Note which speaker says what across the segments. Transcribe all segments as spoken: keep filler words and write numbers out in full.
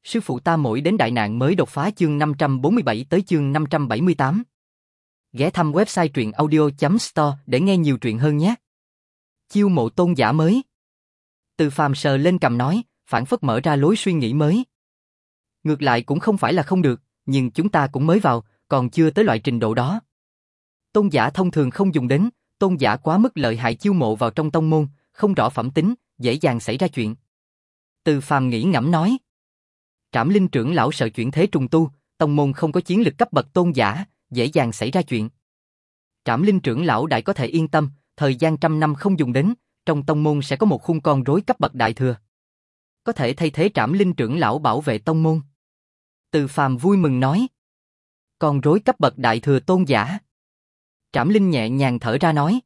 Speaker 1: Sư phụ ta mỗi đến đại nạn mới đột phá chương năm trăm bốn mươi bảy tới chương năm trăm bảy mươi tám. Ghé thăm website truyện audio chấm store để nghe nhiều truyện hơn nhé. Chiêu mộ tôn giả mới. Từ Phàm sờ lên cằm nói, phảng phất mở ra lối suy nghĩ mới. Ngược lại cũng không phải là không được, nhưng chúng ta cũng mới vào, còn chưa tới loại trình độ đó. Tôn giả thông thường không dùng đến, tôn giả quá mức lợi hại chiêu mộ vào trong tông môn, không rõ phẩm tính, dễ dàng xảy ra chuyện. Từ Phàm nghĩ ngẫm nói. Trảm Linh trưởng lão sợ chuyển thế trùng tu, tông môn không có chiến lực cấp bậc tôn giả, dễ dàng xảy ra chuyện. Trảm Linh trưởng lão đại có thể yên tâm, thời gian trăm năm không dùng đến, trong tông môn sẽ có một khung con rối cấp bậc đại thừa. Có thể thay thế Trảm Linh trưởng lão bảo vệ tông môn. Từ Phàm vui mừng nói. Con rối cấp bậc đại thừa tôn giả. Trảm Linh nhẹ nhàng thở ra nói.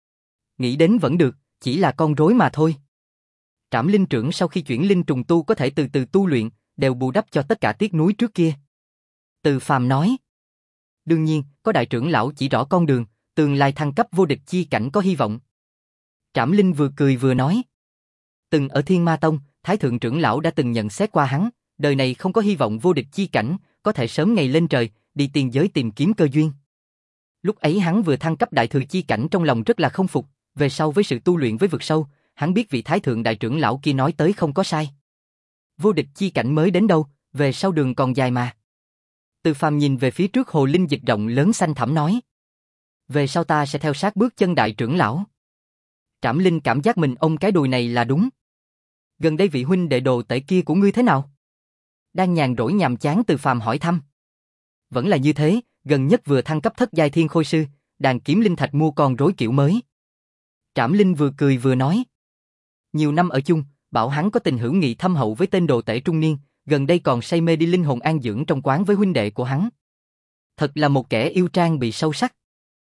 Speaker 1: Nghĩ đến vẫn được, chỉ là con rối mà thôi. Trảm Linh trưởng sau khi chuyển linh trùng tu có thể từ từ tu luyện, đều bù đắp cho tất cả tiếc nuối trước kia. Từ Phàm nói. Đương nhiên, có đại trưởng lão chỉ rõ con đường, tương lai thăng cấp vô địch chi cảnh có hy vọng. Trảm Linh vừa cười vừa nói. Từng ở Thiên Ma Tông, Thái thượng trưởng lão đã từng nhận xét qua hắn, đời này không có hy vọng vô địch chi cảnh, có thể sớm ngày lên trời, đi tiên giới tìm kiếm cơ duyên. Lúc ấy hắn vừa thăng cấp đại thừa chi cảnh trong lòng rất là không phục, về sau với sự tu luyện với vực sâu, hắn biết vị Thái thượng đại trưởng lão kia nói tới không có sai. Vô địch chi cảnh mới đến đâu, về sau đường còn dài mà. Từ Phàm nhìn về phía trước hồ linh dịch rộng lớn xanh thẳm nói. Về sau ta sẽ theo sát bước chân đại trưởng lão. Trảm Linh cảm giác mình ôm cái đùi này là đúng. Gần đây vị huynh đệ đồ tể kia của ngươi thế nào? Đang nhàn rỗi nhàm chán Từ Phàm hỏi thăm. Vẫn là như thế, gần nhất vừa thăng cấp thất giai thiên khôi sư, đàn kiếm linh thạch mua con rối kiểu mới. Trảm Linh vừa cười vừa nói. Nhiều năm ở chung, bảo hắn có tình hữu nghị thâm hậu với tên đồ tể trung niên, gần đây còn say mê đi linh hồn an dưỡng trong quán với huynh đệ của hắn. Thật là một kẻ yêu trang bị sâu sắc.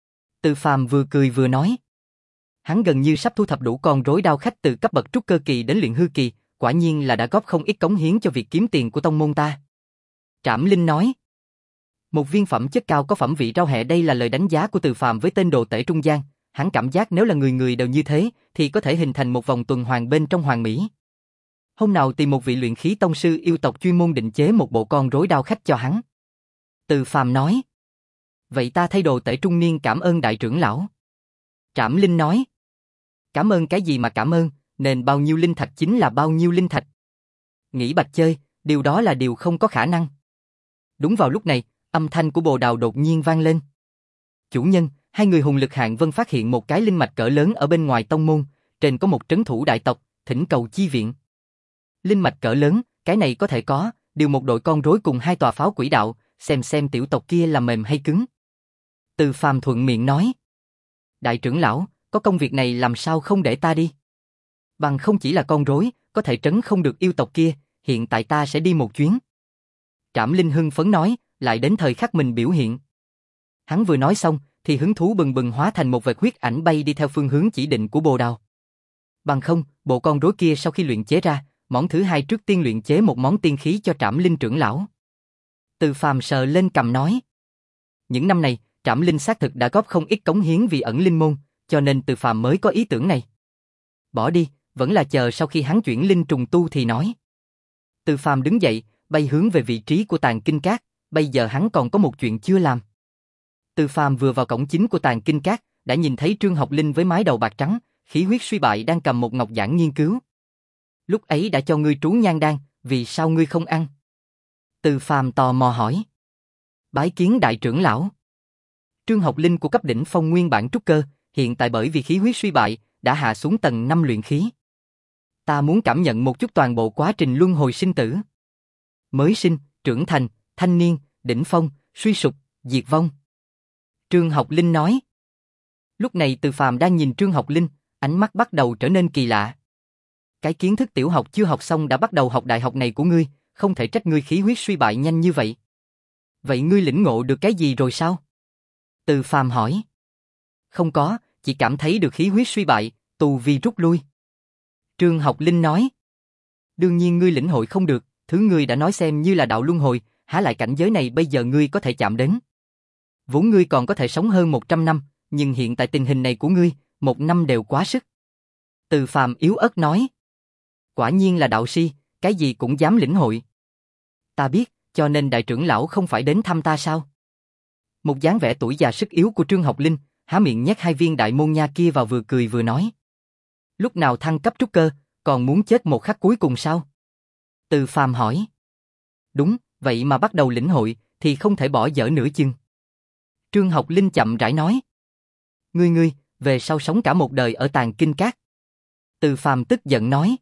Speaker 1: Từ Phàm vừa cười vừa nói. Hắn gần như sắp thu thập đủ con rối đao khách từ cấp bậc trúc cơ kỳ đến luyện hư kỳ, quả nhiên là đã góp không ít cống hiến cho việc kiếm tiền của tông môn ta. Trảm Linh nói. Một viên phẩm chất cao có phẩm vị rau hẹ, đây là lời đánh giá của Từ Phàm với tên đồ tể trung gian. Hắn cảm giác nếu là người người đều như thế, thì có thể hình thành một vòng tuần hoàn bên trong hoàn mỹ. Hôm nào tìm một vị luyện khí tông sư yêu tộc chuyên môn định chế một bộ con rối đao khách cho hắn. Từ Phàm nói. Vậy ta thay đồ tể trung niên cảm ơn đại trưởng lão. Trảm Linh nói. Cảm ơn cái gì mà cảm ơn, nên bao nhiêu linh thạch chính là bao nhiêu linh thạch. Nghĩ bạch chơi, điều đó là điều không có khả năng. Đúng vào lúc này, âm thanh của Bồ Đào đột nhiên vang lên. Chủ nhân, hai người hùng lực hạng vân phát hiện một cái linh mạch cỡ lớn ở bên ngoài tông môn, trên có một trấn thủ đại tộc, thỉnh cầu chi viện. Linh mạch cỡ lớn, cái này có thể có, điều một đội con rối cùng hai tòa pháo quỷ đạo, xem xem tiểu tộc kia là mềm hay cứng. Từ Phàm thuận miệng nói. Đại trưởng lão, có công việc này làm sao không để ta đi? Bằng không chỉ là con rối, có thể trấn không được yêu tộc kia, hiện tại ta sẽ đi một chuyến. Trảm Linh hưng phấn nói, lại đến thời khắc mình biểu hiện. Hắn vừa nói xong, thì hứng thú bừng bừng hóa thành một vệt huyết ảnh bay đi theo phương hướng chỉ định của Bồ Đào. Bằng không, bộ con rối kia sau khi luyện chế ra, món thứ hai trước tiên luyện chế một món tiên khí cho Trảm Linh trưởng lão. Từ Phàm sờ lên cằm nói. Những năm này, Trảm Linh xác thực đã góp không ít cống hiến vì ẩn linh môn, cho nên Từ Phàm mới có ý tưởng này. Bỏ đi, vẫn là chờ sau khi hắn chuyển linh trùng tu thì nói. Từ Phàm đứng dậy, bay hướng về vị trí của Tàng Kinh Các, bây giờ hắn còn có một chuyện chưa làm. Từ Phàm vừa vào cổng chính của Tàng Kinh Các, đã nhìn thấy Trương Học Linh với mái đầu bạc trắng, khí huyết suy bại đang cầm một ngọc giản nghiên cứu. Lúc ấy đã cho ngươi trú nhan đan, vì sao ngươi không ăn? Từ Phàm tò mò hỏi. Bái kiến đại trưởng lão. Trương Học Linh của cấp đỉnh phong nguyên bản trúc cơ, hiện tại bởi vì khí huyết suy bại, đã hạ xuống tầng năm luyện khí. Ta muốn cảm nhận một chút toàn bộ quá trình luân hồi sinh tử. Mới sinh, trưởng thành, thanh niên, đỉnh phong, suy sụp, diệt vong. Trương Học Linh nói. Lúc này Từ Phàm đang nhìn Trương Học Linh, ánh mắt bắt đầu trở nên kỳ lạ. Cái kiến thức tiểu học chưa học xong đã bắt đầu học đại học này của ngươi, không thể trách ngươi khí huyết suy bại nhanh như vậy. Vậy ngươi lĩnh ngộ được cái gì rồi sao? Từ Phàm hỏi. Không có, chỉ cảm thấy được khí huyết suy bại, tu vi rút lui. Trương Học Linh nói. Đương nhiên ngươi lĩnh hội không được, thứ ngươi đã nói xem như là đạo luân hồi, há lại cảnh giới này bây giờ ngươi có thể chạm đến. Vốn ngươi còn có thể sống hơn một trăm năm, nhưng hiện tại tình hình này của ngươi, một năm đều quá sức. Từ Phàm yếu ớt nói. Quả nhiên là đạo si, cái gì cũng dám lĩnh hội. Ta biết, cho nên đại trưởng lão không phải đến thăm ta sao? Một dáng vẻ tuổi già sức yếu của Trương Học Linh, há miệng nhét hai viên đại môn nha kia vào vừa cười vừa nói. Lúc nào thăng cấp trúc cơ, còn muốn chết một khắc cuối cùng sao? Từ Phàm hỏi. Đúng, vậy mà bắt đầu lĩnh hội, thì không thể bỏ dở nửa chừng. Trương Học Linh chậm rãi nói. Ngươi ngươi, về sau sống cả một đời ở Tàng Kinh Các. Từ Phàm tức giận nói.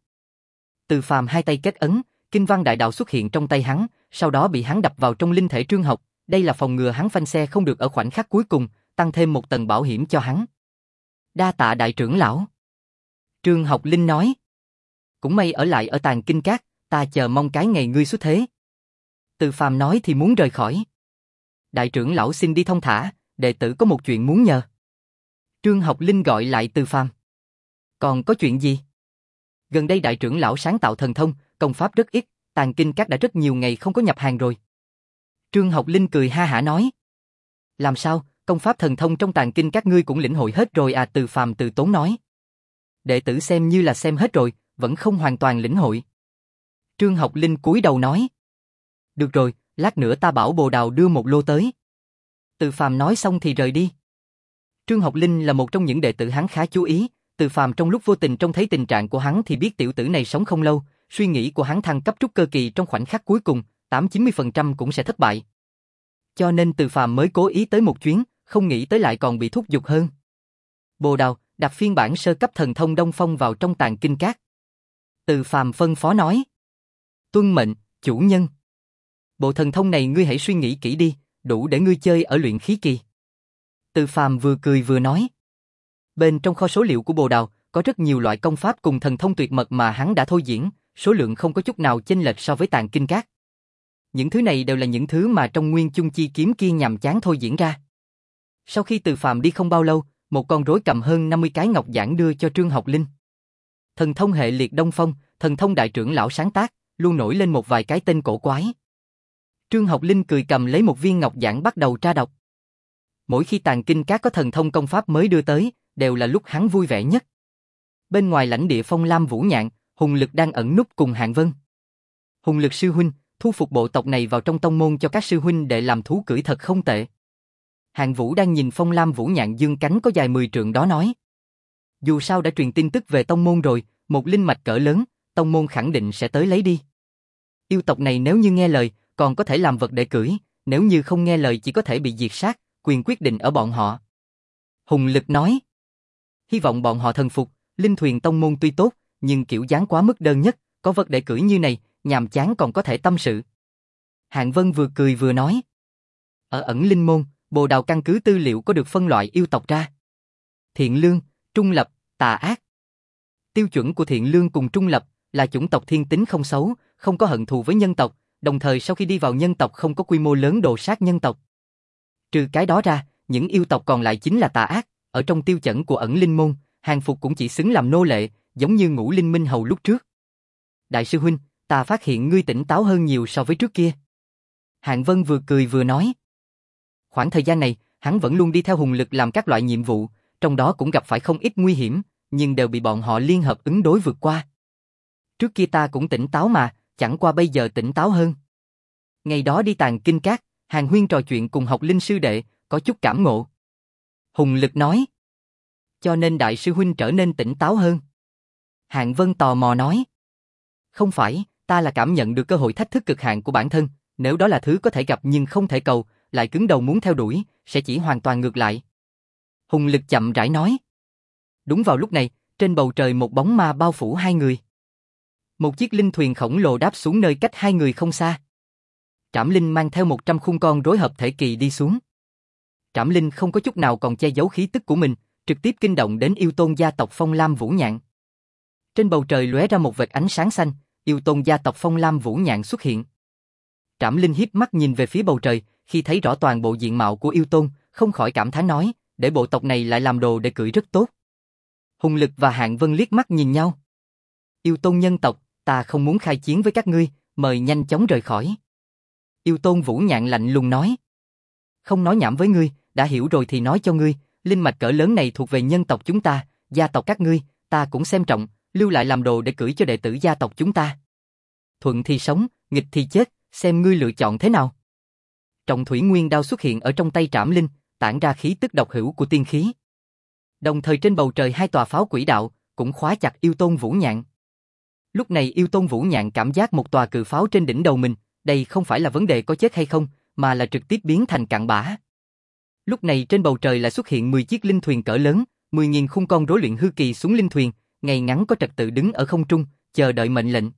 Speaker 1: Từ Phàm hai tay kết ấn, kinh văn đại đạo xuất hiện trong tay hắn, sau đó bị hắn đập vào trong linh thể Trương Học, đây là phòng ngừa hắn phanh xe không được ở khoảnh khắc cuối cùng, tăng thêm một tầng bảo hiểm cho hắn. Đa tạ đại trưởng lão. Trương Học Linh nói. Cũng may ở lại ở Tàng Kinh Các, ta chờ mong cái ngày ngươi xuất thế. Từ Phàm nói thì muốn rời khỏi. Đại trưởng lão xin đi thông thả, đệ tử có một chuyện muốn nhờ. Trương Học Linh gọi lại Từ Phàm. Còn có chuyện gì? Gần đây đại trưởng lão sáng tạo thần thông, công pháp rất ít, Tàng Kinh Các đã rất nhiều ngày không có nhập hàng rồi. Trương Học Linh cười ha hả nói. Làm sao, công pháp thần thông trong Tàng Kinh Các ngươi cũng lĩnh hội hết rồi à? Từ Phàm từ tốn nói. Đệ tử xem như là xem hết rồi, vẫn không hoàn toàn lĩnh hội. Trương Học Linh cúi đầu nói. Được rồi, lát nữa ta bảo Bồ Đào đưa một lô tới. Từ Phàm nói xong thì rời đi. Trương Học Linh là một trong những đệ tử hắn khá chú ý, Từ Phàm trong lúc vô tình trông thấy tình trạng của hắn thì biết tiểu tử này sống không lâu, suy nghĩ của hắn thăng cấp trúc cơ kỳ trong khoảnh khắc cuối cùng, tám chín mươi phần trăm cũng sẽ thất bại. Cho nên Từ Phàm mới cố ý tới một chuyến, không nghĩ tới lại còn bị thúc giục hơn. Bồ Đào, đặt phiên bản sơ cấp thần thông Đông Phong vào trong Tàng Kinh Các. Từ Phàm phân phó nói. Tuân mệnh, chủ nhân. Bộ thần thông này ngươi hãy suy nghĩ kỹ đi, đủ để ngươi chơi ở luyện khí kỳ. Từ Phàm vừa cười vừa nói. Bên trong kho số liệu của Bồ Đào, có rất nhiều loại công pháp cùng thần thông tuyệt mật mà hắn đã thôi diễn, số lượng không có chút nào chênh lệch so với Tàng Kinh Các. Những thứ này đều là những thứ mà trong Nguyên Chung Chi kiếm kia nhàm chán thôi diễn ra. Sau khi Từ Phàm đi không bao lâu, một con rối cầm hơn năm mươi cái ngọc giản đưa cho Trương Học Linh. Thần thông hệ liệt Đông Phong, thần thông đại trưởng lão sáng tác, luôn nổi lên một vài cái tên cổ quái. Trương Học Linh cười cầm lấy một viên ngọc giản bắt đầu tra đọc. Mỗi khi Tàng Kinh Các có thần thông công pháp mới đưa tới, đều là lúc hắn vui vẻ nhất. Bên ngoài lãnh địa Phong Lam Vũ Nhạn, Hùng Lực đang ẩn núp cùng Hạng Vân. Hùng Lực sư huynh, thu phục bộ tộc này vào trong tông môn cho các sư huynh để làm thú cưỡi thật không tệ. Hạng Vũ đang nhìn Phong Lam Vũ Nhạn dương cánh có dài mười trượng đó nói. Dù sao đã truyền tin tức về tông môn rồi, một linh mạch cỡ lớn, tông môn khẳng định sẽ tới lấy đi. Yêu tộc này nếu như nghe lời, còn có thể làm vật để cưỡi, nếu như không nghe lời chỉ có thể bị diệt sát, quyền quyết định ở bọn họ. Hùng Lực nói. Hy vọng bọn họ thần phục, linh thuyền tông môn tuy tốt, nhưng kiểu dáng quá mức đơn nhất, có vật để cưỡi như này, nhàm chán còn có thể tâm sự. Hạng Vân vừa cười vừa nói. Ở ẩn linh môn, Bồ Đào căn cứ tư liệu có được phân loại yêu tộc ra. Thiện lương, trung lập, tà ác. Tiêu chuẩn của thiện lương cùng trung lập là chủng tộc thiên tính không xấu, không có hận thù với nhân tộc, đồng thời sau khi đi vào nhân tộc không có quy mô lớn đồ sát nhân tộc. Trừ cái đó ra, những yêu tộc còn lại chính là tà ác, ở trong tiêu chuẩn của ẩn linh môn, hàng phục cũng chỉ xứng làm nô lệ, giống như Ngũ Linh Minh Hầu lúc trước. Đại sư huynh, ta phát hiện ngươi tỉnh táo hơn nhiều so với trước kia. Hạng Vân vừa cười vừa nói. Khoảng thời gian này, hắn vẫn luôn đi theo Hùng Lực làm các loại nhiệm vụ, trong đó cũng gặp phải không ít nguy hiểm, nhưng đều bị bọn họ liên hợp ứng đối vượt qua. Trước kia ta cũng tỉnh táo mà, chẳng qua bây giờ tỉnh táo hơn. Ngày đó đi Tàng Kinh Các, Hàn Huyên trò chuyện cùng Học Linh sư đệ, có chút cảm ngộ. Hùng Lực nói. Cho nên đại sư huynh trở nên tỉnh táo hơn. Hạng Vân tò mò nói. Không phải, ta là cảm nhận được cơ hội thách thức cực hạn của bản thân, nếu đó là thứ có thể gặp nhưng không thể cầu, lại cứng đầu muốn theo đuổi, sẽ chỉ hoàn toàn ngược lại. Hùng Lực chậm rãi nói. Đúng vào lúc này, trên bầu trời một bóng ma bao phủ hai người. Một chiếc linh thuyền khổng lồ đáp xuống nơi cách hai người không xa. Trảm Linh mang theo một trăm khung con rối hợp thể kỳ đi xuống. Trảm Linh không có chút nào còn che giấu khí tức của mình, trực tiếp kinh động đến yêu tôn gia tộc Phong Lam Vũ Nhạn. Trên bầu trời lóe ra một vệt ánh sáng xanh, yêu tôn gia tộc Phong Lam Vũ Nhạn xuất hiện. Trảm Linh hiếp mắt nhìn về phía bầu trời, khi thấy rõ toàn bộ diện mạo của yêu tôn, không khỏi cảm thán nói, để bộ tộc này lại làm đồ để cưỡi rất tốt. Hùng Lực và Hạng Vân liếc mắt nhìn nhau. Yêu tôn nhân tộc, ta không muốn khai chiến với các ngươi, mời nhanh chóng rời khỏi. Yêu tôn Vũ Nhạn lạnh lùng nói. Không nói nhảm với ngươi, đã hiểu rồi thì nói cho ngươi, linh mạch cỡ lớn này thuộc về nhân tộc chúng ta, gia tộc các ngươi, ta cũng xem trọng, lưu lại làm đồ để cưỡi cho đệ tử gia tộc chúng ta. Thuận thì sống, nghịch thì chết, xem ngươi lựa chọn thế nào. Trọng thủy nguyên đao xuất hiện ở trong tay Trảm Linh, tản ra khí tức độc hữu của tiên khí. Đồng thời trên bầu trời hai tòa pháo quỷ đạo cũng khóa chặt Yêu Tôn Vũ Nhạn. Lúc này Yêu Tôn Vũ Nhạn cảm giác một tòa cự pháo trên đỉnh đầu mình, đây không phải là vấn đề có chết hay không, mà là trực tiếp biến thành cặn bã. Lúc này trên bầu trời lại xuất hiện mười chiếc linh thuyền cỡ lớn, mười nghìn khung con rối luyện hư kỳ xuống linh thuyền, ngay ngắn có trật tự đứng ở không trung, chờ đợi mệnh lệnh.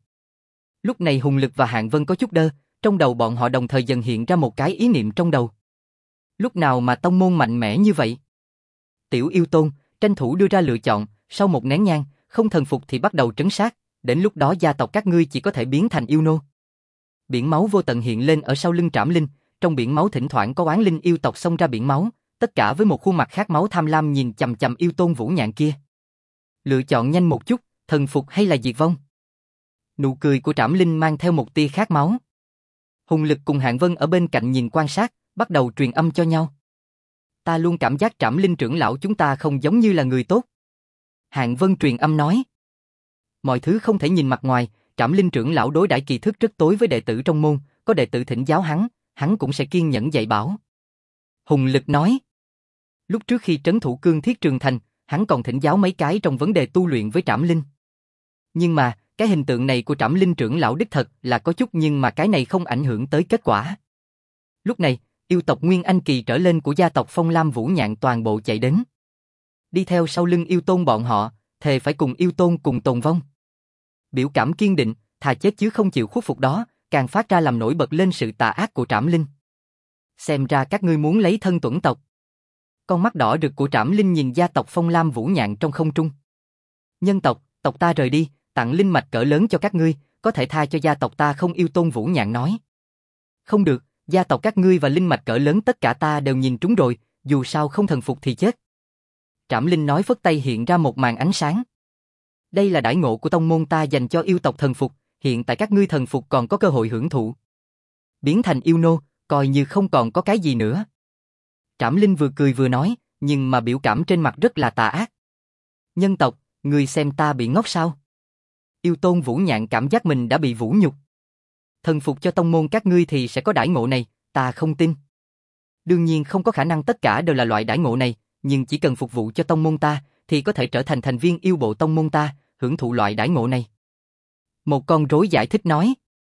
Speaker 1: Lúc này Hùng Lực và Hạng Vân có chút đơ, trong đầu bọn họ đồng thời dần hiện ra một cái ý niệm trong đầu. Lúc nào mà tông môn mạnh mẽ như vậy? Tiểu Yêu Tôn, tranh thủ đưa ra lựa chọn, sau một nén nhang, không thần phục thì bắt đầu trấn sát, đến lúc đó gia tộc các ngươi chỉ có thể biến thành yêu nô. Biển máu vô tận hiện lên ở sau lưng Trảm Linh, trong biển máu thỉnh thoảng có oán linh yêu tộc xông ra biển máu, tất cả với một khuôn mặt khát máu tham lam nhìn chằm chằm Yêu Tôn Vũ Nhạn kia. Lựa chọn nhanh một chút, thần phục hay là diệt vong? Nụ cười của Trảm Linh mang theo một tia khát máu. Hùng Lực cùng Hạng Vân ở bên cạnh nhìn quan sát, bắt đầu truyền âm cho nhau. Ta luôn cảm giác Trảm Linh trưởng lão chúng ta không giống như là người tốt. Hạng Vân truyền âm nói. Mọi thứ không thể nhìn mặt ngoài, Trảm Linh trưởng lão đối đãi kỳ thức rất tối với đệ tử trong môn, có đệ tử thỉnh giáo hắn, hắn cũng sẽ kiên nhẫn dạy bảo. Hùng Lực nói. Lúc trước khi trấn thủ Cương Thiết Trường Thành, hắn còn thỉnh giáo mấy cái trong vấn đề tu luyện với Trảm Linh. Nhưng mà, cái hình tượng này của Trảm Linh trưởng lão đích thật là có chút, nhưng mà cái này không ảnh hưởng tới kết quả. Lúc này, yêu tộc Nguyên Anh kỳ trở lên của gia tộc Phong Lam Vũ Nhạn toàn bộ chạy đến. Đi theo sau lưng Yêu Tôn bọn họ, thề phải cùng Yêu Tôn cùng tồn vong. Biểu cảm kiên định, thà chết chứ không chịu khuất phục đó, càng phát ra làm nổi bật lên sự tà ác của Trảm Linh. Xem ra các ngươi muốn lấy thân tuẫn tộc. Con mắt đỏ rực của Trảm Linh nhìn gia tộc Phong Lam Vũ Nhạn trong không trung. Nhân tộc, tộc ta rời đi, tặng linh mạch cỡ lớn cho các ngươi, có thể tha cho gia tộc ta không? Yêu Tôn Vũ Nhạn nói. Không được, gia tộc các ngươi và linh mạch cỡ lớn tất cả ta đều nhìn trúng rồi, dù sao không thần phục thì chết. Trảm Linh nói phất tay hiện ra một màn ánh sáng. Đây là đãi ngộ của tông môn ta dành cho yêu tộc thần phục, hiện tại các ngươi thần phục còn có cơ hội hưởng thụ. Biến thành yêu nô, coi như không còn có cái gì nữa. Trảm Linh vừa cười vừa nói, nhưng mà biểu cảm trên mặt rất là tà ác. Nhân tộc, ngươi xem ta bị ngốc sao? Yêu Tôn Vũ Nhạn cảm giác mình đã bị vũ nhục. Thần phục cho tông môn các ngươi thì sẽ có đãi ngộ này, ta không tin. Đương nhiên không có khả năng tất cả đều là loại đãi ngộ này, nhưng chỉ cần phục vụ cho tông môn ta, thì có thể trở thành thành viên yêu bộ tông môn ta, hưởng thụ loại đãi ngộ này. Một con rối giải thích nói.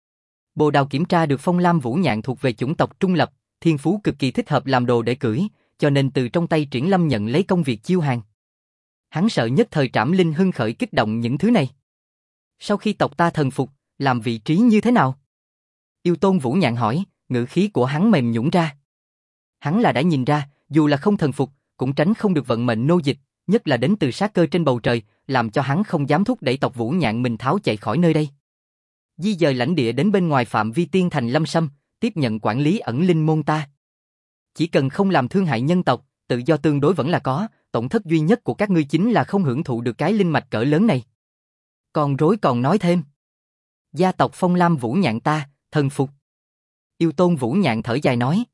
Speaker 1: Bồ Đào kiểm tra được Phong Lam Vũ Nhạn thuộc về chủng tộc trung lập, thiên phú cực kỳ thích hợp làm đồ để cưỡi, cho nên từ trong tay Triển Lâm nhận lấy công việc chiêu hàng. Hắn sợ nhất thời Trảm Linh hưng khởi kích động những thứ này. Sau khi tộc ta thần phục, làm vị trí như thế nào? Yêu Tôn Vũ Nhạn hỏi, ngữ khí của hắn mềm nhũn ra. Hắn là đã nhìn ra, dù là không thần phục, cũng tránh không được vận mệnh nô dịch, nhất là đến từ sát cơ trên bầu trời, làm cho hắn không dám thúc đẩy tộc Vũ Nhạn mình tháo chạy khỏi nơi đây. Di dời lãnh địa đến bên ngoài phạm vi tiên thành Lâm Sâm, tiếp nhận quản lý ẩn linh môn ta. Chỉ cần không làm thương hại nhân tộc, tự do tương đối vẫn là có, tổn thất duy nhất của các ngươi chính là không hưởng thụ được cái linh mạch cỡ lớn này. Con rối còn nói thêm. Gia tộc Phong Lam Vũ Nhạn ta, thần phục. Yêu Tôn Vũ Nhạn thở dài nói.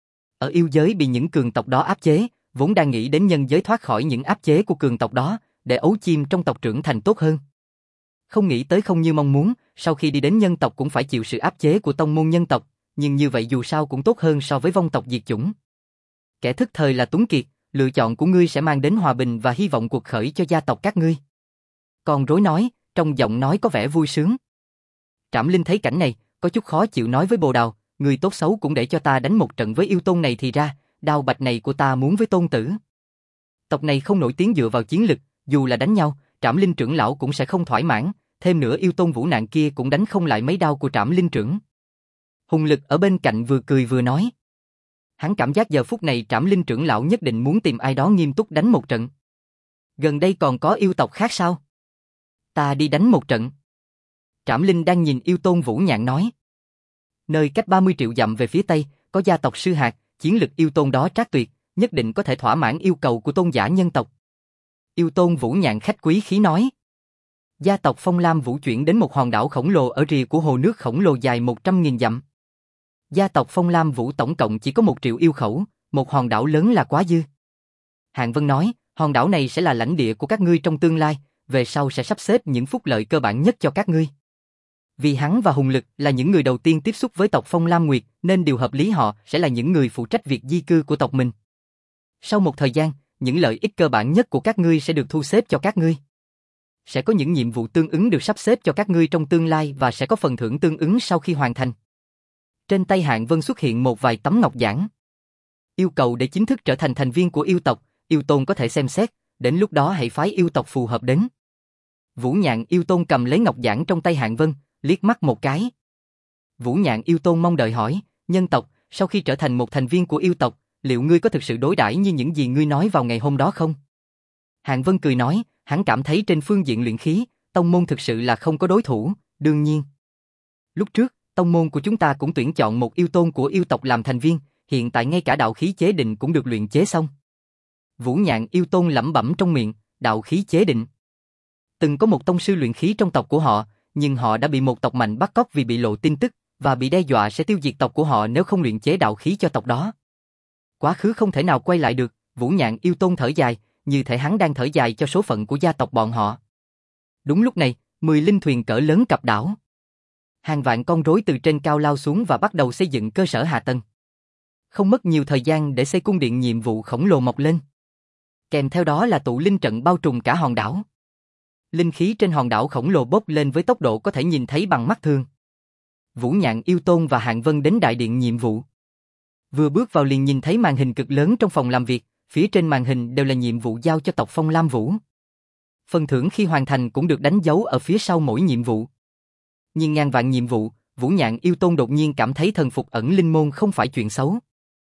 Speaker 1: Ở yêu giới bị những cường tộc đó áp chế, vốn đang nghĩ đến nhân giới thoát khỏi những áp chế của cường tộc đó, để ấu chim trong tộc trưởng thành tốt hơn. Không nghĩ tới không như mong muốn, sau khi đi đến nhân tộc cũng phải chịu sự áp chế của tông môn nhân tộc, nhưng như vậy dù sao cũng tốt hơn so với vong tộc diệt chủng. Kẻ thức thời là Tuấn Kiệt, lựa chọn của ngươi sẽ mang đến hòa bình và hy vọng cuộc khởi cho gia tộc các ngươi. Con rối nói, trong giọng nói có vẻ vui sướng. Trảm Linh thấy cảnh này, có chút khó chịu nói với Bồ Đào, người tốt xấu cũng để cho ta đánh một trận với yêu tôn này thì ra, đao bạch này của ta muốn với tôn tử. Tộc này không nổi tiếng dựa vào chiến lực, dù là đánh nhau, Trảm Linh trưởng lão cũng sẽ không thỏa mãn, thêm nữa yêu tôn Vũ Nạn kia cũng đánh không lại mấy đao của Trảm Linh trưởng. Hùng Lực ở bên cạnh vừa cười vừa nói. Hắn cảm giác giờ phút này Trảm Linh trưởng lão nhất định muốn tìm ai đó nghiêm túc đánh một trận. Gần đây còn có yêu tộc khác sao? Ta đi đánh một trận. Trảm Linh đang nhìn yêu tôn Vũ Nhạn nói. Nơi cách ba mươi triệu dặm về phía tây, có gia tộc Sư Hạc, chiến lực yêu tôn đó trác tuyệt, nhất định có thể thỏa mãn yêu cầu của tôn giả nhân tộc. Yêu tôn Vũ Nhạn khách quý khí nói. Gia tộc Phong Lam Vũ chuyển đến một hòn đảo khổng lồ ở rìa của hồ nước khổng lồ dài một trăm nghìn dặm. Gia tộc Phong Lam Vũ tổng cộng chỉ có một triệu yêu khẩu, một hòn đảo lớn là quá dư. Hạng Vân nói, hòn đảo này sẽ là lãnh địa của các ngươi trong tương lai, về sau sẽ sắp xếp những phúc lợi cơ bản nhất cho các ngươi. Vì hắn và Hùng Lực là những người đầu tiên tiếp xúc với tộc Phong Lam Nguyệt, nên điều hợp lý họ sẽ là những người phụ trách việc di cư của tộc mình. Sau một thời gian, những lợi ích cơ bản nhất của các ngươi sẽ được thu xếp cho các ngươi. Sẽ có những nhiệm vụ tương ứng được sắp xếp cho các ngươi trong tương lai và sẽ có phần thưởng tương ứng sau khi hoàn thành. Trên tay Hạng Vân xuất hiện một vài tấm ngọc giản. Yêu cầu để chính thức trở thành thành viên của yêu tộc, yêu tôn có thể xem xét, đến lúc đó hãy phái yêu tộc phù hợp đến. Vũ Nhạn yêu tôn cầm lấy ngọc giản trong tay Hạng Vân, liếc mắt một cái. Vũ Nhạn yêu tôn mong đợi hỏi, nhân tộc, sau khi trở thành một thành viên của yêu tộc, liệu ngươi có thực sự đối đãi như những gì ngươi nói vào ngày hôm đó không? Hạng Vân cười nói, hắn cảm thấy trên phương diện luyện khí, tông môn thực sự là không có đối thủ, đương nhiên. Lúc trước, tông môn của chúng ta cũng tuyển chọn một yêu tôn của yêu tộc làm thành viên, hiện tại ngay cả đạo khí chế định cũng được luyện chế xong. Vũ Nhạn yêu tôn lẩm bẩm trong miệng, đạo khí chế định. Từng có một tông sư luyện khí trong tộc của họ, nhưng họ đã bị một tộc mạnh bắt cóc vì bị lộ tin tức, và bị đe dọa sẽ tiêu diệt tộc của họ nếu không luyện chế đạo khí cho tộc đó. Quá khứ không thể nào quay lại được, Vũ Nhạn yêu tôn thở dài, như thể hắn đang thở dài cho số phận của gia tộc bọn họ. Đúng lúc này, mười linh thuyền cỡ lớn cập đảo. Hàng vạn con rối từ trên cao lao xuống và bắt đầu xây dựng cơ sở hạ tầng. Không mất nhiều thời gian để xây cung điện nhiệm vụ khổng lồ mọc lên. Kèm theo đó là tụ linh trận bao trùm cả hòn đảo. Linh khí trên hòn đảo khổng lồ bốc lên với tốc độ có thể nhìn thấy bằng mắt thường. Vũ Nhạn yêu tôn và Hạng Vân đến đại điện nhiệm vụ. Vừa bước vào liền nhìn thấy màn hình cực lớn trong phòng làm việc, phía trên màn hình đều là nhiệm vụ giao cho tộc Phong Lam Vũ. Phần thưởng khi hoàn thành cũng được đánh dấu ở phía sau mỗi nhiệm vụ. Nhưng ngàn vạn nhiệm vụ, Vũ Nhạn yêu tôn đột nhiên cảm thấy thần phục ẩn linh môn không phải chuyện xấu.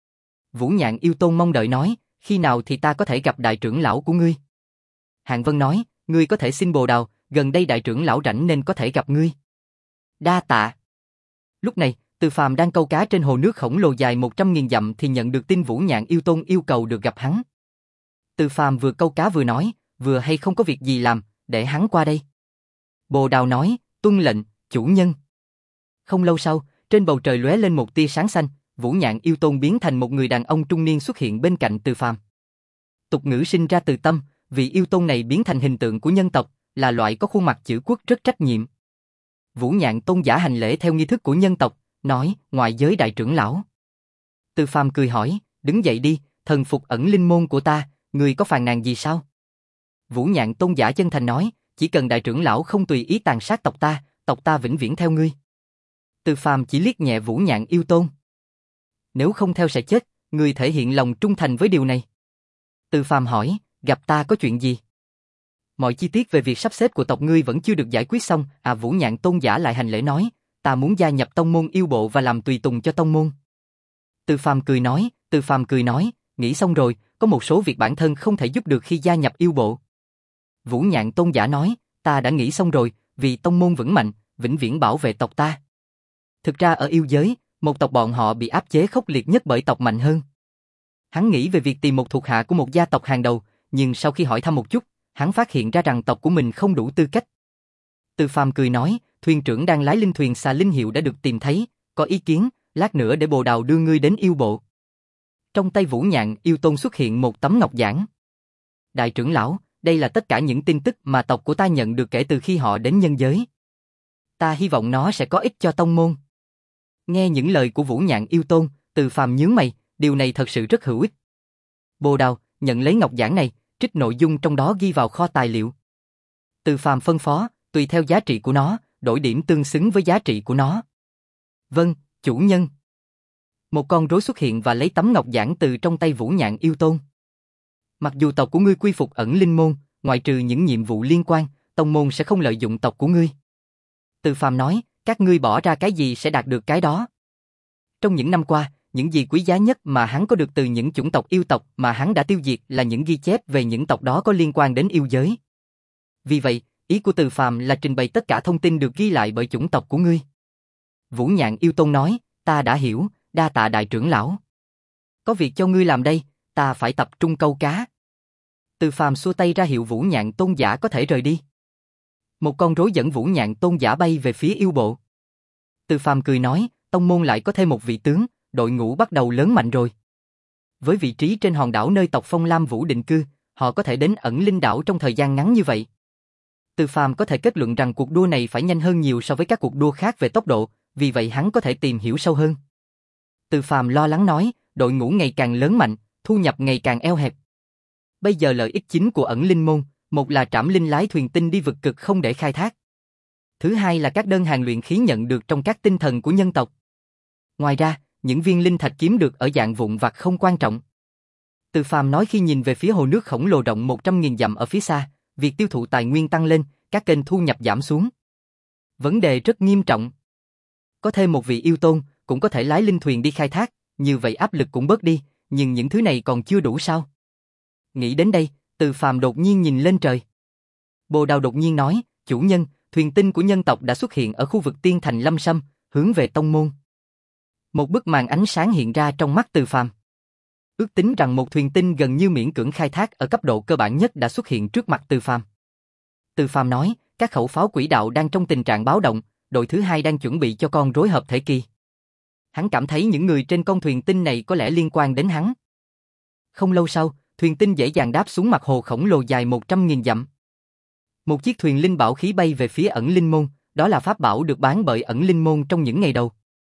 Speaker 1: Vũ Nhạn yêu tôn mong đợi nói, khi nào thì ta có thể gặp đại trưởng lão của ngươi? Hạng Vân nói, ngươi có thể xin bồ đào, gần đây đại trưởng lão rảnh nên có thể gặp ngươi. Đa tạ. Lúc này, Từ Phàm đang câu cá trên hồ nước khổng lồ dài một trăm nghìn dặm thì nhận được tin Vũ Nhạn yêu tôn yêu cầu được gặp hắn. Từ Phàm vừa câu cá vừa nói, vừa hay không có việc gì làm, để hắn qua đây. Bồ đào nói, tuân lệnh, chủ nhân. Không lâu sau, trên bầu trời lóe lên một tia sáng xanh, Vũ Nhạn yêu tôn biến thành một người đàn ông trung niên xuất hiện bên cạnh Từ Phàm. Tục ngữ sinh ra từ tâm, vị yêu tôn này biến thành hình tượng của nhân tộc, là loại có khuôn mặt chữ quốc rất trách nhiệm. Vũ Nhạn tôn giả hành lễ theo nghi thức của nhân tộc, nói, ngoại giới đại trưởng lão. Từ Phàm cười hỏi, đứng dậy đi, thần phục ẩn linh môn của ta, người có phàn nàn gì sao? Vũ Nhạn tôn giả chân thành nói, chỉ cần đại trưởng lão không tùy ý tàn sát tộc ta, tộc ta vĩnh viễn theo ngươi. Từ Phàm chỉ liếc nhẹ Vũ Nhạn yêu tôn. Nếu không theo sẽ chết, người thể hiện lòng trung thành với điều này. Từ Phàm hỏi, gặp ta có chuyện gì? Mọi chi tiết về việc sắp xếp của tộc ngươi vẫn chưa được giải quyết xong, à Vũ Nhạn tôn giả lại hành lễ nói, ta muốn gia nhập tông môn yêu bộ và làm tùy tùng cho tông môn. Từ Phàm cười nói, Từ Phàm cười nói, nghĩ xong rồi, có một số việc bản thân không thể giúp được khi gia nhập yêu bộ. Vũ Nhạn tôn giả nói, ta đã nghĩ xong rồi, vì tông môn vững mạnh, vĩnh viễn bảo vệ tộc ta. Thực ra ở yêu giới, một tộc bọn họ bị áp chế khốc liệt nhất bởi tộc mạnh hơn. Hắn nghĩ về việc tìm một thuộc hạ của một gia tộc hàng đầu, nhưng sau khi hỏi thăm một chút, hắn phát hiện ra rằng tộc của mình không đủ tư cách. Từ Phàm cười nói, thuyền trưởng đang lái linh thuyền xà linh hiệu đã được tìm thấy, có ý kiến, lát nữa để bồ đào đưa ngươi đến yêu bộ. Trong tay Vũ Nhạn yêu tôn xuất hiện một tấm ngọc giản. Đại trưởng lão, đây là tất cả những tin tức mà tộc của ta nhận được kể từ khi họ đến nhân giới. Ta hy vọng nó sẽ có ích cho tông môn. Nghe những lời của Vũ Nhạn yêu tôn, Từ Phàm nhướng mày, điều này thật sự rất hữu ích. Bồ đào, nhận lấy ngọc giản này, trích nội dung trong đó ghi vào kho tài liệu. Từ Phàm phân phó, tùy theo giá trị của nó, đổi điểm tương xứng với giá trị của nó. Vâng, chủ nhân. Một con rối xuất hiện và lấy tấm ngọc giản từ trong tay Vũ Nhạn yêu tôn. Mặc dù tộc của ngươi quy phục ẩn linh môn, ngoại trừ những nhiệm vụ liên quan, tông môn sẽ không lợi dụng tộc của ngươi. Từ Phàm nói, các ngươi bỏ ra cái gì sẽ đạt được cái đó. Trong những năm qua, những gì quý giá nhất mà hắn có được từ những chủng tộc yêu tộc mà hắn đã tiêu diệt là những ghi chép về những tộc đó có liên quan đến yêu giới. Vì vậy, ý của Từ Phàm là trình bày tất cả thông tin được ghi lại bởi chủng tộc của ngươi. Vũ Nhạn yêu tôn nói, ta đã hiểu, đa tạ đại trưởng lão. Có việc cho ngươi làm đây, ta phải tập trung câu cá. Từ Phàm xua tay ra hiệu Vũ Nhạn tôn giả có thể rời đi. Một con rối dẫn Vũ Nhạn tôn giả bay về phía yêu bộ. Từ Phàm cười nói, tông môn lại có thêm một vị tướng, đội ngũ bắt đầu lớn mạnh rồi. Với vị trí trên hòn đảo nơi tộc Phong Lam Vũ định cư, họ có thể đến ẩn linh đảo trong thời gian ngắn như vậy. Từ Phàm có thể kết luận rằng cuộc đua này phải nhanh hơn nhiều so với các cuộc đua khác về tốc độ, vì vậy hắn có thể tìm hiểu sâu hơn. Từ Phàm lo lắng nói, đội ngũ ngày càng lớn mạnh, thu nhập ngày càng eo hẹp. Bây giờ lợi ích chính của ẩn linh môn, một là Trảm Linh lái thuyền tinh đi vực cực không để khai thác. Thứ hai là các đơn hàng luyện khí nhận được trong các tinh thần của nhân tộc. Ngoài ra, những viên linh thạch kiếm được ở dạng vụn vặt không quan trọng. Từ Phàm nói khi nhìn về phía hồ nước khổng lồ rộng một trăm nghìn dặm ở phía xa, việc tiêu thụ tài nguyên tăng lên, các kênh thu nhập giảm xuống. Vấn đề rất nghiêm trọng. Có thêm một vị yêu tôn, cũng có thể lái linh thuyền đi khai thác, như vậy áp lực cũng bớt đi, nhưng những thứ này còn chưa đủ sao? Nghĩ đến đây, Từ Phàm đột nhiên nhìn lên trời. Bồ Đào đột nhiên nói, chủ nhân, thuyền tinh của nhân tộc đã xuất hiện ở khu vực Tiên Thành Lâm Sâm, hướng về tông môn. Một bức màn ánh sáng hiện ra trong mắt Từ Phàm. Ước tính rằng một thuyền tinh gần như miễn cưỡng khai thác ở cấp độ cơ bản nhất đã xuất hiện trước mặt Từ Phàm. Từ Phàm nói, các khẩu pháo quỹ đạo đang trong tình trạng báo động, đội thứ hai đang chuẩn bị cho con rối hợp thể kỳ. Hắn cảm thấy những người trên con thuyền tinh này có lẽ liên quan đến hắn. Không lâu sau, thuyền tinh dễ dàng đáp xuống mặt hồ khổng lồ dài một trăm nghìn dặm. Một chiếc thuyền linh bảo khí bay về phía ẩn linh môn, đó là pháp bảo được bán bởi ẩn linh môn trong những ngày đầu.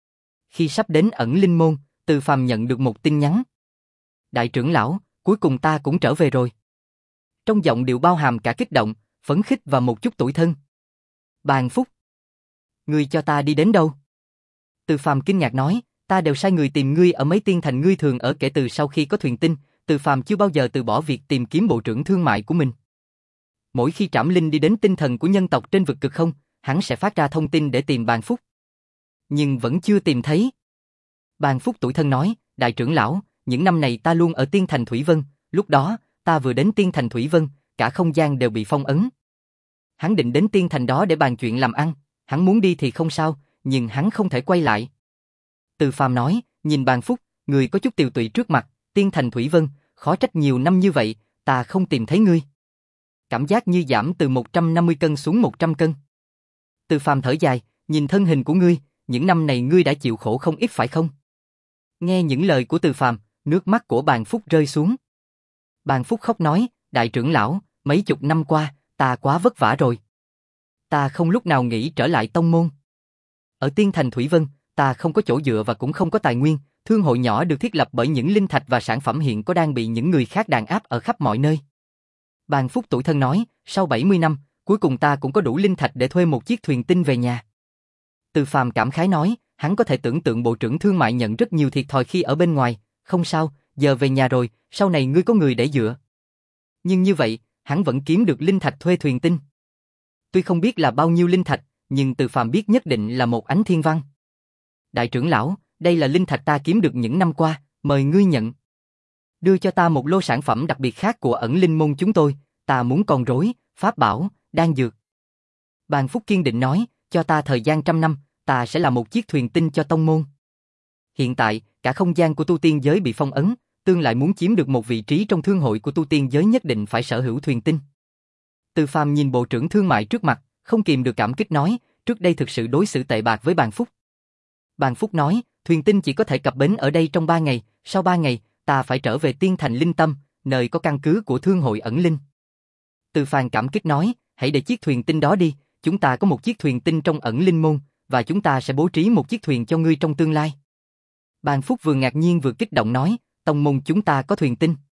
Speaker 1: Khi sắp đến ẩn linh môn, Từ Phàm nhận được một tin nhắn. Đại trưởng lão, cuối cùng ta cũng trở về rồi. Trong giọng điệu bao hàm cả kích động, phấn khích và một chút tủi thân. Bàn Phúc, ngươi cho ta đi đến đâu? Từ Phàm kinh ngạc nói, ta đều sai người tìm ngươi ở mấy tiên thành ngươi thường ở kể từ sau khi có thuyền tinh. Từ Phàm chưa bao giờ từ bỏ việc tìm kiếm bộ trưởng thương mại của mình. Mỗi khi Trảm Linh đi đến tinh thần của nhân tộc trên vực cực không, hắn sẽ phát ra thông tin để tìm Bàn Phúc. Nhưng vẫn chưa tìm thấy. Bàn Phúc tủi thân nói, đại trưởng lão, những năm này ta luôn ở tiên thành Thủy Vân, lúc đó, ta vừa đến tiên thành Thủy Vân, cả không gian đều bị phong ấn. Hắn định đến tiên thành đó để bàn chuyện làm ăn, hắn muốn đi thì không sao, nhưng hắn không thể quay lại. Từ Phàm nói, nhìn Bàn Phúc, người có chút tiều tụy trước mặt, tiên thành Thủy Vân, khó trách nhiều năm như vậy, ta không tìm thấy ngươi. Cảm giác như giảm từ một trăm năm mươi cân xuống một trăm cân. Từ Phàm thở dài, nhìn thân hình của ngươi, những năm này ngươi đã chịu khổ không ít phải không? Nghe những lời của Từ Phàm, nước mắt của Bàn Phúc rơi xuống. Bàn Phúc khóc nói, đại trưởng lão, mấy chục năm qua, ta quá vất vả rồi. Ta không lúc nào nghĩ trở lại tông môn. Ở tiên thành Thủy Vân, ta không có chỗ dựa và cũng không có tài nguyên, thương hội nhỏ được thiết lập bởi những linh thạch và sản phẩm hiện có đang bị những người khác đàn áp ở khắp mọi nơi. Bàn Phúc tủi thân nói, sau bảy mươi năm, cuối cùng ta cũng có đủ linh thạch để thuê một chiếc thuyền tinh về nhà. Từ Phàm cảm khái nói, hắn có thể tưởng tượng bộ trưởng thương mại nhận rất nhiều thiệt thòi khi ở bên ngoài, không sao, giờ về nhà rồi, sau này ngươi có người để dựa. Nhưng như vậy, hắn vẫn kiếm được linh thạch thuê thuyền tinh. Tuy không biết là bao nhiêu linh thạch, nhưng Từ Phàm biết nhất định là một ánh thiên văn. Đại trưởng lão, đây là linh thạch ta kiếm được những năm qua, mời ngươi nhận. Đưa cho ta một lô sản phẩm đặc biệt khác của ẩn linh môn chúng tôi, ta muốn con rối, pháp bảo, đan dược. Bàn Phúc kiên định nói, cho ta thời gian trăm năm, ta sẽ là một chiếc thuyền tinh cho tông môn. Hiện tại, cả không gian của tu tiên giới bị phong ấn, tương lai muốn chiếm được một vị trí trong thương hội của tu tiên giới nhất định phải sở hữu thuyền tinh. Từ Phàm nhìn bộ trưởng thương mại trước mặt, không kìm được cảm kích nói, trước đây thực sự đối xử tệ bạc với Bàn Phúc. Bàn Phúc nói, thuyền tinh chỉ có thể cập bến ở đây trong ba ngày, sau ba ngày, ta phải trở về tiên thành Linh Tâm, nơi có căn cứ của thương hội ẩn linh. Từ Phàm cảm kích nói, hãy để chiếc thuyền tinh đó đi, chúng ta có một chiếc thuyền tinh trong ẩn linh môn, và chúng ta sẽ bố trí một chiếc thuyền cho ngươi trong tương lai. Bàn Phúc vừa ngạc nhiên vừa kích động nói, tông môn chúng ta có thuyền tinh.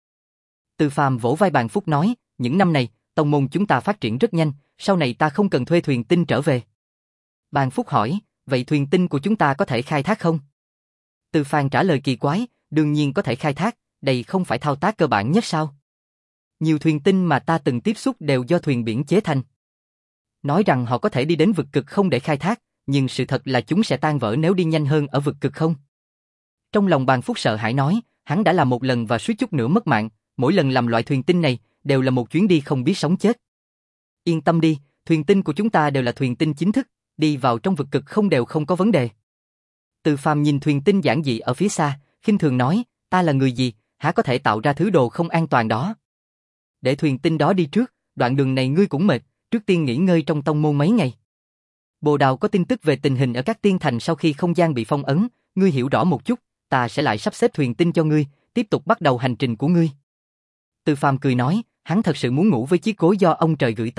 Speaker 1: Từ Phàm vỗ vai Bàn Phúc nói, những năm này, tông môn chúng ta phát triển rất nhanh, sau này ta không cần thuê thuyền tinh trở về. Bàn Phúc hỏi, vậy thuyền tinh của chúng ta có thể khai thác không? Từ Phàm trả lời kỳ quái, đương nhiên có thể khai thác, đây không phải thao tác cơ bản nhất sao? Nhiều thuyền tinh mà ta từng tiếp xúc đều do thuyền biển chế thành. Nói rằng họ có thể đi đến vực cực không để khai thác, nhưng sự thật là chúng sẽ tan vỡ nếu đi nhanh hơn ở vực cực không. Trong lòng Bàn Phúc sợ hãi nói, hắn đã làm một lần và suýt chút nữa mất mạng, mỗi lần làm loại thuyền tinh này đều là một chuyến đi không biết sống chết. Yên tâm đi, thuyền tinh của chúng ta đều là thuyền tinh chính thức, đi vào trong vực cực không đều không có vấn đề. Từ Phàm nhìn thuyền tinh giản dị ở phía xa, khinh thường nói, ta là người gì, há có thể tạo ra thứ đồ không an toàn đó. Để thuyền tinh đó đi trước, đoạn đường này ngươi cũng mệt, trước tiên nghỉ ngơi trong tông môn mấy ngày. Bồ Đào có tin tức về tình hình ở các tiên thành sau khi không gian bị phong ấn, ngươi hiểu rõ một chút, ta sẽ lại sắp xếp thuyền tinh cho ngươi, tiếp tục bắt đầu hành trình của ngươi. Từ Phàm cười nói, hắn thật sự muốn ngủ với chiếc gối do ông trời gửi tới,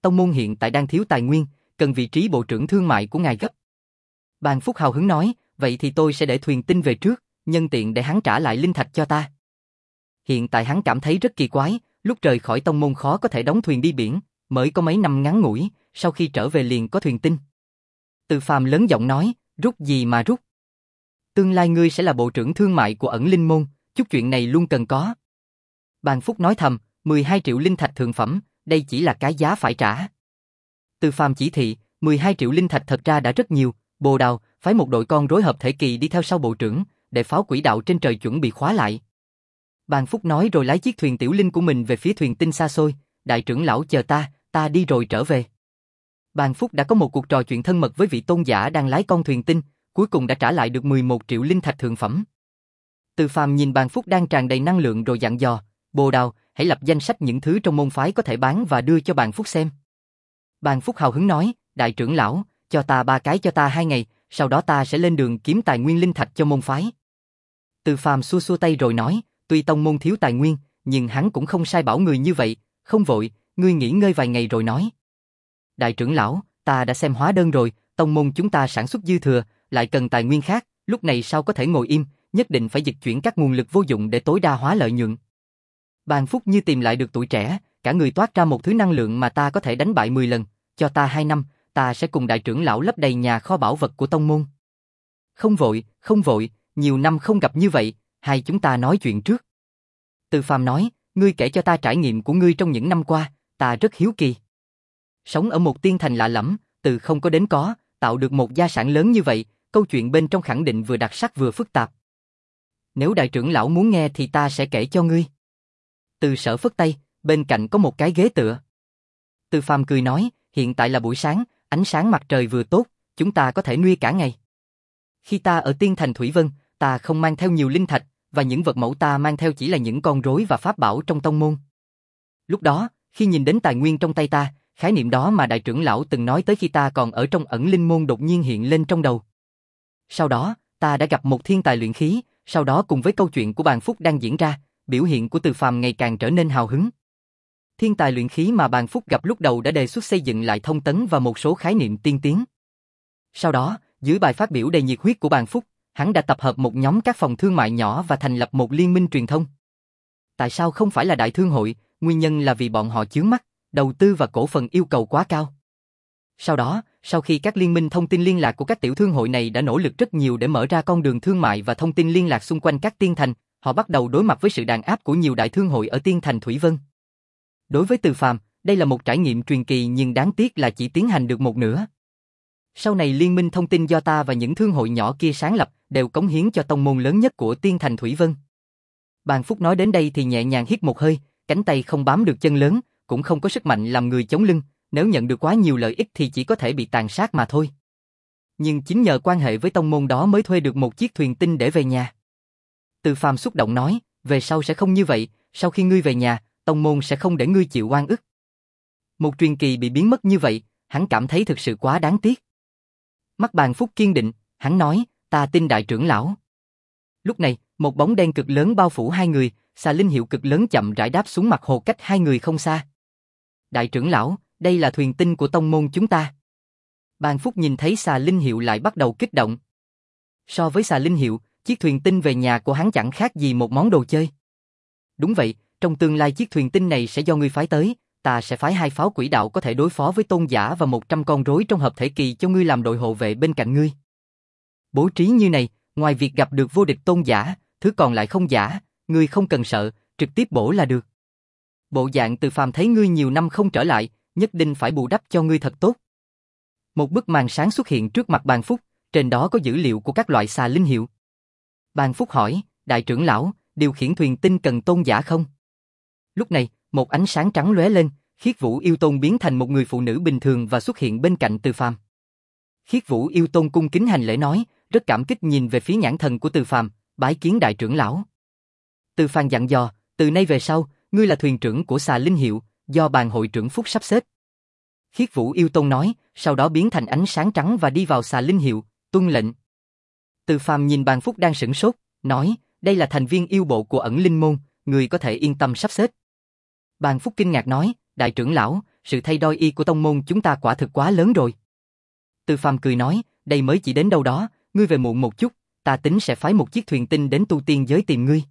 Speaker 1: tông môn hiện tại đang thiếu tài nguyên, cần vị trí bộ trưởng thương mại của ngài gấp. Bàn Phúc hào hứng nói, vậy thì tôi sẽ để Thuyền Tinh về trước, nhân tiện để hắn trả lại linh thạch cho ta. Hiện tại hắn cảm thấy rất kỳ quái, lúc rời khỏi tông môn khó có thể đóng thuyền đi biển, mới có mấy năm ngắn ngủi, sau khi trở về liền có Thuyền Tinh. Từ Phàm lớn giọng nói, rút gì mà rút? Tương lai ngươi sẽ là bộ trưởng thương mại của ẩn linh môn, chút chuyện này luôn cần có. Bàn Phúc nói thầm, mười hai triệu linh thạch thượng phẩm, đây chỉ là cái giá phải trả. Từ Phàm chỉ thị, mười hai triệu linh thạch thật ra đã rất nhiều, Bồ Đào, phái một đội con rối hợp thể kỳ đi theo sau bộ trưởng, để pháo quỹ đạo trên trời chuẩn bị khóa lại. Bàn Phúc nói rồi lái chiếc thuyền tiểu linh của mình về phía Thuyền Tinh xa xôi, đại trưởng lão chờ ta, ta đi rồi trở về. Bàn Phúc đã có một cuộc trò chuyện thân mật với vị tôn giả đang lái con Thuyền Tinh, cuối cùng đã trả lại được mười một triệu linh thạch thượng phẩm. Từ Phàm nhìn Bàn Phúc đang tràn đầy năng lượng rồi dặn dò, Bồ Đào, hãy lập danh sách những thứ trong môn phái có thể bán và đưa cho Bàn Phúc xem. Bàn Phúc hào hứng nói, đại trưởng lão, cho ta ba cái cho ta hai ngày, sau đó ta sẽ lên đường kiếm tài nguyên linh thạch cho môn phái. Từ Phàm xua xua tay rồi nói, tuy tông môn thiếu tài nguyên, nhưng hắn cũng không sai bảo người như vậy, không vội, ngươi nghỉ ngơi vài ngày rồi nói. Đại trưởng lão, ta đã xem hóa đơn rồi, tông môn chúng ta sản xuất dư thừa, lại cần tài nguyên khác, lúc này sao có thể ngồi im, nhất định phải dịch chuyển các nguồn lực vô dụng để tối đa hóa lợi nhuận. Bàn Phúc như tìm lại được tuổi trẻ, cả người toát ra một thứ năng lượng mà ta có thể đánh bại mười lần, cho ta hai năm, ta sẽ cùng đại trưởng lão lấp đầy nhà kho bảo vật của tông môn. Không vội, không vội, nhiều năm không gặp như vậy, hai chúng ta nói chuyện trước. Từ Phàm nói, ngươi kể cho ta trải nghiệm của ngươi trong những năm qua, ta rất hiếu kỳ. Sống ở một tiên thành lạ lẫm, từ không có đến có, tạo được một gia sản lớn như vậy, câu chuyện bên trong khẳng định vừa đặc sắc vừa phức tạp. Nếu đại trưởng lão muốn nghe thì ta sẽ kể cho ngươi. Từ Sở phất tay, bên cạnh có một cái ghế tựa. Từ Phàm cười nói, hiện tại là buổi sáng, ánh sáng mặt trời vừa tốt, chúng ta có thể nuôi cả ngày. Khi ta ở tiên thành Thủy Vân, ta không mang theo nhiều linh thạch, và những vật mẫu ta mang theo chỉ là những con rối và pháp bảo trong tông môn. Lúc đó, khi nhìn đến tài nguyên trong tay ta, khái niệm đó mà đại trưởng lão từng nói tới khi ta còn ở trong ẩn linh môn đột nhiên hiện lên trong đầu. Sau đó, ta đã gặp một thiên tài luyện khí, sau đó cùng với câu chuyện của Bàn Phúc đang diễn ra, biểu hiện của Từ Phàm ngày càng trở nên hào hứng. Thiên tài luyện khí mà Bàn Phúc gặp lúc đầu đã đề xuất xây dựng lại thông tấn và một số khái niệm tiên tiến. Sau đó, dưới bài phát biểu đầy nhiệt huyết của Bàn Phúc, hắn đã tập hợp một nhóm các phòng thương mại nhỏ và thành lập một liên minh truyền thông. Tại sao không phải là đại thương hội? Nguyên nhân là vì bọn họ chướng mắt, đầu tư và cổ phần yêu cầu quá cao. Sau đó, sau khi các liên minh thông tin liên lạc của các tiểu thương hội này đã nỗ lực rất nhiều để mở ra con đường thương mại và thông tin liên lạc xung quanh các tiên thành, họ bắt đầu đối mặt với sự đàn áp của nhiều đại thương hội ở tiên thành Thủy Vân. Đối với Từ Phàm, đây là một trải nghiệm truyền kỳ nhưng đáng tiếc là chỉ tiến hành được một nửa. Sau này liên minh thông tin do ta và những thương hội nhỏ kia sáng lập đều cống hiến cho tông môn lớn nhất của tiên thành Thủy Vân. Bàn Phúc nói đến đây thì nhẹ nhàng hít một hơi, cánh tay không bám được chân lớn, cũng không có sức mạnh làm người chống lưng, nếu nhận được quá nhiều lợi ích thì chỉ có thể bị tàn sát mà thôi. Nhưng chính nhờ quan hệ với tông môn đó mới thuê được một chiếc thuyền tinh để về nhà. Từ Phàm xúc động nói, về sau sẽ không như vậy, sau khi ngươi về nhà, tông môn sẽ không để ngươi chịu oan ức. Một truyền kỳ bị biến mất như vậy, hắn cảm thấy thực sự quá đáng tiếc. Mắt Bàn Phúc kiên định, hắn nói, ta tin đại trưởng lão. Lúc này, một bóng đen cực lớn bao phủ hai người, xà linh hiệu cực lớn chậm rãi đáp xuống mặt hồ cách hai người không xa. Đại trưởng lão, đây là thuyền tinh của tông môn chúng ta. Bàn Phúc nhìn thấy xà linh hiệu lại bắt đầu kích động. So với xà linh hiệu, chiếc thuyền tinh về nhà của hắn chẳng khác gì một món đồ chơi. Đúng vậy, trong tương lai chiếc thuyền tinh này sẽ do ngươi phái tới, ta sẽ phái hai pháo quỹ đạo có thể đối phó với tôn giả và một trăm con rối trong hợp thể kỳ cho ngươi làm đội hộ vệ bên cạnh ngươi. Bố trí như này, ngoài việc gặp được vô địch tôn giả, thứ còn lại không giả, ngươi không cần sợ, trực tiếp bổ là được. Bộ dạng Từ Phàm thấy ngươi nhiều năm không trở lại, nhất định phải bù đắp cho ngươi thật tốt. Một bức màn sáng xuất hiện trước mặt Bàn Phúc, trên đó có dữ liệu của các loại xà linh hiệu. Bàn Phúc hỏi, đại trưởng lão, điều khiển thuyền tinh cần tôn giả không? Lúc này, một ánh sáng trắng lóe lên, Khiết Vũ Yêu Tôn biến thành một người phụ nữ bình thường và xuất hiện bên cạnh Từ Phàm. Khiết Vũ Yêu Tôn cung kính hành lễ nói, rất cảm kích nhìn về phía nhãn thần của Từ Phàm, bái kiến đại trưởng lão. Từ Phàm dặn dò, từ nay về sau, ngươi là thuyền trưởng của xà linh hiệu, do bàn hội trưởng Phúc sắp xếp. Khiết Vũ Yêu Tôn nói, sau đó biến thành ánh sáng trắng và đi vào xà linh hiệu, tuân lệnh. Từ Phàm nhìn Bàn Phúc đang sửng sốt, nói, đây là thành viên yêu bộ của ẩn linh môn, người có thể yên tâm sắp xếp. Bàn Phúc kinh ngạc nói, đại trưởng lão, sự thay đổi y của tông môn chúng ta quả thực quá lớn rồi. Từ Phàm cười nói, đây mới chỉ đến đâu đó, ngươi về muộn một chút, ta tính sẽ phái một chiếc thuyền tinh đến tu tiên giới tìm ngươi.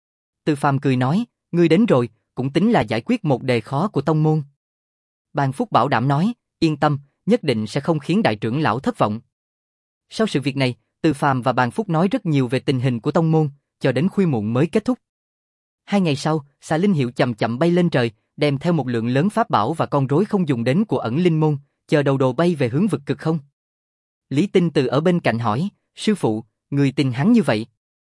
Speaker 1: Từ Phàm cười nói, ngươi đến rồi, cũng tính là giải quyết một đề khó của tông môn. Bàn Phúc bảo đảm nói, yên tâm, nhất định sẽ không khiến đại trưởng lão thất vọng. Sau sự việc này, Từ Phàm và Bàn Phúc nói rất nhiều về tình hình của tông môn, cho đến khuya muộn mới kết thúc. Hai ngày sau, xà linh hiệu chậm chậm bay lên trời, đem theo một lượng lớn pháp bảo và con rối không dùng đến của ẩn linh môn, chờ đầu đồ bay về hướng vực cực không. Lý Tinh Từ ở bên cạnh hỏi, sư phụ, người tin hắn như vậy?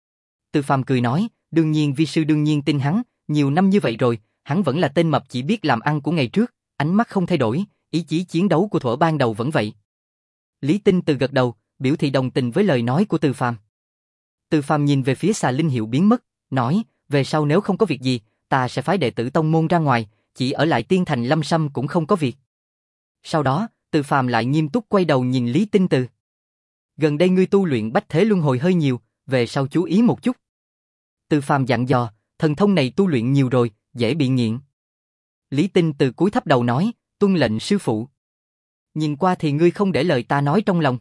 Speaker 1: Từ Phàm cười nói, đương nhiên vi sư đương nhiên tin hắn, nhiều năm như vậy rồi, hắn vẫn là tên mập chỉ biết làm ăn của ngày trước, ánh mắt không thay đổi, ý chí chiến đấu của thuở ban đầu vẫn vậy. Lý Tinh Từ gật đầu, biểu thị đồng tình với lời nói của Từ Phàm. Từ Phàm nhìn về phía xà linh hiệu biến mất, nói, về sau nếu không có việc gì, ta sẽ phái đệ tử tông môn ra ngoài, chỉ ở lại Tiên Thành Lâm Sâm cũng không có việc. Sau đó, Từ Phàm lại nghiêm túc quay đầu nhìn Lý Tinh Từ. Gần đây ngươi tu luyện bách thế luân hồi hơi nhiều, về sau chú ý một chút. Từ Phàm dặn dò, thần thông này tu luyện nhiều rồi, dễ bị nghiện. Lý Tinh Từ cúi thấp đầu nói, tuân lệnh sư phụ. Nhìn qua thì ngươi không để lời ta nói trong lòng.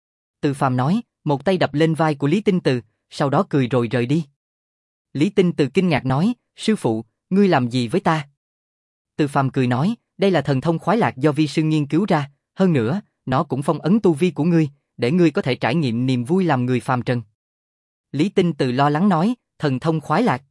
Speaker 1: Từ Phàm nói, một tay đập lên vai của Lý Tinh Từ, sau đó cười rồi rời đi. Lý Tinh Từ kinh ngạc nói, sư phụ, ngươi làm gì với ta? Từ Phàm cười nói, đây là thần thông khoái lạc do vi sư nghiên cứu ra, hơn nữa, nó cũng phong ấn tu vi của ngươi, để ngươi có thể trải nghiệm niềm vui làm người phàm trần. Lý Tinh Từ lo lắng nói, thần thông khoái lạc.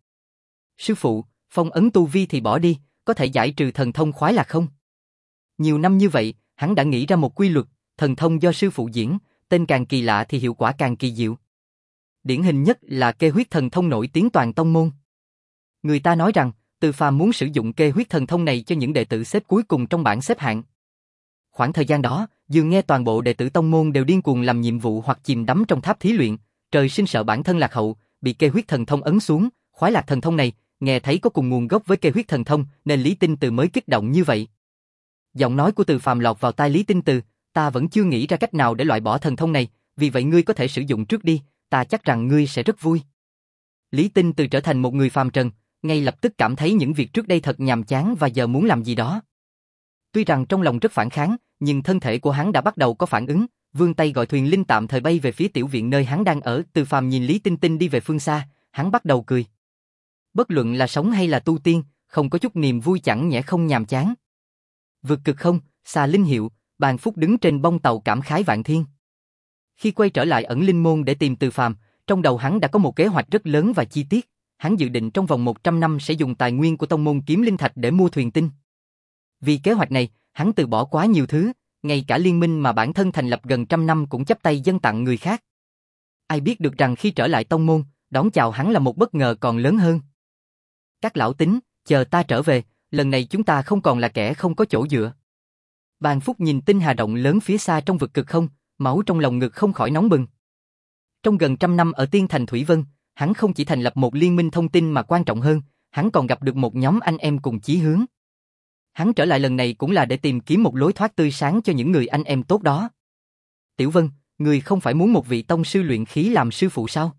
Speaker 1: Sư phụ, phong ấn tu vi thì bỏ đi, có thể giải trừ thần thông khoái lạc không? Nhiều năm như vậy, hắn đã nghĩ ra một quy luật, thần thông do sư phụ diễn, tên càng kỳ lạ thì hiệu quả càng kỳ diệu. Điển hình nhất là kê huyết thần thông nổi tiếng toàn tông môn. Người ta nói rằng, Từ Phàm muốn sử dụng kê huyết thần thông này cho những đệ tử xếp cuối cùng trong bảng xếp hạng. Khoảng thời gian đó, dường nghe toàn bộ đệ tử tông môn đều điên cuồng làm nhiệm vụ hoặc chìm đắm trong tháp thí luyện, trời sinh sợ bản thân lạc hậu, bị kê huyết thần thông ấn xuống, khoái lạc thần thông này, nghe thấy có cùng nguồn gốc với kê huyết thần thông, nên Lý Tinh Từ mới kích động như vậy. Giọng nói của Từ Phàm lọt vào tai Lý Tinh Từ, ta vẫn chưa nghĩ ra cách nào để loại bỏ thần thông này, vì vậy ngươi có thể sử dụng trước đi, ta chắc rằng ngươi sẽ rất vui. Lý Tinh Từ trở thành một người phàm trần, ngay lập tức cảm thấy những việc trước đây thật nhàm chán và giờ muốn làm gì đó. Tuy rằng trong lòng rất phản kháng, nhưng thân thể của hắn đã bắt đầu có phản ứng, vươn tay gọi thuyền linh tạm thời bay về phía tiểu viện nơi hắn đang ở. Từ Phàm nhìn Lý Tinh Tinh đi về phương xa, hắn bắt đầu cười. Bất luận là sống hay là tu tiên, không có chút niềm vui chẳng nhẽ không nhàm chán. Vực cực không, xà linh hiệu, Bàn Phúc đứng trên bông tàu cảm khái vạn thiên. Khi quay trở lại ẩn linh môn để tìm Từ Phàm, trong đầu hắn đã có một kế hoạch rất lớn và chi tiết. Hắn dự định trong vòng một trăm năm sẽ dùng tài nguyên của tông môn kiếm linh thạch để mua thuyền tinh. Vì kế hoạch này, hắn từ bỏ quá nhiều thứ, ngay cả liên minh mà bản thân thành lập gần trăm năm cũng chắp tay dâng tặng người khác. Ai biết được rằng khi trở lại tông môn, đón chào hắn là một bất ngờ còn lớn hơn. Các lão tính, chờ ta trở về, lần này chúng ta không còn là kẻ không có chỗ dựa. Bàn Phúc nhìn tinh hà động lớn phía xa trong vực cực không, máu trong lòng ngực không khỏi nóng bừng. Trong gần trăm năm ở Tiên Thành Thủy Vân, hắn không chỉ thành lập một liên minh thông tin mà quan trọng hơn, hắn còn gặp được một nhóm anh em cùng chí hướng. Hắn trở lại lần này cũng là để tìm kiếm một lối thoát tươi sáng cho những người anh em tốt đó. Tiểu Vân, người không phải muốn một vị tông sư luyện khí làm sư phụ sao?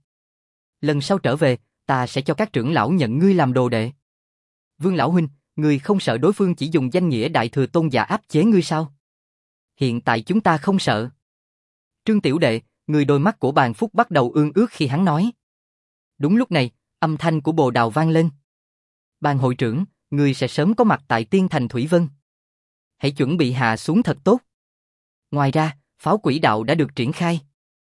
Speaker 1: Lần sau trở về, ta sẽ cho các trưởng lão nhận ngươi làm đồ đệ. Vương lão huynh, người không sợ đối phương chỉ dùng danh nghĩa đại thừa tôn giả áp chế ngươi sao? Hiện tại chúng ta không sợ. Trương tiểu đệ, người đôi mắt của Bàn Phúc bắt đầu ương ước khi hắn nói. Đúng lúc này, âm thanh của Bồ Đào vang lên. Bàn hội trưởng, người sẽ sớm có mặt tại Tiên Thành Thủy Vân. Hãy chuẩn bị hạ xuống thật tốt. Ngoài ra, pháo quỹ đạo đã được triển khai.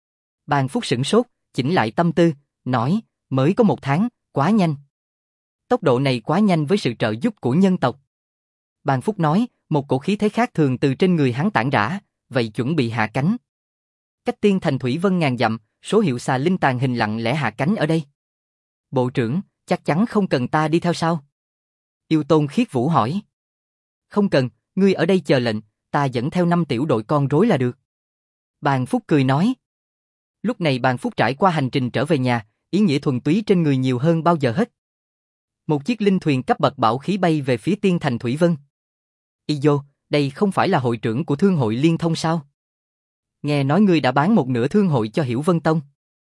Speaker 1: Bàn Phúc sửng sốt, chỉnh lại tâm tư, nói, mới có một tháng, quá nhanh. Tốc độ này quá nhanh với sự trợ giúp của nhân tộc. Bàn Phúc nói, một cổ khí thế khác thường từ trên người hắn tản rã, vậy chuẩn bị hạ cánh. Cách Tiên Thành Thủy Vân ngàn dặm, số hiệu xà linh tàn hình lặng lẽ hạ cánh ở đây. Bộ trưởng, chắc chắn không cần ta đi theo sao? Yêu Tôn Khiết Vũ hỏi. Không cần, ngươi ở đây chờ lệnh, ta dẫn theo năm tiểu đội con rối là được. Bàn Phúc cười nói. Lúc này Bàn Phúc trải qua hành trình trở về nhà, ý nghĩa thuần túy trên người nhiều hơn bao giờ hết. Một chiếc linh thuyền cấp bậc bảo khí bay về phía Tiên Thành Thủy Vân. Izo, đây không phải là hội trưởng của Thương hội Liên Thông sao? Nghe nói ngươi đã bán một nửa thương hội cho Hiểu Vân Tông.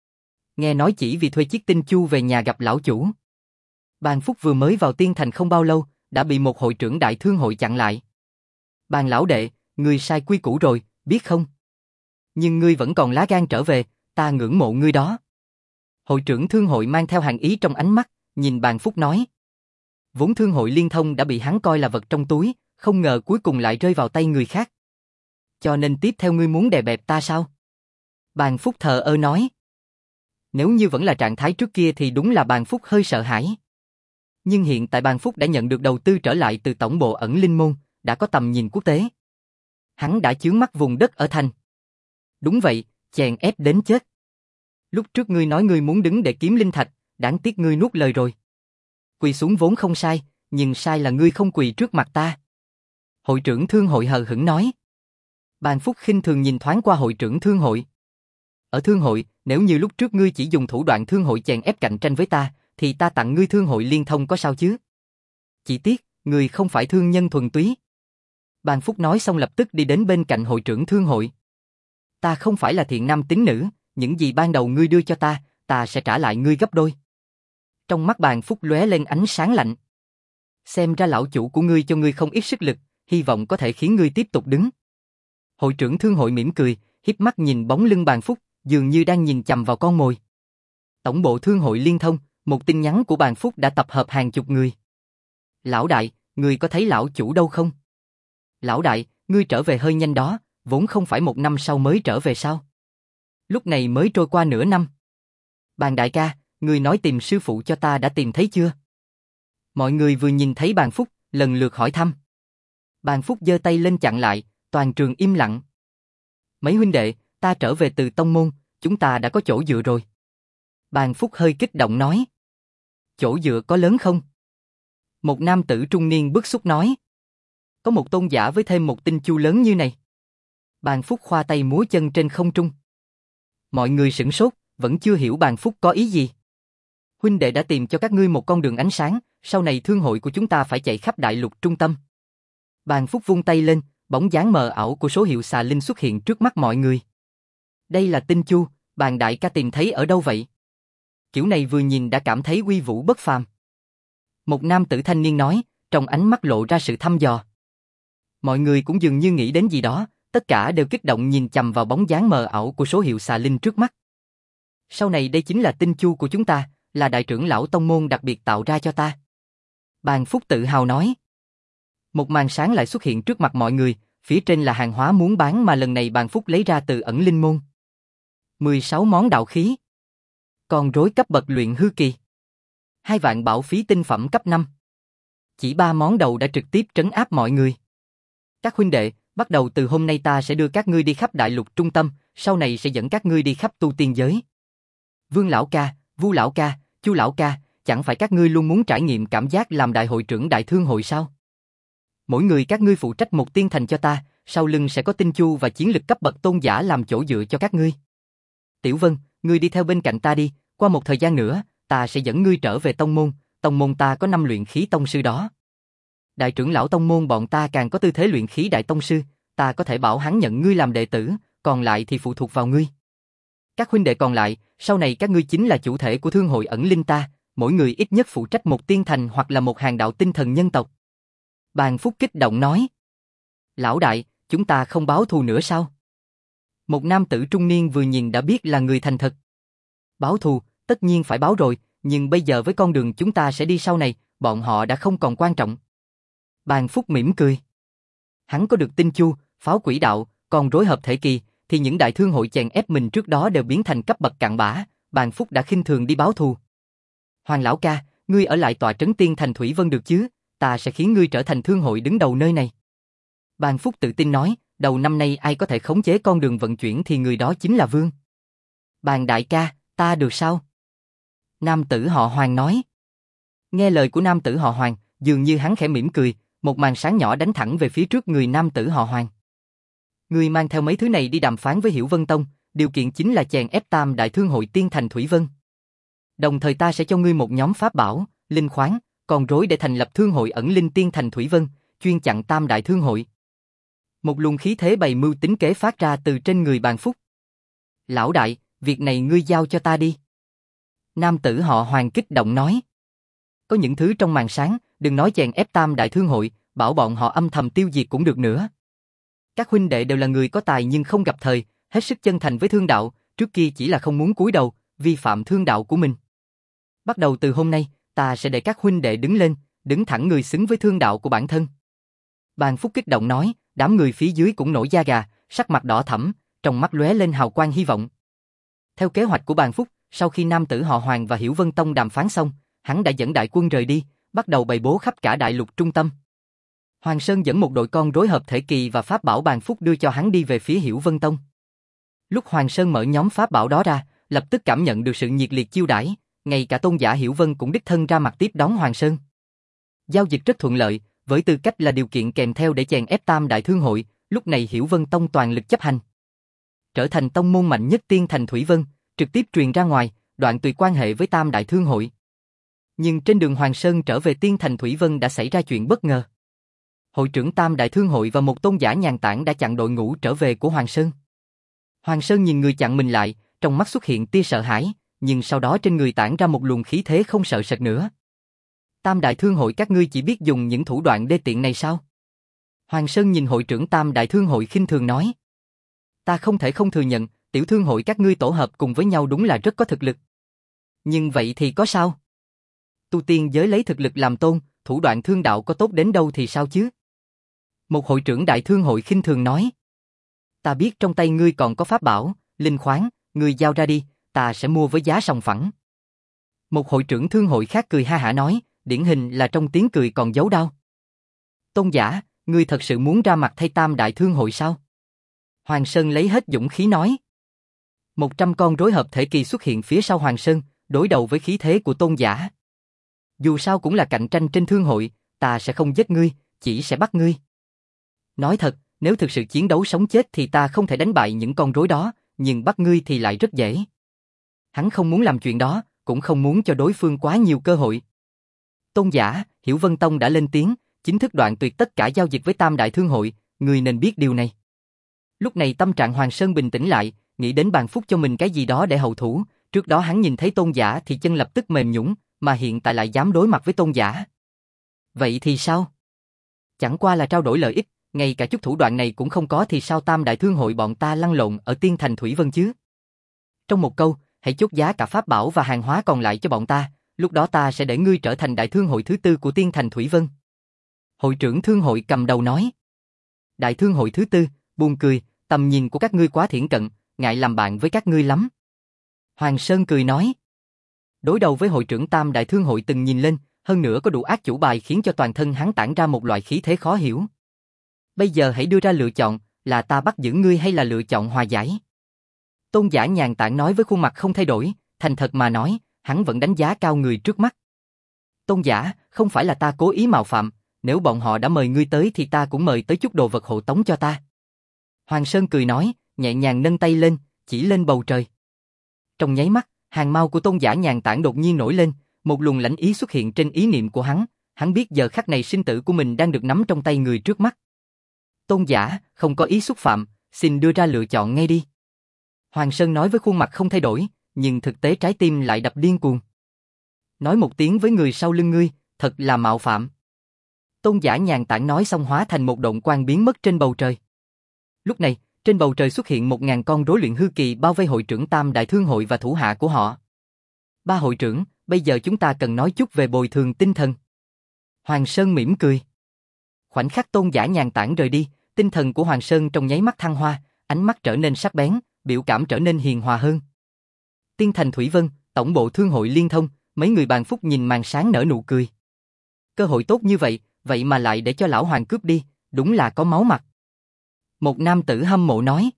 Speaker 1: Nghe nói chỉ vì thuê chiếc tinh chu về nhà gặp lão chủ. Bàn Phúc vừa mới vào Tiên Thành không bao lâu, đã bị một hội trưởng đại thương hội chặn lại. Bàn lão đệ, ngươi sai quy củ rồi, biết không? Nhưng ngươi vẫn còn lá gan trở về, ta ngưỡng mộ ngươi đó. Hội trưởng thương hội mang theo hàn ý trong ánh mắt, nhìn Bàn Phúc nói. Vốn thương hội liên thông đã bị hắn coi là vật trong túi, không ngờ cuối cùng lại rơi vào tay người khác. Cho nên tiếp theo ngươi muốn đè bẹp ta sao? Bàn Phúc thờ ơ nói. Nếu như vẫn là trạng thái trước kia thì đúng là Bàn Phúc hơi sợ hãi. Nhưng hiện tại Bàn Phúc đã nhận được đầu tư trở lại từ tổng bộ ẩn linh môn, đã có tầm nhìn quốc tế. Hắn đã chướng mắt vùng đất ở thành. Đúng vậy, chèn ép đến chết. Lúc trước ngươi nói ngươi muốn đứng để kiếm linh thạch, đáng tiếc ngươi nuốt lời rồi. Quỳ xuống vốn không sai, nhưng sai là ngươi không quỳ trước mặt ta. Hội trưởng thương hội hờ hững nói. Bàn Phúc khinh thường nhìn thoáng qua hội trưởng thương hội. Ở thương hội, nếu như lúc trước ngươi chỉ dùng thủ đoạn thương hội chèn ép cạnh tranh với ta, thì ta tặng ngươi thương hội liên thông có sao chứ? Chỉ tiếc, ngươi không phải thương nhân thuần túy. Bàn Phúc nói xong lập tức đi đến bên cạnh hội trưởng thương hội. Ta không phải là thiện nam tín nữ, những gì ban đầu ngươi đưa cho ta, ta sẽ trả lại ngươi gấp đôi. Trong mắt Bàn Phúc lóe lên ánh sáng lạnh. Xem ra lão chủ của ngươi cho ngươi không ít sức lực, hy vọng có thể khiến ngươi tiếp tục đứng. Hội trưởng thương hội mỉm cười, híp mắt nhìn bóng lưng Bàn Phúc, dường như đang nhìn chằm vào con mồi. Tổng bộ thương hội liên thông, một tin nhắn của Bàn Phúc đã tập hợp hàng chục người. Lão đại, ngươi có thấy lão chủ đâu không? Lão đại, ngươi trở về hơi nhanh đó, vốn không phải một năm sau mới trở về sao? Lúc này mới trôi qua nửa năm. Bàn đại ca, ngươi nói tìm sư phụ cho ta đã tìm thấy chưa? Mọi người vừa nhìn thấy Bàn Phúc, lần lượt hỏi thăm. Bàn Phúc giơ tay lên chặn lại, toàn trường im lặng. Mấy huynh đệ, ta trở về từ tông môn, chúng ta đã có chỗ dựa rồi. Bàn Phúc hơi kích động nói. Chỗ dựa có lớn không? Một nam tử trung niên bức xúc nói. Có một tôn giả với thêm một tinh chu lớn như này. Bàn Phúc khoa tay múa chân trên không trung. Mọi người sửng sốt, vẫn chưa hiểu Bàn Phúc có ý gì. Huynh đệ đã tìm cho các ngươi một con đường ánh sáng, sau này thương hội của chúng ta phải chạy khắp đại lục trung tâm. Bàn Phúc vung tay lên, bóng dáng mờ ảo của số hiệu xà linh xuất hiện trước mắt mọi người. Đây là tinh chu, Bàn đại ca tìm thấy ở đâu vậy? Kiểu này vừa nhìn đã cảm thấy uy vũ bất phàm. Một nam tử thanh niên nói, trong ánh mắt lộ ra sự thăm dò. Mọi người cũng dường như nghĩ đến gì đó, tất cả đều kích động nhìn chằm vào bóng dáng mờ ảo của số hiệu xà linh trước mắt. Sau này đây chính là tinh chu của chúng ta, là đại trưởng lão tông môn đặc biệt tạo ra cho ta. Bàn Phúc tự hào nói. Một màn sáng lại xuất hiện trước mặt mọi người, phía trên là hàng hóa muốn bán mà lần này Bàn Phúc lấy ra từ ẩn linh môn. mười sáu món đạo khí. Con rối cấp bậc luyện hư kỳ. Hai vạn bảo phí tinh phẩm cấp năm. Chỉ ba món đầu đã trực tiếp trấn áp mọi người. Các huynh đệ, bắt đầu từ hôm nay ta sẽ đưa các ngươi đi khắp đại lục trung tâm, sau này sẽ dẫn các ngươi đi khắp tu tiên giới. Vương lão ca, Vu lão ca, Chu lão ca, chẳng phải các ngươi luôn muốn trải nghiệm cảm giác làm đại hội trưởng đại thương hội sao? Mỗi người các ngươi phụ trách một tiên thành cho ta, sau lưng sẽ có tinh chu và chiến lực cấp bậc tôn giả làm chỗ dựa cho các ngươi. Tiểu Vân, ngươi đi theo bên cạnh ta đi, qua một thời gian nữa, ta sẽ dẫn ngươi trở về tông môn, tông môn ta có năm luyện khí tông sư đó. Đại trưởng lão tông môn bọn ta càng có tư thế luyện khí đại tông sư, ta có thể bảo hắn nhận ngươi làm đệ tử, còn lại thì phụ thuộc vào ngươi. Các huynh đệ còn lại, sau này các ngươi chính là chủ thể của thương hội ẩn linh ta, mỗi người ít nhất phụ trách một tiên thành hoặc là một hàng đạo tinh thần nhân tộc. Bàn Phúc kích động nói. Lão đại, chúng ta không báo thù nữa sao? Một nam tử trung niên vừa nhìn đã biết là người thành thật. Báo thù, tất nhiên phải báo rồi, nhưng bây giờ với con đường chúng ta sẽ đi sau này, bọn họ đã không còn quan trọng. Bàn Phúc mỉm cười. Hắn có được tinh chu, pháo quỷ đạo, còn rối hợp thể kỳ, thì những đại thương hội chèn ép mình trước đó đều biến thành cấp bậc cặn bã, Bàn Phúc đã khinh thường đi báo thù. Hoàng lão ca, ngươi ở lại tòa trấn tiên thành Thủy Vân được chứ, ta sẽ khiến ngươi trở thành thương hội đứng đầu nơi này. Bàn Phúc tự tin nói, đầu năm nay ai có thể khống chế con đường vận chuyển thì người đó chính là Vương. Bàn đại ca, ta được sao? Nam tử họ Hoàng nói. Nghe lời của nam tử họ Hoàng, dường như hắn khẽ mỉm cười, một màn sáng nhỏ đánh thẳng về phía trước người nam tử họ Hoàng. Ngươi mang theo mấy thứ này đi đàm phán với Hiểu Vân Tông, điều kiện chính là chèn ép tam đại thương hội tiên thành Thủy Vân. Đồng thời ta sẽ cho ngươi một nhóm pháp bảo, linh khoáng, con rối để thành lập thương hội ẩn linh tiên thành Thủy Vân, chuyên chặn tam đại thương hội. Một luồng khí thế bày mưu tính kế phát ra từ trên người Bàn Phúc. Lão đại, việc này ngươi giao cho ta đi. Nam tử họ Hoàng kích động nói. Có những thứ trong màn sáng, đừng nói chèn ép tam đại thương hội, bảo bọn họ âm thầm tiêu diệt cũng được nữa. Các huynh đệ đều là người có tài nhưng không gặp thời, hết sức chân thành với thương đạo, trước kia chỉ là không muốn cúi đầu, vi phạm thương đạo của mình. Bắt đầu từ hôm nay, ta sẽ để các huynh đệ đứng lên, đứng thẳng người xứng với thương đạo của bản thân. Bàn Phúc kích động nói, đám người phía dưới cũng nổi da gà, sắc mặt đỏ thẫm, trong mắt lóe lên hào quang hy vọng. Theo kế hoạch của Bàn Phúc, sau khi nam tử họ Hoàng và Hiểu Vân Tông đàm phán xong, hắn đã dẫn đại quân rời đi, bắt đầu bày bố khắp cả đại lục trung tâm. Hoàng Sơn dẫn một đội con rối hợp thể kỳ và pháp bảo Bàn Phúc đưa cho hắn đi về phía Hiểu Vân Tông. Lúc Hoàng Sơn mở nhóm pháp bảo đó ra, lập tức cảm nhận được sự nhiệt liệt chiêu đãi, ngay cả tôn giả Hiểu Vân cũng đích thân ra mặt tiếp đón Hoàng Sơn. Giao dịch rất thuận lợi, với tư cách là điều kiện kèm theo để chèn ép Tam Đại Thương Hội, lúc này Hiểu Vân Tông toàn lực chấp hành. Trở thành tông môn mạnh nhất Tiên Thành Thủy Vân, trực tiếp truyền ra ngoài, đoạn tuyệt quan hệ với Tam Đại Thương Hội. Nhưng trên đường Hoàng Sơn trở về Tiên Thành Thủy Vân đã xảy ra chuyện bất ngờ. Hội trưởng Tam Đại Thương Hội và một tôn giả nhàn tản đã chặn đội ngũ trở về của Hoàng Sơn. Hoàng Sơn nhìn người chặn mình lại, trong mắt xuất hiện tia sợ hãi, nhưng sau đó trên người tản ra một luồng khí thế không sợ sệt nữa. Tam Đại Thương Hội các ngươi chỉ biết dùng những thủ đoạn đê tiện này sao? Hoàng Sơn nhìn hội trưởng Tam Đại Thương Hội khinh thường nói. Ta không thể không thừa nhận, tiểu thương hội các ngươi tổ hợp cùng với nhau đúng là rất có thực lực. Nhưng vậy thì có sao? Tu tiên giới lấy thực lực làm tôn, thủ đoạn thương đạo có tốt đến đâu thì sao chứ? Một hội trưởng Đại Thương Hội khinh thường nói. Ta biết trong tay ngươi còn có pháp bảo, linh khoáng, ngươi giao ra đi, ta sẽ mua với giá sòng phẳng. Một hội trưởng thương hội khác cười ha hả nói, điển hình là trong tiếng cười còn giấu đau. Tôn giả, ngươi thật sự muốn ra mặt thay Tam Đại Thương Hội sao? Hoàng Sơn lấy hết dũng khí nói. Một trăm con rối hợp thể kỳ xuất hiện phía sau Hoàng Sơn, đối đầu với khí thế của tôn giả. Dù sao cũng là cạnh tranh trên thương hội, ta sẽ không giết ngươi, chỉ sẽ bắt ngươi. Nói thật, nếu thực sự chiến đấu sống chết thì ta không thể đánh bại những con rối đó, nhưng bắt ngươi thì lại rất dễ. Hắn không muốn làm chuyện đó, cũng không muốn cho đối phương quá nhiều cơ hội. Tôn giả, Hiểu Vân Tông đã lên tiếng, chính thức đoạn tuyệt tất cả giao dịch với Tam Đại Thương Hội, ngươi nên biết điều này. Lúc này tâm trạng Hoàng Sơn bình tĩnh lại, nghĩ đến Bàn Phúc cho mình cái gì đó để hậu thủ, trước đó hắn nhìn thấy tôn giả thì chân lập tức mềm nhũn, mà hiện tại lại dám đối mặt với tôn giả. Vậy thì sao? Chẳng qua là trao đổi lợi ích, ngay cả chút thủ đoạn này cũng không có thì sao Tam Đại Thương Hội bọn ta lăn lộn ở Tiên Thành Thủy Vân chứ? Trong một câu, hãy chốt giá cả pháp bảo và hàng hóa còn lại cho bọn ta, lúc đó ta sẽ để ngươi trở thành Đại Thương Hội thứ tư của Tiên Thành Thủy Vân. Hội trưởng Thương Hội cầm đầu nói. Đại Thương Hội thứ tư, buồn cười, tầm nhìn của các ngươi quá thiển cận, ngại làm bạn với các ngươi lắm. Hoàng Sơn cười nói. Đối đầu với hội trưởng Tam Đại Thương Hội từng nhìn lên, hơn nữa có đủ ác chủ bài khiến cho toàn thân hắn tản ra một loại khí thế khó hiểu. Bây giờ hãy đưa ra lựa chọn, là ta bắt giữ ngươi hay là lựa chọn hòa giải? Tôn giả nhàn tản nói với khuôn mặt không thay đổi, thành thật mà nói, hắn vẫn đánh giá cao người trước mắt. Tôn giả, không phải là ta cố ý mạo phạm, nếu bọn họ đã mời ngươi tới thì ta cũng mời tới chút đồ vật hộ tống cho ta. Hoàng Sơn cười nói, nhẹ nhàng nâng tay lên, chỉ lên bầu trời. Trong nháy mắt, hàng mau của tôn giả nhàn tản đột nhiên nổi lên, một luồng lãnh ý xuất hiện trên ý niệm của hắn, hắn biết giờ khắc này sinh tử của mình đang được nắm trong tay người trước mắt. Tôn giả, không có ý xúc phạm, xin đưa ra lựa chọn ngay đi. Hoàng Sơn nói với khuôn mặt không thay đổi, nhưng thực tế trái tim lại đập điên cuồng. Nói một tiếng với người sau lưng ngươi, thật là mạo phạm. Tôn giả nhàn tản nói xong hóa thành một động quang biến mất trên bầu trời. Lúc này, trên bầu trời xuất hiện một ngàn con rối luyện hư kỳ bao vây hội trưởng Tam Đại Thương Hội và thủ hạ của họ. Ba hội trưởng, bây giờ chúng ta cần nói chút về bồi thường tinh thần. Hoàng Sơn mỉm cười. Khoảnh khắc tôn giả nhàn tản rời đi, tinh thần của Hoàng Sơn trong nháy mắt thăng hoa, ánh mắt trở nên sắc bén, biểu cảm trở nên hiền hòa hơn. Tiên Thành Thủy Vân, tổng bộ thương hội liên thông, mấy người Bàn Phúc nhìn màn sáng nở nụ cười. Cơ hội tốt như vậy, vậy mà lại để cho lão Hoàng cướp đi, đúng là có máu mặt. Một nam tử hâm mộ nói.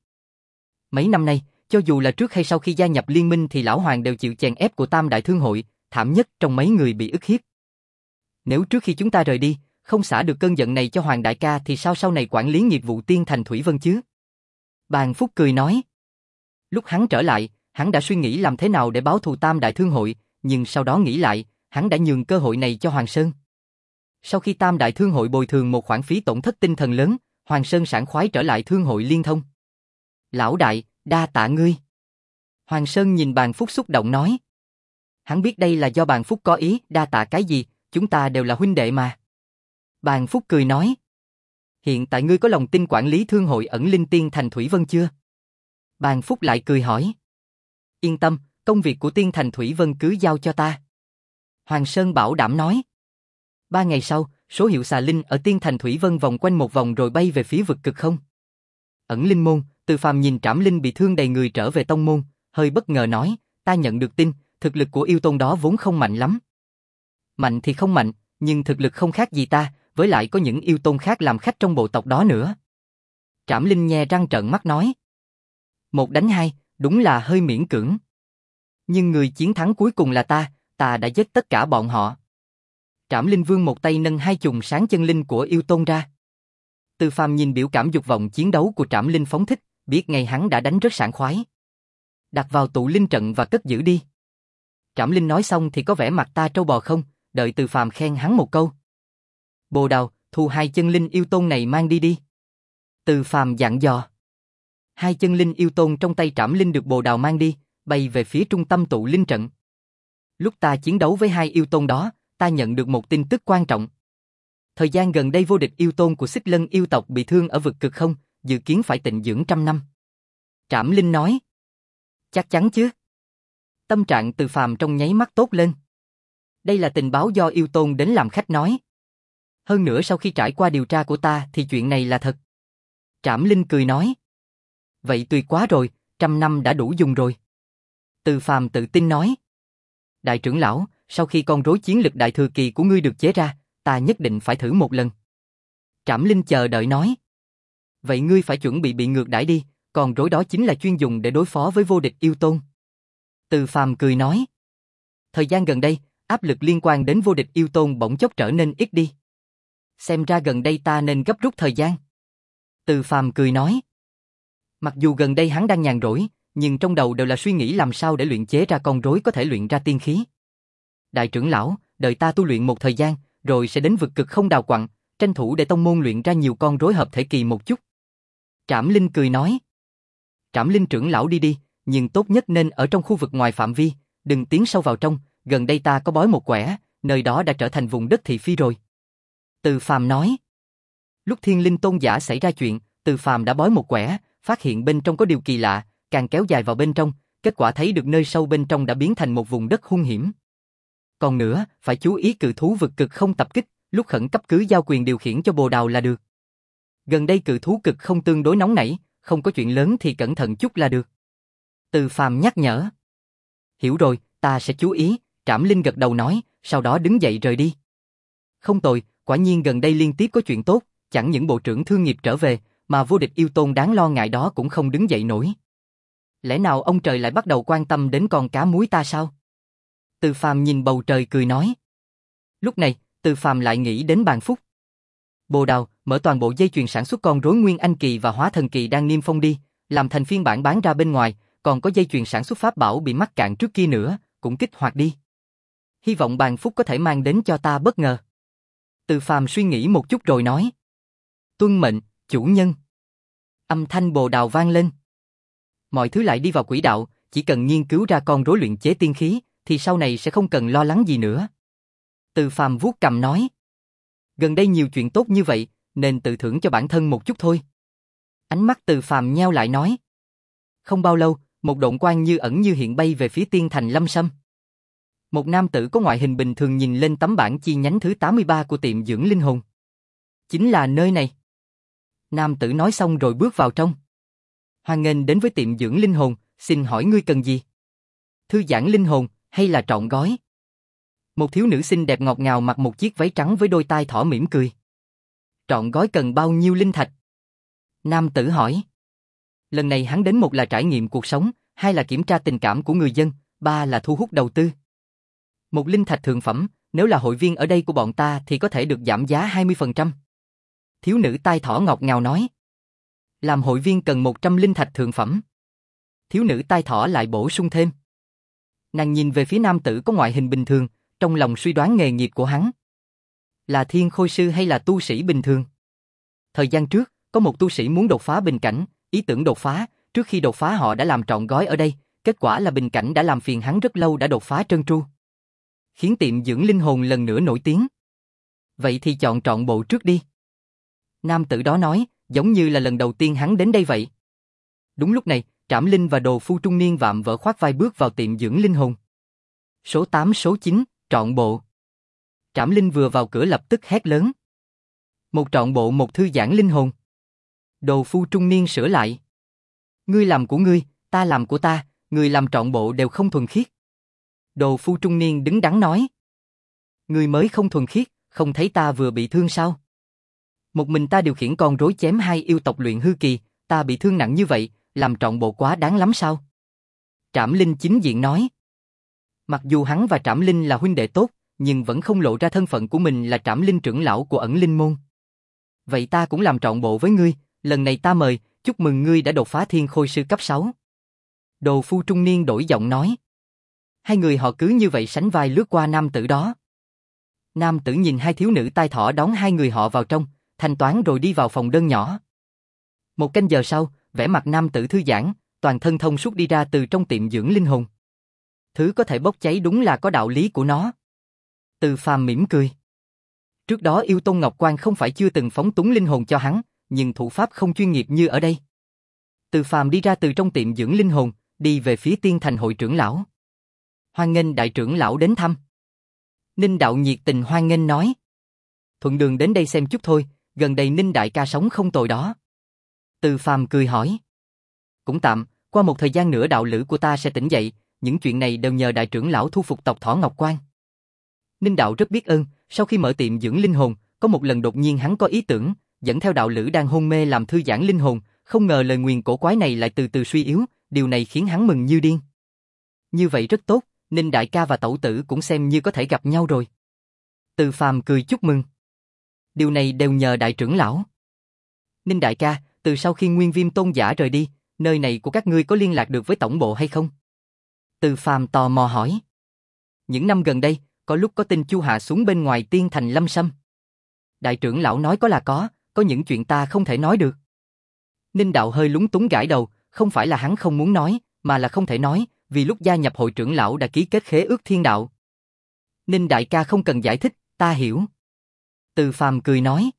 Speaker 1: Mấy năm nay, cho dù là trước hay sau khi gia nhập liên minh thì lão Hoàng đều chịu chèn ép của Tam Đại Thương Hội, thảm nhất trong mấy người bị ức hiếp. Nếu trước khi chúng ta rời đi, không xả được cơn giận này cho Hoàng đại ca thì sao sau này quản lý nghiệp vụ Tiên Thành Thủy Vân chứ? Bàn Phúc cười nói. Lúc hắn trở lại, hắn đã suy nghĩ làm thế nào để báo thù Tam Đại Thương Hội, nhưng sau đó nghĩ lại, hắn đã nhường cơ hội này cho Hoàng Sơn. Sau khi Tam Đại Thương Hội bồi thường một khoản phí tổn thất tinh thần lớn, Hoàng Sơn sảng khoái trở lại Thương Hội liên thông. Lão đại, đa tạ ngươi. Hoàng Sơn nhìn Bàn Phúc xúc động nói. Hắn biết đây là do Bàn Phúc có ý, đa tạ cái gì, chúng ta đều là huynh đệ mà. Bàn Phúc cười nói. Hiện tại ngươi có lòng tin quản lý thương hội ẩn linh tiên thành Thủy Vân chưa? Bàn Phúc lại cười hỏi. Yên tâm, công việc của tiên thành Thủy Vân cứ giao cho ta. Hoàng Sơn bảo đảm nói. Ba ngày sau, số hiệu xà linh ở tiên thành Thủy Vân vòng quanh một vòng rồi bay về phía vực cực không. Ẩn linh môn, Từ Phàm nhìn Trảm Linh bị thương đầy người trở về tông môn, hơi bất ngờ nói, ta nhận được tin, thực lực của yêu tôn đó vốn không mạnh lắm. Mạnh thì không mạnh, nhưng thực lực không khác gì ta, với lại có những yêu tôn khác làm khách trong bộ tộc đó nữa. Trảm Linh nhe răng trợn mắt nói. Một đánh hai, đúng là hơi miễn cưỡng. Nhưng người chiến thắng cuối cùng là ta, ta đã giết tất cả bọn họ. Trảm Linh vươn một tay nâng hai chùm sáng chân linh của yêu tôn ra. Từ Phàm nhìn biểu cảm dục vọng chiến đấu của Trảm Linh phóng thích, biết ngay hắn đã đánh rất sảng khoái. Đặt vào tụ linh trận và cất giữ đi. Trảm Linh nói xong thì có vẻ mặt ta trâu bò không, đợi Từ Phàm khen hắn một câu. Bồ Đào, thu hai chân linh yêu tôn này mang đi đi. Từ Phàm dặn dò. Hai chân linh yêu tôn trong tay Trảm Linh được Bồ Đào mang đi, bay về phía trung tâm tụ linh trận. Lúc ta chiến đấu với hai yêu tôn đó, ta nhận được một tin tức quan trọng. Thời gian gần đây vô địch yêu tôn của Xích Lân yêu tộc bị thương ở vực cực không, dự kiến phải tịnh dưỡng trăm năm. Trảm Linh nói. Chắc chắn chứ? Tâm trạng Từ Phàm trong nháy mắt tốt lên. Đây là tình báo do yêu tôn đến làm khách nói. Hơn nữa sau khi trải qua điều tra của ta thì chuyện này là thật. Trảm Linh cười nói. Vậy tuyệt quá rồi, trăm năm đã đủ dùng rồi. Từ Phàm tự tin nói. Đại trưởng lão, sau khi con rối chiến lực đại thừa kỳ của ngươi được chế ra, ta nhất định phải thử một lần. Trảm Linh chờ đợi nói. Vậy ngươi phải chuẩn bị bị ngược đãi đi, con rối đó chính là chuyên dùng để đối phó với vô địch yêu tôn. Từ Phàm cười nói. Thời gian gần đây, áp lực liên quan đến vô địch yêu tôn bỗng chốc trở nên ít đi. Xem ra gần đây ta nên gấp rút thời gian. Từ Phàm cười nói. Mặc dù gần đây hắn đang nhàn rỗi, nhưng trong đầu đều là suy nghĩ làm sao để luyện chế ra con rối có thể luyện ra tiên khí. Đại trưởng lão, đợi ta tu luyện một thời gian, rồi sẽ đến vực cực không đào quặng, tranh thủ để tông môn luyện ra nhiều con rối hợp thể kỳ một chút. Trảm Linh cười nói. Trảm Linh trưởng lão đi đi, nhưng tốt nhất nên ở trong khu vực ngoài phạm vi, đừng tiến sâu vào trong, gần đây ta có bói một quẻ, nơi đó đã trở thành vùng đất thị phi rồi. Từ Phàm nói. Lúc Thiên Linh tôn giả xảy ra chuyện, Từ Phàm đã bói một quẻ, phát hiện bên trong có điều kỳ lạ, càng kéo dài vào bên trong, kết quả thấy được nơi sâu bên trong đã biến thành một vùng đất hung hiểm. Còn nữa, phải chú ý cự thú vực cực không tập kích, lúc khẩn cấp cứ giao quyền điều khiển cho Bồ Đào là được. Gần đây cự thú cực không tương đối nóng nảy, không có chuyện lớn thì cẩn thận chút là được. Từ Phàm nhắc nhở. Hiểu rồi, ta sẽ chú ý, Trảm Linh gật đầu nói, sau đó đứng dậy rời đi. Không tồi, quả nhiên gần đây liên tiếp có chuyện tốt, chẳng những bộ trưởng thương nghiệp trở về, mà vô địch yêu tôn đáng lo ngại đó cũng không đứng dậy nổi. Lẽ nào ông trời lại bắt đầu quan tâm đến con cá muối ta sao? Từ Phàm nhìn bầu trời cười nói. Lúc này, Từ Phàm lại nghĩ đến Bàn Phúc. Bồ Đào, mở toàn bộ dây chuyền sản xuất con rối Nguyên Anh kỳ và Hóa Thần kỳ đang niêm phong đi, làm thành phiên bản bán ra bên ngoài, còn có dây chuyền sản xuất pháp bảo bị mắc cạn trước kia nữa, cũng kích hoạt đi. Hy vọng Bàn Phúc có thể mang đến cho ta bất ngờ. Từ Phàm suy nghĩ một chút rồi nói. Tuân mệnh, chủ nhân. Âm thanh Bồ Đào vang lên. Mọi thứ lại đi vào quỹ đạo, chỉ cần nghiên cứu ra con rối luyện chế tiên khí, thì sau này sẽ không cần lo lắng gì nữa. Từ Phàm vuốt cằm nói. Gần đây nhiều chuyện tốt như vậy, nên tự thưởng cho bản thân một chút thôi. Ánh mắt Từ Phàm nheo lại nói. Không bao lâu, một độn quang như ẩn như hiện bay về phía tiên thành Lâm Sâm. Một nam tử có ngoại hình bình thường nhìn lên tấm bảng chi nhánh thứ tám mươi ba của tiệm dưỡng linh hồn. Chính là nơi này. Nam tử nói xong rồi bước vào trong. Hoan nghênh đến với tiệm dưỡng linh hồn, xin hỏi ngươi cần gì? Thư giãn linh hồn, hay là trọn gói? Một thiếu nữ xinh đẹp ngọt ngào mặc một chiếc váy trắng với đôi tai thỏ mỉm cười. Trọn gói cần bao nhiêu linh thạch? Nam tử hỏi. Lần này hắn đến một là trải nghiệm cuộc sống, hai là kiểm tra tình cảm của người dân, ba là thu hút đầu tư. Một linh thạch thượng phẩm, nếu là hội viên ở đây của bọn ta thì có thể được giảm giá hai mươi phần trăm. Thiếu nữ tai thỏ ngọt ngào nói. Làm hội viên cần một trăm linh thạch thượng phẩm. Thiếu nữ tai thỏ lại bổ sung thêm. Nàng nhìn về phía nam tử có ngoại hình bình thường, trong lòng suy đoán nghề nghiệp của hắn. Là thiên khôi sư hay là tu sĩ bình thường? Thời gian trước, có một tu sĩ muốn đột phá bình cảnh, ý tưởng đột phá, trước khi đột phá họ đã làm trọn gói ở đây, kết quả là bình cảnh đã làm phiền hắn rất lâu đã đột phá trơn tru. Khiến tiệm dưỡng linh hồn lần nữa nổi tiếng. Vậy thì chọn trọn bộ trước đi. Nam tử đó nói, giống như là lần đầu tiên hắn đến đây vậy. Đúng lúc này, Trảm Linh và đồ phu trung niên vạm vỡ khoác vai bước vào tiệm dưỡng linh hồn. Số tám số chín, trọn bộ. Trảm Linh vừa vào cửa lập tức hét lớn. Một trọn bộ một thư giãn linh hồn. Đồ phu trung niên sửa lại. Ngươi làm của ngươi, ta làm của ta, người làm trọn bộ đều không thuần khiết. Đồ phu trung niên đứng đắn nói. Ngươi mới không thuần khiết, không thấy ta vừa bị thương sao? Một mình ta điều khiển con rối chém hai yêu tộc luyện hư kỳ, ta bị thương nặng như vậy, làm trọn bộ quá đáng lắm sao? Trảm Linh chính diện nói. Mặc dù hắn và Trảm Linh là huynh đệ tốt, nhưng vẫn không lộ ra thân phận của mình là Trảm Linh trưởng lão của ẩn linh môn. Vậy ta cũng làm trọn bộ với ngươi, lần này ta mời, chúc mừng ngươi đã đột phá thiên khôi sư cấp sáu. Đồ phu trung niên đổi giọng nói. Hai người họ cứ như vậy sánh vai lướt qua nam tử đó. Nam tử nhìn hai thiếu nữ tai thỏ đón hai người họ vào trong, thanh toán rồi đi vào phòng đơn nhỏ. Một canh giờ sau, vẻ mặt nam tử thư giãn, toàn thân thông suốt đi ra từ trong tiệm dưỡng linh hồn. Thứ có thể bốc cháy đúng là có đạo lý của nó. Từ Phàm mỉm cười. Trước đó yêu Tôn Ngọc Quan không phải chưa từng phóng túng linh hồn cho hắn, nhưng thủ pháp không chuyên nghiệp như ở đây. Từ Phàm đi ra từ trong tiệm dưỡng linh hồn, đi về phía Tiên Thành hội trưởng lão. Hoan nghênh đại trưởng lão đến thăm. Ninh đạo nhiệt tình hoan nghênh nói. Thuận đường đến đây xem chút thôi, gần đây Ninh đại ca sống không tồi đó. Từ Phàm cười hỏi. Cũng tạm, qua một thời gian nữa đạo lữ của ta sẽ tỉnh dậy, những chuyện này đều nhờ đại trưởng lão thu phục tộc Thỏ Ngọc Quan. Ninh đạo rất biết ơn, sau khi mở tiệm dưỡng linh hồn, có một lần đột nhiên hắn có ý tưởng, dẫn theo đạo lữ đang hôn mê làm thư giãn linh hồn, không ngờ lời nguyền cổ quái này lại từ từ suy yếu, điều này khiến hắn mừng như điên. Như vậy rất tốt, Ninh đại ca và tẩu tử cũng xem như có thể gặp nhau rồi. Từ Phàm cười chúc mừng. Điều này đều nhờ đại trưởng lão. Ninh đại ca, từ sau khi Nguyên Viêm Tôn giả rời đi, nơi này của các ngươi có liên lạc được với tổng bộ hay không? Từ Phàm tò mò hỏi. Những năm gần đây, có lúc có tin Chu hạ xuống bên ngoài Tiên Thành Lâm Sâm. Đại trưởng lão nói có là có, có những chuyện ta không thể nói được. Ninh đạo hơi lúng túng gãi đầu, không phải là hắn không muốn nói, mà là không thể nói, vì lúc gia nhập hội trưởng lão đã ký kết khế ước thiên đạo. Ninh đại ca không cần giải thích, ta hiểu. Từ Phàm cười nói.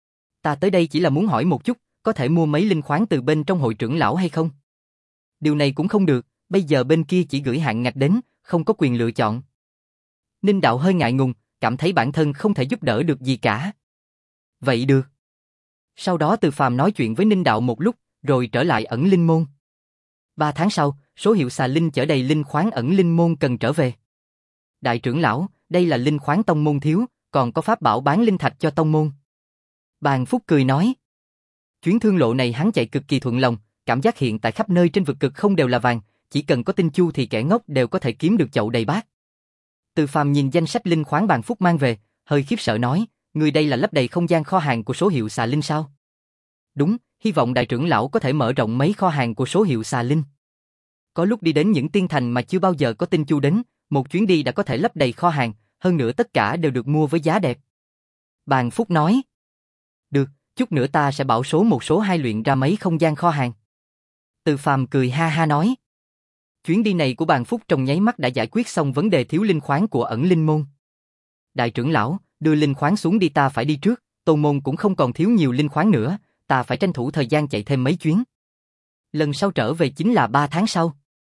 Speaker 1: Ta tới đây chỉ là muốn hỏi một chút, có thể mua mấy linh khoáng từ bên trong hội trưởng lão hay không? Điều này cũng không được, bây giờ bên kia chỉ gửi hạn ngạch đến, không có quyền lựa chọn. Ninh đạo hơi ngại ngùng, cảm thấy bản thân không thể giúp đỡ được gì cả. Vậy được. Sau đó Từ Phàm nói chuyện với Ninh đạo một lúc, rồi trở lại ẩn linh môn. Ba tháng sau, số hiệu xà linh chở đầy linh khoáng ẩn linh môn cần trở về. Đại trưởng lão, đây là linh khoáng tông môn thiếu, còn có pháp bảo bán linh thạch cho tông môn. Bàn Phúc cười nói. Chuyến thương lộ này hắn chạy cực kỳ thuận lòng, cảm giác hiện tại khắp nơi trên vực cực không đều là vàng, chỉ cần có tinh chu thì kẻ ngốc đều có thể kiếm được chậu đầy bát. Từ Phàm nhìn danh sách linh khoáng Bàn Phúc mang về, hơi khiếp sợ nói, người đây là lấp đầy không gian kho hàng của số hiệu xà linh sao? Đúng, hy vọng đại trưởng lão có thể mở rộng mấy kho hàng của số hiệu xà linh. Có lúc đi đến những tiên thành mà chưa bao giờ có tinh chu đến, một chuyến đi đã có thể lấp đầy kho hàng, hơn nữa tất cả đều được mua với giá đẹp. Bàn Phúc nói. Được, chút nữa ta sẽ bảo số một số hai luyện ra mấy không gian kho hàng. Từ Phàm cười ha ha nói. Chuyến đi này của Bàn Phúc trong nháy mắt đã giải quyết xong vấn đề thiếu linh khoáng của ẩn linh môn. Đại trưởng lão, đưa linh khoáng xuống đi, ta phải đi trước, tôn môn cũng không còn thiếu nhiều linh khoáng nữa, ta phải tranh thủ thời gian chạy thêm mấy chuyến. Lần sau trở về chính là ba tháng sau.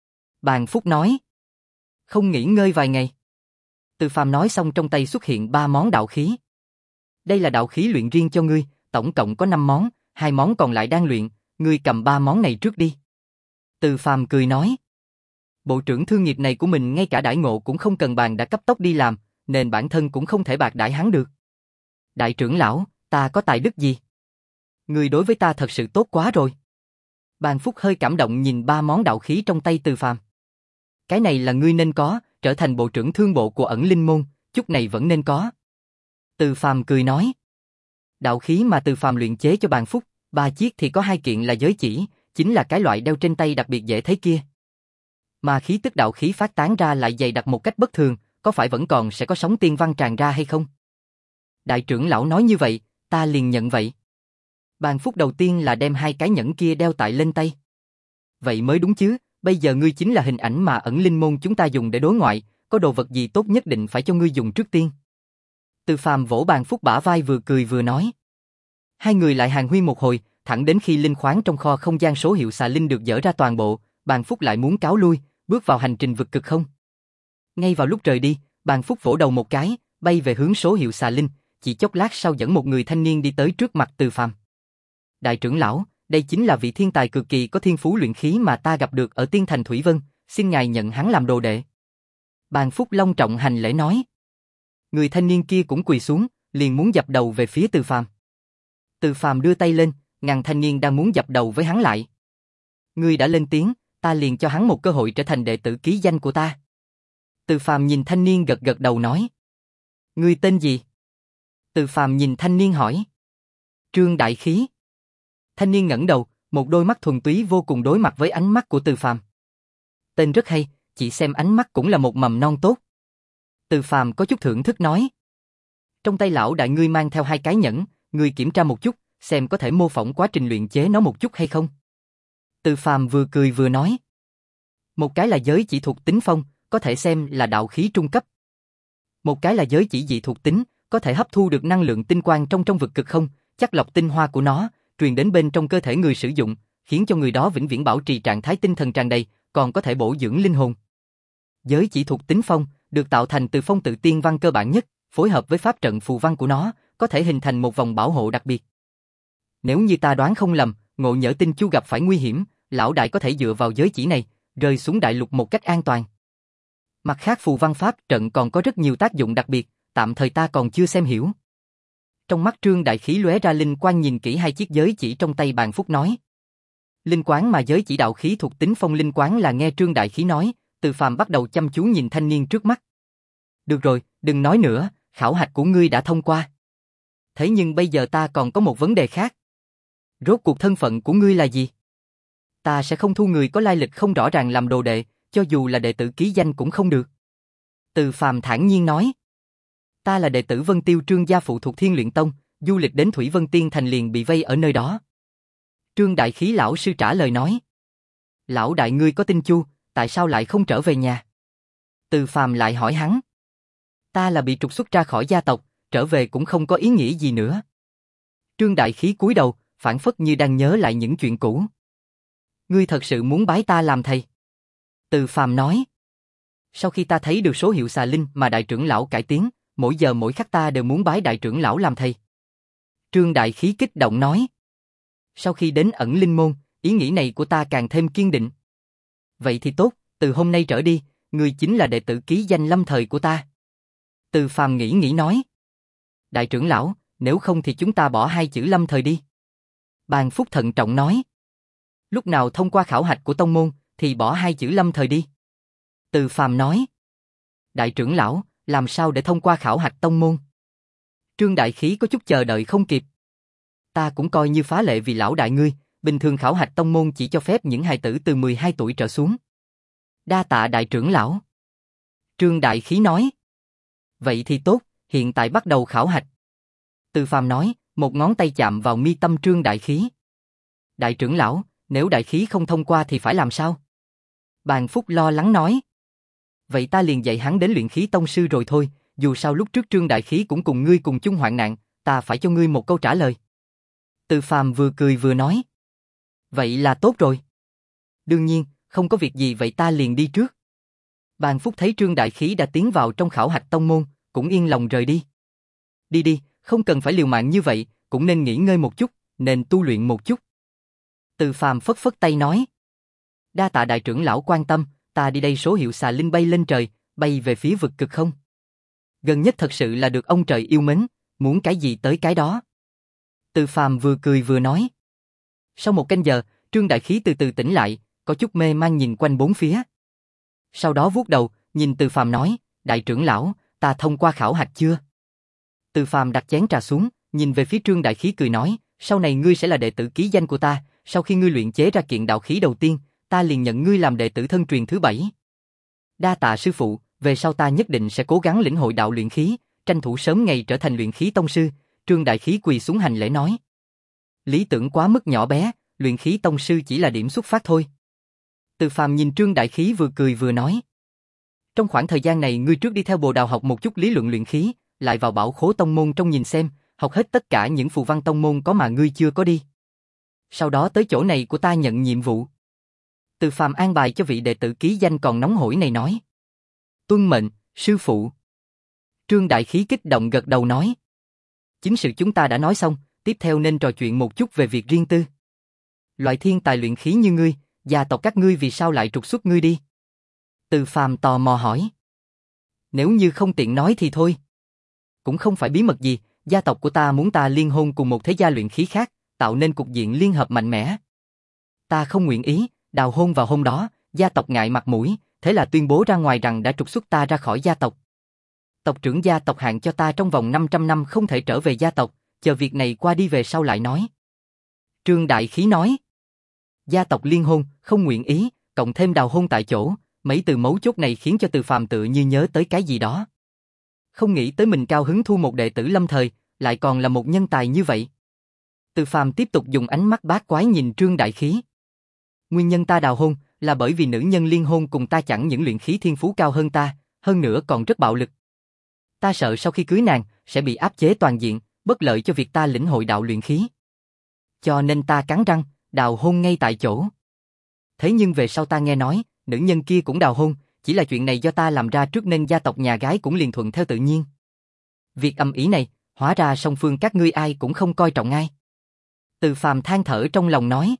Speaker 1: Bàn Phúc nói. Không nghỉ ngơi vài ngày. Từ Phàm nói xong trong tay xuất hiện ba món đạo khí. Đây là đạo khí luyện riêng cho ngươi, tổng cộng có năm món, hai món còn lại đang luyện, ngươi cầm ba món này trước đi. Từ Phàm cười nói. Bộ trưởng thương nghiệp này của mình ngay cả đãi ngộ cũng không cần bàn đã cấp tốc đi làm, nên bản thân cũng không thể bạc đãi hắn được. Đại trưởng lão, ta có tài đức gì? Ngươi đối với ta thật sự tốt quá rồi. Bàn Phúc hơi cảm động nhìn ba món đạo khí trong tay Từ Phàm. Cái này là ngươi nên có, trở thành bộ trưởng thương bộ của ẩn linh môn, chút này vẫn nên có. Từ Phàm cười nói. Đạo khí mà Từ Phàm luyện chế cho Bàn Phúc, ba chiếc thì có hai kiện là giới chỉ, chính là cái loại đeo trên tay đặc biệt dễ thấy kia. Mà khí tức đạo khí phát tán ra lại dày đặc một cách bất thường, có phải vẫn còn sẽ có sóng tiên văn tràn ra hay không? Đại trưởng lão nói như vậy, ta liền nhận vậy. Bàn Phúc đầu tiên là đem hai cái nhẫn kia đeo tại lên tay. Vậy mới đúng chứ, bây giờ ngươi chính là hình ảnh mà ẩn linh môn chúng ta dùng để đối ngoại, có đồ vật gì tốt nhất định phải cho ngươi dùng trước tiên. Từ Phàm vỗ Bàn Phúc bả vai vừa cười vừa nói. Hai người lại hàn huyên một hồi, thẳng đến khi linh khoáng trong kho không gian số hiệu xà linh được dỡ ra toàn bộ, Bàn Phúc lại muốn cáo lui, bước vào hành trình vực cực không. Ngay vào lúc rời đi, Bàn Phúc vỗ đầu một cái, bay về hướng số hiệu xà linh, chỉ chốc lát sau dẫn một người thanh niên đi tới trước mặt Từ Phàm. Đại trưởng lão, đây chính là vị thiên tài cực kỳ có thiên phú luyện khí mà ta gặp được ở Tiên Thành Thủy Vân, xin ngài nhận hắn làm đồ đệ. Bàn Phúc long trọng hành lễ nói. Người thanh niên kia cũng quỳ xuống, liền muốn dập đầu về phía Từ Phàm. Từ Phàm đưa tay lên, ngăn thanh niên đang muốn dập đầu với hắn lại. Ngươi đã lên tiếng, ta liền cho hắn một cơ hội trở thành đệ tử ký danh của ta. Từ Phàm nhìn thanh niên gật gật đầu nói. Ngươi tên gì? Từ Phàm nhìn thanh niên hỏi. Trương Đại Khí. Thanh niên ngẩng đầu, một đôi mắt thuần túy vô cùng đối mặt với ánh mắt của Từ Phàm. Tên rất hay, chỉ xem ánh mắt cũng là một mầm non tốt. Từ Phàm có chút thưởng thức nói. Trong tay lão đại ngươi mang theo hai cái nhẫn, ngươi kiểm tra một chút, xem có thể mô phỏng quá trình luyện chế nó một chút hay không. Từ Phàm vừa cười vừa nói. Một cái là giới chỉ thuộc tính phong, có thể xem là đạo khí trung cấp. Một cái là giới chỉ dị thuộc tính, có thể hấp thu được năng lượng tinh quang trong trong vực cực không, chắc lọc tinh hoa của nó, truyền đến bên trong cơ thể người sử dụng, khiến cho người đó vĩnh viễn bảo trì trạng thái tinh thần tràn đầy, còn có thể bổ dưỡng linh hồn. Giới chỉ thuộc tính phong, được tạo thành từ phong tự tiên văn cơ bản nhất, phối hợp với pháp trận phù văn của nó, có thể hình thành một vòng bảo hộ đặc biệt. Nếu như ta đoán không lầm, Ngộ Nhỡ Tinh Chu gặp phải nguy hiểm, lão đại có thể dựa vào giới chỉ này, rơi xuống đại lục một cách an toàn. Mặt khác phù văn pháp trận còn có rất nhiều tác dụng đặc biệt, tạm thời ta còn chưa xem hiểu. Trong mắt Trương Đại Khí lóe ra linh quang nhìn kỹ hai chiếc giới chỉ trong tay Bàn Phúc nói. Linh quán mà giới chỉ đạo khí thuộc tính phong linh quán là nghe Trương Đại Khí nói, Từ Phàm bắt đầu chăm chú nhìn thanh niên trước mắt. Được rồi, đừng nói nữa, khảo hạch của ngươi đã thông qua. Thế nhưng bây giờ ta còn có một vấn đề khác. Rốt cuộc thân phận của ngươi là gì? Ta sẽ không thu người có lai lịch không rõ ràng làm đồ đệ, cho dù là đệ tử ký danh cũng không được. Từ Phàm thản nhiên nói. Ta là đệ tử Vân Tiêu Trương gia phụ thuộc Thiên Luyện Tông, du lịch đến Thủy Vân Tiên Thành liền bị vây ở nơi đó. Trương Đại Khí lão sư trả lời nói. Lão đại ngươi có tin chu, tại sao lại không trở về nhà? Từ Phàm lại hỏi hắn. Ta là bị trục xuất ra khỏi gia tộc, trở về cũng không có ý nghĩa gì nữa. Trương Đại Khí cúi đầu, phảng phất như đang nhớ lại những chuyện cũ. Ngươi thật sự muốn bái ta làm thầy? Từ Phàm nói. Sau khi ta thấy được số hiệu xà linh mà đại trưởng lão cải tiến, mỗi giờ mỗi khắc ta đều muốn bái đại trưởng lão làm thầy. Trương Đại Khí kích động nói. Sau khi đến ẩn linh môn, ý nghĩ này của ta càng thêm kiên định. Vậy thì tốt, từ hôm nay trở đi, ngươi chính là đệ tử ký danh lâm thời của ta. Từ Phàm nghĩ nghĩ nói. Đại trưởng lão, nếu không thì chúng ta bỏ hai chữ lâm thời đi. Bàn Phúc thận trọng nói. Lúc nào thông qua khảo hạch của tông môn, thì bỏ hai chữ lâm thời đi. Từ Phàm nói. Đại trưởng lão, làm sao để thông qua khảo hạch tông môn? Trương Đại Khí có chút chờ đợi không kịp. Ta cũng coi như phá lệ vì lão đại ngươi, bình thường khảo hạch tông môn chỉ cho phép những hài tử từ mười hai tuổi trở xuống. Đa tạ đại trưởng lão. Trương Đại Khí nói. Vậy thì tốt, hiện tại bắt đầu khảo hạch. Từ Phàm nói, một ngón tay chạm vào mi tâm Trương Đại Khí. Đại trưởng lão, nếu Đại Khí không thông qua thì phải làm sao? Bàn Phúc lo lắng nói. Vậy ta liền dạy hắn đến luyện khí tông sư rồi thôi, dù sao lúc trước Trương Đại Khí cũng cùng ngươi cùng chung hoạn nạn, ta phải cho ngươi một câu trả lời. Từ Phàm vừa cười vừa nói. Vậy là tốt rồi. Đương nhiên, không có việc gì vậy ta liền đi trước. Bàn Phúc thấy Trương Đại Khí đã tiến vào trong khảo hạch tông môn, cũng yên lòng rời đi. Đi đi, không cần phải liều mạng như vậy, cũng nên nghỉ ngơi một chút, nên tu luyện một chút. Từ Phàm phất phất tay nói. Đa tạ đại trưởng lão quan tâm, ta đi đây số hiệu xà linh bay lên trời, bay về phía vực cực không. Gần nhất thật sự là được ông trời yêu mến, muốn cái gì tới cái đó. Từ Phàm vừa cười vừa nói. Sau một canh giờ, Trương Đại Khí từ từ tỉnh lại, có chút mê man nhìn quanh bốn phía. Sau đó vuốt đầu, nhìn Từ Phàm nói, đại trưởng lão, ta thông qua khảo hạch chưa? Từ Phàm đặt chén trà xuống, nhìn về phía Trương Đại Khí cười nói, sau này ngươi sẽ là đệ tử ký danh của ta, sau khi ngươi luyện chế ra kiện đạo khí đầu tiên, ta liền nhận ngươi làm đệ tử thân truyền thứ bảy. Đa tạ sư phụ, về sau ta nhất định sẽ cố gắng lĩnh hội đạo luyện khí, tranh thủ sớm ngày trở thành luyện khí tông sư. Trương Đại Khí quỳ xuống hành lễ nói. Lý tưởng quá mức nhỏ bé, luyện khí tông sư chỉ là điểm xuất phát thôi. Từ Phàm nhìn Trương Đại Khí vừa cười vừa nói. Trong khoảng thời gian này ngươi trước đi theo Bồ Đào học một chút lý luận luyện khí, lại vào Bảo Khố tông môn trong nhìn xem, học hết tất cả những phù văn tông môn có mà ngươi chưa có đi. Sau đó tới chỗ này của ta nhận nhiệm vụ. Từ Phàm an bài cho vị đệ tử ký danh còn nóng hổi này nói. Tuân mệnh, sư phụ. Trương Đại Khí kích động gật đầu nói. Chính sự chúng ta đã nói xong, tiếp theo nên trò chuyện một chút về việc riêng tư. Loại thiên tài luyện khí như ngươi, gia tộc các ngươi vì sao lại trục xuất ngươi đi? Từ Phàm tò mò hỏi. Nếu như không tiện nói thì thôi. Cũng không phải bí mật gì, gia tộc của ta muốn ta liên hôn cùng một thế gia luyện khí khác, tạo nên cục diện liên hợp mạnh mẽ. Ta không nguyện ý, đào hôn vào hôm đó, gia tộc ngại mặt mũi, thế là tuyên bố ra ngoài rằng đã trục xuất ta ra khỏi gia tộc. Tộc trưởng gia tộc hạn cho ta trong vòng năm trăm năm không thể trở về gia tộc, chờ việc này qua đi về sau lại nói. Trương Đại Khí nói. Gia tộc liên hôn, không nguyện ý, cộng thêm đào hôn tại chỗ, mấy từ mấu chốt này khiến cho Từ Phàm tự như nhớ tới cái gì đó. Không nghĩ tới mình cao hứng thu một đệ tử lâm thời, lại còn là một nhân tài như vậy. Từ Phàm tiếp tục dùng ánh mắt bát quái nhìn Trương Đại Khí. Nguyên nhân ta đào hôn là bởi vì nữ nhân liên hôn cùng ta chẳng những luyện khí thiên phú cao hơn ta, hơn nữa còn rất bạo lực. Ta sợ sau khi cưới nàng sẽ bị áp chế toàn diện, bất lợi cho việc ta lĩnh hội đạo luyện khí. Cho nên ta cắn răng, đào hôn ngay tại chỗ. Thế nhưng về sau ta nghe nói, nữ nhân kia cũng đào hôn, chỉ là chuyện này do ta làm ra trước nên gia tộc nhà gái cũng liền thuận theo tự nhiên. Việc ầm ĩ này, hóa ra song phương các ngươi ai cũng không coi trọng ai. Từ Phàm than thở trong lòng nói.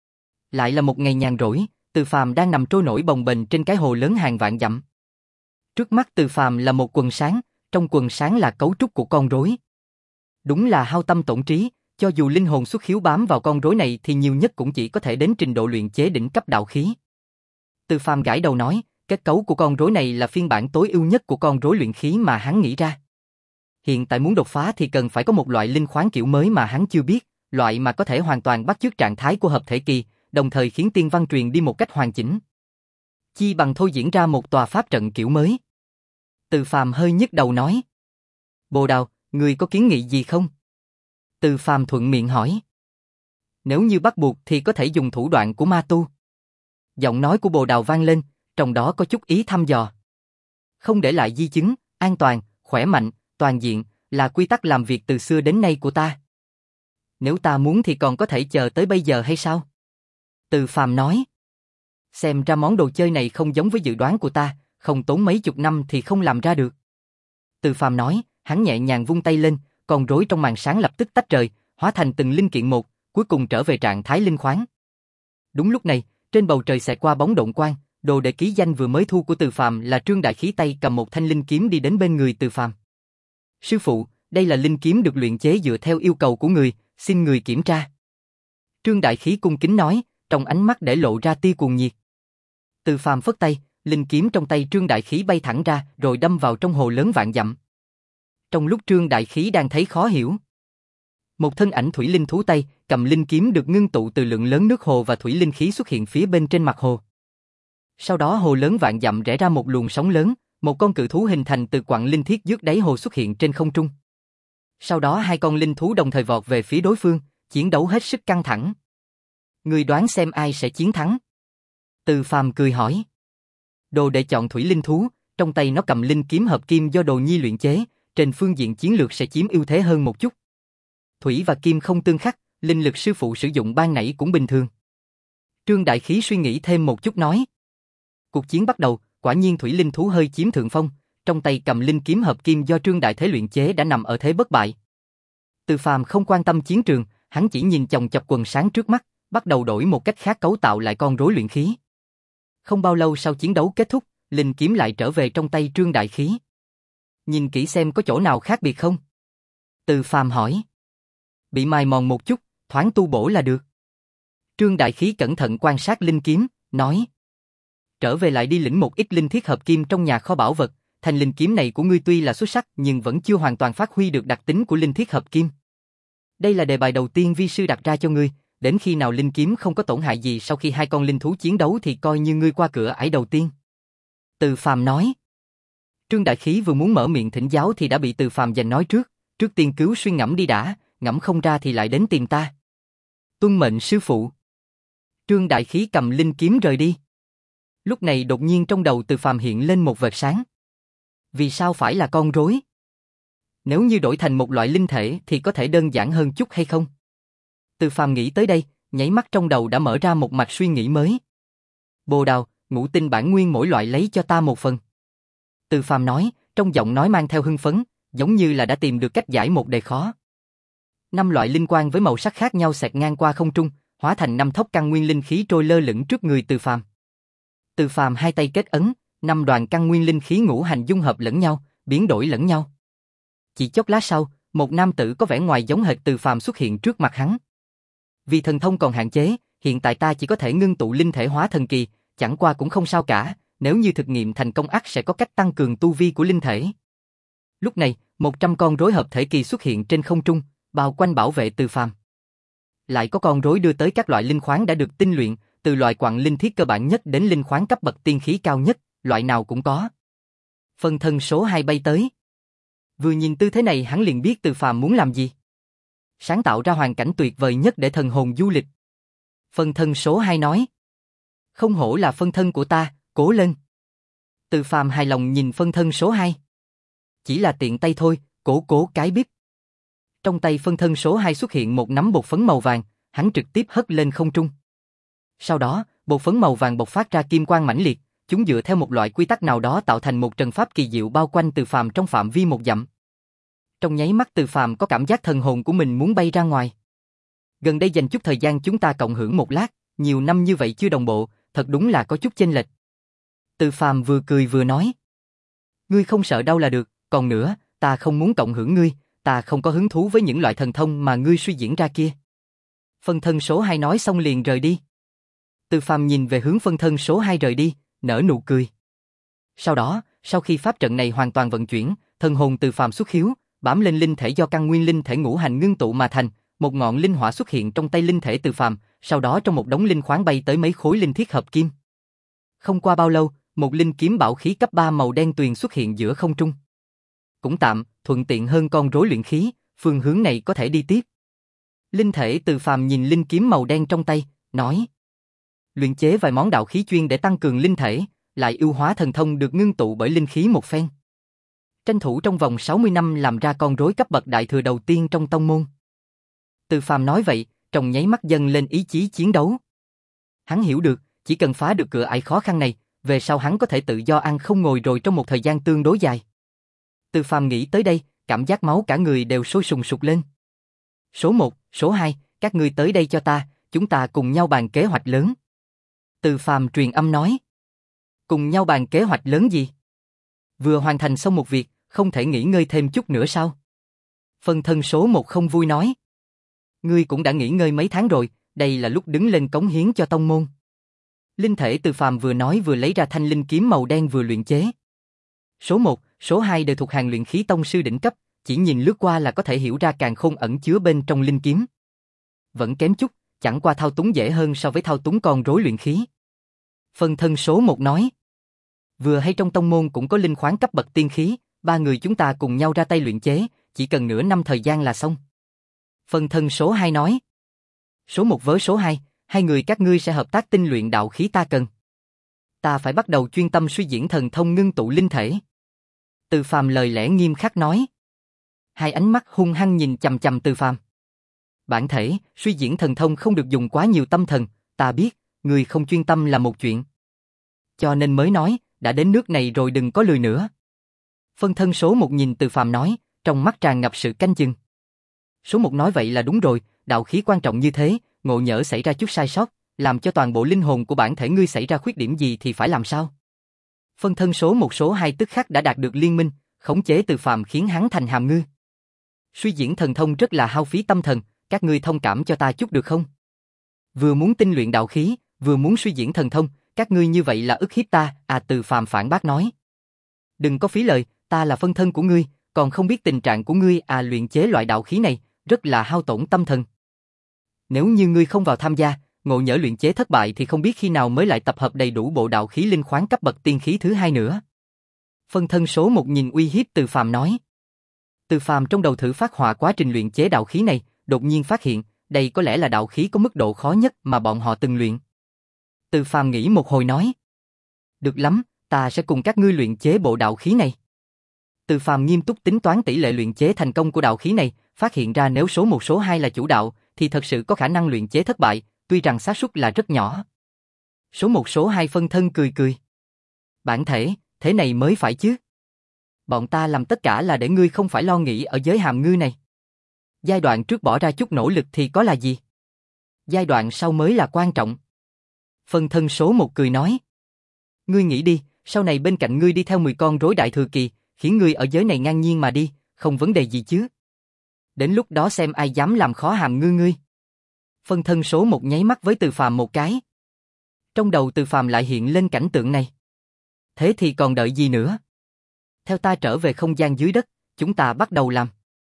Speaker 1: Lại là một ngày nhàn rỗi, Từ Phàm đang nằm trôi nổi bồng bềnh trên cái hồ lớn hàng vạn dặm. Trước mắt Từ Phàm là một quần sáng, trong quần sáng là cấu trúc của con rối. Đúng là hao tâm tổn trí, cho dù linh hồn xuất khiếu bám vào con rối này thì nhiều nhất cũng chỉ có thể đến trình độ luyện chế đỉnh cấp đạo khí. Từ Phàm gãi đầu nói, kết cấu của con rối này là phiên bản tối ưu nhất của con rối luyện khí mà hắn nghĩ ra. Hiện tại muốn đột phá thì cần phải có một loại linh khoáng kiểu mới mà hắn chưa biết, loại mà có thể hoàn toàn bắt chước trạng thái của hợp thể kỳ, đồng thời khiến tiên văn truyền đi một cách hoàn chỉnh. Chi bằng thôi diễn ra một tòa pháp trận kiểu mới. Từ Phàm hơi nhức đầu nói. Bồ Đào, người có kiến nghị gì không? Từ Phàm thuận miệng hỏi. Nếu như bắt buộc thì có thể dùng thủ đoạn của ma tu. Giọng nói của Bồ Đào vang lên, trong đó có chút ý thăm dò. Không để lại di chứng, an toàn, khỏe mạnh, toàn diện, là quy tắc làm việc từ xưa đến nay của ta. Nếu ta muốn thì còn có thể chờ tới bây giờ hay sao? Từ Phàm nói. Xem ra món đồ chơi này không giống với dự đoán của ta, không tốn mấy chục năm thì không làm ra được. Từ Phàm nói, hắn nhẹ nhàng vung tay lên, con rối trong màn sáng lập tức tách rời, hóa thành từng linh kiện một, cuối cùng trở về trạng thái linh khoáng. Đúng lúc này, trên bầu trời xẹt qua bóng độn quang, đồ đệ ký danh vừa mới thu của Từ Phàm là Trương Đại Khí tay cầm một thanh linh kiếm đi đến bên người Từ Phàm. Sư phụ, đây là linh kiếm được luyện chế dựa theo yêu cầu của người, xin người kiểm tra. Trương Đại Khí cung kính nói, trong ánh mắt để lộ ra tia cuồng nhiệt. Từ Phàm phất tay, linh kiếm trong tay Trương Đại Khí bay thẳng ra, rồi đâm vào trong hồ lớn vạn dặm. Trong lúc Trương Đại Khí đang thấy khó hiểu, một thân ảnh thủy linh thú tay cầm linh kiếm được ngưng tụ từ lượng lớn nước hồ và thủy linh khí xuất hiện phía bên trên mặt hồ. Sau đó hồ lớn vạn dặm rẽ ra một luồng sóng lớn, một con cự thú hình thành từ quặng linh thiết dưới đáy hồ xuất hiện trên không trung. Sau đó hai con linh thú đồng thời vọt về phía đối phương, chiến đấu hết sức căng thẳng. Người đoán xem ai sẽ chiến thắng? Từ Phàm cười hỏi. Đồ đệ chọn thủy linh thú, trong tay nó cầm linh kiếm hợp kim do Đồ Nhi luyện chế, trên phương diện chiến lược sẽ chiếm ưu thế hơn một chút. Thủy và kim không tương khắc, linh lực sư phụ sử dụng ban nãy cũng bình thường. Trương Đại Khí suy nghĩ thêm một chút nói. Cuộc chiến bắt đầu, quả nhiên thủy linh thú hơi chiếm thượng phong, trong tay cầm linh kiếm hợp kim do Trương Đại Thế luyện chế đã nằm ở thế bất bại. Từ Phàm không quan tâm chiến trường, hắn chỉ nhìn chòng chọc quần sáng trước mắt, bắt đầu đổi một cách khác cấu tạo lại con rối luyện khí. Không bao lâu sau chiến đấu kết thúc, linh kiếm lại trở về trong tay Trương Đại Khí. Nhìn kỹ xem có chỗ nào khác biệt không? Từ Phàm hỏi. Bị mài mòn một chút, thoáng tu bổ là được. Trương Đại Khí cẩn thận quan sát linh kiếm, nói. Trở về lại đi lĩnh một ít linh thiết hợp kim trong nhà kho bảo vật, thanh linh kiếm này của ngươi tuy là xuất sắc nhưng vẫn chưa hoàn toàn phát huy được đặc tính của linh thiết hợp kim. Đây là đề bài đầu tiên vi sư đặt ra cho ngươi, đến khi nào linh kiếm không có tổn hại gì sau khi hai con linh thú chiến đấu thì coi như ngươi qua cửa ải đầu tiên. Từ Phàm nói. Trương Đại Khí vừa muốn mở miệng thỉnh giáo thì đã bị Từ Phàm giành nói trước, trước tiên cứu suy ngẫm đi đã, ngẫm không ra thì lại đến tìm ta. Tuân mệnh sư phụ. Trương Đại Khí cầm linh kiếm rời đi. Lúc này đột nhiên trong đầu Từ Phàm hiện lên một vệt sáng. Vì sao phải là con rối? Nếu như đổi thành một loại linh thể thì có thể đơn giản hơn chút hay không? Từ Phàm nghĩ tới đây, nháy mắt trong đầu đã mở ra một mạch suy nghĩ mới. Bồ đào, ngũ tinh bản nguyên mỗi loại lấy cho ta một phần. Từ Phàm nói, trong giọng nói mang theo hưng phấn, giống như là đã tìm được cách giải một đề khó. Năm loại linh quang với màu sắc khác nhau xẹt ngang qua không trung, hóa thành năm thốc căn nguyên linh khí trôi lơ lửng trước người Từ Phàm. Từ Phàm hai tay kết ấn, năm đoàn căn nguyên linh khí ngũ hành dung hợp lẫn nhau, biến đổi lẫn nhau. Chỉ chốc lát sau, một nam tử có vẻ ngoài giống hệt Từ Phàm xuất hiện trước mặt hắn. Vì thần thông còn hạn chế, hiện tại ta chỉ có thể ngưng tụ linh thể hóa thần kỳ, chẳng qua cũng không sao cả, nếu như thực nghiệm thành công ắt sẽ có cách tăng cường tu vi của linh thể. Lúc này, một trăm con rối hợp thể kỳ xuất hiện trên không trung, bao quanh bảo vệ Từ Phàm. Lại có con rối đưa tới các loại linh khoáng đã được tinh luyện, từ loại quặng linh thiết cơ bản nhất đến linh khoáng cấp bậc tiên khí cao nhất, loại nào cũng có. Phân thân số hai bay tới. Vừa nhìn tư thế này hắn liền biết Từ Phàm muốn làm gì. Sáng tạo ra hoàn cảnh tuyệt vời nhất để thần hồn du lịch. Phân thân số hai nói. Không hổ là phân thân của ta, cố lên. Từ Phàm hài lòng nhìn phân thân số hai. Chỉ là tiện tay thôi, cố cố cái biết. Trong tay phân thân số hai xuất hiện một nắm bột phấn màu vàng, hắn trực tiếp hất lên không trung. Sau đó, bột phấn màu vàng bộc phát ra kim quang mãnh liệt, chúng dựa theo một loại quy tắc nào đó tạo thành một trận pháp kỳ diệu bao quanh Từ Phàm trong phạm vi một dặm. Trong nháy mắt Từ Phàm có cảm giác thần hồn của mình muốn bay ra ngoài. Gần đây dành chút thời gian chúng ta cộng hưởng một lát, nhiều năm như vậy chưa đồng bộ, thật đúng là có chút chênh lệch. Từ Phàm vừa cười vừa nói. Ngươi không sợ đau là được, còn nữa, ta không muốn cộng hưởng ngươi, ta không có hứng thú với những loại thần thông mà ngươi suy diễn ra kia. Phân thân số hai nói xong liền rời đi. Từ Phàm nhìn về hướng phân thân số hai rời đi, nở nụ cười. Sau đó, sau khi pháp trận này hoàn toàn vận chuyển, thần hồn Từ Phàm xuất hiếu, bám lên linh thể do căn nguyên linh thể ngũ hành ngưng tụ mà thành, một ngọn linh hỏa xuất hiện trong tay linh thể Từ Phàm, sau đó trong một đống linh khoáng bay tới mấy khối linh thiết hợp kim. Không qua bao lâu, một linh kiếm bảo khí cấp ba màu đen tuyền xuất hiện giữa không trung. Cũng tạm, thuận tiện hơn con rối luyện khí, phương hướng này có thể đi tiếp. Linh thể Từ Phàm nhìn linh kiếm màu đen trong tay, nói: luyện chế vài món đạo khí chuyên để tăng cường linh thể, lại ưu hóa thần thông được ngưng tụ bởi linh khí một phen. Tranh thủ trong vòng sáu mươi năm làm ra con rối cấp bậc đại thừa đầu tiên trong tông môn. Từ Phàm nói vậy, trong nháy mắt dâng lên ý chí chiến đấu. Hắn hiểu được, chỉ cần phá được cửa ải khó khăn này, về sau hắn có thể tự do ăn không ngồi rồi trong một thời gian tương đối dài. Từ Phàm nghĩ tới đây, cảm giác máu cả người đều sôi sùng sục lên. Số một, số hai, các ngươi tới đây cho ta, chúng ta cùng nhau bàn kế hoạch lớn. Từ Phàm truyền âm nói. Cùng nhau bàn kế hoạch lớn gì? Vừa hoàn thành xong một việc, không thể nghỉ ngơi thêm chút nữa sao? Phân thân số một không vui nói. Ngươi cũng đã nghỉ ngơi mấy tháng rồi, đây là lúc đứng lên cống hiến cho tông môn. Linh thể Từ Phàm vừa nói vừa lấy ra thanh linh kiếm màu đen vừa luyện chế. Số một, số hai đều thuộc hàng luyện khí tông sư đỉnh cấp, chỉ nhìn lướt qua là có thể hiểu ra càn khôn ẩn chứa bên trong linh kiếm. Vẫn kém chút, chẳng qua thao túng dễ hơn so với thao túng con rối luyện khí. Phân thân số một nói. Vừa hay trong tông môn cũng có linh khoáng cấp bậc tiên khí, ba người chúng ta cùng nhau ra tay luyện chế, chỉ cần nửa năm thời gian là xong. Phân thân số hai nói. Số một với số hai, hai người các ngươi sẽ hợp tác tinh luyện đạo khí ta cần. Ta phải bắt đầu chuyên tâm suy diễn thần thông ngưng tụ linh thể. Từ Phàm lời lẽ nghiêm khắc nói. Hai ánh mắt hung hăng nhìn chằm chằm Từ Phàm. Bản thể, suy diễn thần thông không được dùng quá nhiều tâm thần, ta biết, người không chuyên tâm là một chuyện. Cho nên mới nói, đã đến nước này rồi đừng có lười nữa. Phân thân số một nhìn Từ Phàm nói, trong mắt tràn ngập sự canh chừng. Số một nói vậy là đúng rồi, đạo khí quan trọng như thế, ngộ nhỡ xảy ra chút sai sót, làm cho toàn bộ linh hồn của bản thể ngươi xảy ra khuyết điểm gì thì phải làm sao? Phân thân số một số hai tức khắc đã đạt được liên minh, khống chế Từ Phàm khiến hắn thành hàm ngư. Suy diễn thần thông rất là hao phí tâm thần, các ngươi thông cảm cho ta chút được không? Vừa muốn tinh luyện đạo khí, vừa muốn suy diễn thần thông, các ngươi như vậy là ức hiếp ta, à Từ Phàm phản bác nói. Đừng có phí lời, ta là phân thân của ngươi, còn không biết tình trạng của ngươi à luyện chế loại đạo khí này, rất là hao tổn tâm thần. Nếu như ngươi không vào tham gia, ngộ nhỡ luyện chế thất bại thì không biết khi nào mới lại tập hợp đầy đủ bộ đạo khí linh khoáng cấp bậc tiên khí thứ hai nữa. Phân thân số một nhìn uy hiếp Từ Phàm nói. Từ Phàm trong đầu thử phát họa quá trình luyện chế đạo khí này, đột nhiên phát hiện, đây có lẽ là đạo khí có mức độ khó nhất mà bọn họ từng luyện. Từ Phàm nghĩ một hồi nói. Được lắm, ta sẽ cùng các ngươi luyện chế bộ đạo khí này. Từ Phàm nghiêm túc tính toán tỷ lệ luyện chế thành công của đạo khí này, phát hiện ra nếu số một số hai là chủ đạo, thì thật sự có khả năng luyện chế thất bại, tuy rằng xác suất là rất nhỏ. Số một số hai phân thân cười cười. Bản thể, thế này mới phải chứ. Bọn ta làm tất cả là để ngươi không phải lo nghĩ ở giới hàm ngư này. Giai đoạn trước bỏ ra chút nỗ lực thì có là gì? Giai đoạn sau mới là quan trọng. Phân thân số một cười nói. Ngươi nghĩ đi, sau này bên cạnh ngươi đi theo mười con rối đại thừa kỳ, khiến ngươi ở giới này ngang nhiên mà đi, không vấn đề gì chứ. Đến lúc đó xem ai dám làm khó hàm ngư ngươi. Phân thân số một nháy mắt với Từ Phàm một cái. Trong đầu Từ Phàm lại hiện lên cảnh tượng này. Thế thì còn đợi gì nữa? Theo ta trở về không gian dưới đất, chúng ta bắt đầu làm.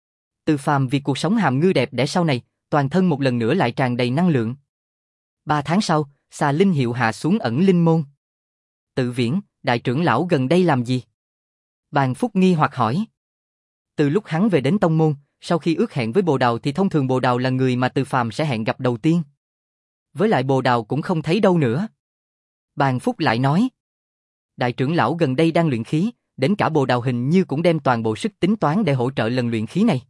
Speaker 1: Từ Phàm vì cuộc sống hàm ngư đẹp đẽ sau này, toàn thân một lần nữa lại tràn đầy năng lượng. Ba tháng sau, xà linh hiệu hạ xuống ẩn linh môn. Tự Viễn, đại trưởng lão gần đây làm gì? Bàn Phúc nghi hoặc hỏi. Từ lúc hắn về đến tông môn, sau khi ước hẹn với Bồ Đào thì thông thường Bồ Đào là người mà Từ Phàm sẽ hẹn gặp đầu tiên. Với lại Bồ Đào cũng không thấy đâu nữa. Bàn Phúc lại nói. Đại trưởng lão gần đây đang luyện khí, đến cả Bồ Đào hình như cũng đem toàn bộ sức tính toán để hỗ trợ lần luyện khí này.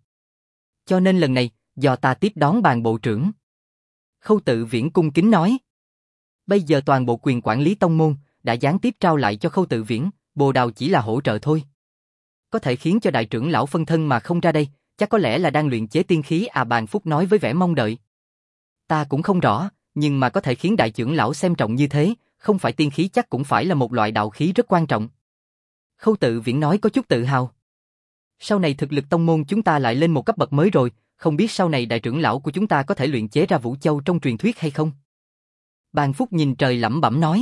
Speaker 1: Cho nên lần này, do ta tiếp đón Bàn bộ trưởng. Khâu Tự Viễn cung kính nói. Bây giờ toàn bộ quyền quản lý tông môn đã gián tiếp trao lại cho Khâu Tự Viễn, Bồ Đào chỉ là hỗ trợ thôi. Có thể khiến cho đại trưởng lão phân thân mà không ra đây, chắc có lẽ là đang luyện chế tiên khí à, Bàn Phúc nói với vẻ mong đợi. Ta cũng không rõ, nhưng mà có thể khiến đại trưởng lão xem trọng như thế, không phải tiên khí chắc cũng phải là một loại đạo khí rất quan trọng. Khâu Tự Viễn nói có chút tự hào. Sau này thực lực tông môn chúng ta lại lên một cấp bậc mới rồi, không biết sau này đại trưởng lão của chúng ta có thể luyện chế ra Vũ Châu trong truyền thuyết hay không? Bàn Phúc nhìn trời lẩm bẩm nói.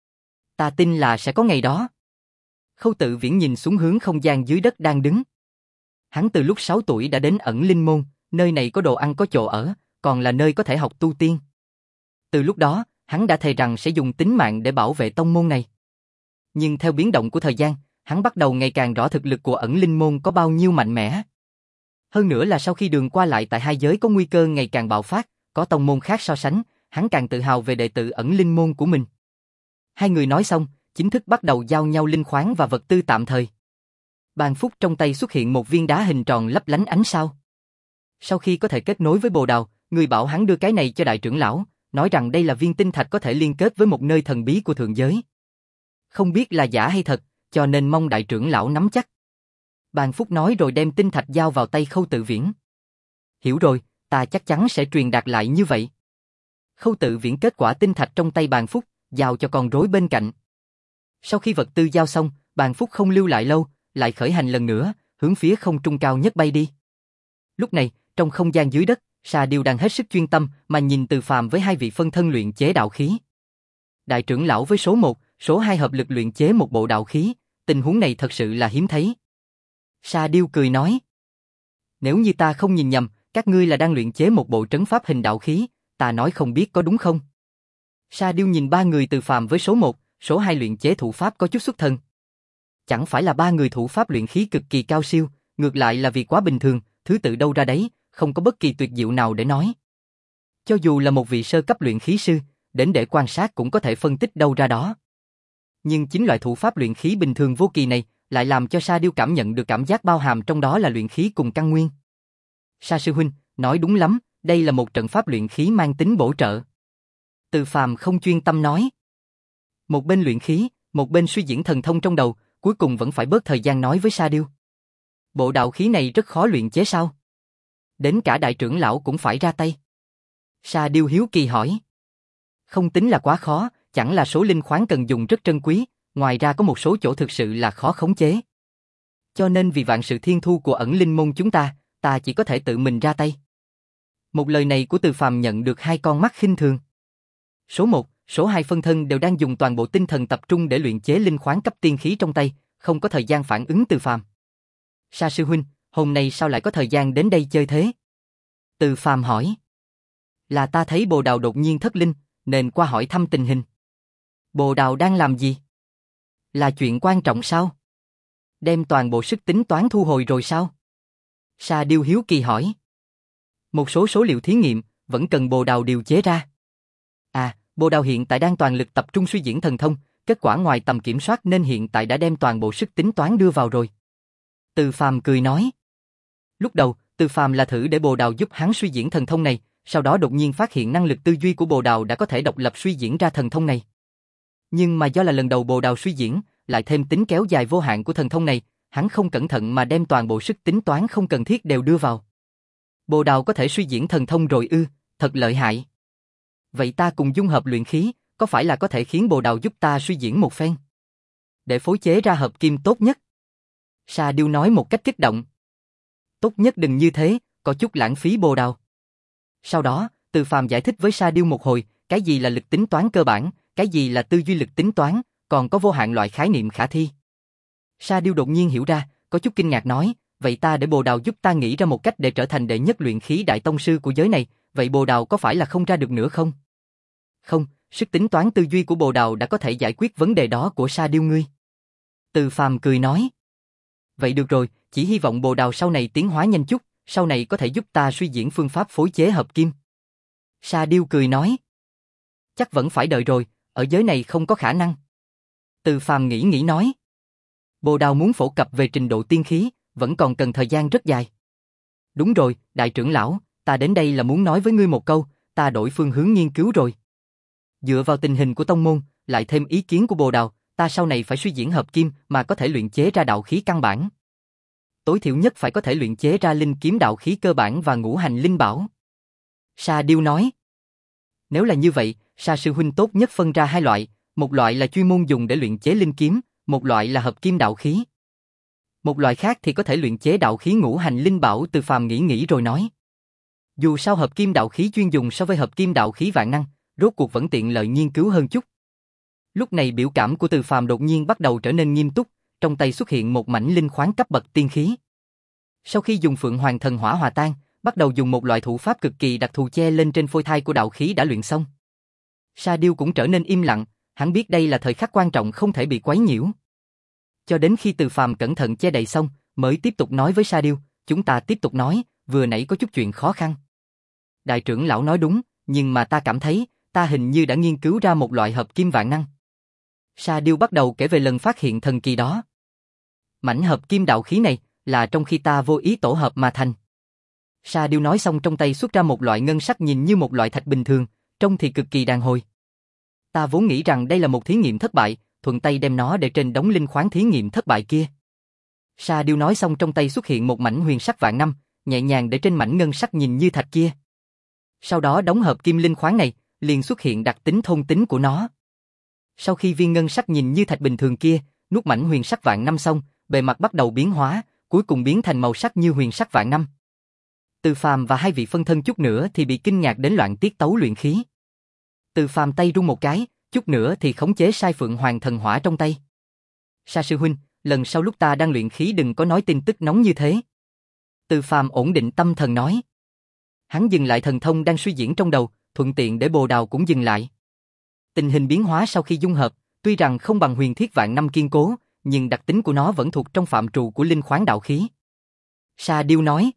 Speaker 1: Ta tin là sẽ có ngày đó. Khâu Tự Viễn nhìn xuống hướng không gian dưới đất đang đứng. Hắn từ lúc sáu tuổi đã đến ẩn linh môn, nơi này có đồ ăn có chỗ ở, còn là nơi có thể học tu tiên. Từ lúc đó, hắn đã thề rằng sẽ dùng tính mạng để bảo vệ tông môn này. Nhưng theo biến động của thời gian, hắn bắt đầu ngày càng rõ thực lực của ẩn linh môn có bao nhiêu mạnh mẽ. Hơn nữa là sau khi đường qua lại tại hai giới có nguy cơ ngày càng bạo phát, có tông môn khác so sánh, hắn càng tự hào về đệ tử ẩn linh môn của mình. Hai người nói xong, chính thức bắt đầu giao nhau linh khoáng và vật tư tạm thời. Bàn Phúc trong tay xuất hiện một viên đá hình tròn lấp lánh ánh sao. Sau khi có thể kết nối với Bồ Đào, người bảo hắn đưa cái này cho đại trưởng lão, nói rằng đây là viên tinh thạch có thể liên kết với một nơi thần bí của thượng giới. Không biết là giả hay thật, cho nên mong đại trưởng lão nắm chắc. Bàn Phúc nói rồi đem tinh thạch giao vào tay Khâu Tự Viễn. Hiểu rồi, ta chắc chắn sẽ truyền đạt lại như vậy. Khâu Tự Viễn kết quả tinh thạch trong tay Bàn Phúc, giao cho con rối bên cạnh. Sau khi vật tư giao xong, Bàn Phúc không lưu lại lâu, lại khởi hành lần nữa, hướng phía không trung cao nhất bay đi. Lúc này, trong không gian dưới đất, Sa Điêu đang hết sức chuyên tâm mà nhìn Từ Phàm với hai vị phân thân luyện chế đạo khí. Đại trưởng lão với số một, số hai hợp lực luyện chế một bộ đạo khí, tình huống này thật sự là hiếm thấy. Sa Điêu cười nói. Nếu như ta không nhìn nhầm, các ngươi là đang luyện chế một bộ trấn pháp hình đạo khí, ta nói không biết có đúng không? Sa Điêu nhìn ba người Từ Phàm với số một, số hai luyện chế thủ pháp có chút xuất thân. Chẳng phải là ba người thủ pháp luyện khí cực kỳ cao siêu, ngược lại là vì quá bình thường, thứ tự đâu ra đấy, không có bất kỳ tuyệt diệu nào để nói. Cho dù là một vị sơ cấp luyện khí sư, đến để quan sát cũng có thể phân tích đâu ra đó. Nhưng chính loại thủ pháp luyện khí bình thường vô kỳ này lại làm cho Sa Điêu cảm nhận được cảm giác bao hàm trong đó là luyện khí cùng căn nguyên. Sa sư huynh, nói đúng lắm, đây là một trận pháp luyện khí mang tính bổ trợ. Từ Phàm không chuyên tâm nói. Một bên luyện khí, một bên suy diễn thần thông trong đầu, cuối cùng vẫn phải bớt thời gian nói với Sa Điêu. Bộ đạo khí này rất khó luyện chế sao? Đến cả đại trưởng lão cũng phải ra tay. Sa Điêu hiếu kỳ hỏi. Không tính là quá khó, chẳng là số linh khoáng cần dùng rất trân quý, ngoài ra có một số chỗ thực sự là khó khống chế. Cho nên vì vạn sự thiên thu của ẩn linh môn chúng ta, ta chỉ có thể tự mình ra tay. Một lời này của Từ Phàm nhận được hai con mắt khinh thường. Số một, số hai phân thân đều đang dùng toàn bộ tinh thần tập trung để luyện chế linh khoáng cấp tiên khí trong tay, không có thời gian phản ứng Từ Phàm. Sa sư huynh, hôm nay sao lại có thời gian đến đây chơi thế? Từ Phàm hỏi. Là ta thấy Bồ Đào đột nhiên thất linh, nên qua hỏi thăm tình hình. Bồ Đào đang làm gì? Là chuyện quan trọng sao? Đem toàn bộ sức tính toán thu hồi rồi sao? Sa Điêu hiếu kỳ hỏi. Một số số liệu thí nghiệm vẫn cần Bồ Đào điều chế ra. À, Bồ Đào hiện tại đang toàn lực tập trung suy diễn thần thông, kết quả ngoài tầm kiểm soát nên hiện tại đã đem toàn bộ sức tính toán đưa vào rồi. Từ Phàm cười nói. Lúc đầu, Từ Phàm là thử để Bồ Đào giúp hắn suy diễn thần thông này, sau đó đột nhiên phát hiện năng lực tư duy của Bồ Đào đã có thể độc lập suy diễn ra thần thông này. Nhưng mà do là lần đầu Bồ Đào suy diễn, lại thêm tính kéo dài vô hạn của thần thông này, hắn không cẩn thận mà đem toàn bộ sức tính toán không cần thiết đều đưa vào. Bồ Đào có thể suy diễn thần thông rồi ư, thật lợi hại. Vậy ta cùng dung hợp luyện khí, có phải là có thể khiến Bồ Đào giúp ta suy diễn một phen? Để phối chế ra hợp kim tốt nhất. Sa Điêu nói một cách kích động. Tốt nhất đừng như thế, có chút lãng phí Bồ Đào. Sau đó, Từ Phàm giải thích với Sa Điêu một hồi, cái gì là lực tính toán cơ bản, cái gì là tư duy lực tính toán, còn có vô hạn loại khái niệm khả thi. Sa Điêu đột nhiên hiểu ra, có chút kinh ngạc nói, vậy ta để Bồ Đào giúp ta nghĩ ra một cách để trở thành đệ nhất luyện khí đại tông sư của giới này, vậy Bồ Đào có phải là không ra được nữa không? Không, sức tính toán tư duy của Bồ Đào đã có thể giải quyết vấn đề đó của Sa Điêu ngươi. Từ Phàm cười nói. Vậy được rồi, chỉ hy vọng Bồ Đào sau này tiến hóa nhanh chút, sau này có thể giúp ta suy diễn phương pháp phối chế hợp kim. Sa Điêu cười nói. Chắc vẫn phải đợi rồi, ở giới này không có khả năng. Từ Phàm nghĩ nghĩ nói. Bồ Đào muốn phổ cập về trình độ tiên khí, vẫn còn cần thời gian rất dài. Đúng rồi, đại trưởng lão, ta đến đây là muốn nói với ngươi một câu, ta đổi phương hướng nghiên cứu rồi. Dựa vào tình hình của tông môn, lại thêm ý kiến của Bồ Đào, ta sau này phải suy diễn hợp kim mà có thể luyện chế ra đạo khí căn bản. Tối thiểu nhất phải có thể luyện chế ra linh kiếm đạo khí cơ bản và ngũ hành linh bảo. Sa Điêu nói. Nếu là như vậy, Sa sư huynh tốt nhất phân ra hai loại, một loại là chuyên môn dùng để luyện chế linh kiếm, một loại là hợp kim đạo khí. Một loại khác thì có thể luyện chế đạo khí ngũ hành linh bảo. Từ Phàm nghĩ nghĩ rồi nói. Dù sao hợp kim đạo khí chuyên dùng so với hợp kim đạo khí vạn năng, rốt cuộc vẫn tiện lợi nghiên cứu hơn chút. Lúc này biểu cảm của Từ Phàm đột nhiên bắt đầu trở nên nghiêm túc, trong tay xuất hiện một mảnh linh khoáng cấp bậc tiên khí. Sau khi dùng Phượng Hoàng Thần Hỏa hòa tan, bắt đầu dùng một loại thủ pháp cực kỳ đặc thù che lên trên phôi thai của đạo khí đã luyện xong. Sa Điêu cũng trở nên im lặng, hắn biết đây là thời khắc quan trọng không thể bị quấy nhiễu. Cho đến khi Từ Phàm cẩn thận che đậy xong, mới tiếp tục nói với Sa Điêu, chúng ta tiếp tục nói, vừa nãy có chút chuyện khó khăn. Đại trưởng lão nói đúng, nhưng mà ta cảm thấy, ta hình như đã nghiên cứu ra một loại hợp kim vạn năng. Sa Điêu bắt đầu kể về lần phát hiện thần kỳ đó. Mảnh hợp kim đạo khí này, là trong khi ta vô ý tổ hợp mà thành. Sa Điêu nói xong trong tay xuất ra một loại ngân sắc nhìn như một loại thạch bình thường, trông thì cực kỳ đàn hồi. Ta vốn nghĩ rằng đây là một thí nghiệm thất bại, thuận tay đem nó để trên đống linh khoáng thí nghiệm thất bại kia. Sa Điêu nói xong trong tay xuất hiện một mảnh huyền sắc vạn năm, nhẹ nhàng để trên mảnh ngân sắc nhìn như thạch kia. Sau đó đống hợp kim linh khoáng này, liền xuất hiện đặc tính thôn tính của nó. Sau khi viên ngân sắc nhìn như thạch bình thường kia, nuốt mảnh huyền sắc vạn năm xong, bề mặt bắt đầu biến hóa, cuối cùng biến thành màu sắc như huyền sắc vạn năm. Từ Phàm và hai vị phân thân chút nữa thì bị kinh ngạc đến loạn tiết tấu luyện khí. Từ Phàm tay rung một cái, chút nữa thì khống chế sai Phượng Hoàng Thần Hỏa trong tay. Sa sư huynh, lần sau lúc ta đang luyện khí đừng có nói tin tức nóng như thế. Từ Phàm ổn định tâm thần nói. Hắn dừng lại thần thông đang suy diễn trong đầu, thuận tiện để Bồ Đào cũng dừng lại. Tình hình biến hóa sau khi dung hợp, tuy rằng không bằng huyền thiết vạn năm kiên cố, nhưng đặc tính của nó vẫn thuộc trong phạm trù của linh khoáng đạo khí. Sa Điêu nói.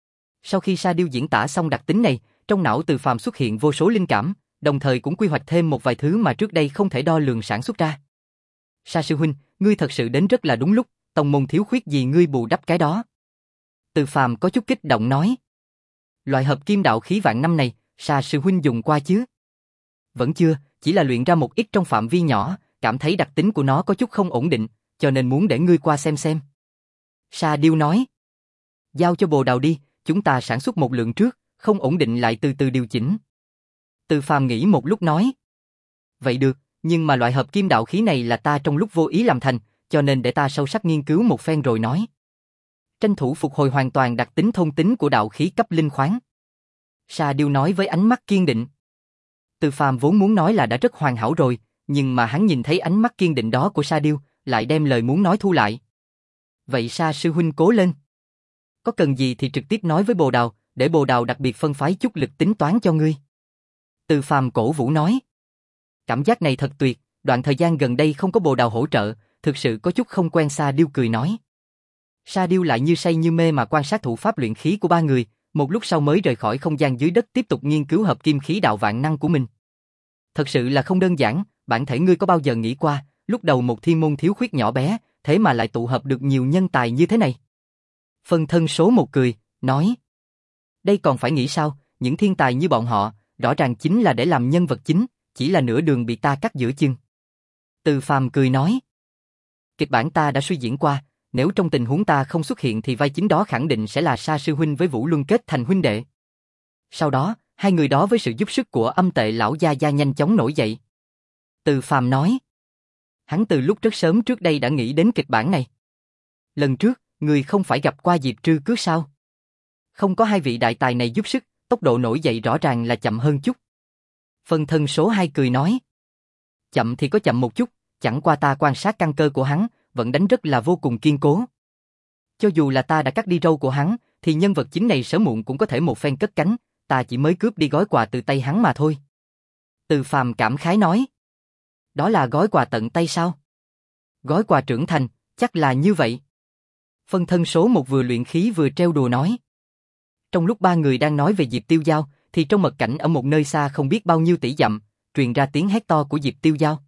Speaker 1: Sau khi Sa Điêu diễn tả xong đặc tính này, trong não Từ Phàm xuất hiện vô số linh cảm, đồng thời cũng quy hoạch thêm một vài thứ mà trước đây không thể đo lường sản xuất ra. Sa sư huynh, ngươi thật sự đến rất là đúng lúc, tông môn thiếu khuyết gì ngươi bù đắp cái đó. Từ Phàm có chút kích động nói. Loại hợp kim đạo khí vạn năm này, Sa sư huynh dùng qua chứ? Vẫn chưa, chỉ là luyện ra một ít trong phạm vi nhỏ, cảm thấy đặc tính của nó có chút không ổn định, cho nên muốn để ngươi qua xem xem. Sa Điêu nói. Giao cho Bồ Đào đi, chúng ta sản xuất một lượng trước, không ổn định lại từ từ điều chỉnh. Từ Phàm nghĩ một lúc nói. Vậy được, nhưng mà loại hợp kim đạo khí này là ta trong lúc vô ý làm thành, cho nên để ta sâu sắc nghiên cứu một phen rồi nói. Tranh thủ phục hồi hoàn toàn đặc tính thôn tính của đạo khí cấp linh khoáng. Sa Điêu nói với ánh mắt kiên định. Từ Phàm vốn muốn nói là đã rất hoàn hảo rồi, nhưng mà hắn nhìn thấy ánh mắt kiên định đó của Sa Điêu, lại đem lời muốn nói thu lại. Vậy Sa sư huynh cố lên. Có cần gì thì trực tiếp nói với Bồ Đào, để Bồ Đào đặc biệt phân phái chút lực tính toán cho ngươi. Từ Phàm cổ vũ nói. Cảm giác này thật tuyệt, đoạn thời gian gần đây không có Bồ Đào hỗ trợ, thực sự có chút không quen. Sa Điêu cười nói. Sa Điêu lại như say như mê mà quan sát thủ pháp luyện khí của ba người, một lúc sau mới rời khỏi không gian dưới đất tiếp tục nghiên cứu hợp kim khí đạo vạn năng của mình. Thật sự là không đơn giản, bản thể ngươi có bao giờ nghĩ qua, lúc đầu một thiên môn thiếu khuyết nhỏ bé, thế mà lại tụ hợp được nhiều nhân tài như thế này. Phân thân số một cười, nói. Đây còn phải nghĩ sao, những thiên tài như bọn họ, rõ ràng chính là để làm nhân vật chính, chỉ là nửa đường bị ta cắt giữa chân. Từ Phàm cười nói. Kịch bản ta đã suy diễn qua, nếu trong tình huống ta không xuất hiện thì vai chính đó khẳng định sẽ là Sa sư huynh với Vũ Luân kết thành huynh đệ. Sau đó, hai người đó với sự giúp sức của âm tệ lão gia gia nhanh chóng nổi dậy. Từ Phàm nói. Hắn từ lúc rất sớm trước đây đã nghĩ đến kịch bản này. Lần trước, người không phải gặp qua Diệp Trư Cước sao? Không có hai vị đại tài này giúp sức, tốc độ nổi dậy rõ ràng là chậm hơn chút. Phân thân số hai cười nói. Chậm thì có chậm một chút, chẳng qua ta quan sát căn cơ của hắn, vẫn đánh rất là vô cùng kiên cố. Cho dù là ta đã cắt đi râu của hắn, thì nhân vật chính này sớm muộn cũng có thể một phen cất cánh, ta chỉ mới cướp đi gói quà từ tay hắn mà thôi. Từ Phàm cảm khái nói. Đó là gói quà tận tay sao? Gói quà trưởng thành, chắc là như vậy. Phân thân số một vừa luyện khí vừa trêu đùa nói. Trong lúc ba người đang nói về Diệp Tiêu Giao, thì trong mật cảnh ở một nơi xa không biết bao nhiêu tỷ dặm, truyền ra tiếng hét to của Diệp Tiêu Giao.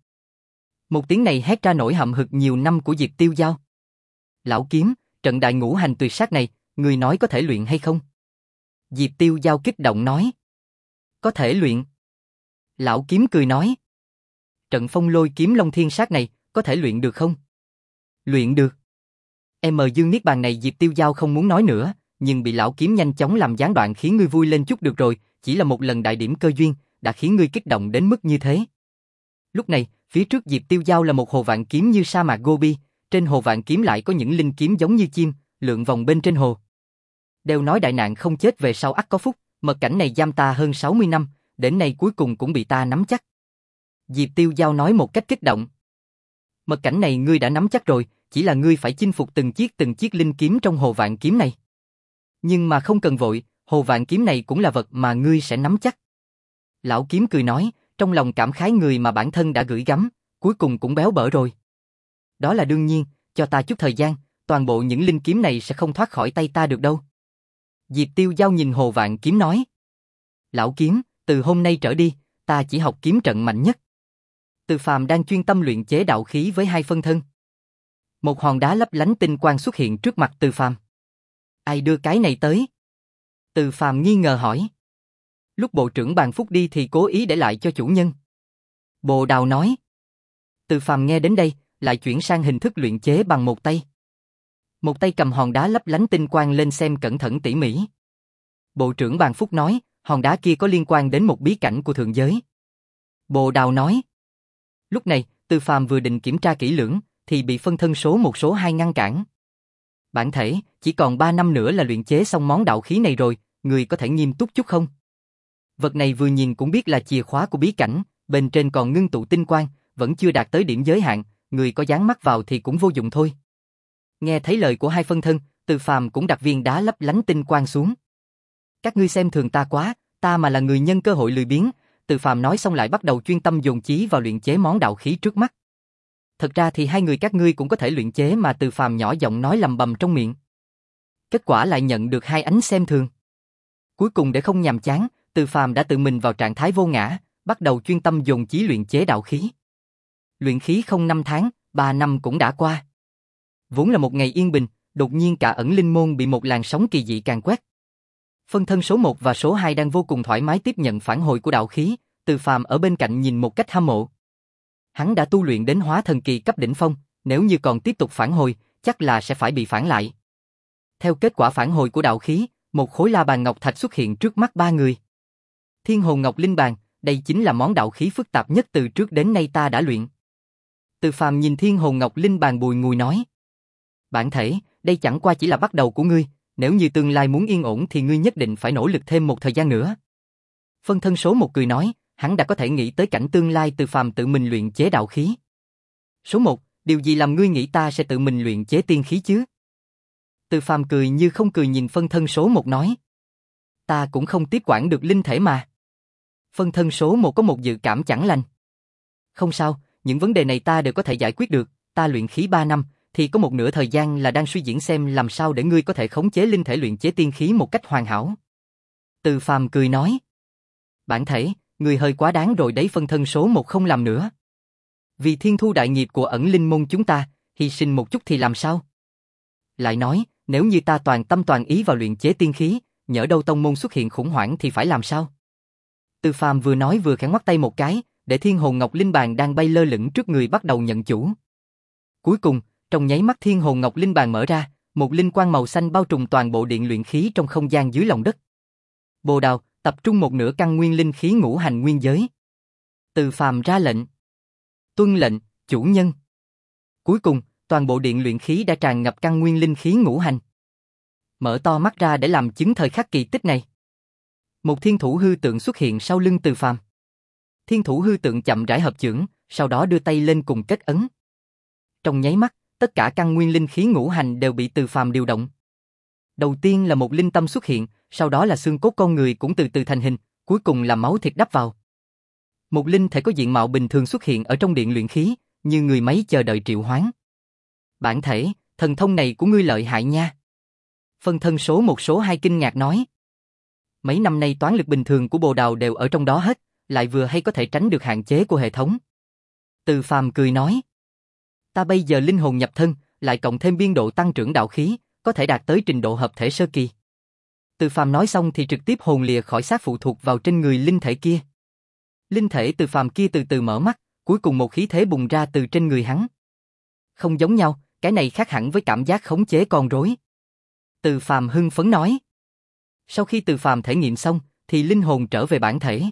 Speaker 1: Một tiếng này hét ra nỗi hậm hực nhiều năm của Diệp Tiêu Giao. Lão kiếm, trận đại ngũ hành tuyệt sát này, người nói có thể luyện hay không? Diệp Tiêu Giao kích động nói. Có thể luyện. Lão kiếm cười nói. Trận phong lôi kiếm long thiên sát này, có thể luyện được không? Luyện được. Em dương niết bàn này Diệp Tiêu Giao không muốn nói nữa, nhưng bị lão kiếm nhanh chóng làm gián đoạn khiến ngươi vui lên chút được rồi, chỉ là một lần đại điểm cơ duyên, đã khiến ngươi kích động đến mức như thế. Lúc này, phía trước Diệp Tiêu Giao là một hồ vạn kiếm như sa mạc Gobi, trên hồ vạn kiếm lại có những linh kiếm giống như chim, lượn vòng bên trên hồ. Đều nói đại nạn không chết về sau ắt có phúc, mật cảnh này giam ta hơn sáu mươi năm, đến nay cuối cùng cũng bị ta nắm chắc. Diệp Tiêu Giao nói một cách kích động. Mật cảnh này ngươi đã nắm chắc rồi, chỉ là ngươi phải chinh phục từng chiếc từng chiếc linh kiếm trong hồ vạn kiếm này. Nhưng mà không cần vội, hồ vạn kiếm này cũng là vật mà ngươi sẽ nắm chắc. Lão kiếm cười nói, trong lòng cảm khái người mà bản thân đã gửi gắm, cuối cùng cũng béo bở rồi. Đó là đương nhiên, cho ta chút thời gian, toàn bộ những linh kiếm này sẽ không thoát khỏi tay ta được đâu. Diệp Tiêu Giao nhìn hồ vạn kiếm nói. Lão kiếm, từ hôm nay trở đi, ta chỉ học kiếm trận mạnh nhất. Từ Phàm đang chuyên tâm luyện chế đạo khí với hai phân thân. Một hòn đá lấp lánh tinh quang xuất hiện trước mặt Từ Phàm. Ai đưa cái này tới? Từ Phàm nghi ngờ hỏi. Lúc bộ trưởng Bàn Phúc đi thì cố ý để lại cho chủ nhân. Bồ Đào nói. Từ Phàm nghe đến đây, lại chuyển sang hình thức luyện chế bằng một tay. Một tay cầm hòn đá lấp lánh tinh quang lên xem cẩn thận tỉ mỉ. Bộ trưởng Bàn Phúc nói, hòn đá kia có liên quan đến một bí cảnh của thượng giới. Bồ Đào nói. Lúc này, Từ Phàm vừa định kiểm tra kỹ lưỡng, thì bị phân thân số một số hai ngăn cản. Bản thể, chỉ còn ba năm nữa là luyện chế xong món đạo khí này rồi, người có thể nghiêm túc chút không? Vật này vừa nhìn cũng biết là chìa khóa của bí cảnh, bên trên còn ngưng tụ tinh quang, vẫn chưa đạt tới điểm giới hạn, người có dán mắt vào thì cũng vô dụng thôi. Nghe thấy lời của hai phân thân, Từ Phàm cũng đặt viên đá lấp lánh tinh quang xuống. Các ngươi xem thường ta quá, ta mà là người nhân cơ hội lười biếng. Từ Phàm nói xong lại bắt đầu chuyên tâm dồn chí vào luyện chế món đạo khí trước mắt. Thật ra thì hai người các ngươi cũng có thể luyện chế mà Từ Phàm nhỏ giọng nói lầm bầm trong miệng. Kết quả lại nhận được hai ánh xem thường. Cuối cùng để không nhàm chán, Từ Phàm đã tự mình vào trạng thái vô ngã, bắt đầu chuyên tâm dồn chí luyện chế đạo khí. Luyện khí không năm tháng, ba năm cũng đã qua. Vốn là một ngày yên bình, đột nhiên cả ẩn linh môn bị một làn sóng kỳ dị càn quét. Phân thân số một và số hai đang vô cùng thoải mái tiếp nhận phản hồi của đạo khí, Từ Phàm ở bên cạnh nhìn một cách hâm mộ. Hắn đã tu luyện đến hóa thần kỳ cấp đỉnh phong, nếu như còn tiếp tục phản hồi, chắc là sẽ phải bị phản lại. Theo kết quả phản hồi của đạo khí, một khối la bàn ngọc thạch xuất hiện trước mắt ba người. Thiên hồn ngọc linh bàn, đây chính là món đạo khí phức tạp nhất từ trước đến nay ta đã luyện. Từ Phàm nhìn thiên hồn ngọc linh bàn bùi ngùi nói. Bản thể, đây chẳng qua chỉ là bắt đầu của ngươi, nếu như tương lai muốn yên ổn thì ngươi nhất định phải nỗ lực thêm một thời gian nữa. Phân thân số một cười nói, hắn đã có thể nghĩ tới cảnh tương lai Từ Phàm tự mình luyện chế đạo khí. Số một, điều gì làm ngươi nghĩ ta sẽ tự mình luyện chế tiên khí chứ? Từ Phàm cười như không cười nhìn phân thân số một nói. Ta cũng không tiếp quản được linh thể mà. Phân thân số một có một dự cảm chẳng lành. Không sao, những vấn đề này ta đều có thể giải quyết được, ta luyện khí ba năm, thì có một nửa thời gian là đang suy diễn xem làm sao để ngươi có thể khống chế linh thể luyện chế tiên khí một cách hoàn hảo. Từ Phàm cười nói. Bản thể, ngươi hơi quá đáng rồi đấy. Phân thân số một không làm nữa. Vì thiên thu đại nghiệp của ẩn linh môn chúng ta, hy sinh một chút thì làm sao? Lại nói, Nếu như ta toàn tâm toàn ý vào luyện chế tiên khí, nhỡ đâu tông môn xuất hiện khủng hoảng thì phải làm sao? Từ Phàm vừa nói vừa khẽ ngoắc tay một cái, để Thiên Hồn Ngọc Linh Bàn đang bay lơ lửng trước người bắt đầu nhận chủ. Cuối cùng, trong nháy mắt Thiên Hồn Ngọc Linh Bàn mở ra, một linh quang màu xanh bao trùm toàn bộ điện luyện khí trong không gian dưới lòng đất. Bồ Đào, tập trung một nửa căn nguyên linh khí ngũ hành nguyên giới. Từ Phàm ra lệnh. Tuân lệnh, chủ nhân. Cuối cùng, toàn bộ điện luyện khí đã tràn ngập căn nguyên linh khí ngũ hành. Mở to mắt ra để làm chứng thời khắc kỳ tích này. Một thiên thủ hư tượng xuất hiện sau lưng Từ Phàm. Thiên thủ hư tượng chậm rãi hợp chưởng, sau đó đưa tay lên cùng kết ấn. Trong nháy mắt, tất cả căn nguyên linh khí ngũ hành đều bị Từ Phàm điều động. Đầu tiên là một linh tâm xuất hiện, sau đó là xương cốt con người cũng từ từ thành hình, cuối cùng là máu thịt đắp vào. Một linh thể có diện mạo bình thường xuất hiện ở trong điện luyện khí, như người máy chờ đợi triệu hoán. Bản thể, thần thông này của ngươi lợi hại nha. Phân thân số một số hai kinh ngạc nói. Mấy năm nay toán lực bình thường của Bồ Đào đều ở trong đó hết, lại vừa hay có thể tránh được hạn chế của hệ thống. Từ Phàm cười nói. Ta bây giờ linh hồn nhập thân, lại cộng thêm biên độ tăng trưởng đạo khí, có thể đạt tới trình độ hợp thể sơ kỳ. Từ Phàm nói xong thì trực tiếp hồn lìa khỏi xác phụ thuộc vào trên người linh thể kia. Linh thể Từ Phàm kia từ từ mở mắt, cuối cùng một khí thế bùng ra từ trên người hắn. Không giống nhau, cái này khác hẳn với cảm giác khống chế con rối. Từ Phàm hưng phấn nói. Sau khi Từ Phàm thể nghiệm xong, thì linh hồn trở về bản thể.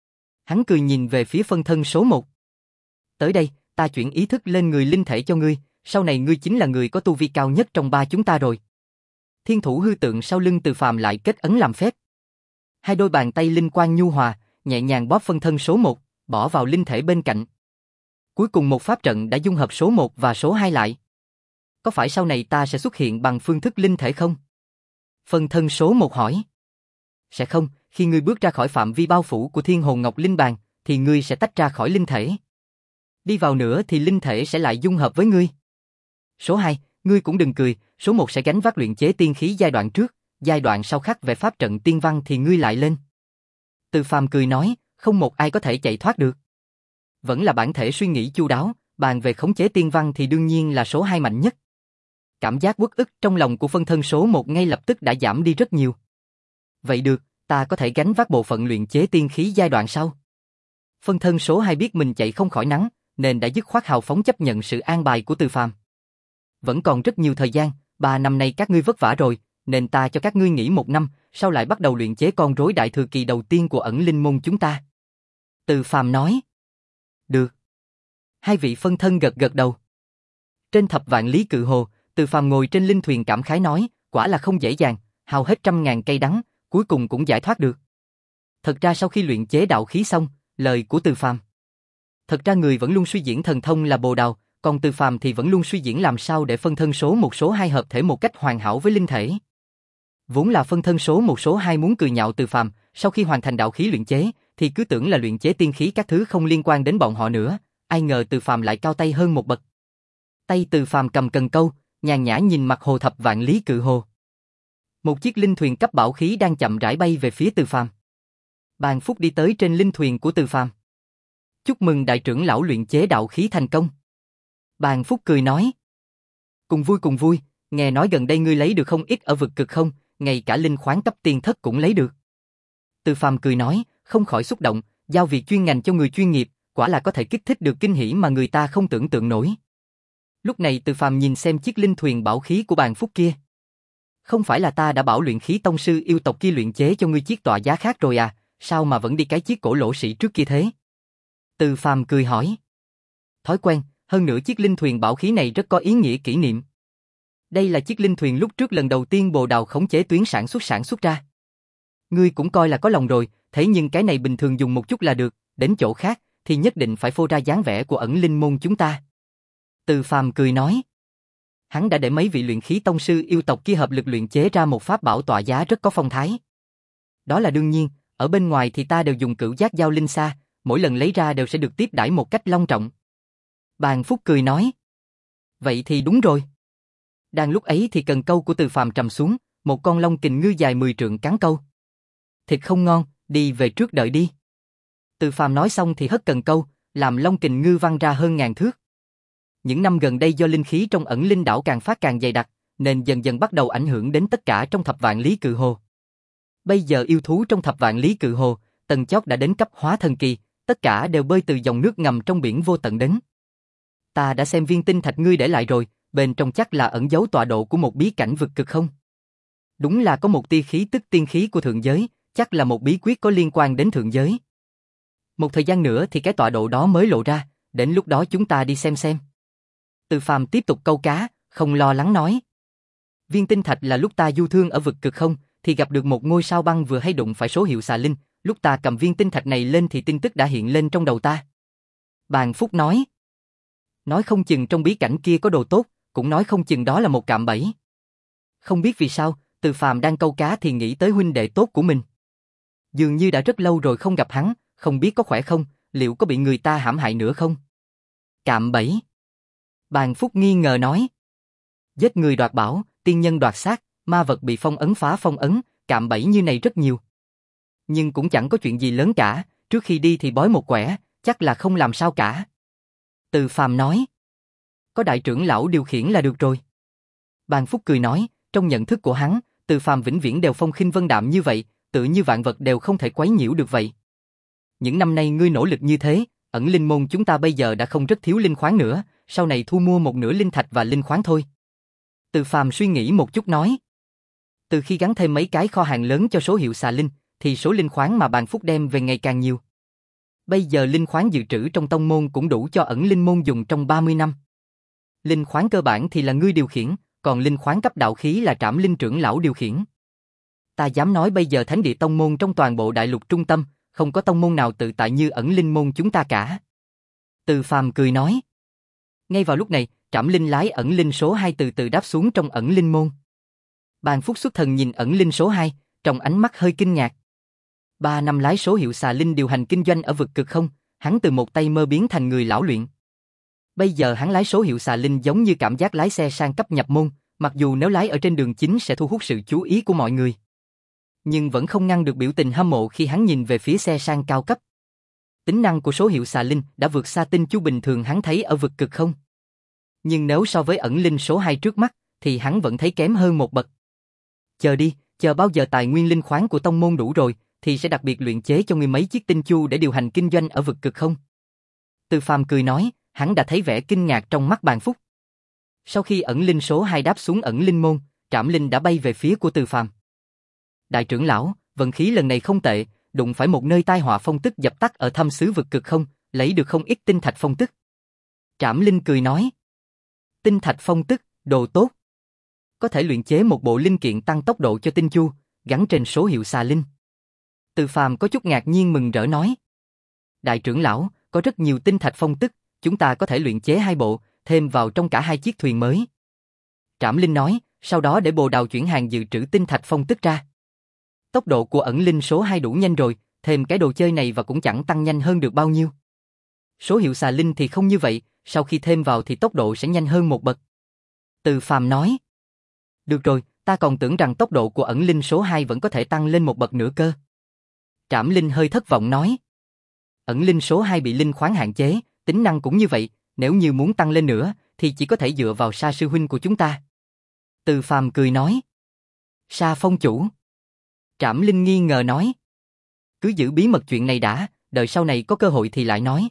Speaker 1: Hắn cười nhìn về phía phân thân số một. Tới đây, ta chuyển ý thức lên người linh thể cho ngươi, sau này ngươi chính là người có tu vi cao nhất trong ba chúng ta rồi. Thiên thủ hư tượng sau lưng Từ Phàm lại kết ấn làm phép. Hai đôi bàn tay linh quang nhu hòa, nhẹ nhàng bóp phân thân số một, bỏ vào linh thể bên cạnh. Cuối cùng một pháp trận đã dung hợp số một và số hai lại. Có phải sau này ta sẽ xuất hiện bằng phương thức linh thể không? Phân thân số một hỏi. Sẽ không, khi ngươi bước ra khỏi phạm vi bao phủ của Thiên Hồn Ngọc Linh Bàn, thì ngươi sẽ tách ra khỏi linh thể. Đi vào nữa thì linh thể sẽ lại dung hợp với ngươi. Số hai, ngươi cũng đừng cười, số một sẽ gánh vác luyện chế tiên khí giai đoạn trước, giai đoạn sau khắc về pháp trận tiên văn thì ngươi lại lên. Từ Phàm cười nói, không một ai có thể chạy thoát được. Vẫn là bản thể suy nghĩ chu đáo, bàn về khống chế tiên văn thì đương nhiên là số hai mạnh nhất. Cảm giác uất ức trong lòng của phân thân số một ngay lập tức đã giảm đi rất nhiều. Vậy được, ta có thể gánh vác bộ phận luyện chế tiên khí giai đoạn sau. Phân thân số hai biết mình chạy không khỏi nắng, nên đã dứt khoát hào phóng chấp nhận sự an bài của Từ Phàm. Vẫn còn rất nhiều thời gian, ba năm nay các ngươi vất vả rồi, nên ta cho các ngươi nghỉ một năm, sau lại bắt đầu luyện chế con rối đại thừa kỳ đầu tiên của ẩn linh môn chúng ta. Từ Phàm nói. Được. Hai vị phân thân gật gật đầu. Trên thập vạn lý cự hồ, Từ Phàm ngồi trên linh thuyền cảm khái nói, quả là không dễ dàng, hao hết trăm ngàn cây đắng, cuối cùng cũng giải thoát được. Thật ra sau khi luyện chế đạo khí xong, lời của Từ Phàm. Thật ra người vẫn luôn suy diễn thần thông là Bồ Đào, còn Từ Phàm thì vẫn luôn suy diễn làm sao để phân thân số một số hai hợp thể một cách hoàn hảo với linh thể. Vốn là phân thân số một số hai muốn cười nhạo Từ Phàm, sau khi hoàn thành đạo khí luyện chế, thì cứ tưởng là luyện chế tiên khí các thứ không liên quan đến bọn họ nữa, ai ngờ Từ Phàm lại cao tay hơn một bậc. Tay Từ Phàm cầm cần câu, nhàn nhã nhìn mặt hồ thập vạn lý cự hồ. Một chiếc linh thuyền cấp bảo khí đang chậm rãi bay về phía Từ Phàm. Bàn Phúc đi tới trên linh thuyền của Từ Phàm. Chúc mừng đại trưởng lão luyện chế đạo khí thành công. Bàn Phúc cười nói. Cùng vui cùng vui, nghe nói gần đây ngươi lấy được không ít ở vực cực không, ngay cả linh khoáng cấp tiên thất cũng lấy được. Từ Phàm cười nói, không khỏi xúc động, giao việc chuyên ngành cho người chuyên nghiệp, quả là có thể kích thích được kinh hỉ mà người ta không tưởng tượng nổi. Lúc này Từ Phàm nhìn xem chiếc linh thuyền bảo khí của Bàn Phúc kia. Không phải là ta đã bảo luyện khí tông sư yêu tộc kia luyện chế cho ngươi chiếc tọa giá khác rồi à, sao mà vẫn đi cái chiếc cổ lỗ sĩ trước kia thế? Từ Phàm cười hỏi. Thói quen, hơn nữa chiếc linh thuyền bảo khí này rất có ý nghĩa kỷ niệm. Đây là chiếc linh thuyền lúc trước lần đầu tiên Bồ Đào khống chế tuyến sản xuất sản xuất ra. Ngươi cũng coi là có lòng rồi, thế nhưng cái này bình thường dùng một chút là được, đến chỗ khác thì nhất định phải phô ra dáng vẻ của ẩn linh môn chúng ta. Từ Phàm cười nói. Hắn đã để mấy vị luyện khí tông sư yêu tộc kia hợp lực luyện chế ra một pháp bảo tọa giá rất có phong thái. Đó là đương nhiên, ở bên ngoài thì ta đều dùng cửu giác giao linh xa, mỗi lần lấy ra đều sẽ được tiếp đãi một cách long trọng. Bàn Phúc cười nói. Vậy thì đúng rồi. Đang lúc ấy thì cần câu của Từ Phàm trầm xuống, một con long kình ngư dài mười trượng cắn câu. Thịt không ngon, đi về trước đợi đi. Từ Phàm nói xong thì hất cần câu, làm long kình ngư văng ra hơn ngàn thước. Những năm gần đây do linh khí trong ẩn linh đảo càng phát càng dày đặc, nên dần dần bắt đầu ảnh hưởng đến tất cả trong thập vạn lý cự hồ. Bây giờ yêu thú trong thập vạn lý cự hồ, tầng chót đã đến cấp hóa thần kỳ, tất cả đều bơi từ dòng nước ngầm trong biển vô tận đến. Ta đã xem viên tinh thạch ngươi để lại rồi, bên trong chắc là ẩn giấu tọa độ của một bí cảnh vực cực không? Đúng là có một tia khí tức tiên khí của thượng giới, chắc là một bí quyết có liên quan đến thượng giới. Một thời gian nữa thì cái tọa độ đó mới lộ ra, đến lúc đó chúng ta đi xem xem. Từ Phàm tiếp tục câu cá, không lo lắng nói. Viên tinh thạch là lúc ta du thương ở vực cực không, thì gặp được một ngôi sao băng vừa hay đụng phải số hiệu xà linh, lúc ta cầm viên tinh thạch này lên thì tin tức đã hiện lên trong đầu ta. Bàn Phúc nói. Nói không chừng trong bí cảnh kia có đồ tốt, cũng nói không chừng đó là một cạm bẫy. Không biết vì sao, Từ Phàm đang câu cá thì nghĩ tới huynh đệ tốt của mình. Dường như đã rất lâu rồi không gặp hắn, không biết có khỏe không, liệu có bị người ta hãm hại nữa không? Cạm bẫy. Bàn Phúc nghi ngờ nói. Giết người đoạt bảo, tiên nhân đoạt xác, ma vật bị phong ấn phá phong ấn, cạm bẫy như này rất nhiều. Nhưng cũng chẳng có chuyện gì lớn cả, trước khi đi thì bói một quẻ, chắc là không làm sao cả. Từ Phàm nói. Có đại trưởng lão điều khiển là được rồi. Bàn Phúc cười nói, trong nhận thức của hắn, Từ Phàm vĩnh viễn đều phong khinh vân đạm như vậy, tự như vạn vật đều không thể quấy nhiễu được vậy. Những năm nay ngươi nỗ lực như thế, ẩn linh môn chúng ta bây giờ đã không rất thiếu linh khoáng nữa, sau này thu mua một nửa linh thạch và linh khoáng thôi. Từ Phàm suy nghĩ một chút nói. Từ khi gắn thêm mấy cái kho hàng lớn cho số hiệu xà linh, thì số linh khoáng mà Bàn Phúc đem về ngày càng nhiều. Bây giờ linh khoáng dự trữ trong tông môn cũng đủ cho ẩn linh môn dùng trong ba mươi năm. Linh khoáng cơ bản thì là ngươi điều khiển, còn linh khoáng cấp đạo khí là Trảm Linh trưởng lão điều khiển. Ta dám nói bây giờ thánh địa tông môn trong toàn bộ đại lục trung tâm, không có tông môn nào tự tại như ẩn linh môn chúng ta cả. Từ Phàm cười nói. Ngay vào lúc này, Trảm Linh lái ẩn linh số hai từ từ đáp xuống trong ẩn linh môn. Bàn Phúc xuất thần nhìn ẩn linh số hai, trong ánh mắt hơi kinh ngạc. Ba năm lái số hiệu xà linh điều hành kinh doanh ở vực cực không, hắn từ một tay mơ biến thành người lão luyện. Bây giờ hắn lái số hiệu xà linh giống như cảm giác lái xe sang cấp nhập môn, mặc dù nếu lái ở trên đường chính sẽ thu hút sự chú ý của mọi người. Nhưng vẫn không ngăn được biểu tình hâm mộ khi hắn nhìn về phía xe sang cao cấp. Tính năng của số hiệu xà linh đã vượt xa tinh chu bình thường hắn thấy ở vực cực không. Nhưng nếu so với ẩn linh số hai trước mắt, thì hắn vẫn thấy kém hơn một bậc. Chờ đi, chờ bao giờ tài nguyên linh khoáng của tông môn đủ rồi, thì sẽ đặc biệt luyện chế cho ngươi mấy chiếc tinh chu để điều hành kinh doanh ở vực cực không. Từ Phàm cười nói, hắn đã thấy vẻ kinh ngạc trong mắt Bàn Phúc. Sau khi ẩn linh số hai đáp xuống ẩn linh môn, Trảm Linh đã bay về phía của Từ Phàm. Đại trưởng lão, vận khí lần này không tệ, đụng phải một nơi tai họa phong tức dập tắt ở thâm xứ vực cực không, lấy được không ít tinh thạch phong tức. Trảm Linh cười nói. Tinh thạch phong tức, đồ tốt. Có thể luyện chế một bộ linh kiện tăng tốc độ cho tinh chu, gắn trên số hiệu xà linh. Từ Phàm có chút ngạc nhiên mừng rỡ nói. Đại trưởng lão, có rất nhiều tinh thạch phong tức, chúng ta có thể luyện chế hai bộ, thêm vào trong cả hai chiếc thuyền mới. Trảm Linh nói, sau đó để Bồ Đào chuyển hàng dự trữ tinh thạch phong tức ra. Tốc độ của ẩn linh số hai đủ nhanh rồi, thêm cái đồ chơi này và cũng chẳng tăng nhanh hơn được bao nhiêu. Số hiệu xà linh thì không như vậy, sau khi thêm vào thì tốc độ sẽ nhanh hơn một bậc. Từ Phàm nói. Được rồi, ta còn tưởng rằng tốc độ của ẩn linh số hai vẫn có thể tăng lên một bậc nữa cơ. Trảm Linh hơi thất vọng nói. Ẩn linh số hai bị linh khoáng hạn chế, tính năng cũng như vậy, nếu như muốn tăng lên nữa, thì chỉ có thể dựa vào Sa sư huynh của chúng ta. Từ Phàm cười nói. Sa phong chủ. Trảm Linh nghi ngờ nói. Cứ giữ bí mật chuyện này đã, đợi sau này có cơ hội thì lại nói.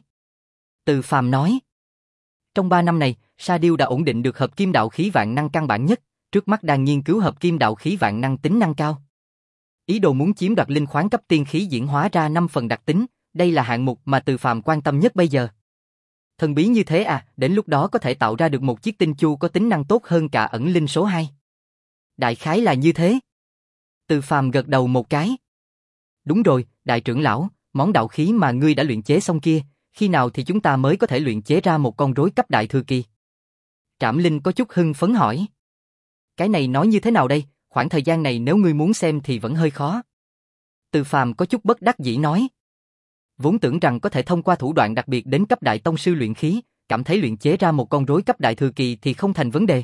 Speaker 1: Từ Phàm nói. Trong ba năm này, Sa Điêu đã ổn định được hợp kim đạo khí vạn năng căn bản nhất, trước mắt đang nghiên cứu hợp kim đạo khí vạn năng tính năng cao. Ý đồ muốn chiếm đoạt linh khoáng cấp tiên khí diễn hóa ra năm phần đặc tính, đây là hạng mục mà Từ Phàm quan tâm nhất bây giờ. Thần bí như thế à, đến lúc đó có thể tạo ra được một chiếc tinh chu có tính năng tốt hơn cả ẩn linh số hai. Đại khái là như thế. Từ Phàm gật đầu một cái. Đúng rồi, đại trưởng lão, món đạo khí mà ngươi đã luyện chế xong kia, khi nào thì chúng ta mới có thể luyện chế ra một con rối cấp đại thừa kỳ? Trảm Linh có chút hưng phấn hỏi. Cái này nói như thế nào đây, khoảng thời gian này nếu ngươi muốn xem thì vẫn hơi khó. Từ Phàm có chút bất đắc dĩ nói. Vốn tưởng rằng có thể thông qua thủ đoạn đặc biệt đến cấp đại tông sư luyện khí, cảm thấy luyện chế ra một con rối cấp đại thừa kỳ thì không thành vấn đề.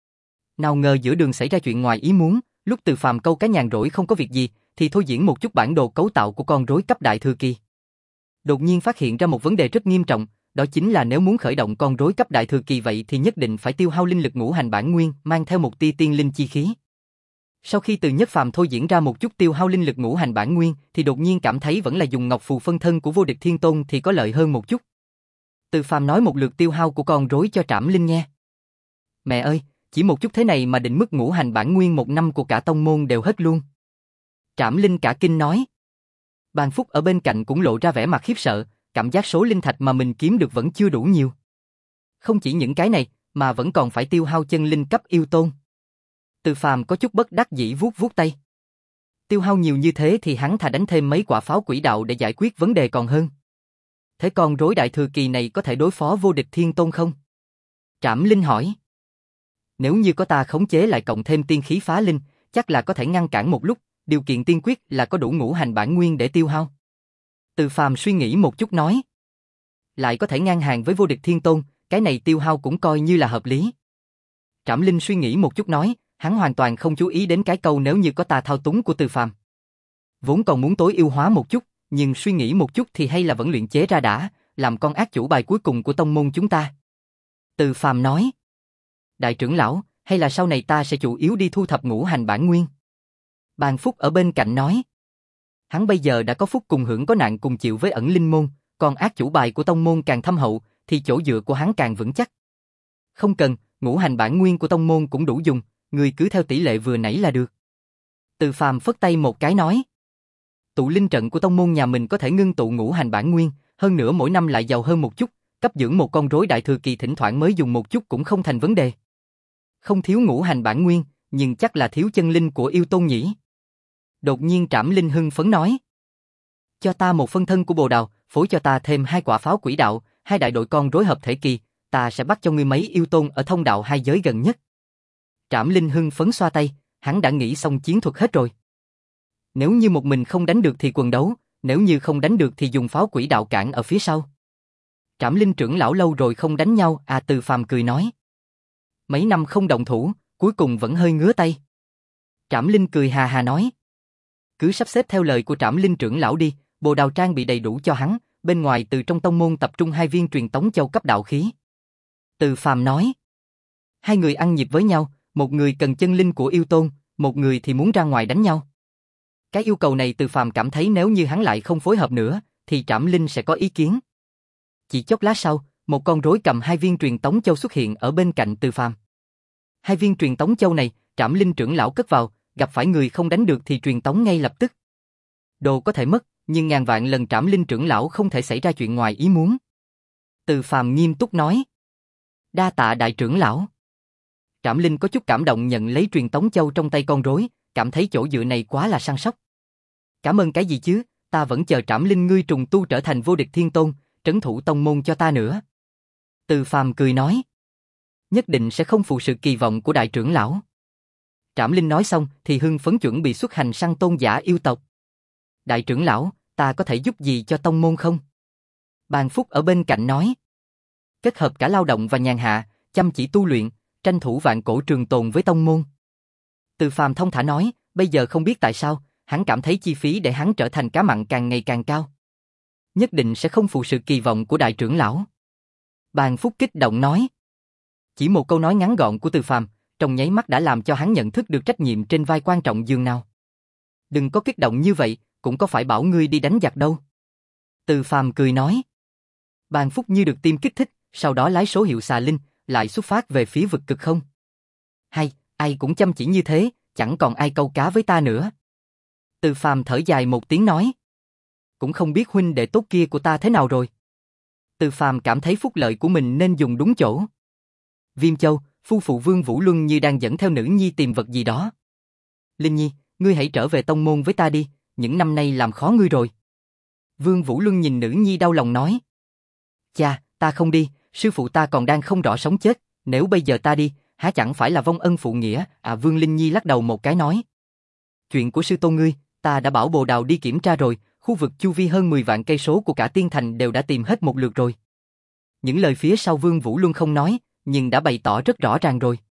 Speaker 1: Nào ngờ giữa đường xảy ra chuyện ngoài ý muốn, lúc Từ Phàm câu cá nhàn rỗi không có việc gì, thì thôi diễn một chút bản đồ cấu tạo của con rối cấp đại thừa kỳ. Đột nhiên phát hiện ra một vấn đề rất nghiêm trọng, đó chính là nếu muốn khởi động con rối cấp đại thừa kỳ vậy thì nhất định phải tiêu hao linh lực ngũ hành bản nguyên, mang theo một tia tiên linh chi khí. Sau khi Từ Nhất Phàm thôi diễn ra một chút tiêu hao linh lực ngũ hành bản nguyên, thì đột nhiên cảm thấy vẫn là dùng ngọc phù phân thân của Vô Địch Thiên Tôn thì có lợi hơn một chút. Từ Phàm nói một lượt tiêu hao của con rối cho Trảm Linh nghe. Mẹ ơi, chỉ một chút thế này mà định mức ngũ hành bản nguyên một năm của cả tông môn đều hết luôn. Trảm Linh cả kinh nói. Bàn Phúc ở bên cạnh cũng lộ ra vẻ mặt khiếp sợ, cảm giác số linh thạch mà mình kiếm được vẫn chưa đủ nhiều. Không chỉ những cái này, mà vẫn còn phải tiêu hao chân linh cấp yêu tôn. Từ Phàm có chút bất đắc dĩ vuốt vuốt tay. Tiêu hao nhiều như thế thì hắn thà đánh thêm mấy quả pháo quỷ đạo để giải quyết vấn đề còn hơn. Thế con rối đại thừa kỳ này có thể đối phó Vô Địch Thiên Tôn không? Trảm Linh hỏi. Nếu như có ta khống chế lại cộng thêm tiên khí phá linh, chắc là có thể ngăn cản một lúc, điều kiện tiên quyết là có đủ ngũ hành bản nguyên để tiêu hao. Từ Phàm suy nghĩ một chút nói. Lại có thể ngang hàng với Vô Địch Thiên Tôn, cái này tiêu hao cũng coi như là hợp lý. Trảm Linh suy nghĩ một chút nói, hắn hoàn toàn không chú ý đến cái câu nếu như có ta thao túng của Từ Phàm. Vốn còn muốn tối ưu hóa một chút, nhưng suy nghĩ một chút thì hay là vẫn luyện chế ra đã, làm con ác chủ bài cuối cùng của tông môn chúng ta. Từ Phàm nói. Đại trưởng lão, hay là sau này ta sẽ chủ yếu đi thu thập ngũ hành bản nguyên? Bàn Phúc ở bên cạnh nói. Hắn bây giờ đã có phúc cùng hưởng có nạn cùng chịu với ẩn linh môn, còn ác chủ bài của tông môn càng thâm hậu, thì chỗ dựa của hắn càng vững chắc. Không cần, ngũ hành bản nguyên của tông môn cũng đủ dùng, người cứ theo tỷ lệ vừa nãy là được. Từ Phàm phất tay một cái nói. Tụ linh trận của tông môn nhà mình có thể ngưng tụ ngũ hành bản nguyên, hơn nữa mỗi năm lại giàu hơn một chút, cấp dưỡng một con rối đại thừa kỳ thỉnh thoảng mới dùng một chút cũng không thành vấn đề. Không thiếu ngũ hành bản nguyên, nhưng chắc là thiếu chân linh của yêu tôn nhỉ. Đột nhiên Trảm Linh hưng phấn nói. Cho ta một phân thân của bồ đào, phối cho ta thêm hai quả pháo quỷ đạo, hai đại đội con rối hợp thể kỳ, ta sẽ bắt cho ngươi mấy yêu tôn ở thông đạo hai giới gần nhất. Trảm Linh hưng phấn xoa tay, hắn đã nghĩ xong chiến thuật hết rồi. Nếu như một mình không đánh được thì quần đấu, nếu như không đánh được thì dùng pháo quỷ đạo cản ở phía sau. Trảm Linh trưởng lão lâu rồi không đánh nhau, à Từ Phàm cười nói. Mấy năm không động thủ, cuối cùng vẫn hơi ngứa tay. Trảm Linh cười hà hà nói. Cứ sắp xếp theo lời của Trảm Linh trưởng lão đi, bồ đào trang bị đầy đủ cho hắn, bên ngoài từ trong tông môn tập trung hai viên truyền tống châu cấp đạo khí. Từ Phàm nói. Hai người ăn nhịp với nhau, một người cần chân linh của yêu tôn, một người thì muốn ra ngoài đánh nhau. Cái yêu cầu này Từ Phàm cảm thấy nếu như hắn lại không phối hợp nữa, thì Trảm Linh sẽ có ý kiến. Chỉ chốc lát sau, một con rối cầm hai viên truyền tống châu xuất hiện ở bên cạnh Từ Phàm. Hai viên truyền tống châu này, Trảm Linh trưởng lão cất vào, gặp phải người không đánh được thì truyền tống ngay lập tức. Đồ có thể mất, nhưng ngàn vạn lần Trảm Linh trưởng lão không thể xảy ra chuyện ngoài ý muốn. Từ Phàm nghiêm túc nói. Đa tạ đại trưởng lão. Trảm Linh có chút cảm động nhận lấy truyền tống châu trong tay con rối, cảm thấy chỗ dựa này quá là săn sóc. Cảm ơn cái gì chứ, ta vẫn chờ Trảm Linh ngươi trùng tu trở thành Vô Địch Thiên Tôn, trấn thủ tông môn cho ta nữa. Từ Phàm cười nói. Nhất định sẽ không phụ sự kỳ vọng của đại trưởng lão. Trảm Linh nói xong thì hưng phấn chuẩn bị xuất hành săn tôn giả yêu tộc. Đại trưởng lão, ta có thể giúp gì cho tông môn không? Bàn Phúc ở bên cạnh nói. Kết hợp cả lao động và nhàn hạ, chăm chỉ tu luyện, tranh thủ vạn cổ trường tồn với tông môn. Từ Phàm thông thả nói, bây giờ không biết tại sao, hắn cảm thấy chi phí để hắn trở thành cá mặn càng ngày càng cao. Nhất định sẽ không phụ sự kỳ vọng của đại trưởng lão. Bàn Phúc kích động nói. Chỉ một câu nói ngắn gọn của Từ Phàm, trong nháy mắt đã làm cho hắn nhận thức được trách nhiệm trên vai quan trọng dường nào. Đừng có kích động như vậy, cũng có phải bảo ngươi đi đánh giặc đâu. Từ Phàm cười nói. Bàn Phúc như được tim kích thích, sau đó lái số hiệu xà linh, lại xuất phát về phía vực cực không. Hay, ai cũng chăm chỉ như thế, chẳng còn ai câu cá với ta nữa. Từ Phàm thở dài một tiếng nói. Cũng không biết huynh đệ tốt kia của ta thế nào rồi. Từ Phàm cảm thấy phúc lợi của mình nên dùng đúng chỗ. Viêm Châu, phu phụ Vương Vũ Luân như đang dẫn theo nữ nhi tìm vật gì đó. Linh Nhi, ngươi hãy trở về tông môn với ta đi, những năm nay làm khó ngươi rồi. Vương Vũ Luân nhìn nữ nhi đau lòng nói. Cha, ta không đi, sư phụ ta còn đang không rõ sống chết, nếu bây giờ ta đi, há chẳng phải là vong ân phụ nghĩa, à Vương Linh Nhi lắc đầu một cái nói. Chuyện của sư tôn ngươi, ta đã bảo Bồ Đào đi kiểm tra rồi, khu vực chu vi hơn mười vạn cây số của cả Tiên Thành đều đã tìm hết một lượt rồi. Những lời phía sau Vương Vũ Luân không nói, nhưng đã bày tỏ rất rõ ràng rồi.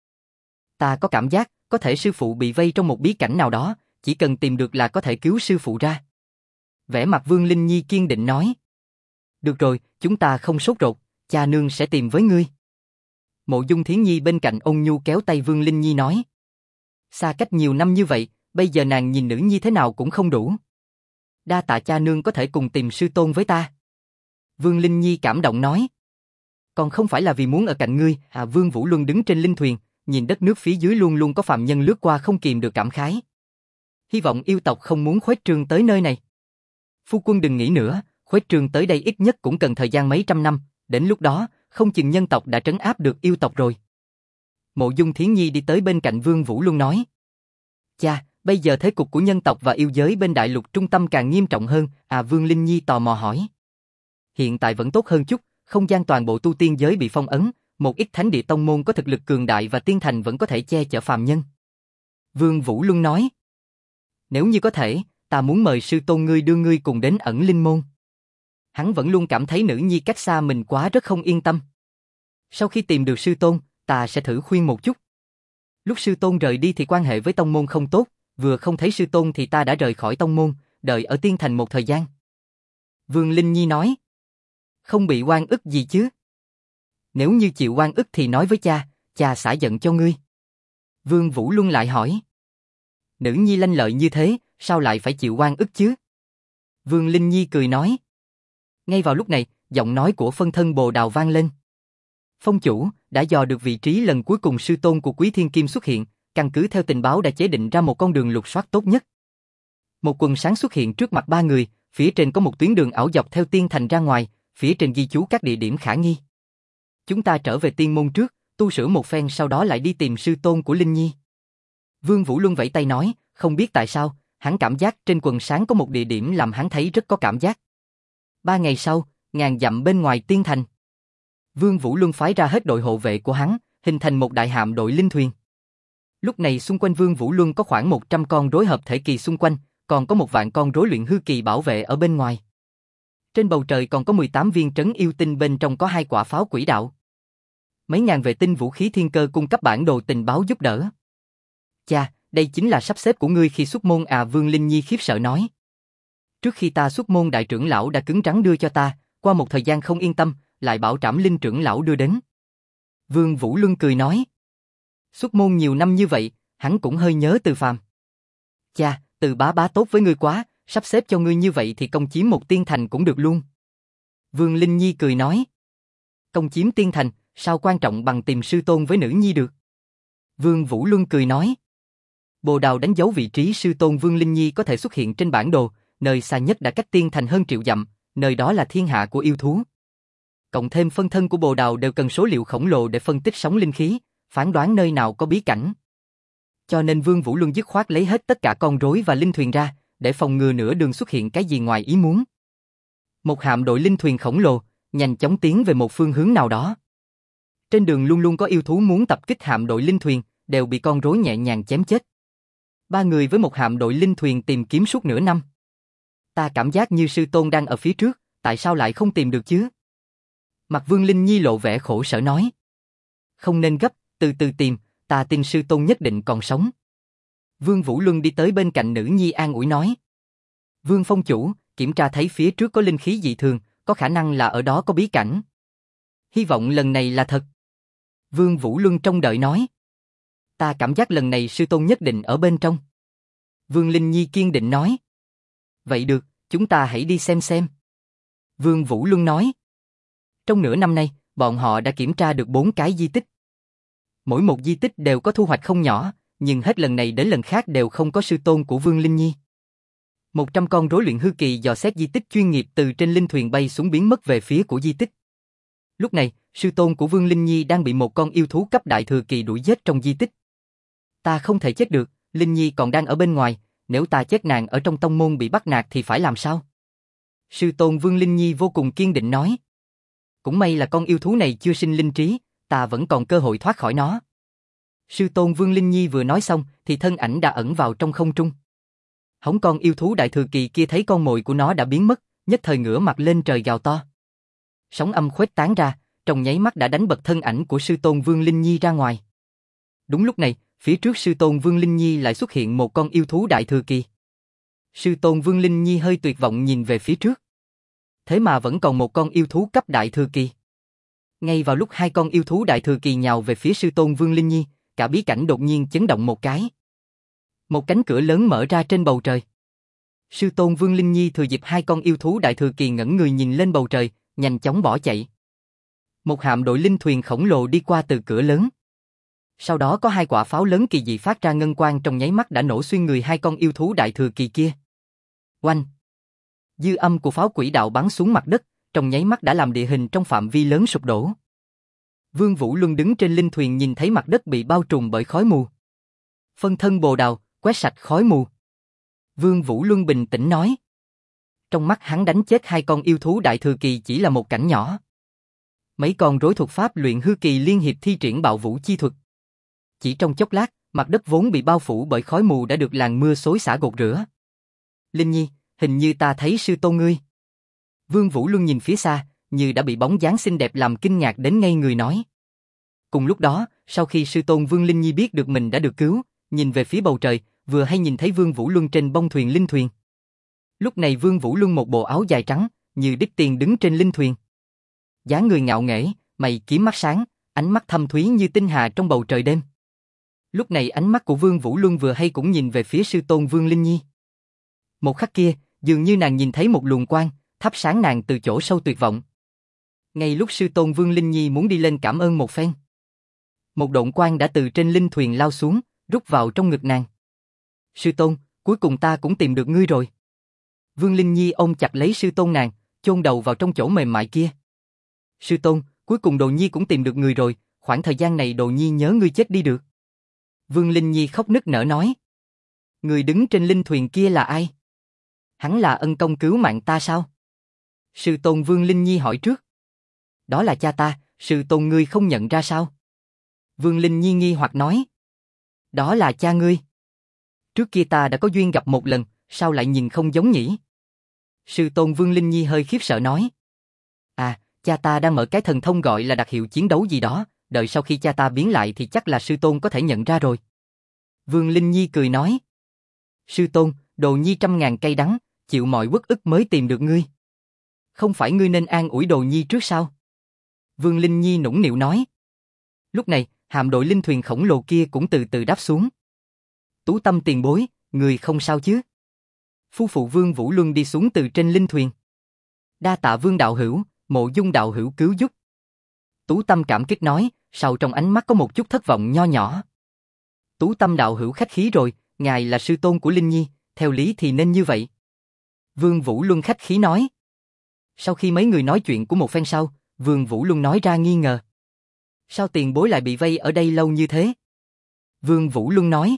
Speaker 1: Ta có cảm giác, có thể sư phụ bị vây trong một bí cảnh nào đó, chỉ cần tìm được là có thể cứu sư phụ ra. Vẻ mặt Vương Linh Nhi kiên định nói. Được rồi, chúng ta không sốt ruột, Cha nương sẽ tìm với ngươi. Mộ Dung Thiến Nhi bên cạnh ôn nhu kéo tay Vương Linh Nhi nói. Xa cách nhiều năm như vậy, bây giờ nàng nhìn nữ nhi thế nào cũng không đủ. Đa tạ cha nương có thể cùng tìm sư tôn với ta. Vương Linh Nhi cảm động nói. Còn không phải là vì muốn ở cạnh ngươi, à Vương Vũ Luân đứng trên linh thuyền, nhìn đất nước phía dưới luôn luôn có phàm nhân lướt qua không kìm được cảm khái. Hy vọng yêu tộc không muốn khuếch trương tới nơi này. Phu quân đừng nghĩ nữa, khuếch trương tới đây ít nhất cũng cần thời gian mấy trăm năm, đến lúc đó, không chừng nhân tộc đã trấn áp được yêu tộc rồi. Mộ Dung Thiến Nhi đi tới bên cạnh Vương Vũ Luân nói. Cha, bây giờ thế cục của nhân tộc và yêu giới bên đại lục trung tâm càng nghiêm trọng hơn, à Vương Linh Nhi tò mò hỏi. Hiện tại vẫn tốt hơn chút, không gian toàn bộ tu tiên giới bị phong ấn, một ít thánh địa tông môn có thực lực cường đại và tiên thành vẫn có thể che chở phàm nhân. Vương Vũ Luân nói. Nếu như có thể, ta muốn mời sư tôn ngươi đưa ngươi cùng đến ẩn linh môn. Hắn vẫn luôn cảm thấy nữ nhi cách xa mình quá rất không yên tâm. Sau khi tìm được sư tôn, ta sẽ thử khuyên một chút. Lúc sư tôn rời đi thì quan hệ với tông môn không tốt, vừa không thấy sư tôn thì ta đã rời khỏi tông môn, đợi ở tiên thành một thời gian. Vương Linh Nhi nói. Không bị oan ức gì chứ? Nếu như chịu oan ức thì nói với cha, cha xả giận cho ngươi. Vương Vũ Luân lại hỏi. Nữ nhi lanh lợi như thế, sao lại phải chịu oan ức chứ? Vương Linh Nhi cười nói. Ngay vào lúc này, giọng nói của phân thân Bồ Đào vang lên. Phong chủ, đã dò được vị trí lần cuối cùng sư tôn của Quý Thiên Kim xuất hiện, căn cứ theo tình báo đã chế định ra một con đường lục soát tốt nhất. Một quần sáng xuất hiện trước mặt ba người, phía trên có một tuyến đường ảo dọc theo tiên thành ra ngoài, phía trên ghi chú các địa điểm khả nghi. Chúng ta trở về tiên môn trước, tu sửa một phen sau đó lại đi tìm sư tôn của Linh Nhi. Vương Vũ Luân vẫy tay nói, không biết tại sao, hắn cảm giác trên quần sáng có một địa điểm làm hắn thấy rất có cảm giác. Ba ngày sau, ngàn dặm bên ngoài tiên thành. Vương Vũ Luân phái ra hết đội hộ vệ của hắn, hình thành một đại hạm đội linh thuyền. Lúc này xung quanh Vương Vũ Luân có khoảng một trăm con rối hợp thể kỳ xung quanh, còn có một vạn con rối luyện hư kỳ bảo vệ ở bên ngoài. Trên bầu trời còn có mười tám viên trấn yêu tinh, bên trong có hai quả pháo quỷ đạo. Mấy ngàn vệ tinh vũ khí thiên cơ cung cấp bản đồ tình báo giúp đỡ. Cha, đây chính là sắp xếp của ngươi khi xuất môn à? Vương Linh Nhi khiếp sợ nói. Trước khi ta xuất môn đại trưởng lão đã cứng rắn đưa cho ta, qua một thời gian không yên tâm, lại bảo Trảm Linh trưởng lão đưa đến. Vương Vũ Luân cười nói. Xuất môn nhiều năm như vậy, hắn cũng hơi nhớ Từ Phàm. Cha, Từ bá bá tốt với ngươi quá, sắp xếp cho ngươi như vậy thì công chiếm một tiên thành cũng được luôn. Vương Linh Nhi cười nói. Công chiếm tiên thành, sao quan trọng bằng tìm sư tôn với nữ nhi được? Vương Vũ Luân cười nói. Bồ Đào đánh dấu vị trí sư tôn Vương Linh Nhi có thể xuất hiện trên bản đồ, nơi xa nhất đã cách tiên thành hơn triệu dặm, nơi đó là thiên hạ của yêu thú. Cộng thêm phân thân của Bồ Đào đều cần số liệu khổng lồ để phân tích sóng linh khí, phán đoán nơi nào có bí cảnh. Cho nên Vương Vũ Luân dứt khoát lấy hết tất cả con rối và linh thuyền ra, để phòng ngừa nửa đường xuất hiện cái gì ngoài ý muốn. Một hạm đội linh thuyền khổng lồ, nhanh chóng tiến về một phương hướng nào đó. Trên đường luôn luôn có yêu thú muốn tập kích hạm đội linh thuyền, đều bị con rối nhẹ nhàng chém chết. Ba người với một hạm đội linh thuyền tìm kiếm suốt nửa năm. Ta cảm giác như sư tôn đang ở phía trước, tại sao lại không tìm được chứ? Mặt Vương Linh Nhi lộ vẻ khổ sở nói. Không nên gấp, từ từ tìm, ta tin sư tôn nhất định còn sống. Vương Vũ Luân đi tới bên cạnh nữ nhi an ủi nói. Vương phong chủ, kiểm tra thấy phía trước có linh khí dị thường, có khả năng là ở đó có bí cảnh. Hy vọng lần này là thật. Vương Vũ Luân trông đợi nói. Ta cảm giác lần này sư tôn nhất định ở bên trong. Vương Linh Nhi kiên định nói. Vậy được, chúng ta hãy đi xem xem. Vương Vũ Luân nói. Trong nửa năm nay, bọn họ đã kiểm tra được bốn cái di tích. Mỗi một di tích đều có thu hoạch không nhỏ, nhưng hết lần này đến lần khác đều không có sư tôn của Vương Linh Nhi. Một trăm con rối luyện hư kỳ dò xét di tích chuyên nghiệp từ trên linh thuyền bay xuống biến mất về phía của di tích. Lúc này, sư tôn của Vương Linh Nhi đang bị một con yêu thú cấp đại thừa kỳ đuổi giết trong di tích. Ta không thể chết được, Linh Nhi còn đang ở bên ngoài, nếu ta chết nàng ở trong tông môn bị bắt nạt thì phải làm sao? Sư tôn Vương Linh Nhi vô cùng kiên định nói. Cũng may là con yêu thú này chưa sinh linh trí, ta vẫn còn cơ hội thoát khỏi nó. Sư tôn Vương Linh Nhi vừa nói xong thì thân ảnh đã ẩn vào trong không trung. Hống con yêu thú đại thừa kỳ kia thấy con mồi của nó đã biến mất, nhất thời ngửa mặt lên trời gào to. Sóng âm khuếch tán ra, trong nháy mắt đã đánh bật thân ảnh của sư tôn Vương Linh Nhi ra ngoài. Đúng lúc này, phía trước sư tôn Vương Linh Nhi lại xuất hiện một con yêu thú đại thừa kỳ. Sư tôn Vương Linh Nhi hơi tuyệt vọng nhìn về phía trước. Thế mà vẫn còn một con yêu thú cấp đại thừa kỳ. Ngay vào lúc hai con yêu thú đại thừa kỳ nhào về phía sư tôn Vương Linh Nhi, cả bí cảnh đột nhiên chấn động một cái. Một cánh cửa lớn mở ra trên bầu trời. Sư tôn Vương Linh Nhi thừa dịp hai con yêu thú đại thừa kỳ ngẩng người nhìn lên bầu trời, nhanh chóng bỏ chạy. Một hạm đội linh thuyền khổng lồ đi qua từ cửa lớn. Sau đó có hai quả pháo lớn kỳ dị phát ra ngân quang trong nháy mắt đã nổ xuyên người hai con yêu thú đại thừa kỳ kia. Oanh! Dư âm của pháo quỷ đạo bắn xuống mặt đất, trong nháy mắt đã làm địa hình trong phạm vi lớn sụp đổ. Vương Vũ Luân đứng trên linh thuyền nhìn thấy mặt đất bị bao trùm bởi khói mù. Phân thân bồ đào, quét sạch khói mù. Vương Vũ Luân bình tĩnh nói. Trong mắt hắn đánh chết hai con yêu thú đại thừa kỳ chỉ là một cảnh nhỏ. Mấy con rối thuật pháp luyện hư kỳ liên hiệp thi triển bạo vũ chi thuật. Chỉ trong chốc lát, mặt đất vốn bị bao phủ bởi khói mù đã được làn mưa xối xả gột rửa. Linh Nhi, hình như ta thấy sư tôn ngươi. Vương Vũ Luân nhìn phía xa, như đã bị bóng dáng xinh đẹp làm kinh ngạc đến ngây người nói. Cùng lúc đó, sau khi sư tôn Vương Linh Nhi biết được mình đã được cứu, nhìn về phía bầu trời, vừa hay nhìn thấy Vương Vũ Luân trên bông thuyền linh thuyền. Lúc này Vương Vũ Luân một bộ áo dài trắng, như đích tiền đứng trên linh thuyền. Dáng người ngạo nghễ, mày kiếm mắt sáng, ánh mắt thâm thúy như tinh hà trong bầu trời đêm. Lúc này ánh mắt của Vương Vũ Luân vừa hay cũng nhìn về phía sư tôn Vương Linh Nhi. Một khắc kia, dường như nàng nhìn thấy một luồng quang, thắp sáng nàng từ chỗ sâu tuyệt vọng. Ngay lúc sư tôn Vương Linh Nhi muốn đi lên cảm ơn một phen, một độn quang đã từ trên linh thuyền lao xuống, rút vào trong ngực nàng. Sư tôn, cuối cùng ta cũng tìm được ngươi rồi. Vương Linh Nhi ôm chặt lấy sư tôn nàng, chôn đầu vào trong chỗ mềm mại kia. Sư tôn, cuối cùng Đồ Nhi cũng tìm được người rồi, khoảng thời gian này Đồ Nhi nhớ ngươi chết đi được. Vương Linh Nhi khóc nức nở nói. Người đứng trên linh thuyền kia là ai? Hắn là ân công cứu mạng ta sao? Sư tôn Vương Linh Nhi hỏi trước. Đó là cha ta, sư tôn ngươi không nhận ra sao? Vương Linh Nhi nghi hoặc nói. Đó là cha ngươi. Trước kia ta đã có duyên gặp một lần, sao lại nhìn không giống nhỉ? Sư tôn Vương Linh Nhi hơi khiếp sợ nói. À, cha ta đang mở cái thần thông gọi là đặc hiệu chiến đấu gì đó, đợi sau khi cha ta biến lại thì chắc là sư tôn có thể nhận ra rồi. Vương Linh Nhi cười nói. Sư tôn, Đồ Nhi trăm ngàn cây đắng, chịu mọi uất ức mới tìm được ngươi. Không phải ngươi nên an ủi Đồ Nhi trước sao? Vương Linh Nhi nũng nịu nói. Lúc này, hạm đội linh thuyền khổng lồ kia cũng từ từ đáp xuống. Tú Tâm tiền bối, người không sao chứ? Phu phụ Vương Vũ Luân đi xuống từ trên linh thuyền. Đa tạ Vương đạo hữu, Mộ Dung đạo hữu cứu giúp. Tú Tâm cảm kích nói, sau trong ánh mắt có một chút thất vọng nho nhỏ. Tú Tâm đạo hữu khách khí rồi, ngài là sư tôn của Linh Nhi, theo lý thì nên như vậy. Vương Vũ Luân khách khí nói. Sau khi mấy người nói chuyện của một phen sau, Vương Vũ Luân nói ra nghi ngờ. Sao tiền bối lại bị vây ở đây lâu như thế? Vương Vũ Luân nói.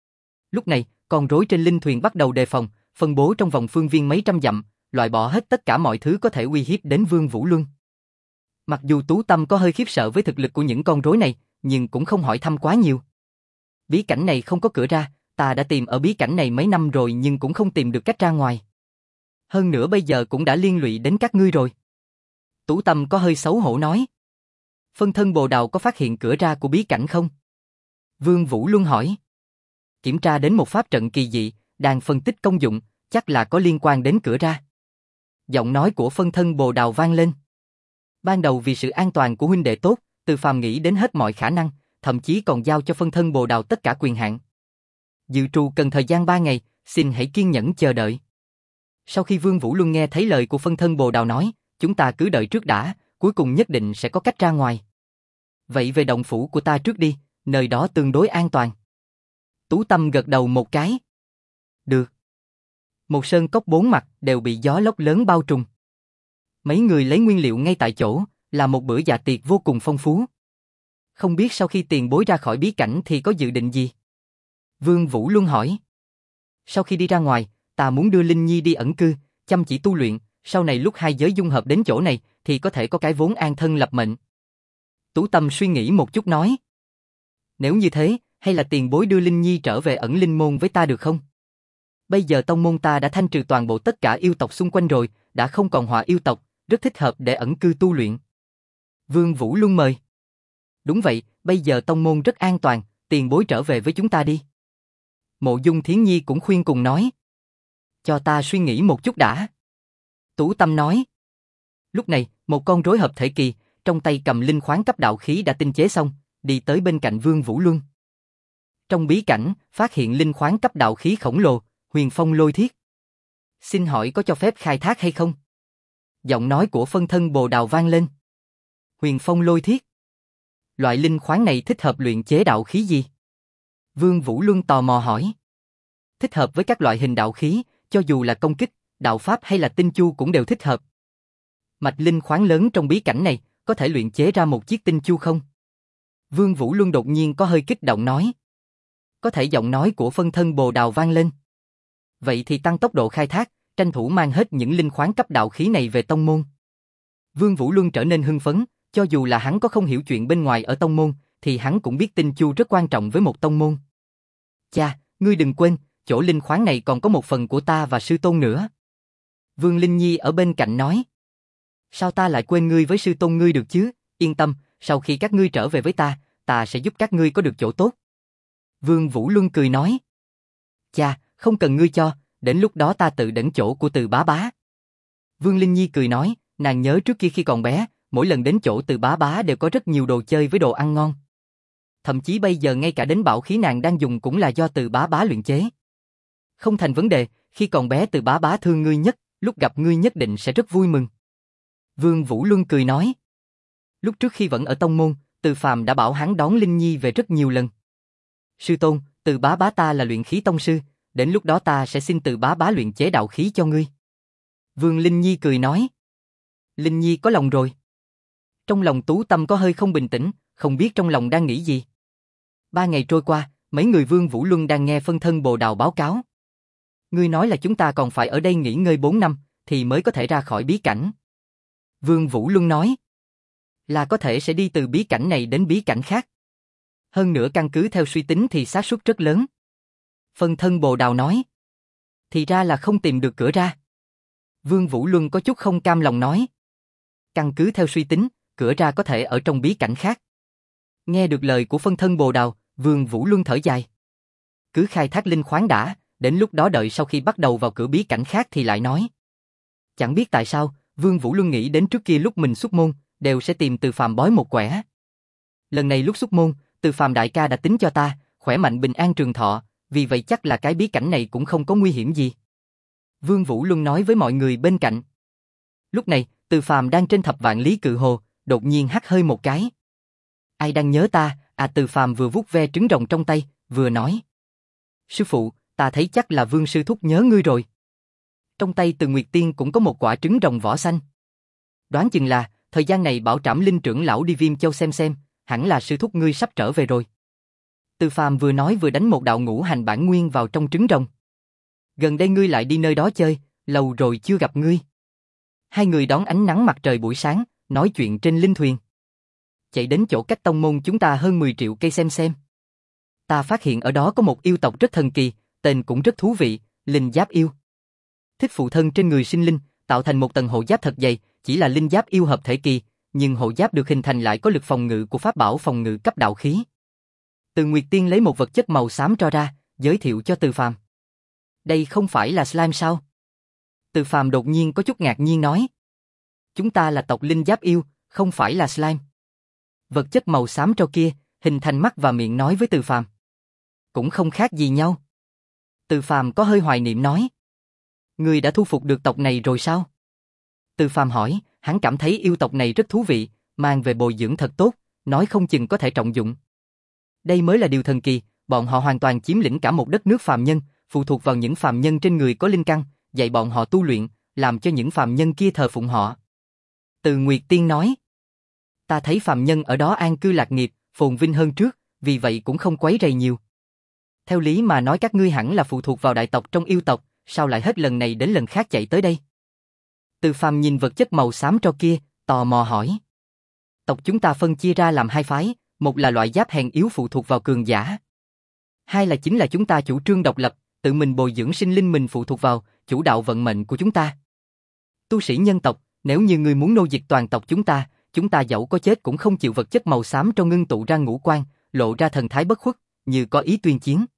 Speaker 1: Lúc này, con rối trên linh thuyền bắt đầu đề phòng, phân bố trong vòng phương viên mấy trăm dặm, loại bỏ hết tất cả mọi thứ có thể uy hiếp đến Vương Vũ Luân. Mặc dù Tú Tâm có hơi khiếp sợ với thực lực của những con rối này, nhưng cũng không hỏi thăm quá nhiều. Bí cảnh này không có cửa ra, ta đã tìm ở bí cảnh này mấy năm rồi nhưng cũng không tìm được cách ra ngoài. Hơn nữa bây giờ cũng đã liên lụy đến các ngươi rồi. Tú Tâm có hơi xấu hổ nói. Phân thân bồ đào có phát hiện cửa ra của bí cảnh không? Vương Vũ Luân hỏi. Kiểm tra đến một pháp trận kỳ dị, đang phân tích công dụng, chắc là có liên quan đến cửa ra. Giọng nói của phân thân bồ đào vang lên. Ban đầu vì sự an toàn của huynh đệ tốt, Từ Phàm nghĩ đến hết mọi khả năng, thậm chí còn giao cho phân thân bồ đào tất cả quyền hạn. Dự trù cần thời gian ba ngày, xin hãy kiên nhẫn chờ đợi. Sau khi Vương Vũ Luân nghe thấy lời của phân thân bồ đào nói, chúng ta cứ đợi trước đã, cuối cùng nhất định sẽ có cách ra ngoài. Vậy về động phủ của ta trước đi, nơi đó tương đối an toàn. Tú Tâm gật đầu một cái. Được. Một sơn cốc bốn mặt đều bị gió lốc lớn bao trùm. Mấy người lấy nguyên liệu ngay tại chỗ, là một bữa dạ tiệc vô cùng phong phú. Không biết sau khi tiền bối ra khỏi bí cảnh thì có dự định gì? Vương Vũ Luân hỏi. Sau khi đi ra ngoài, ta muốn đưa Linh Nhi đi ẩn cư, chăm chỉ tu luyện, sau này lúc hai giới dung hợp đến chỗ này thì có thể có cái vốn an thân lập mệnh. Tú Tâm suy nghĩ một chút nói. Nếu như thế, hay là tiền bối đưa Linh Nhi trở về ẩn linh môn với ta được không? Bây giờ tông môn ta đã thanh trừ toàn bộ tất cả yêu tộc xung quanh rồi, đã không còn họa yêu tộc, rất thích hợp để ẩn cư tu luyện. Vương Vũ Luân mời. Đúng vậy, bây giờ tông môn rất an toàn, tiền bối trở về với chúng ta đi. Mộ Dung Thiến Nhi cũng khuyên cùng nói. Cho ta suy nghĩ một chút đã. Tú Tâm nói. Lúc này, một con rối hợp thể kỳ, trong tay cầm linh khoáng cấp đạo khí đã tinh chế xong, đi tới bên cạnh Vương Vũ Luân. Trong bí cảnh, phát hiện linh khoáng cấp đạo khí khổng lồ, huyền phong lôi thiết. Xin hỏi có cho phép khai thác hay không? Giọng nói của phân thân Bồ Đào vang lên. Huyền phong lôi thiết. Loại linh khoáng này thích hợp luyện chế đạo khí gì? Vương Vũ Luân tò mò hỏi. Thích hợp với các loại hình đạo khí, cho dù là công kích, đạo pháp hay là tinh chu cũng đều thích hợp. Mạch linh khoáng lớn trong bí cảnh này, có thể luyện chế ra một chiếc tinh chu không? Vương Vũ Luân đột nhiên có hơi kích động nói. Có thể giọng nói của phân thân Bồ Đào vang lên. Vậy thì tăng tốc độ khai thác, tranh thủ mang hết những linh khoáng cấp đạo khí này về tông môn. Vương Vũ Luân trở nên hưng phấn, cho dù là hắn có không hiểu chuyện bên ngoài ở tông môn, thì hắn cũng biết tinh chu rất quan trọng với một tông môn. Cha, ngươi đừng quên, chỗ linh khoáng này còn có một phần của ta và sư tôn nữa. Vương Linh Nhi ở bên cạnh nói. Sao ta lại quên ngươi với sư tôn ngươi được chứ, yên tâm, sau khi các ngươi trở về với ta, ta sẽ giúp các ngươi có được chỗ tốt. Vương Vũ Luân cười nói. Cha, không cần ngươi cho, đến lúc đó ta tự đến chỗ của Từ Bá Bá. Vương Linh Nhi cười nói, nàng nhớ trước kia khi còn bé, mỗi lần đến chỗ Từ Bá Bá đều có rất nhiều đồ chơi với đồ ăn ngon. Thậm chí bây giờ ngay cả đến bảo khí nàng đang dùng cũng là do Từ Bá Bá luyện chế. Không thành vấn đề, khi còn bé Từ Bá Bá thương ngươi nhất, lúc gặp ngươi nhất định sẽ rất vui mừng. Vương Vũ Luân cười nói. Lúc trước khi vẫn ở tông môn, Từ Phàm đã bảo hắn đón Linh Nhi về rất nhiều lần. Sư tôn, Từ Bá Bá ta là luyện khí tông sư, đến lúc đó ta sẽ xin Từ Bá Bá luyện chế đạo khí cho ngươi. Vương Linh Nhi cười nói. Linh Nhi có lòng rồi. Trong lòng Tú Tâm có hơi không bình tĩnh, không biết trong lòng đang nghĩ gì. Ba ngày trôi qua, mấy người Vương Vũ Luân đang nghe phân thân Bồ Đào báo cáo. Ngươi nói là chúng ta còn phải ở đây nghỉ ngơi bốn năm, thì mới có thể ra khỏi bí cảnh. Vương Vũ Luân nói. Là có thể sẽ đi từ bí cảnh này đến bí cảnh khác. Hơn nữa căn cứ theo suy tính thì xác suất rất lớn. Phân thân Bồ Đào nói. Thì ra là không tìm được cửa ra. Vương Vũ Luân có chút không cam lòng nói. Căn cứ theo suy tính, cửa ra có thể ở trong bí cảnh khác. Nghe được lời của phân thân Bồ Đào, Vương Vũ Luân thở dài. Cứ khai thác linh khoáng đã, đến lúc đó đợi sau khi bắt đầu vào cửa bí cảnh khác thì lại nói. Chẳng biết tại sao, Vương Vũ Luân nghĩ đến trước kia lúc mình xuất môn, đều sẽ tìm Từ Phàm bói một quẻ. Lần này lúc xuất môn, Từ Phàm đại ca đã tính cho ta, khỏe mạnh bình an trường thọ, vì vậy chắc là cái bí cảnh này cũng không có nguy hiểm gì. Vương Vũ Luân nói với mọi người bên cạnh. Lúc này, Từ Phàm đang trên thập vạn lý cự hồ, đột nhiên hắt hơi một cái. Ai đang nhớ ta? À, Từ Phàm vừa vuốt ve trứng rồng trong tay, vừa nói. Sư phụ, ta thấy chắc là Vương sư thúc nhớ ngươi rồi. Trong tay Từ Nguyệt Tiên cũng có một quả trứng rồng vỏ xanh. Đoán chừng là, thời gian này bảo Trảm Linh trưởng lão đi Viêm Châu xem xem, hẳn là sư thúc ngươi sắp trở về rồi. Từ Phàm vừa nói vừa đánh một đạo ngũ hành bản nguyên vào trong trứng rồng. Gần đây ngươi lại đi nơi đó chơi, lâu rồi chưa gặp ngươi. Hai người đón ánh nắng mặt trời buổi sáng, nói chuyện trên linh thuyền. Chạy đến chỗ cách tông môn chúng ta hơn mười triệu cây xem xem. Ta phát hiện ở đó có một yêu tộc rất thần kỳ, tên cũng rất thú vị, linh giáp yêu. Thích phụ thân trên người sinh linh, tạo thành một tầng hộ giáp thật dày, chỉ là linh giáp yêu hợp thể kỳ, nhưng hộ giáp được hình thành lại có lực phòng ngự của pháp bảo phòng ngự cấp đạo khí. Từ Nguyệt Tiên lấy một vật chất màu xám cho ra, giới thiệu cho Từ Phàm. Đây không phải là slime sao? Từ Phàm đột nhiên có chút ngạc nhiên nói. Chúng ta là tộc linh giáp yêu, không phải là slime. Vật chất màu xám cho kia, hình thành mắt và miệng nói với Từ Phàm. Cũng không khác gì nhau. Từ Phàm có hơi hoài niệm nói. Ngươi đã thu phục được tộc này rồi sao? Từ Phàm hỏi, hắn cảm thấy yêu tộc này rất thú vị, mang về bồi dưỡng thật tốt, nói không chừng có thể trọng dụng. Đây mới là điều thần kỳ, bọn họ hoàn toàn chiếm lĩnh cả một đất nước phàm nhân, phụ thuộc vào những phàm nhân trên người có linh căn, dạy bọn họ tu luyện, làm cho những phàm nhân kia thờ phụng họ. Từ Nguyệt Tiên nói, ta thấy phàm nhân ở đó an cư lạc nghiệp, phồn vinh hơn trước, vì vậy cũng không quấy rầy nhiều. Theo lý mà nói các ngươi hẳn là phụ thuộc vào đại tộc trong yêu tộc, sao lại hết lần này đến lần khác chạy tới đây? Từ Phàm nhìn vật chất màu xám tro kia, tò mò hỏi. Tộc chúng ta phân chia ra làm hai phái, một là loại giáp hèn yếu phụ thuộc vào cường giả. Hai là chính là chúng ta chủ trương độc lập, tự mình bồi dưỡng sinh linh mình phụ thuộc vào, chủ đạo vận mệnh của chúng ta. Tu sĩ nhân tộc, nếu như ngươi muốn nô dịch toàn tộc chúng ta, chúng ta dẫu có chết cũng không chịu vật chất màu xám cho ngưng tụ ra ngũ quan, lộ ra thần thái bất khuất, như có ý tuyên chiến.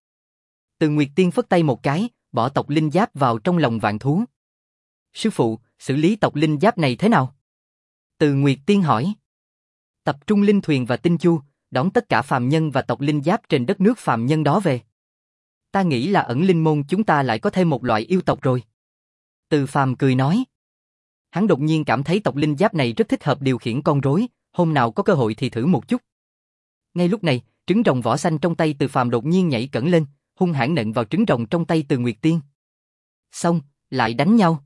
Speaker 1: Từ Nguyệt Tiên phất tay một cái, bỏ tộc linh giáp vào trong lòng vạn thú. Sư phụ, xử lý tộc linh giáp này thế nào? Từ Nguyệt Tiên hỏi. Tập trung linh thuyền và tinh chu, đón tất cả phàm nhân và tộc linh giáp trên đất nước phàm nhân đó về. Ta nghĩ là ẩn linh môn chúng ta lại có thêm một loại yêu tộc rồi. Từ Phàm cười nói. Hắn đột nhiên cảm thấy tộc linh giáp này rất thích hợp điều khiển con rối, hôm nào có cơ hội thì thử một chút. Ngay lúc này, trứng rồng vỏ xanh trong tay Từ Phàm đột nhiên nhảy cẫng lên, hung hãn nện vào trứng rồng trong tay Từ Nguyệt Tiên. Xong, lại đánh nhau.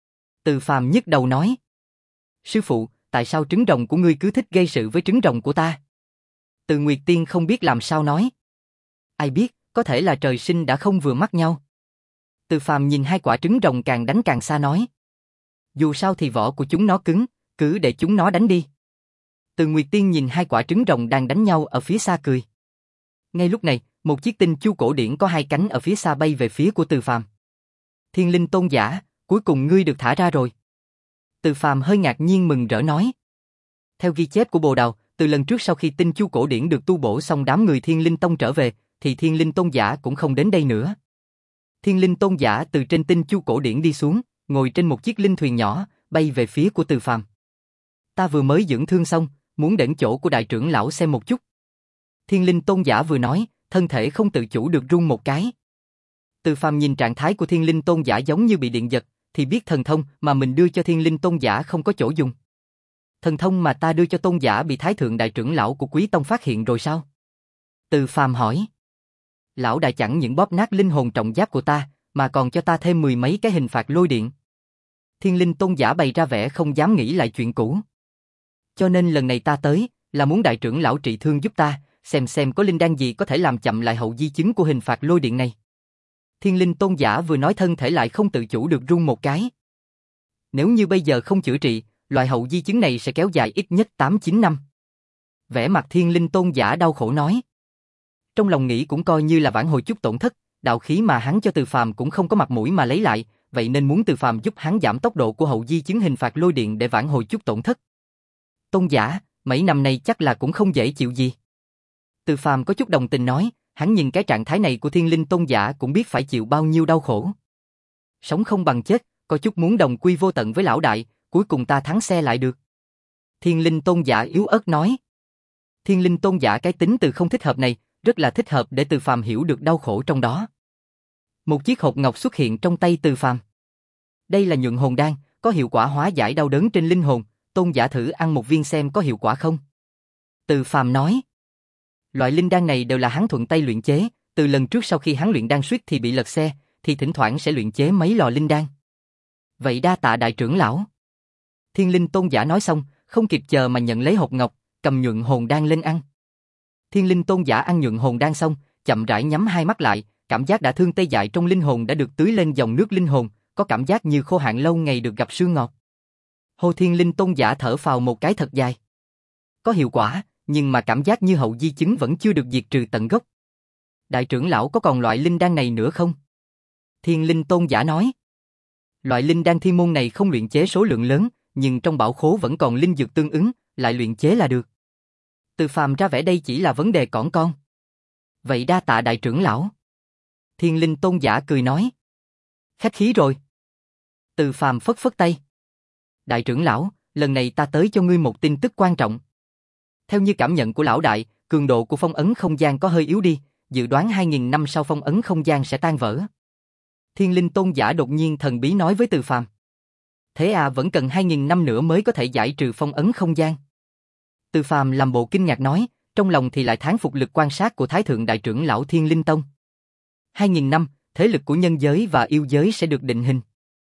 Speaker 1: Từ Phàm nhức đầu nói. Sư phụ, tại sao trứng rồng của ngươi cứ thích gây sự với trứng rồng của ta? Từ Nguyệt Tiên không biết làm sao nói. Ai biết, có thể là trời sinh đã không vừa mắt nhau. Từ Phàm nhìn hai quả trứng rồng càng đánh càng xa nói. Dù sao thì vỏ của chúng nó cứng, cứ để chúng nó đánh đi. Từ Nguyệt Tiên nhìn hai quả trứng rồng đang đánh nhau ở phía xa cười. Ngay lúc này, một chiếc tinh chu cổ điển có hai cánh ở phía xa bay về phía của Từ Phàm. Thiên Linh Tôn giả, cuối cùng ngươi được thả ra rồi. Từ Phàm hơi ngạc nhiên mừng rỡ nói. Theo ghi chép của Bồ Đào, từ lần trước sau khi tinh chu cổ điển được tu bổ xong đám người Thiên Linh Tông trở về, thì Thiên Linh Tôn giả cũng không đến đây nữa. Thiên Linh Tôn giả từ trên tinh chu cổ điển đi xuống, ngồi trên một chiếc linh thuyền nhỏ, bay về phía của Từ Phàm. Ta vừa mới dưỡng thương xong, muốn đến chỗ của đại trưởng lão xem một chút. Thiên Linh Tôn giả vừa nói, thân thể không tự chủ được rung một cái. Từ Phàm nhìn trạng thái của Thiên Linh Tôn giả giống như bị điện giật, thì biết thần thông mà mình đưa cho Thiên Linh Tôn giả không có chỗ dùng. Thần thông mà ta đưa cho Tôn giả bị Thái thượng đại trưởng lão của Quý Tông phát hiện rồi sao? Từ Phàm hỏi. Lão đại chẳng những bóp nát linh hồn trọng giáp của ta, mà còn cho ta thêm mười mấy cái hình phạt lôi điện. Thiên Linh Tôn giả bày ra vẻ không dám nghĩ lại chuyện cũ. Cho nên lần này ta tới, là muốn đại trưởng lão trị thương giúp ta, xem xem có linh đan gì có thể làm chậm lại hậu di chứng của hình phạt lôi điện này. Thiên Linh Tôn giả vừa nói thân thể lại không tự chủ được run một cái. Nếu như bây giờ không chữa trị, loại hậu di chứng này sẽ kéo dài ít nhất tám chín năm. Vẻ mặt Thiên Linh Tôn giả đau khổ nói. Trong lòng nghĩ cũng coi như là vãn hồi chút tổn thất, đạo khí mà hắn cho Từ Phàm cũng không có mặt mũi mà lấy lại, vậy nên muốn Từ Phàm giúp hắn giảm tốc độ của hậu di chứng hình phạt lôi điện để vãn hồi chút tổn thất. Tôn giả, mấy năm nay chắc là cũng không dễ chịu gì. Từ Phàm có chút đồng tình nói, hắn nhìn cái trạng thái này của Thiên Linh Tôn giả cũng biết phải chịu bao nhiêu đau khổ. Sống không bằng chết, có chút muốn đồng quy vô tận với lão đại, cuối cùng ta thắng xe lại được. Thiên Linh Tôn giả yếu ớt nói. Thiên Linh Tôn giả cái tính từ không thích hợp này, rất là thích hợp để Từ Phàm hiểu được đau khổ trong đó. Một chiếc hộp ngọc xuất hiện trong tay Từ Phàm. Đây là nhuận hồn đan, có hiệu quả hóa giải đau đớn trên linh hồn, Tôn giả thử ăn một viên xem có hiệu quả không. Từ Phàm nói. Loại linh đan này đều là hắn thuận tay luyện chế, từ lần trước sau khi hắn luyện đan suýt thì bị lật xe, thì thỉnh thoảng sẽ luyện chế mấy lò linh đan. Vậy đa tạ đại trưởng lão. Thiên Linh Tôn giả nói xong, không kịp chờ mà nhận lấy hộp ngọc, cầm nhuận hồn đan lên ăn. Thiên Linh Tôn giả ăn nhuận hồn đan xong, chậm rãi nhắm hai mắt lại, cảm giác đã thương tê dại trong linh hồn đã được tưới lên dòng nước linh hồn, có cảm giác như khô hạn lâu ngày được gặp sương ngọt. Hồ Thiên Linh Tôn giả thở phào một cái thật dài. Có hiệu quả, nhưng mà cảm giác như hậu di chứng vẫn chưa được diệt trừ tận gốc. Đại trưởng lão có còn loại linh đan này nữa không? Thiên Linh Tôn giả nói. Loại linh đan thiên môn này không luyện chế số lượng lớn, nhưng trong bảo khố vẫn còn linh dược tương ứng, lại luyện chế là được. Từ Phàm ra vẻ đây chỉ là vấn đề cỏn con. Vậy đa tạ đại trưởng lão. Thiên Linh Tôn giả cười nói. Khách khí rồi. Từ Phàm phất phất tay. Đại trưởng lão, lần này ta tới cho ngươi một tin tức quan trọng. Theo như cảm nhận của lão đại, cường độ của phong ấn không gian có hơi yếu đi, dự đoán hai nghìn năm sau phong ấn không gian sẽ tan vỡ. Thiên Linh Tôn giả đột nhiên thần bí nói với Từ Phàm. Thế à, vẫn cần hai nghìn năm nữa mới có thể giải trừ phong ấn không gian. Từ Phàm làm bộ kinh ngạc nói, trong lòng thì lại thán phục lực quan sát của Thái thượng đại trưởng lão Thiên Linh Tông. hai nghìn năm, thế lực của nhân giới và yêu giới sẽ được định hình.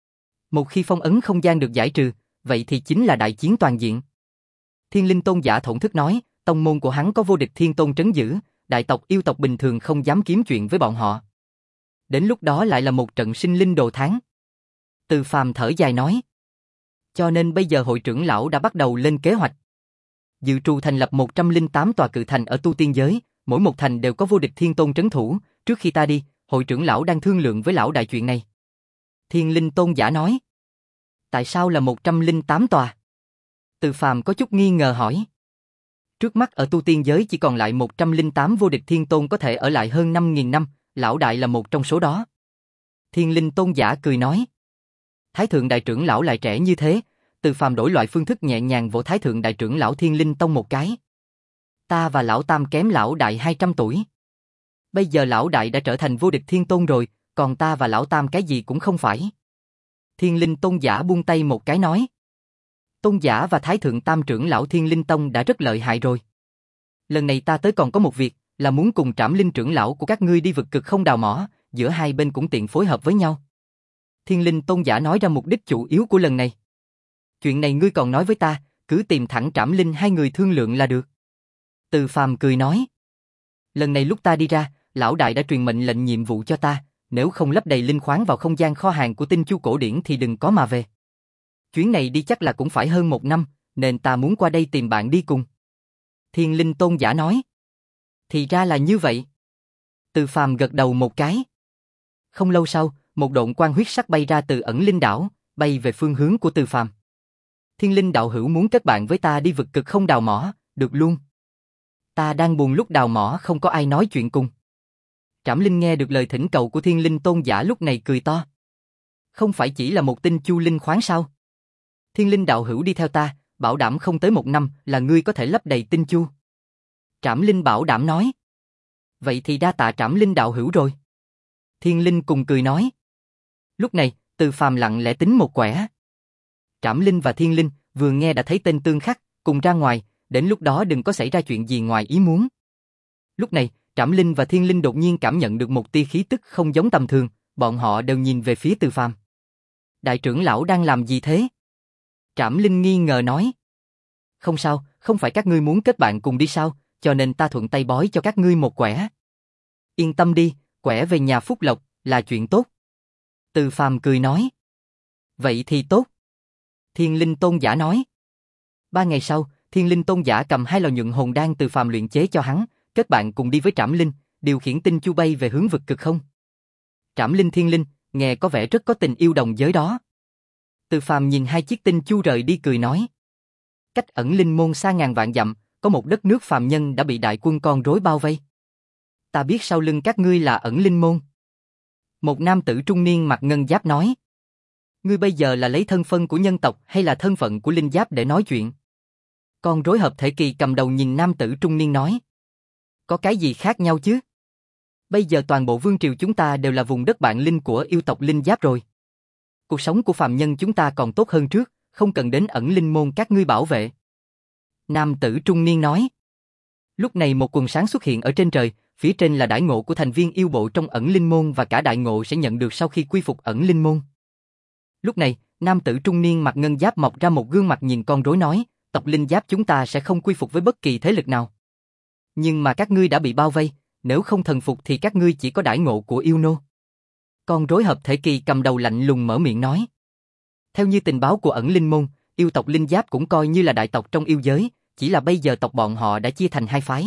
Speaker 1: Một khi phong ấn không gian được giải trừ, vậy thì chính là đại chiến toàn diện. Thiên Linh Tôn giả thổn thức nói, tông môn của hắn có vô địch thiên tôn trấn giữ, đại tộc yêu tộc bình thường không dám kiếm chuyện với bọn họ. Đến lúc đó lại là một trận sinh linh đồ thán. Từ Phàm thở dài nói. Cho nên bây giờ hội trưởng lão đã bắt đầu lên kế hoạch. Dự trù thành lập một trăm lẻ tám tòa cự thành ở tu tiên giới, mỗi một thành đều có vô địch thiên tôn trấn thủ, trước khi ta đi, hội trưởng lão đang thương lượng với lão đại chuyện này. Thiên Linh Tôn giả nói. Tại sao là một trăm lẻ tám tòa? Từ Phàm có chút nghi ngờ hỏi. Trước mắt ở tu tiên giới chỉ còn lại một trăm lẻ tám vô địch thiên tôn có thể ở lại hơn năm nghìn năm, lão đại là một trong số đó. Thiên Linh Tôn giả cười nói. Thái thượng đại trưởng lão lại trẻ như thế, Từ Phàm đổi loại phương thức nhẹ nhàng vỗ Thái thượng đại trưởng lão Thiên Linh Tông một cái. Ta và lão Tam kém lão đại hai trăm tuổi. Bây giờ lão đại đã trở thành vô địch thiên tôn rồi, còn ta và lão Tam cái gì cũng không phải. Thiên Linh Tôn giả buông tay một cái nói. Tôn giả và Thái Thượng Tam trưởng lão Thiên Linh Tông đã rất lợi hại rồi. Lần này ta tới còn có một việc, là muốn cùng Trảm Linh trưởng lão của các ngươi đi vực cực không đào mỏ, giữa hai bên cũng tiện phối hợp với nhau. Thiên Linh Tôn giả nói ra mục đích chủ yếu của lần này. Chuyện này ngươi còn nói với ta, cứ tìm thẳng Trảm Linh hai người thương lượng là được. Từ Phàm cười nói. Lần này lúc ta đi ra, lão đại đã truyền mệnh lệnh nhiệm vụ cho ta, nếu không lấp đầy linh khoáng vào không gian kho hàng của tinh chu cổ điển thì đừng có mà về. Chuyến này đi chắc là cũng phải hơn một năm, nên ta muốn qua đây tìm bạn đi cùng. Thiên Linh Tôn giả nói. Thì ra là như vậy. Từ Phàm gật đầu một cái. Không lâu sau, một độn quang huyết sắc bay ra từ ẩn linh đảo, bay về phương hướng của Từ Phàm. Thiên Linh đạo hữu muốn kết bạn với ta đi vực cực không đào mỏ, được luôn. Ta đang buồn lúc đào mỏ không có ai nói chuyện cùng. Trảm Linh nghe được lời thỉnh cầu của Thiên Linh Tôn giả lúc này cười to. Không phải chỉ là một tinh chu linh khoáng sao? Thiên Linh đạo hữu đi theo ta, bảo đảm không tới một năm là ngươi có thể lấp đầy tinh chu. Trảm Linh bảo đảm nói. Vậy thì đa tạ Trảm Linh đạo hữu rồi. Thiên Linh cùng cười nói. Lúc này, Từ Phàm lặng lẽ tính một quẻ. Trảm Linh và Thiên Linh vừa nghe đã thấy tên tương khắc, cùng ra ngoài, đến lúc đó đừng có xảy ra chuyện gì ngoài ý muốn. Lúc này, Trảm Linh và Thiên Linh đột nhiên cảm nhận được một tia khí tức không giống tầm thường, bọn họ đều nhìn về phía Từ Phàm. Đại trưởng lão đang làm gì thế? Trảm Linh nghi ngờ nói. Không sao, không phải các ngươi muốn kết bạn cùng đi sao, cho nên ta thuận tay bói cho các ngươi một quẻ. Yên tâm đi, quẻ về nhà phúc lộc, là chuyện tốt. Từ Phàm cười nói. Vậy thì tốt. Thiên Linh Tôn giả nói. Ba ngày sau, Thiên Linh Tôn giả cầm hai lò nhuận hồn đan Từ Phàm luyện chế cho hắn, kết bạn cùng đi với Trảm Linh, điều khiển tinh chu bay về hướng vực cực không. Trảm Linh Thiên Linh, nghe có vẻ rất có tình yêu đồng giới đó. Từ Phàm nhìn hai chiếc tinh chu rời đi cười nói. Cách ẩn linh môn xa ngàn vạn dặm, có một đất nước phàm nhân đã bị đại quân con rối bao vây. Ta biết sau lưng các ngươi là ẩn linh môn. Một nam tử trung niên mặc ngân giáp nói. Ngươi bây giờ là lấy thân phận của nhân tộc hay là thân phận của linh giáp để nói chuyện? Con rối hợp thể kỳ cầm đầu nhìn nam tử trung niên nói. Có cái gì khác nhau chứ? Bây giờ toàn bộ vương triều chúng ta đều là vùng đất bạn linh của yêu tộc linh giáp rồi. Cuộc sống của phàm nhân chúng ta còn tốt hơn trước, không cần đến ẩn linh môn các ngươi bảo vệ. Nam tử trung niên nói. Lúc này một quần sáng xuất hiện ở trên trời, phía trên là đãi ngộ của thành viên yêu bộ trong ẩn linh môn và cả đại ngộ sẽ nhận được sau khi quy phục ẩn linh môn. Lúc này, nam tử trung niên mặc ngân giáp mọc ra một gương mặt nhìn con rối nói, tộc linh giáp chúng ta sẽ không quy phục với bất kỳ thế lực nào. Nhưng mà các ngươi đã bị bao vây, nếu không thần phục thì các ngươi chỉ có đãi ngộ của yêu nô. Con rối hợp thể kỳ cầm đầu lạnh lùng mở miệng nói. Theo như tình báo của ẩn linh môn, yêu tộc linh giáp cũng coi như là đại tộc trong yêu giới, chỉ là bây giờ tộc bọn họ đã chia thành hai phái.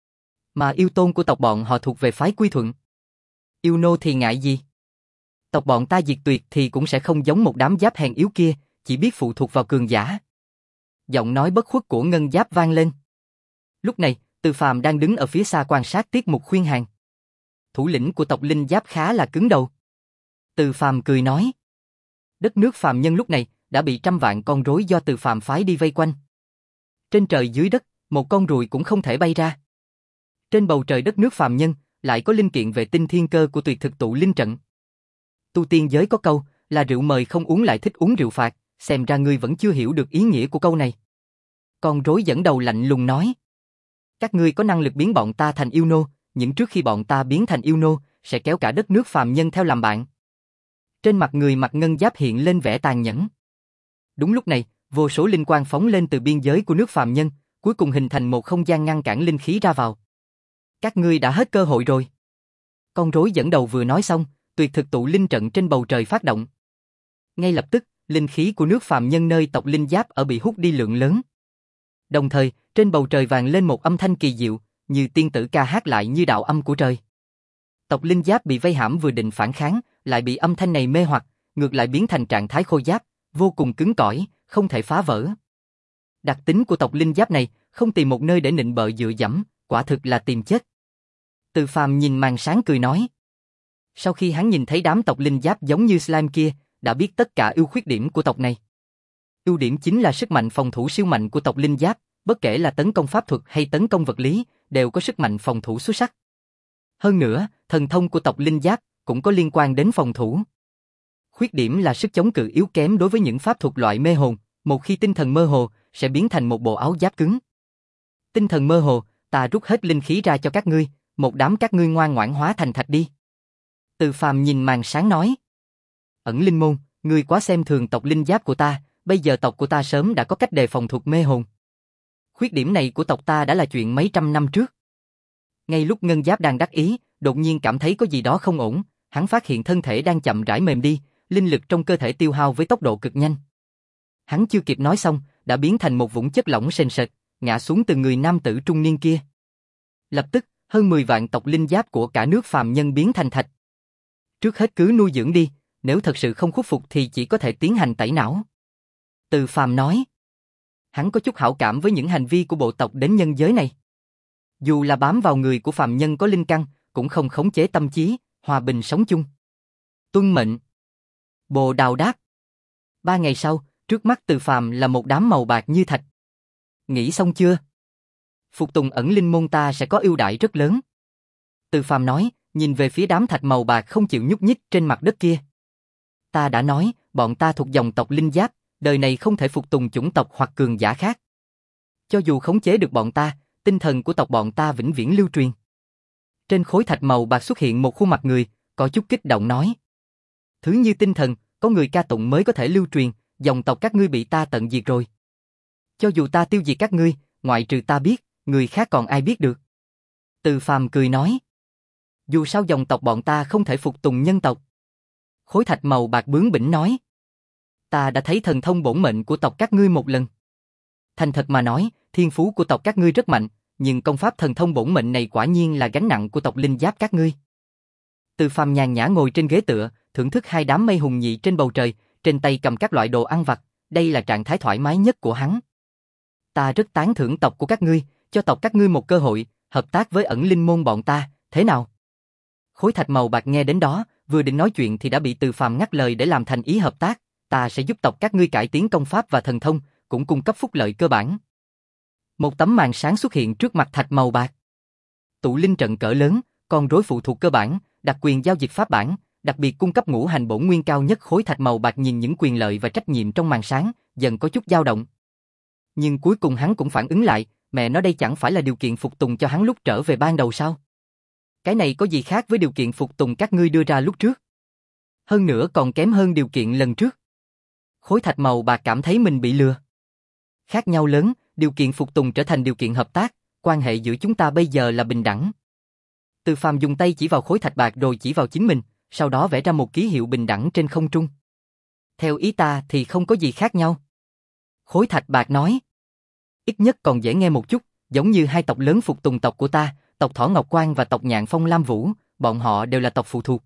Speaker 1: Mà yêu tôn của tộc bọn họ thuộc về phái Quy Thuận. Yêu nô thì ngại gì? Tộc bọn ta diệt tuyệt thì cũng sẽ không giống một đám giáp hèn yếu kia, chỉ biết phụ thuộc vào cường giả. Giọng nói bất khuất của ngân giáp vang lên. Lúc này, Từ Phàm đang đứng ở phía xa quan sát tiết mục khuyên hàng. Thủ lĩnh của tộc linh giáp khá là cứng đầu. Từ Phàm cười nói. Đất nước phàm nhân lúc này đã bị trăm vạn con rối do Từ Phàm phái đi vây quanh. Trên trời dưới đất, một con ruồi cũng không thể bay ra. Trên bầu trời đất nước phàm nhân, lại có linh kiện vệ tinh thiên cơ của tuyệt thực tụ linh trận. Tu tiên giới có câu, là rượu mời không uống lại thích uống rượu phạt, xem ra ngươi vẫn chưa hiểu được ý nghĩa của câu này. Con rối dẫn đầu lạnh lùng nói. Các ngươi có năng lực biến bọn ta thành yêu nô, nhưng trước khi bọn ta biến thành yêu nô, sẽ kéo cả đất nước phàm nhân theo làm bạn. Trên mặt người mặc ngân giáp hiện lên vẻ tàn nhẫn. Đúng lúc này, vô số linh quang phóng lên từ biên giới của nước phàm nhân, cuối cùng hình thành một không gian ngăn cản linh khí ra vào. Các ngươi đã hết cơ hội rồi. Con rối dẫn đầu vừa nói xong, tuyệt thực tụ linh trận trên bầu trời phát động. Ngay lập tức, linh khí của nước phàm nhân nơi tộc linh giáp ở bị hút đi lượng lớn. Đồng thời, trên bầu trời vang lên một âm thanh kỳ diệu, như tiên tử ca hát lại như đạo âm của trời. Tộc linh giáp bị vây hãm vừa định phản kháng, lại bị âm thanh này mê hoặc, ngược lại biến thành trạng thái khô giáp, vô cùng cứng cỏi, không thể phá vỡ. Đặc tính của tộc linh giáp này, không tìm một nơi để nịnh bợ dựa dẫm, quả thực là tìm chết. Từ Phàm nhìn màn sáng cười nói. Sau khi hắn nhìn thấy đám tộc linh giáp giống như slime kia, đã biết tất cả ưu khuyết điểm của tộc này. Ưu điểm chính là sức mạnh phòng thủ siêu mạnh của tộc linh giáp, bất kể là tấn công pháp thuật hay tấn công vật lý, đều có sức mạnh phòng thủ xuất sắc. Hơn nữa, thần thông của tộc Linh Giáp cũng có liên quan đến phòng thủ. Khuyết điểm là sức chống cự yếu kém đối với những pháp thuật loại mê hồn, một khi tinh thần mơ hồ, sẽ biến thành một bộ áo giáp cứng. Tinh thần mơ hồ, ta rút hết linh khí ra cho các ngươi, một đám các ngươi ngoan ngoãn hóa thành thạch đi. Từ Phàm nhìn màn sáng nói. Ẩn Linh Môn, ngươi quá xem thường tộc Linh Giáp của ta, bây giờ tộc của ta sớm đã có cách đề phòng thuật mê hồn. Khuyết điểm này của tộc ta đã là chuyện mấy trăm năm trước. Ngay lúc Ngân Giáp đang đắc ý, đột nhiên cảm thấy có gì đó không ổn, hắn phát hiện thân thể đang chậm rãi mềm đi, linh lực trong cơ thể tiêu hao với tốc độ cực nhanh. Hắn chưa kịp nói xong, đã biến thành một vũng chất lỏng sền sệt, ngã xuống từ người nam tử trung niên kia. Lập tức, hơn mười vạn tộc Linh Giáp của cả nước phàm nhân biến thành thạch. Trước hết cứ nuôi dưỡng đi, nếu thật sự không khuất phục thì chỉ có thể tiến hành tẩy não. Từ Phàm nói. Hắn có chút hảo cảm với những hành vi của bộ tộc đến nhân giới này. Dù là bám vào người của phàm nhân có linh căn, cũng không khống chế tâm trí, hòa bình sống chung. Tuân mệnh. Bồ Đào đáp. Ba ngày sau, trước mắt Từ Phàm là một đám màu bạc như thạch. Nghĩ xong chưa? Phục tùng Ẩn Linh Môn ta sẽ có ưu đãi rất lớn. Từ Phàm nói, nhìn về phía đám thạch màu bạc không chịu nhúc nhích trên mặt đất kia. Ta đã nói, bọn ta thuộc dòng tộc Linh Giáp, đời này không thể phục tùng chủng tộc hoặc cường giả khác. Cho dù khống chế được bọn ta, tinh thần của tộc bọn ta vĩnh viễn lưu truyền. Trên khối thạch màu bạc xuất hiện một khuôn mặt người, có chút kích động nói. Thứ như tinh thần, có người ca tụng mới có thể lưu truyền, dòng tộc các ngươi bị ta tận diệt rồi. Cho dù ta tiêu diệt các ngươi, ngoại trừ ta biết, người khác còn ai biết được. Từ Phàm cười nói. Dù sao dòng tộc bọn ta không thể phục tùng nhân tộc. Khối thạch màu bạc bướng bỉnh nói. Ta đã thấy thần thông bổn mệnh của tộc các ngươi một lần. Thành thật mà nói, thiên phú của tộc các ngươi rất mạnh, nhưng công pháp thần thông bổn mệnh này quả nhiên là gánh nặng của tộc Linh Giáp các ngươi. Từ Phàm nhàn nhã ngồi trên ghế tựa, thưởng thức hai đám mây hùng nhị trên bầu trời, trên tay cầm các loại đồ ăn vặt, đây là trạng thái thoải mái nhất của hắn. Ta rất tán thưởng tộc của các ngươi, cho tộc các ngươi một cơ hội, hợp tác với Ẩn Linh Môn bọn ta, thế nào? Khối thạch màu bạc nghe đến đó, vừa định nói chuyện thì đã bị Từ Phàm ngắt lời để làm thành ý hợp tác, ta sẽ giúp tộc các ngươi cải tiến công pháp và thần thông, cũng cung cấp phúc lợi cơ bản. Một tấm màn sáng xuất hiện trước mặt thạch màu bạc. Tụ linh trận cỡ lớn, con rối phụ thuộc cơ bản, đặc quyền giao dịch pháp bản, đặc biệt cung cấp ngũ hành bổn nguyên cao nhất. Khối thạch màu bạc nhìn những quyền lợi và trách nhiệm trong màn sáng, dần có chút dao động. Nhưng cuối cùng hắn cũng phản ứng lại, mẹ nói đây chẳng phải là điều kiện phục tùng cho hắn lúc trở về ban đầu sao? Cái này có gì khác với điều kiện phục tùng các ngươi đưa ra lúc trước? Hơn nữa còn kém hơn điều kiện lần trước. Khối thạch màu bạc cảm thấy mình bị lừa. Khác nhau lớn, điều kiện phục tùng trở thành điều kiện hợp tác, quan hệ giữa chúng ta bây giờ là bình đẳng. Từ Phàm dùng tay chỉ vào khối thạch bạc rồi chỉ vào chính mình, sau đó vẽ ra một ký hiệu bình đẳng trên không trung. Theo ý ta thì không có gì khác nhau. Khối thạch bạc nói. Ít nhất còn dễ nghe một chút, giống như hai tộc lớn phục tùng tộc của ta, tộc Thỏ Ngọc Quang và tộc Nhạn Phong Lam Vũ, bọn họ đều là tộc phụ thuộc.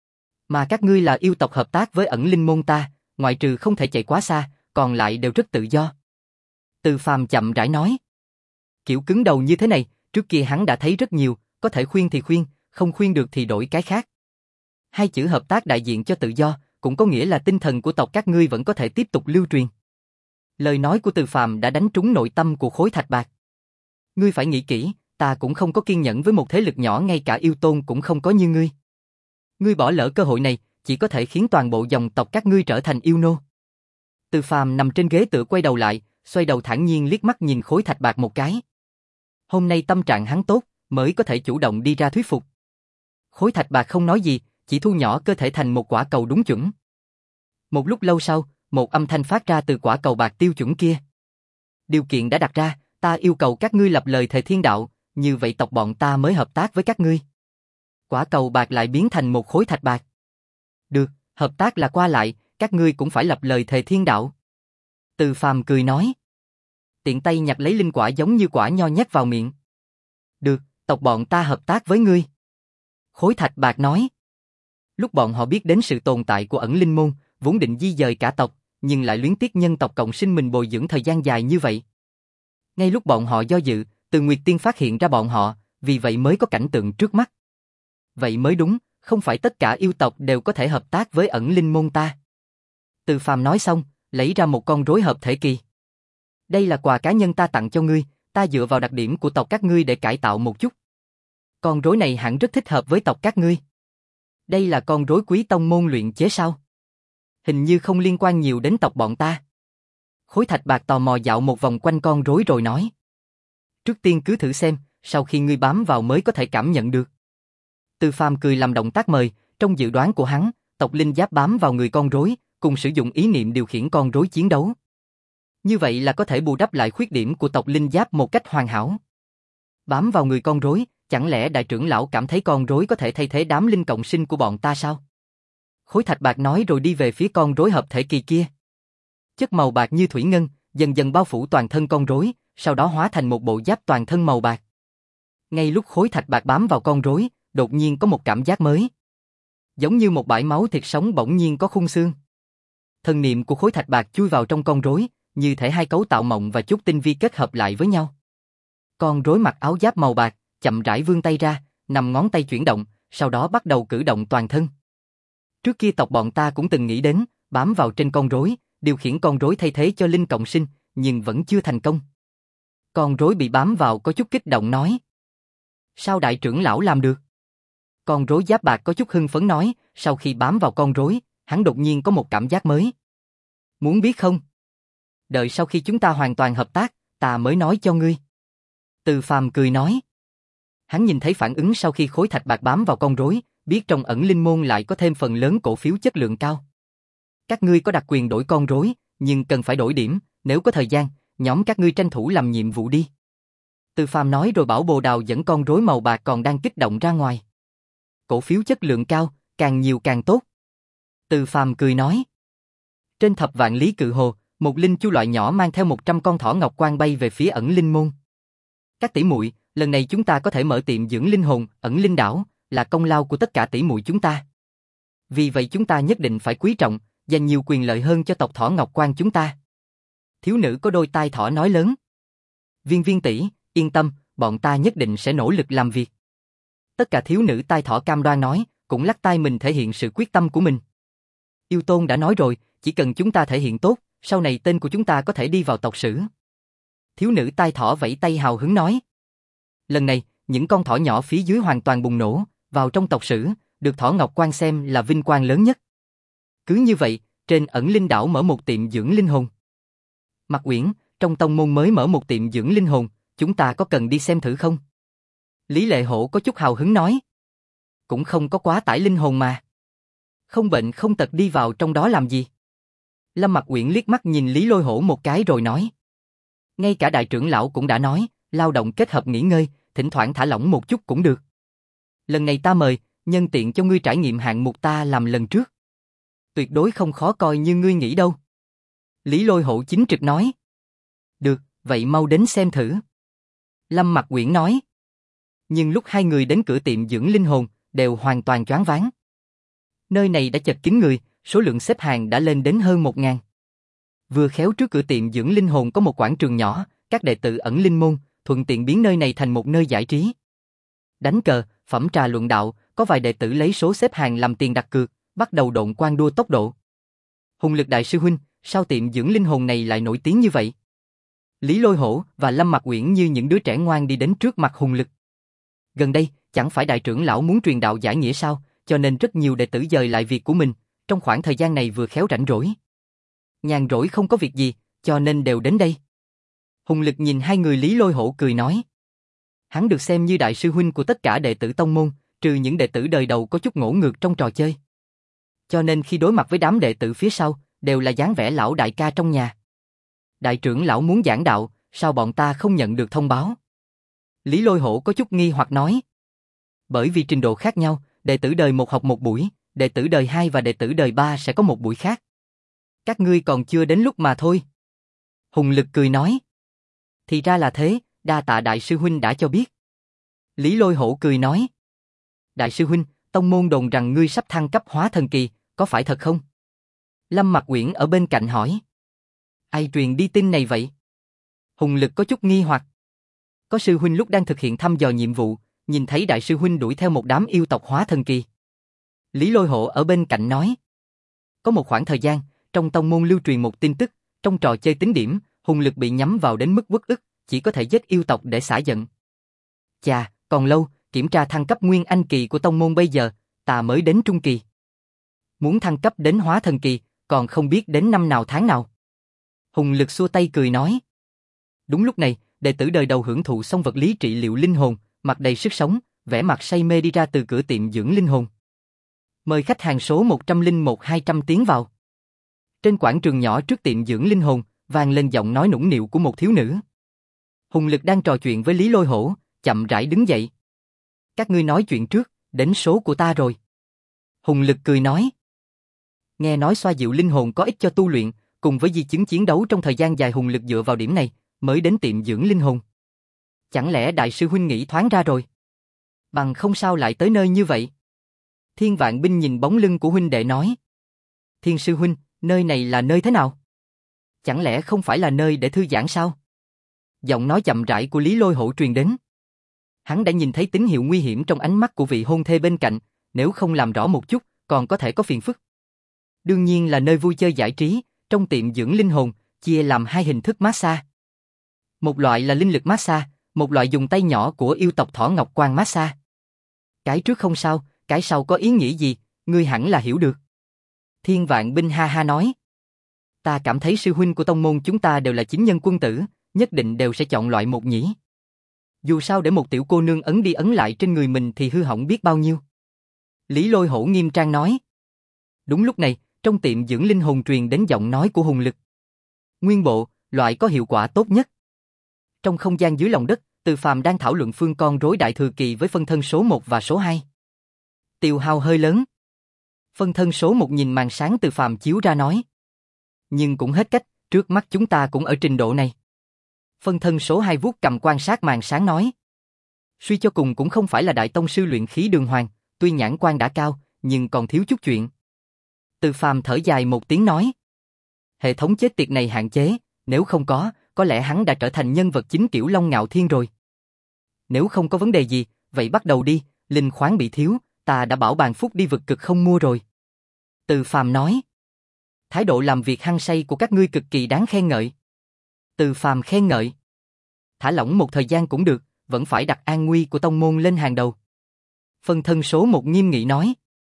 Speaker 1: Mà các ngươi là yêu tộc hợp tác với Ẩn Linh Môn ta, ngoại trừ không thể chạy quá xa, còn lại đều rất tự do. Từ Phàm chậm rãi nói. Kiểu cứng đầu như thế này, trước kia hắn đã thấy rất nhiều, có thể khuyên thì khuyên, không khuyên được thì đổi cái khác. Hai chữ hợp tác đại diện cho tự do, cũng có nghĩa là tinh thần của tộc các ngươi vẫn có thể tiếp tục lưu truyền. Lời nói của Từ Phàm đã đánh trúng nội tâm của khối thạch bạc. Ngươi phải nghĩ kỹ, ta cũng không có kiên nhẫn với một thế lực nhỏ, ngay cả yêu tôn cũng không có như ngươi. Ngươi bỏ lỡ cơ hội này, chỉ có thể khiến toàn bộ dòng tộc các ngươi trở thành yêu nô. Từ Phàm nằm trên ghế tựa quay đầu lại, xoay đầu thản nhiên liếc mắt nhìn khối thạch bạc một cái. Hôm nay tâm trạng hắn tốt, mới có thể chủ động đi ra thuyết phục. Khối thạch bạc không nói gì, chỉ thu nhỏ cơ thể thành một quả cầu đúng chuẩn. Một lúc lâu sau, một âm thanh phát ra từ quả cầu bạc tiêu chuẩn kia. Điều kiện đã đặt ra, ta yêu cầu các ngươi lập lời thề thiên đạo, như vậy tộc bọn ta mới hợp tác với các ngươi. Quả cầu bạc lại biến thành một khối thạch bạc. Được, hợp tác là qua lại, các ngươi cũng phải lập lời thề thiên đạo. Từ Phàm cười nói. Tiện tay nhặt lấy linh quả giống như quả nho nhét vào miệng. Được, tộc bọn ta hợp tác với ngươi. Khối thạch bạc nói. Lúc bọn họ biết đến sự tồn tại của Ẩn Linh Môn, vốn định di dời cả tộc, nhưng lại luyến tiếc nhân tộc cộng sinh mình bồi dưỡng thời gian dài như vậy. Ngay lúc bọn họ do dự, Từ Nguyệt Tiên phát hiện ra bọn họ, vì vậy mới có cảnh tượng trước mắt. Vậy mới đúng, không phải tất cả yêu tộc đều có thể hợp tác với Ẩn Linh Môn ta. Từ Phàm nói xong, lấy ra một con rối hợp thể kỳ. Đây là quà cá nhân ta tặng cho ngươi, ta dựa vào đặc điểm của tộc các ngươi để cải tạo một chút. Con rối này hẳn rất thích hợp với tộc các ngươi. Đây là con rối quý tông môn luyện chế sao? Hình như không liên quan nhiều đến tộc bọn ta. Khối thạch bạc tò mò dạo một vòng quanh con rối rồi nói. Trước tiên cứ thử xem, sau khi ngươi bám vào mới có thể cảm nhận được. Từ Phàm cười làm động tác mời, trong dự đoán của hắn, tộc linh giáp bám vào người con rối, cùng sử dụng ý niệm điều khiển con rối chiến đấu. Như vậy là có thể bù đắp lại khuyết điểm của tộc linh giáp một cách hoàn hảo. Bám vào người con rối, chẳng lẽ đại trưởng lão cảm thấy con rối có thể thay thế đám linh cộng sinh của bọn ta sao? Khối thạch bạc nói rồi đi về phía con rối hợp thể kỳ kia. Chất màu bạc như thủy ngân, dần dần bao phủ toàn thân con rối, sau đó hóa thành một bộ giáp toàn thân màu bạc. Ngay lúc khối thạch bạc bám vào con rối, đột nhiên có một cảm giác mới. Giống như một bãi máu thịt sống bỗng nhiên có khung xương. Thần niệm của khối thạch bạc chui vào trong con rối, như thể hai cấu tạo mộng và chút tinh vi kết hợp lại với nhau. Con rối mặc áo giáp màu bạc, chậm rãi vươn tay ra, nằm ngón tay chuyển động, sau đó bắt đầu cử động toàn thân. Trước kia tộc bọn ta cũng từng nghĩ đến, bám vào trên con rối, điều khiển con rối thay thế cho linh cộng sinh, nhưng vẫn chưa thành công. Con rối bị bám vào có chút kích động nói. Sao đại trưởng lão làm được? Con rối giáp bạc có chút hưng phấn nói, sau khi bám vào con rối, hắn đột nhiên có một cảm giác mới. Muốn biết không? Đợi sau khi chúng ta hoàn toàn hợp tác, ta mới nói cho ngươi. Từ Phàm cười nói. Hắn nhìn thấy phản ứng sau khi khối thạch bạc bám vào con rối, biết trong ẩn linh môn lại có thêm phần lớn cổ phiếu chất lượng cao. Các ngươi có đặc quyền đổi con rối, nhưng cần phải đổi điểm, nếu có thời gian, nhóm các ngươi tranh thủ làm nhiệm vụ đi. Từ Phàm nói rồi bảo Bồ Đào dẫn con rối màu bạc còn đang kích động ra ngoài. Cổ phiếu chất lượng cao, càng nhiều càng tốt. Từ Phàm cười nói. Trên thập vạn lý cự hồ, một linh chu loại nhỏ mang theo một trăm con thỏ ngọc quang bay về phía ẩn linh môn. Các tỷ muội, lần này chúng ta có thể mở tiệm dưỡng linh hồn, ẩn linh đảo, là công lao của tất cả tỷ muội chúng ta. Vì vậy chúng ta nhất định phải quý trọng, dành nhiều quyền lợi hơn cho tộc thỏ ngọc quang chúng ta. Thiếu nữ có đôi tai thỏ nói lớn. Viên Viên tỷ, yên tâm, bọn ta nhất định sẽ nỗ lực làm việc. Tất cả thiếu nữ tai thỏ cam đoan nói, cũng lắc tai mình thể hiện sự quyết tâm của mình. Yêu Tôn đã nói rồi, chỉ cần chúng ta thể hiện tốt, sau này tên của chúng ta có thể đi vào tộc sử. Thiếu nữ tai thỏ vẫy tay hào hứng nói. Lần này, những con thỏ nhỏ phía dưới hoàn toàn bùng nổ, vào trong tộc sử, được thỏ ngọc quan xem là vinh quang lớn nhất. Cứ như vậy, trên ẩn linh đảo mở một tiệm dưỡng linh hồn. Mạc Uyển, trong tông môn mới mở một tiệm dưỡng linh hồn, chúng ta có cần đi xem thử không? Lý Lệ Hổ có chút hào hứng nói. Cũng không có quá tải linh hồn mà. Không bệnh không tật đi vào trong đó làm gì? Lâm Mạc Uyển liếc mắt nhìn Lý Lôi Hổ một cái rồi nói. Ngay cả đại trưởng lão cũng đã nói, lao động kết hợp nghỉ ngơi, thỉnh thoảng thả lỏng một chút cũng được. Lần này ta mời, nhân tiện cho ngươi trải nghiệm hạng mục ta làm lần trước. Tuyệt đối không khó coi như ngươi nghĩ đâu. Lý Lôi Hổ chính trực nói. Được, vậy mau đến xem thử. Lâm Mạc Uyển nói. Nhưng lúc hai người đến cửa tiệm dưỡng linh hồn, đều hoàn toàn choáng váng. Nơi này đã chật kín người, số lượng xếp hàng đã lên đến hơn một ngàn. Vừa khéo trước cửa tiệm dưỡng linh hồn có một quảng trường nhỏ, các đệ tử ẩn linh môn, thuận tiện biến nơi này thành một nơi giải trí. Đánh cờ, phẩm trà luận đạo, có vài đệ tử lấy số xếp hàng làm tiền đặt cược, bắt đầu độn quan đua tốc độ. Hùng Lực đại sư huynh, sao tiệm dưỡng linh hồn này lại nổi tiếng như vậy? Lý Lôi Hổ và Lâm Mạc Uyển như những đứa trẻ ngoan đi đến trước mặt Hùng Lực. Gần đây, chẳng phải đại trưởng lão muốn truyền đạo giải nghĩa sao, cho nên rất nhiều đệ tử dời lại việc của mình, trong khoảng thời gian này vừa khéo rảnh rỗi. Nhàn rỗi không có việc gì, cho nên đều đến đây. Hùng Lực nhìn hai người Lý Lôi Hổ cười nói. Hắn được xem như đại sư huynh của tất cả đệ tử tông môn, trừ những đệ tử đời đầu có chút ngỗ ngược trong trò chơi. Cho nên khi đối mặt với đám đệ tử phía sau, đều là dáng vẻ lão đại ca trong nhà. Đại trưởng lão muốn giảng đạo, sao bọn ta không nhận được thông báo? Lý Lôi Hổ có chút nghi hoặc nói. Bởi vì trình độ khác nhau, đệ tử đời một học một buổi, đệ tử đời hai và đệ tử đời ba sẽ có một buổi khác. Các ngươi còn chưa đến lúc mà thôi. Hùng Lực cười nói. Thì ra là thế, đa tạ đại sư huynh đã cho biết. Lý Lôi Hổ cười nói. Đại sư huynh, tông môn đồn rằng ngươi sắp thăng cấp hóa thần kỳ, có phải thật không? Lâm Mạc Uyển ở bên cạnh hỏi. Ai truyền đi tin này vậy? Hùng Lực có chút nghi hoặc. Có sư huynh lúc đang thực hiện thăm dò nhiệm vụ, nhìn thấy đại sư huynh đuổi theo một đám yêu tộc hóa thần kỳ. Lý Lôi Hổ ở bên cạnh nói. Có một khoảng thời gian, trong tông môn lưu truyền một tin tức, trong trò chơi tính điểm, Hùng lực bị nhắm vào đến mức uất ức, chỉ có thể giết yêu tộc để xả giận. Chà, còn lâu, kiểm tra thăng cấp nguyên anh kỳ của tông môn bây giờ, ta mới đến trung kỳ. Muốn thăng cấp đến hóa thần kỳ, còn không biết đến năm nào tháng nào. Hùng lực xua tay cười nói. Đúng lúc này, đệ tử đời đầu hưởng thụ xong vật lý trị liệu linh hồn, mặt đầy sức sống, vẻ mặt say mê đi ra từ cửa tiệm dưỡng linh hồn. Mời khách hàng số một không một hai trăm tiến vào. Trên quảng trường nhỏ trước tiệm dưỡng linh hồn, vang lên giọng nói nũng nịu của một thiếu nữ. Hùng lực đang trò chuyện với Lý Lôi Hổ, chậm rãi đứng dậy. Các ngươi nói chuyện trước, đến số của ta rồi. Hùng lực cười nói. Nghe nói xoa dịu linh hồn có ích cho tu luyện, cùng với di chứng chiến đấu trong thời gian dài Hùng lực dựa vào điểm này, mới đến tiệm dưỡng linh hồn. Chẳng lẽ đại sư huynh nghĩ thoáng ra rồi? Bằng không sao lại tới nơi như vậy? Thiên Vạn Binh nhìn bóng lưng của huynh đệ nói. Thiên sư huynh, nơi này là nơi thế nào? Chẳng lẽ không phải là nơi để thư giãn sao? Giọng nói chậm rãi của Lý Lôi Hổ truyền đến. Hắn đã nhìn thấy tín hiệu nguy hiểm trong ánh mắt của vị hôn thê bên cạnh, nếu không làm rõ một chút, còn có thể có phiền phức. Đương nhiên là nơi vui chơi giải trí, trong tiệm dưỡng linh hồn, chia làm hai hình thức massage. Một loại là linh lực massage, một loại dùng tay nhỏ của yêu tộc Thỏ Ngọc Quan massage. Cái trước không sao, cái sau có ý nghĩa gì, ngươi hẳn là hiểu được. Thiên Vạn Binh ha ha nói. Ta cảm thấy sư huynh của tông môn chúng ta đều là chính nhân quân tử, nhất định đều sẽ chọn loại một nhỉ. Dù sao để một tiểu cô nương ấn đi ấn lại trên người mình thì hư hỏng biết bao nhiêu. Lý Lôi Hổ nghiêm trang nói. Đúng lúc này, trong tiệm dưỡng linh hồn truyền đến giọng nói của Hùng lực. Nguyên bộ, loại có hiệu quả tốt nhất. Trong không gian dưới lòng đất, Từ Phàm đang thảo luận phương con rối đại thừa kỳ với phân thân số một và số hai. Tiêu hao hơi lớn. Phân thân số một nhìn màn sáng Từ Phàm chiếu ra nói. Nhưng cũng hết cách, trước mắt chúng ta cũng ở trình độ này. Phân thân số hai vuốt cầm quan sát màn sáng nói. Suy cho cùng cũng không phải là đại tông sư luyện khí đường hoàng, tuy nhãn quan đã cao, nhưng còn thiếu chút chuyện. Từ Phàm thở dài một tiếng nói. Hệ thống chết tiệt này hạn chế, nếu không có, có lẽ hắn đã trở thành nhân vật chính kiểu Long Ngạo Thiên rồi. Nếu không có vấn đề gì, vậy bắt đầu đi, linh khoáng bị thiếu, ta đã bảo bàn phúc đi vực cực không mua rồi. Từ Phàm nói. Thái độ làm việc hăng say của các ngươi cực kỳ đáng khen ngợi. Từ Phàm khen ngợi. Thả lỏng một thời gian cũng được, vẫn phải đặt an nguy của tông môn lên hàng đầu. Phân thân số một nghiêm nghị nói.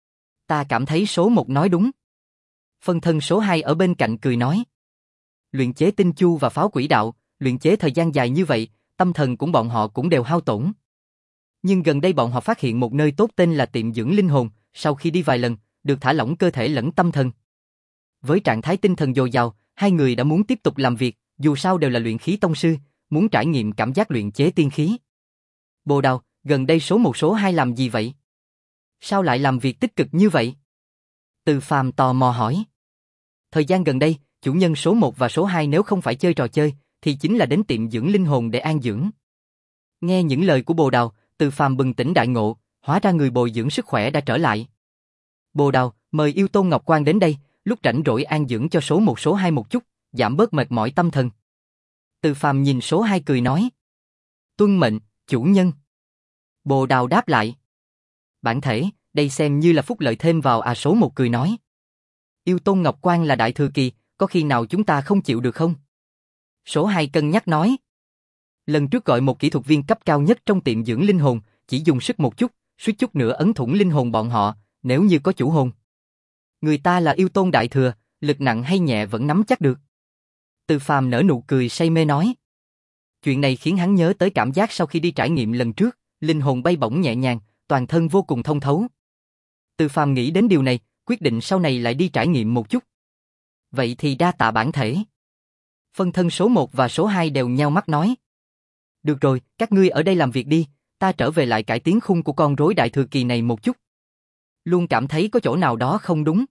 Speaker 1: Ta cảm thấy số một nói đúng. Phân thân số hai ở bên cạnh cười nói. Luyện chế tinh chu và pháo quỷ đạo, luyện chế thời gian dài như vậy, tâm thần của bọn họ cũng đều hao tổn. Nhưng gần đây bọn họ phát hiện một nơi tốt tên là tiệm dưỡng linh hồn, sau khi đi vài lần, được thả lỏng cơ thể lẫn tâm thần. Với trạng thái tinh thần dồi dào, hai người đã muốn tiếp tục làm việc, dù sao đều là luyện khí tông sư, muốn trải nghiệm cảm giác luyện chế tiên khí. Bồ Đào, gần đây số một số hai làm gì vậy? Sao lại làm việc tích cực như vậy? Từ Phàm tò mò hỏi. Thời gian gần đây, chủ nhân số một và số hai nếu không phải chơi trò chơi, thì chính là đến tiệm dưỡng linh hồn để an dưỡng. Nghe những lời của Bồ Đào, Từ Phàm bừng tỉnh đại ngộ, hóa ra người bồi dưỡng sức khỏe đã trở lại. Bồ Đào, mời yêu tôn Ngọc Quan đến đây, lúc rảnh rỗi an dưỡng cho số một số hai một chút, giảm bớt mệt mỏi tâm thần. Từ Phàm nhìn số hai cười nói. Tuân mệnh, chủ nhân. Bồ Đào đáp lại. Bản thể, đây xem như là phúc lợi thêm vào à số một cười nói. Yêu tôn Ngọc Quan là đại thừa kỳ, có khi nào chúng ta không chịu được không? Số hai cân nhắc nói. Lần trước gọi một kỹ thuật viên cấp cao nhất trong tiệm dưỡng linh hồn, chỉ dùng sức một chút, suýt chút nữa ấn thủng linh hồn bọn họ, nếu như có chủ hồn. Người ta là yêu tôn đại thừa, lực nặng hay nhẹ vẫn nắm chắc được. Từ Phàm nở nụ cười say mê nói. Chuyện này khiến hắn nhớ tới cảm giác sau khi đi trải nghiệm lần trước, linh hồn bay bổng nhẹ nhàng, toàn thân vô cùng thông thấu. Từ Phàm nghĩ đến điều này, quyết định sau này lại đi trải nghiệm một chút. Vậy thì đa tạ bản thể. Phân thân số một và số hai đều nheo mắt nói. Được rồi, các ngươi ở đây làm việc đi, ta trở về lại cải tiến khung của con rối đại thừa kỳ này một chút. Luôn cảm thấy có chỗ nào đó không đúng.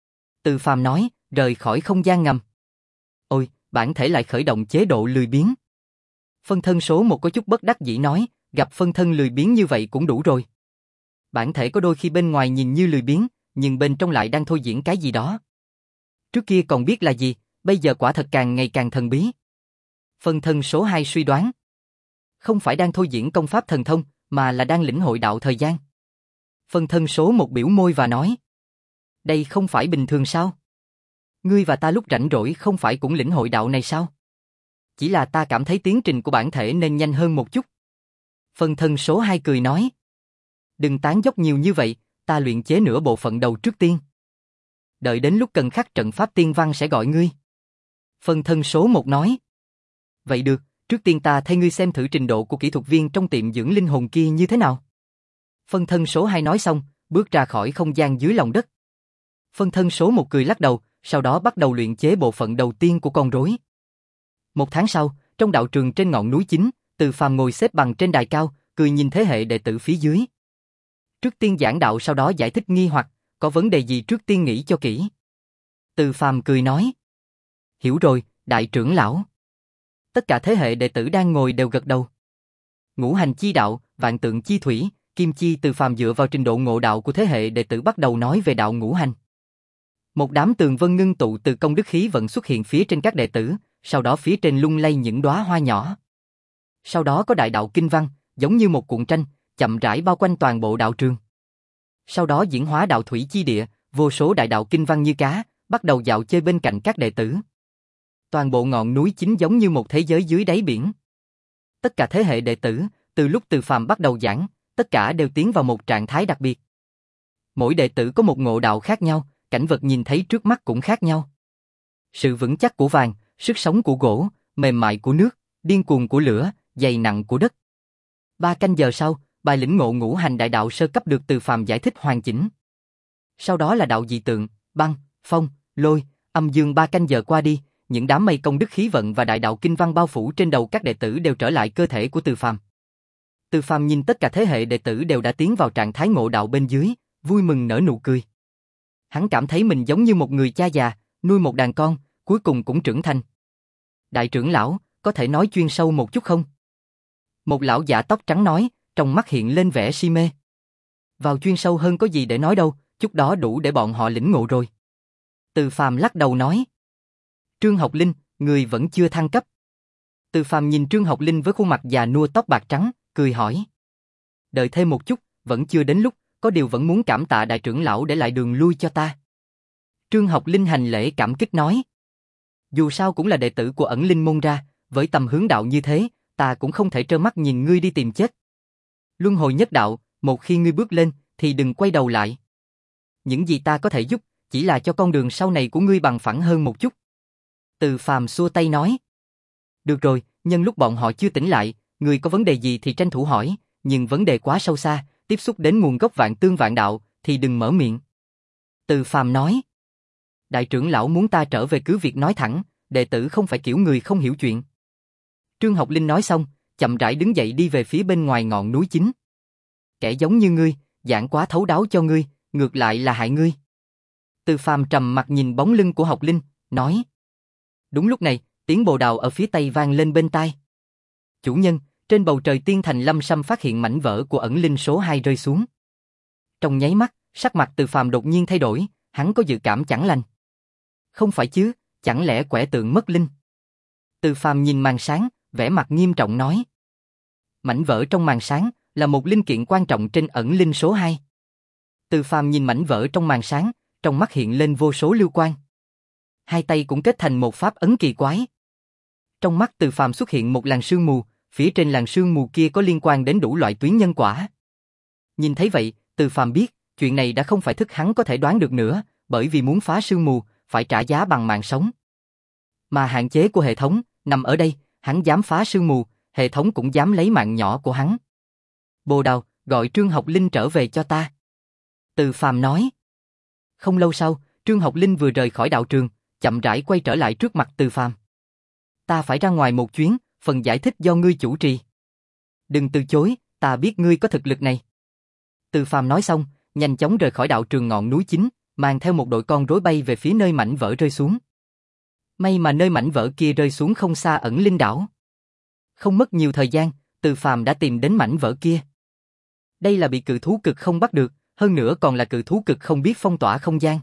Speaker 1: Từ Phàm nói, rời khỏi không gian ngầm. Ôi, bản thể lại khởi động chế độ lười biếng. Phân thân số một có chút bất đắc dĩ nói, gặp phân thân lười biếng như vậy cũng đủ rồi. Bản thể có đôi khi bên ngoài nhìn như lười biếng, nhưng bên trong lại đang thôi diễn cái gì đó. Trước kia còn biết là gì, bây giờ quả thật càng ngày càng thần bí. Phân thân số hai suy đoán. Không phải đang thôi diễn công pháp thần thông, mà là đang lĩnh hội đạo thời gian. Phân thân số một biểu môi và nói. Đây không phải bình thường sao? Ngươi và ta lúc rảnh rỗi không phải cũng lĩnh hội đạo này sao? Chỉ là ta cảm thấy tiến trình của bản thể nên nhanh hơn một chút. Phân thân số hai cười nói. Đừng tán dóc nhiều như vậy, ta luyện chế nửa bộ phận đầu trước tiên. Đợi đến lúc cần khắc trận pháp tiên văn sẽ gọi ngươi. Phân thân số một nói. Vậy được, trước tiên ta thay ngươi xem thử trình độ của kỹ thuật viên trong tiệm dưỡng linh hồn kia như thế nào. Phân thân số hai nói xong, bước ra khỏi không gian dưới lòng đất. Phân thân số một cười lắc đầu, sau đó bắt đầu luyện chế bộ phận đầu tiên của con rối. Một tháng sau, trong đạo trường trên ngọn núi chính, Từ Phàm ngồi xếp bằng trên đài cao, cười nhìn thế hệ đệ tử phía dưới. Trước tiên giảng đạo sau đó giải thích nghi hoặc, có vấn đề gì trước tiên nghĩ cho kỹ. Từ Phàm cười nói. Hiểu rồi, đại trưởng lão. Tất cả thế hệ đệ tử đang ngồi đều gật đầu. Ngũ hành chi đạo, vạn tượng chi thủy, kim chi. Từ Phàm dựa vào trình độ ngộ đạo của thế hệ đệ tử bắt đầu nói về đạo ngũ hành. Một đám tường vân ngưng tụ từ công đức khí vận xuất hiện phía trên các đệ tử, sau đó phía trên lung lay những đóa hoa nhỏ. Sau đó có đại đạo kinh văn, giống như một cuộn tranh, chậm rãi bao quanh toàn bộ đạo trường. Sau đó diễn hóa đạo thủy chi địa, vô số đại đạo kinh văn như cá, bắt đầu dạo chơi bên cạnh các đệ tử. Toàn bộ ngọn núi chính giống như một thế giới dưới đáy biển. Tất cả thế hệ đệ tử, từ lúc Từ Phàm bắt đầu giảng, tất cả đều tiến vào một trạng thái đặc biệt. Mỗi đệ tử có một ngộ đạo khác nhau, cảnh vật nhìn thấy trước mắt cũng khác nhau. Sự vững chắc của vàng, sức sống của gỗ, mềm mại của nước, điên cuồng của lửa, dày nặng của đất. Ba canh giờ sau, bài lĩnh ngộ ngũ hành đại đạo sơ cấp được Từ Phàm giải thích hoàn chỉnh. Sau đó là đạo dị tượng, băng, phong, lôi, âm dương. Ba canh giờ qua đi, những đám mây công đức khí vận và đại đạo kinh văn bao phủ trên đầu các đệ tử đều trở lại cơ thể của Từ Phàm. Từ Phàm nhìn tất cả thế hệ đệ tử đều đã tiến vào trạng thái ngộ đạo bên dưới, vui mừng nở nụ cười. Hắn cảm thấy mình giống như một người cha già, nuôi một đàn con, cuối cùng cũng trưởng thành. Đại trưởng lão, có thể nói chuyên sâu một chút không? Một lão giả tóc trắng nói, trong mắt hiện lên vẻ si mê. Vào chuyên sâu hơn có gì để nói đâu, chút đó đủ để bọn họ lĩnh ngộ rồi. Từ Phàm lắc đầu nói. Trương Học Linh, người vẫn chưa thăng cấp. Từ Phàm nhìn Trương Học Linh với khuôn mặt già nua tóc bạc trắng, cười hỏi. Đợi thêm một chút, vẫn chưa đến lúc, có điều vẫn muốn cảm tạ đại trưởng lão để lại đường lui cho ta. Trương Học Linh hành lễ cảm kích nói. Dù sao cũng là đệ tử của ẩn linh môn ra, với tầm hướng đạo như thế, ta cũng không thể trơ mắt nhìn ngươi đi tìm chết. Luân hồi nhất đạo, một khi ngươi bước lên, thì đừng quay đầu lại. Những gì ta có thể giúp, chỉ là cho con đường sau này của ngươi bằng phẳng hơn một chút. Từ Phàm xua tay nói. Được rồi, nhân lúc bọn họ chưa tỉnh lại, ngươi có vấn đề gì thì tranh thủ hỏi, nhưng vấn đề quá sâu xa, tiếp xúc đến nguồn gốc vạn tương vạn đạo, thì đừng mở miệng. Từ Phàm nói. Đại trưởng lão muốn ta trở về cứ việc nói thẳng, đệ tử không phải kiểu người không hiểu chuyện. Trương Học Linh nói xong, chậm rãi đứng dậy đi về phía bên ngoài ngọn núi chính. Kẻ giống như ngươi, giảng quá thấu đáo cho ngươi, ngược lại là hại ngươi. Từ Phàm trầm mặt nhìn bóng lưng của Học Linh, nói. Đúng lúc này, tiếng bồ đào ở phía tây vang lên bên tai. Chủ nhân, trên bầu trời tiên thành Lâm Sâm phát hiện mảnh vỡ của ẩn linh số hai rơi xuống. Trong nháy mắt, sắc mặt Từ Phàm đột nhiên thay đổi, hắn có dự cảm chẳng lành. Không phải chứ, chẳng lẽ quẻ tượng mất linh? Từ Phàm nhìn màn sáng, vẻ mặt nghiêm trọng nói. Mảnh vỡ trong màn sáng là một linh kiện quan trọng trên ẩn linh số hai. Từ Phàm nhìn mảnh vỡ trong màn sáng, trong mắt hiện lên vô số lưu quang. Hai tay cũng kết thành một pháp ấn kỳ quái. Trong mắt Từ Phàm xuất hiện một làn sương mù, phía trên làn sương mù kia có liên quan đến đủ loại tuyến nhân quả. Nhìn thấy vậy, Từ Phàm biết, chuyện này đã không phải thức hắn có thể đoán được nữa, bởi vì muốn phá sương mù, phải trả giá bằng mạng sống. Mà hạn chế của hệ thống nằm ở đây, hắn dám phá sương mù, hệ thống cũng dám lấy mạng nhỏ của hắn. Bồ Đào, gọi Trương Học Linh trở về cho ta. Từ Phàm nói. Không lâu sau, Trương Học Linh vừa rời khỏi đạo trường, chậm rãi quay trở lại trước mặt Từ Phàm. Ta phải ra ngoài một chuyến, phần giải thích do ngươi chủ trì. Đừng từ chối, ta biết ngươi có thực lực này. Từ Phàm nói xong, nhanh chóng rời khỏi đạo trường ngọn núi chính, mang theo một đội con rối bay về phía nơi mảnh vỡ rơi xuống. May mà nơi mảnh vỡ kia rơi xuống không xa ẩn linh đảo. Không mất nhiều thời gian, Từ Phàm đã tìm đến mảnh vỡ kia. Đây là bị cự thú cực không bắt được, hơn nữa còn là cự thú cực không biết phong tỏa không gian.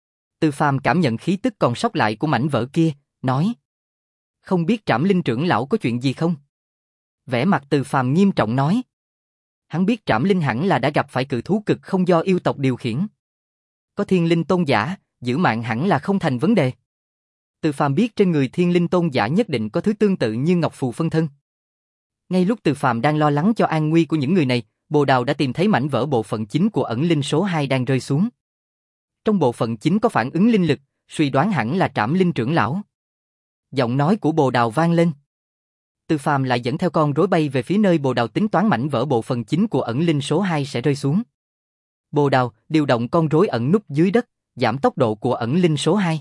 Speaker 1: Từ Phàm cảm nhận khí tức còn sót lại của mảnh vỡ kia, nói. Không biết Trảm Linh trưởng lão có chuyện gì không? Vẻ mặt Từ Phàm nghiêm trọng nói. Hắn biết Trảm Linh hẳn là đã gặp phải cự thú cực không do yêu tộc điều khiển. Có thiên linh tôn giả, giữ mạng hẳn là không thành vấn đề. Từ Phàm biết trên người Thiên Linh Tôn giả nhất định có thứ tương tự như ngọc phù phân thân. Ngay lúc Từ Phàm đang lo lắng cho an nguy của những người này, Bồ Đào đã tìm thấy mảnh vỡ bộ phận chính của ẩn linh số hai đang rơi xuống. Trong bộ phận chính có phản ứng linh lực, suy đoán hẳn là Trảm Linh trưởng lão. Giọng nói của Bồ Đào vang lên. Từ Phàm lại dẫn theo con rối bay về phía nơi Bồ Đào tính toán mảnh vỡ bộ phận chính của ẩn linh số hai sẽ rơi xuống. Bồ Đào điều động con rối ẩn núp dưới đất, giảm tốc độ của ẩn linh số hai.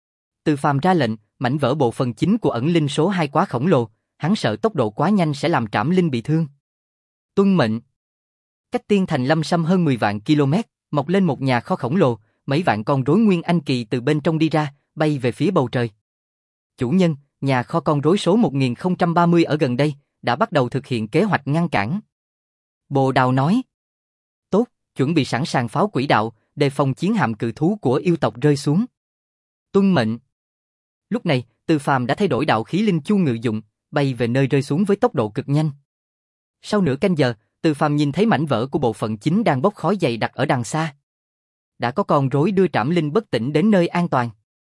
Speaker 1: Từ Phàm ra lệnh, mảnh vỡ bộ phận chính của ẩn linh số hai quá khổng lồ, hắn sợ tốc độ quá nhanh sẽ làm Trảm Linh bị thương. Tuân mệnh. Cách Tiên Thành Lâm Sâm hơn mười vạn km, mọc lên một nhà kho khổng lồ, mấy vạn con rối nguyên anh kỳ từ bên trong đi ra, bay về phía bầu trời. Chủ nhân, nhà kho con rối số một nghìn không trăm ba mươi ở gần đây, đã bắt đầu thực hiện kế hoạch ngăn cản. Bồ Đào nói. Tốt, chuẩn bị sẵn sàng pháo quỷ đạo, đề phòng chiến hạm cự thú của yêu tộc rơi xuống. Tuân mệnh. Lúc này, Từ Phàm đã thay đổi đạo khí linh chu ngự dụng, bay về nơi rơi xuống với tốc độ cực nhanh. Sau nửa canh giờ, Từ Phàm nhìn thấy mảnh vỡ của bộ phận chính đang bốc khói dày đặc ở đằng xa. Đã có con rối đưa Trảm Linh bất tỉnh đến nơi an toàn.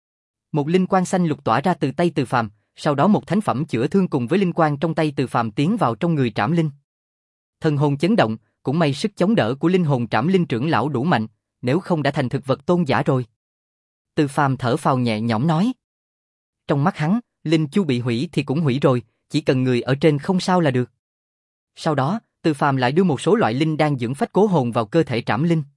Speaker 1: Một linh quang xanh lục tỏa ra từ tay Từ Phàm, sau đó một thánh phẩm chữa thương cùng với linh quang trong tay Từ Phàm tiến vào trong người Trảm Linh. Thần hồn chấn động, cũng may sức chống đỡ của linh hồn Trảm Linh trưởng lão đủ mạnh, nếu không đã thành thực vật tôn giả rồi. Từ Phàm thở phào nhẹ nhõm nói. Trong mắt hắn, linh chu bị hủy thì cũng hủy rồi, chỉ cần người ở trên không sao là được. Sau đó, Từ Phàm lại đưa một số loại linh đan dưỡng phách cố hồn vào cơ thể Trảm Linh.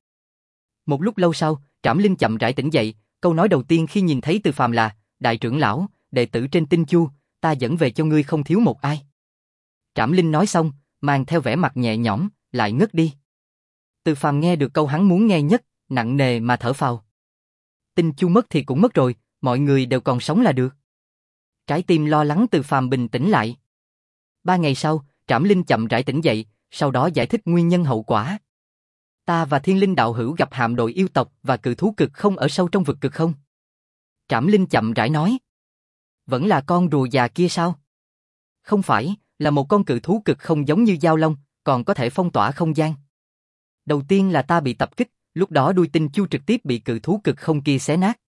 Speaker 1: Một lúc lâu sau, Trảm Linh chậm rãi tỉnh dậy, câu nói đầu tiên khi nhìn thấy Từ Phàm là: Đại trưởng lão, đệ tử trên tinh chu, ta dẫn về cho ngươi không thiếu một ai. Trảm Linh nói xong, mang theo vẻ mặt nhẹ nhõm, lại ngất đi. Từ Phàm nghe được câu hắn muốn nghe nhất, nặng nề mà thở phào. Tinh chu mất thì cũng mất rồi, mọi người đều còn sống là được. Trái tim lo lắng Từ Phàm bình tĩnh lại. Ba ngày sau, Trảm Linh chậm rãi tỉnh dậy, sau đó giải thích nguyên nhân hậu quả. Ta và Thiên Linh đạo hữu gặp hạm đội yêu tộc và cự thú cực không ở sâu trong vực cực không? Trảm Linh chậm rãi nói. Vẫn là con rùa già kia sao? Không phải, là một con cự thú cực không giống như dao long, còn có thể phong tỏa không gian. Đầu tiên là ta bị tập kích, lúc đó đuôi tinh chu trực tiếp bị cự thú cực không kia xé nát.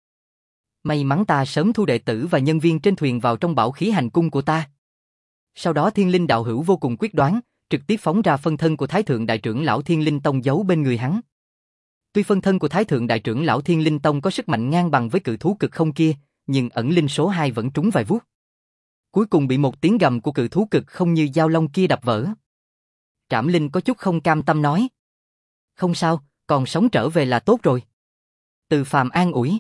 Speaker 1: May mắn ta sớm thu đệ tử và nhân viên trên thuyền vào trong bảo khí hành cung của ta. Sau đó Thiên Linh đạo hữu vô cùng quyết đoán, trực tiếp phóng ra phân thân của Thái Thượng Đại trưởng lão Thiên Linh Tông giấu bên người hắn. Tuy phân thân của Thái Thượng Đại trưởng lão Thiên Linh Tông có sức mạnh ngang bằng với cự thú cực không kia, nhưng ẩn linh số hai vẫn trúng vài vuốt. Cuối cùng bị một tiếng gầm của cự thú cực không như dao long kia đập vỡ. Trảm Linh có chút không cam tâm nói. Không sao, còn sống trở về là tốt rồi. Từ Phàm an ủi.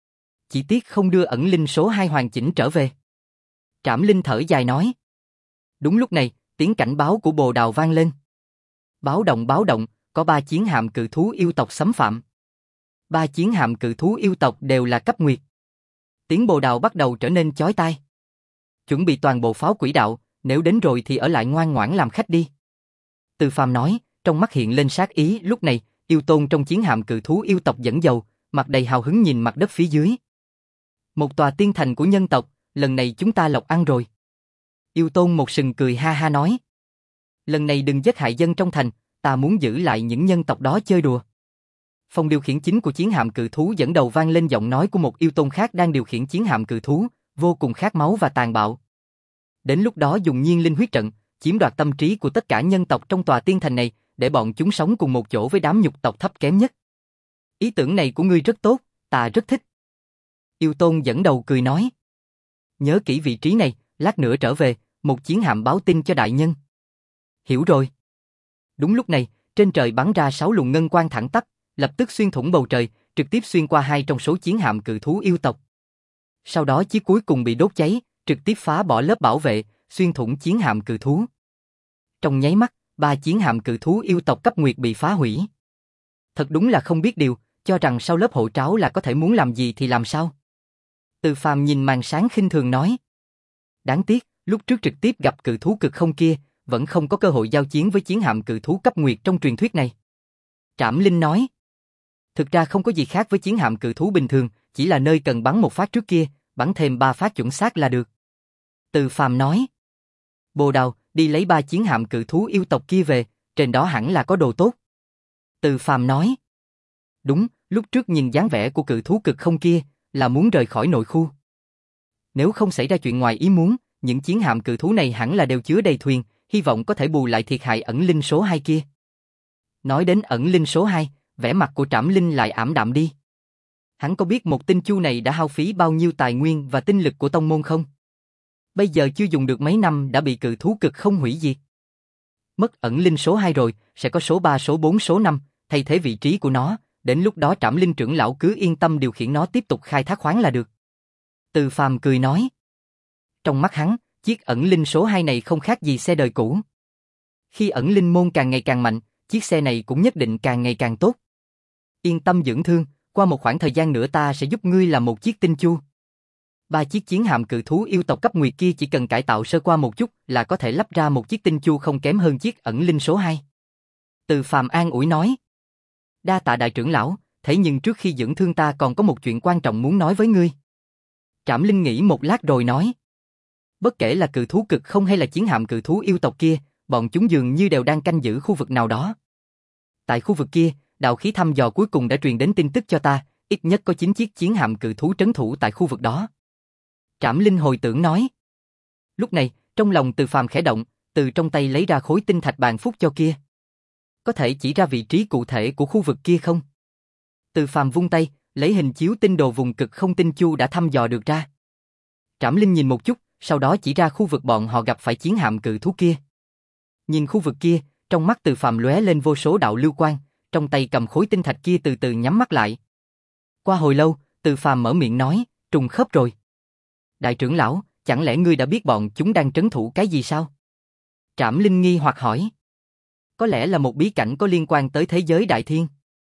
Speaker 1: Chỉ tiếc không đưa ẩn linh số hai hoàn chỉnh trở về. Trảm Linh thở dài nói. Đúng lúc này, tiếng cảnh báo của Bồ Đào vang lên. Báo động báo động, có ba chiến hạm cự thú yêu tộc xâm phạm. Ba chiến hạm cự thú yêu tộc đều là cấp nguyệt. Tiếng Bồ Đào bắt đầu trở nên chói tai. Chuẩn bị toàn bộ pháo quỷ đạo, nếu đến rồi thì ở lại ngoan ngoãn làm khách đi. Từ Phàm nói, trong mắt hiện lên sát ý. Lúc này, yêu tôn trong chiến hạm cự thú yêu tộc dẫn dầu, mặt đầy hào hứng nhìn mặt đất phía dưới. Một tòa tiên thành của nhân tộc, lần này chúng ta lộc ăn rồi. Yêu tôn một sừng cười ha ha nói. Lần này đừng giết hại dân trong thành, ta muốn giữ lại những nhân tộc đó chơi đùa. Phòng điều khiển chính của chiến hạm cự thú dẫn đầu vang lên giọng nói của một yêu tôn khác đang điều khiển chiến hạm cự thú, vô cùng khát máu và tàn bạo. Đến lúc đó dùng nhiên linh huyết trận, chiếm đoạt tâm trí của tất cả nhân tộc trong tòa tiên thành này, để bọn chúng sống cùng một chỗ với đám nhục tộc thấp kém nhất. Ý tưởng này của ngươi rất tốt, ta rất thích. Yêu tôn dẫn đầu cười nói. Nhớ kỹ vị trí này, lát nữa trở về, một chiến hạm báo tin cho đại nhân. Hiểu rồi. Đúng lúc này, trên trời bắn ra sáu luồng ngân quang thẳng tắp, lập tức xuyên thủng bầu trời, trực tiếp xuyên qua hai trong số chiến hạm cự thú yêu tộc. Sau đó chiếc cuối cùng bị đốt cháy, trực tiếp phá bỏ lớp bảo vệ, xuyên thủng chiến hạm cự thú. Trong nháy mắt, ba chiến hạm cự thú yêu tộc cấp nguyệt bị phá hủy. Thật đúng là không biết điều, cho rằng sau lớp hộ tráo là có thể muốn làm gì thì làm sao. Từ Phàm nhìn màn sáng khinh thường nói. Đáng tiếc, lúc trước trực tiếp gặp cự thú cực không kia, vẫn không có cơ hội giao chiến với chiến hạm cự thú cấp nguyệt trong truyền thuyết này. Trảm Linh nói. Thực ra không có gì khác với chiến hạm cự thú bình thường, chỉ là nơi cần bắn một phát trước kia, bắn thêm ba phát chuẩn xác là được. Từ Phàm nói. Bồ Đào, đi lấy ba chiến hạm cự thú yêu tộc kia về, trên đó hẳn là có đồ tốt. Từ Phàm nói. Đúng, lúc trước nhìn dáng vẻ của cự thú cực không kia, là muốn rời khỏi nội khu. nếu không xảy ra chuyện ngoài ý muốn, những chiến hạm cự thú này hẳn là đều chứa đầy thuyền, hy vọng có thể bù lại thiệt hại ẩn linh số hai kia. Nói đến ẩn linh số hai, vẻ mặt của Trảm Linh lại ảm đạm đi. Hắn có biết một tinh chu này đã hao phí bao nhiêu tài nguyên và tinh lực của tông môn không? Bây giờ chưa dùng được mấy năm đã bị cự thú cực không hủy diệt. Mất ẩn linh số hai rồi, sẽ có số ba, số bốn, số năm, thay thế vị trí của nó, đến lúc đó Trảm Linh trưởng lão cứ yên tâm điều khiển nó tiếp tục khai thác khoáng là được. Từ Phàm cười nói. Trong mắt hắn, chiếc ẩn linh số hai này không khác gì xe đời cũ. Khi ẩn linh môn càng ngày càng mạnh, chiếc xe này cũng nhất định càng ngày càng tốt. Yên tâm dưỡng thương, qua một khoảng thời gian nữa ta sẽ giúp ngươi làm một chiếc tinh chu. Ba chiếc chiến hạm cự thú yêu tộc cấp nguyệt kia chỉ cần cải tạo sơ qua một chút là có thể lắp ra một chiếc tinh chu không kém hơn chiếc ẩn linh số hai. Từ Phàm an ủi nói. Đa tạ đại trưởng lão, thế nhưng trước khi dưỡng thương ta còn có một chuyện quan trọng muốn nói với ngươi. Trảm Linh nghĩ một lát rồi nói. Bất kể là cự thú cực không hay là chiến hạm cự thú yêu tộc kia, bọn chúng dường như đều đang canh giữ khu vực nào đó. Tại khu vực kia, đạo khí thăm dò cuối cùng đã truyền đến tin tức cho ta, ít nhất có chín chiếc chiến hạm cự thú trấn thủ tại khu vực đó. Trảm Linh hồi tưởng nói. Lúc này, trong lòng Từ Phàm khẽ động, từ trong tay lấy ra khối tinh thạch bàn phúc cho kia. Có thể chỉ ra vị trí cụ thể của khu vực kia không? Từ Phàm vung tay, lấy hình chiếu tinh đồ vùng cực không tinh chu đã thăm dò được ra. Trảm Linh nhìn một chút, sau đó chỉ ra khu vực bọn họ gặp phải chiến hạm cự thú kia. Nhìn khu vực kia, trong mắt Từ Phàm lóe lên vô số đạo lưu quang, trong tay cầm khối tinh thạch kia từ từ nhắm mắt lại. Qua hồi lâu, Từ Phàm mở miệng nói, trùng khớp rồi. Đại trưởng lão, chẳng lẽ ngươi đã biết bọn chúng đang trấn thủ cái gì sao? Trảm Linh nghi hoặc hỏi. Có lẽ là một bí cảnh có liên quan tới thế giới đại thiên.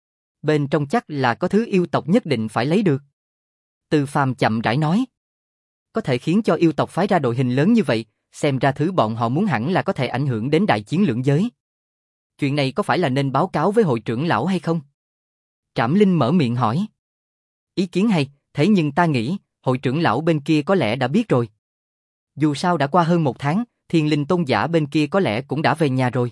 Speaker 1: Bên trong chắc là có thứ yêu tộc nhất định phải lấy được. Từ Phàm chậm rãi nói. Có thể khiến cho yêu tộc phái ra đội hình lớn như vậy, xem ra thứ bọn họ muốn hẳn là có thể ảnh hưởng đến đại chiến lưỡng giới. Chuyện này có phải là nên báo cáo với hội trưởng lão hay không? Trảm Linh mở miệng hỏi. Ý kiến hay, thế nhưng ta nghĩ, hội trưởng lão bên kia có lẽ đã biết rồi. Dù sao đã qua hơn một tháng, Thiên Linh tôn giả bên kia có lẽ cũng đã về nhà rồi.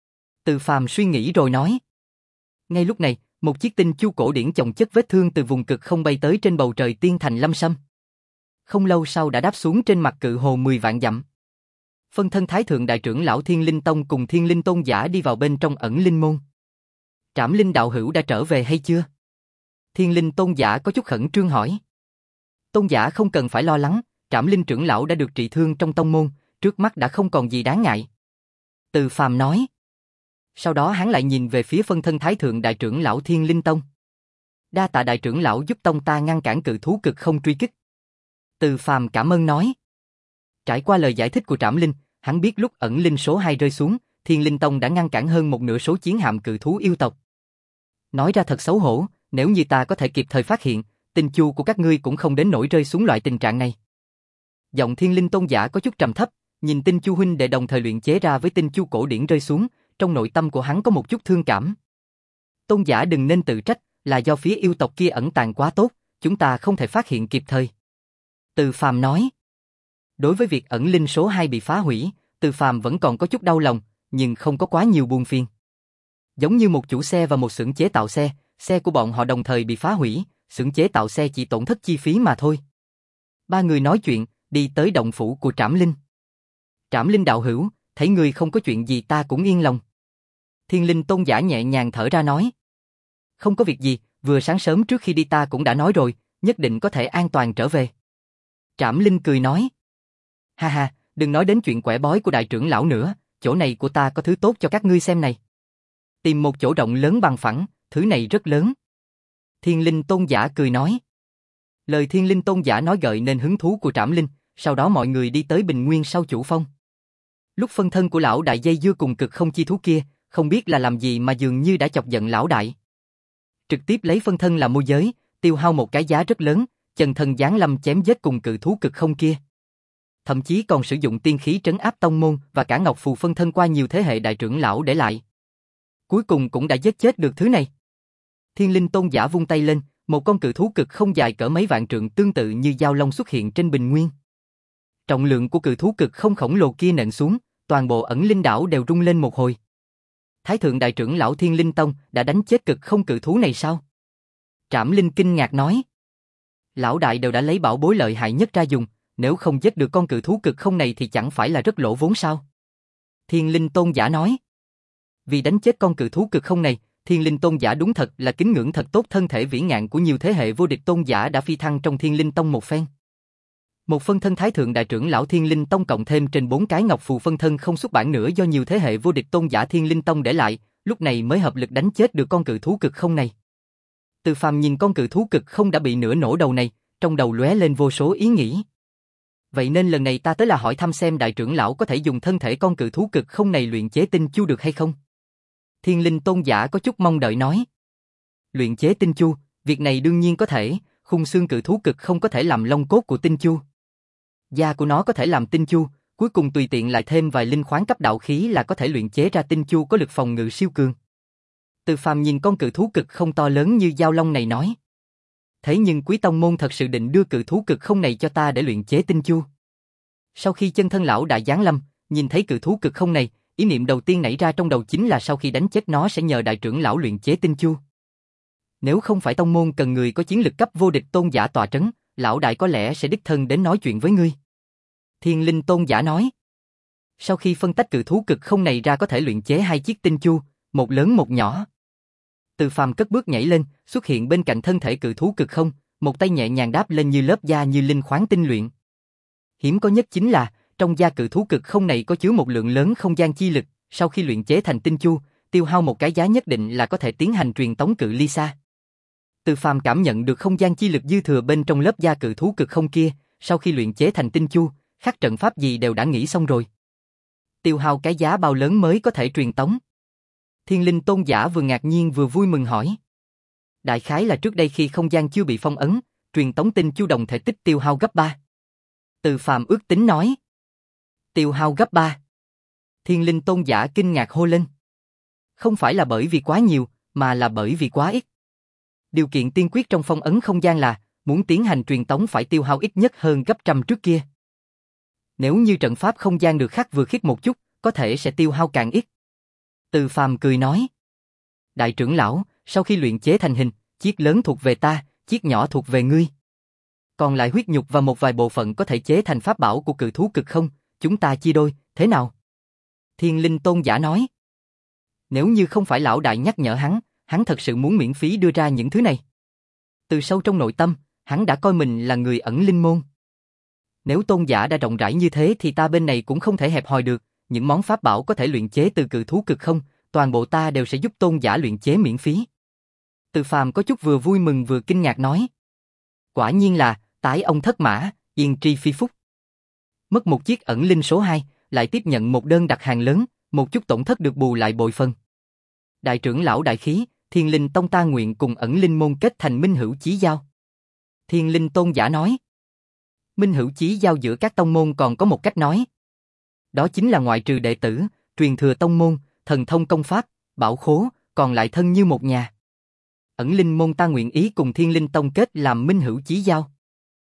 Speaker 1: Từ Phàm suy nghĩ rồi nói. Ngay lúc này, một chiếc tinh chu cổ điển chồng chất vết thương từ vùng cực không bay tới trên bầu trời tiên thành Lâm Sâm. Không lâu sau đã đáp xuống trên mặt cự hồ mười vạn dặm. Phân thân Thái Thượng Đại trưởng lão Thiên Linh Tông cùng Thiên Linh Tôn giả đi vào bên trong ẩn linh môn. Trảm Linh đạo hữu đã trở về hay chưa? Thiên Linh Tôn giả có chút khẩn trương hỏi. Tôn giả không cần phải lo lắng, Trảm Linh trưởng lão đã được trị thương trong tông môn, trước mắt đã không còn gì đáng ngại. Từ Phàm nói. Sau đó hắn lại nhìn về phía phân thân Thái Thượng Đại trưởng lão Thiên Linh Tông. Đa tạ đại trưởng lão giúp tông ta ngăn cản cự thú cực không truy kích. Từ Phàm cảm ơn nói. Trải qua lời giải thích của Trảm Linh, hắn biết lúc ẩn linh số hai rơi xuống, Thiên Linh Tông đã ngăn cản hơn một nửa số chiến hạm cự thú yêu tộc. Nói ra thật xấu hổ, nếu như ta có thể kịp thời phát hiện, tinh chu của các ngươi cũng không đến nỗi rơi xuống loại tình trạng này. Giọng Thiên Linh Tôn giả có chút trầm thấp, nhìn tinh chu huynh đệ đồng thời luyện chế ra với tinh chu cổ điển rơi xuống, trong nội tâm của hắn có một chút thương cảm. Tôn giả đừng nên tự trách, là do phía yêu tộc kia ẩn tàng quá tốt, chúng ta không thể phát hiện kịp thời. Từ Phàm nói. Đối với việc ẩn linh số hai bị phá hủy, Từ Phàm vẫn còn có chút đau lòng, nhưng không có quá nhiều buồn phiền. Giống như một chủ xe và một xưởng chế tạo xe, xe của bọn họ đồng thời bị phá hủy, xưởng chế tạo xe chỉ tổn thất chi phí mà thôi. Ba người nói chuyện, đi tới động phủ của Trảm Linh. Trảm Linh đạo hữu, thấy người không có chuyện gì ta cũng yên lòng. Thiên Linh Tôn giả nhẹ nhàng thở ra nói. Không có việc gì, vừa sáng sớm trước khi đi ta cũng đã nói rồi, nhất định có thể an toàn trở về. Trảm Linh cười nói. Ha ha, đừng nói đến chuyện quẻ bói của đại trưởng lão nữa, chỗ này của ta có thứ tốt cho các ngươi xem này. Tìm một chỗ rộng lớn bằng phẳng, thứ này rất lớn. Thiên Linh Tôn giả cười nói. Lời Thiên Linh Tôn giả nói gợi nên hứng thú của Trảm Linh, sau đó mọi người đi tới Bình Nguyên sau chủ phong. Lúc phân thân của lão đại dây dưa cùng cực không chi thú kia, không biết là làm gì mà dường như đã chọc giận lão đại. Trực tiếp lấy phân thân làm môi giới, tiêu hao một cái giá rất lớn, chân thân giáng lâm chém giết cùng cự thú cực không kia. Thậm chí còn sử dụng tiên khí trấn áp tông môn và cả ngọc phù phân thân qua nhiều thế hệ đại trưởng lão để lại. Cuối cùng cũng đã giết chết được thứ này. Thiên Linh Tôn giả vung tay lên, một con cự thú cực không dài cỡ mấy vạn trượng tương tự như dao long xuất hiện trên bình nguyên. Trọng lượng của cự thú cực không khổng lồ kia nện xuống, toàn bộ ẩn linh đảo đều rung lên một hồi. Thái thượng đại trưởng lão Thiên Linh Tông đã đánh chết cực không cự thú này sao? Trảm Linh kinh ngạc nói. Lão đại đều đã lấy bảo bối lợi hại nhất ra dùng, Nếu không giết được con cự thú cực không này thì chẳng phải là rất lỗ vốn sao? Thiên Linh Tôn giả nói. Vì đánh chết con cự thú cực không này, Thiên Linh Tôn giả đúng thật là kính ngưỡng thật tốt thân thể vĩ ngạn của nhiều thế hệ vô địch tôn giả đã phi thăng trong Thiên Linh Tông một phen. Một phân thân Thái Thượng Đại trưởng lão Thiên Linh Tông cộng thêm trên bốn cái ngọc phù phân thân không xuất bản nữa do nhiều thế hệ vô địch tôn giả Thiên Linh Tông để lại, lúc này mới hợp lực đánh chết được con cự thú cực không này. Từ Phàm nhìn con cự thú cực không đã bị nửa nổ đầu này, trong đầu lóe lên vô số ý nghĩ. Vậy nên lần này ta tới là hỏi thăm xem đại trưởng lão có thể dùng thân thể con cự thú cực không này luyện chế tinh chu được hay không? Thiên Linh Tôn giả có chút mong đợi nói. Luyện chế tinh chu, việc này đương nhiên có thể, khung xương cự thú cực không có thể làm lông cốt của tinh chu. Da của nó có thể làm tinh chu, cuối cùng tùy tiện lại thêm vài linh khoáng cấp đạo khí là có thể luyện chế ra tinh chu có lực phòng ngự siêu cường. Từ Phàm nhìn con cự thú cực không to lớn như dao long này nói. Thế nhưng Quý Tông môn thật sự định đưa cự thú cực không này cho ta để luyện chế tinh chu. Sau khi chân thân lão đại giáng lâm, nhìn thấy cự thú cực không này, ý niệm đầu tiên nảy ra trong đầu chính là sau khi đánh chết nó sẽ nhờ đại trưởng lão luyện chế tinh chu. Nếu không phải tông môn cần người có chiến lực cấp vô địch tôn giả tọa trấn, lão đại có lẽ sẽ đích thân đến nói chuyện với ngươi. Thiên Linh Tôn giả nói. Sau khi phân tách cự thú cực không này ra có thể luyện chế hai chiếc tinh chu, một lớn một nhỏ. Từ Phàm cất bước nhảy lên, xuất hiện bên cạnh thân thể cự thú cực không, một tay nhẹ nhàng đáp lên như lớp da như linh khoáng tinh luyện. Hiếm có nhất chính là, trong da cự thú cực không này có chứa một lượng lớn không gian chi lực, sau khi luyện chế thành tinh chu, tiêu hao một cái giá nhất định là có thể tiến hành truyền tống cự ly xa. Từ Phàm cảm nhận được không gian chi lực dư thừa bên trong lớp da cự thú cực không kia, sau khi luyện chế thành tinh chu, khắc trận pháp gì đều đã nghĩ xong rồi. Tiêu hao cái giá bao lớn mới có thể truyền tống? Thiên Linh Tôn giả vừa ngạc nhiên vừa vui mừng hỏi. Đại khái là trước đây khi không gian chưa bị phong ấn, truyền tống tinh chu đồng thể tích tiêu hao gấp ba. Từ Phàm ước tính nói. Tiêu hao gấp ba. Thiên Linh Tôn giả kinh ngạc hô lên. Không phải là bởi vì quá nhiều, mà là bởi vì quá ít. Điều kiện tiên quyết trong phong ấn không gian là, muốn tiến hành truyền tống phải tiêu hao ít nhất hơn gấp trăm trước kia. Nếu như trận pháp không gian được khắc vừa khít một chút, có thể sẽ tiêu hao càng ít. Từ Phàm cười nói. Đại trưởng lão, sau khi luyện chế thành hình, chiếc lớn thuộc về ta, chiếc nhỏ thuộc về ngươi. Còn lại huyết nhục và một vài bộ phận có thể chế thành pháp bảo của cự thú cực không, chúng ta chia đôi, thế nào? Thiên Linh Tôn giả nói. Nếu như không phải lão đại nhắc nhở hắn, hắn thật sự muốn miễn phí đưa ra những thứ này. Từ sâu trong nội tâm, hắn đã coi mình là người ẩn linh môn. Nếu tôn giả đã rộng rãi như thế thì ta bên này cũng không thể hẹp hòi được, những món pháp bảo có thể luyện chế từ cự thú cực không, toàn bộ ta đều sẽ giúp tôn giả luyện chế miễn phí. Từ Phàm có chút vừa vui mừng vừa kinh ngạc nói. Quả nhiên là, tái ông thất mã, yên tri phi phúc. Mất một chiếc ẩn linh số hai, lại tiếp nhận một đơn đặt hàng lớn, một chút tổn thất được bù lại bội phần. Đại trưởng lão đại khí, Thiên Linh Tông ta nguyện cùng ẩn linh môn kết thành minh hữu chí giao. Thiên Linh Tôn giả nói. Minh hữu chí giao giữa các tông môn còn có một cách nói. Đó chính là ngoại trừ đệ tử, truyền thừa tông môn, thần thông công pháp, bảo khố, còn lại thân như một nhà. Ẩn linh môn ta nguyện ý cùng Thiên Linh Tông kết làm minh hữu chí giao.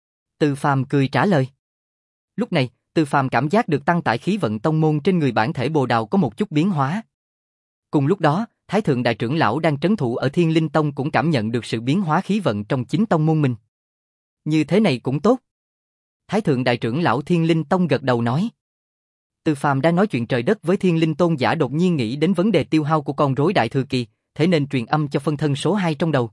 Speaker 1: Từ Phàm cười trả lời. Lúc này, Từ Phàm cảm giác được tăng tải khí vận tông môn trên người bản thể Bồ Đào có một chút biến hóa. Cùng lúc đó, Thái Thượng Đại trưởng lão đang trấn thủ ở Thiên Linh Tông cũng cảm nhận được sự biến hóa khí vận trong chính tông môn mình. Như thế này cũng tốt. Thái Thượng Đại trưởng lão Thiên Linh Tông gật đầu nói. Từ Phàm đang nói chuyện trời đất với Thiên Linh Tôn giả đột nhiên nghĩ đến vấn đề tiêu hao của con rối Đại Thừa Kỳ, thế nên truyền âm cho phân thân số hai trong đầu.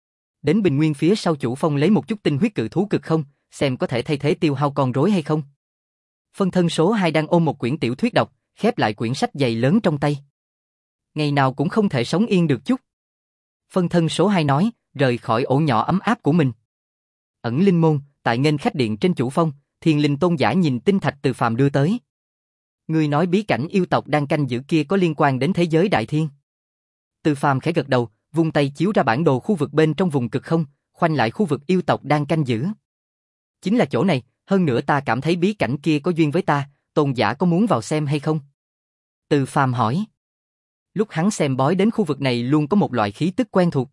Speaker 1: Đến bình nguyên phía sau chủ phong lấy một chút tinh huyết cự thú cực không, xem có thể thay thế tiêu hao con rối hay không. Phân thân số hai đang ôm một quyển tiểu thuyết đọc, khép lại quyển sách dày lớn trong tay. Ngày nào cũng không thể sống yên được chút. Phân thân số hai nói, rời khỏi ổ nhỏ ấm áp của mình. Ẩn linh môn, tại nghênh khách điện trên chủ phong, Thiên Linh Tôn giả nhìn tinh thạch Từ Phàm đưa tới. Ngươi nói bí cảnh yêu tộc đang canh giữ kia có liên quan đến thế giới đại thiên. Từ Phàm khẽ gật đầu, vung tay chiếu ra bản đồ khu vực bên trong vùng cực không, khoanh lại khu vực yêu tộc đang canh giữ. Chính là chỗ này, hơn nữa ta cảm thấy bí cảnh kia có duyên với ta, tôn giả có muốn vào xem hay không? Từ Phàm hỏi. Lúc hắn xem bói đến khu vực này luôn có một loại khí tức quen thuộc.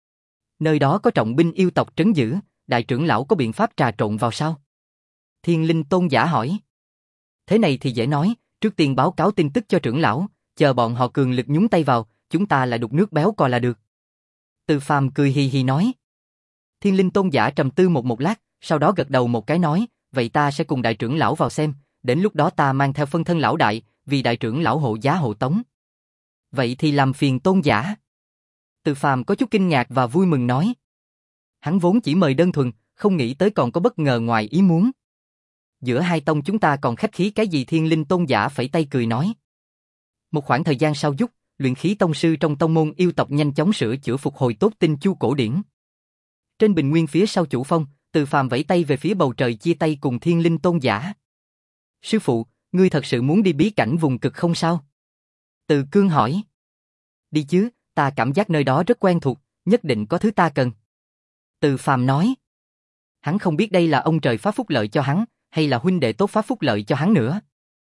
Speaker 1: Nơi đó có trọng binh yêu tộc trấn giữ, đại trưởng lão có biện pháp trà trộn vào sao? Thiên Linh Tôn giả hỏi. Thế này thì dễ nói, trước tiên báo cáo tin tức cho trưởng lão, chờ bọn họ cường lực nhúng tay vào, chúng ta lại đục nước béo cò là được. Từ Phàm cười hì hì nói. Thiên Linh Tôn giả trầm tư một một lát, sau đó gật đầu một cái nói, vậy ta sẽ cùng đại trưởng lão vào xem, đến lúc đó ta mang theo phân thân lão đại, vì đại trưởng lão hộ giá hộ tống. Vậy thì làm phiền Tôn giả. Từ Phàm có chút kinh ngạc và vui mừng nói. Hắn vốn chỉ mời đơn thuần, không nghĩ tới còn có bất ngờ ngoài ý muốn. Giữa hai tông chúng ta còn khách khí cái gì? Thiên Linh Tôn giả phẩy tay cười nói. Một khoảng thời gian sau giúp, luyện khí tông sư trong tông môn yêu tộc nhanh chóng sửa chữa phục hồi tốt tinh chu cổ điển. Trên bình nguyên phía sau chủ phong, Từ Phàm vẫy tay về phía bầu trời chia tay cùng Thiên Linh Tôn giả. Sư phụ, ngươi thật sự muốn đi bí cảnh vùng cực không sao? Từ Cương hỏi. Đi chứ, ta cảm giác nơi đó rất quen thuộc, nhất định có thứ ta cần. Từ Phàm nói. Hắn không biết đây là ông trời phá phúc lợi cho hắn, hay là huynh đệ tốt phá phúc lợi cho hắn nữa.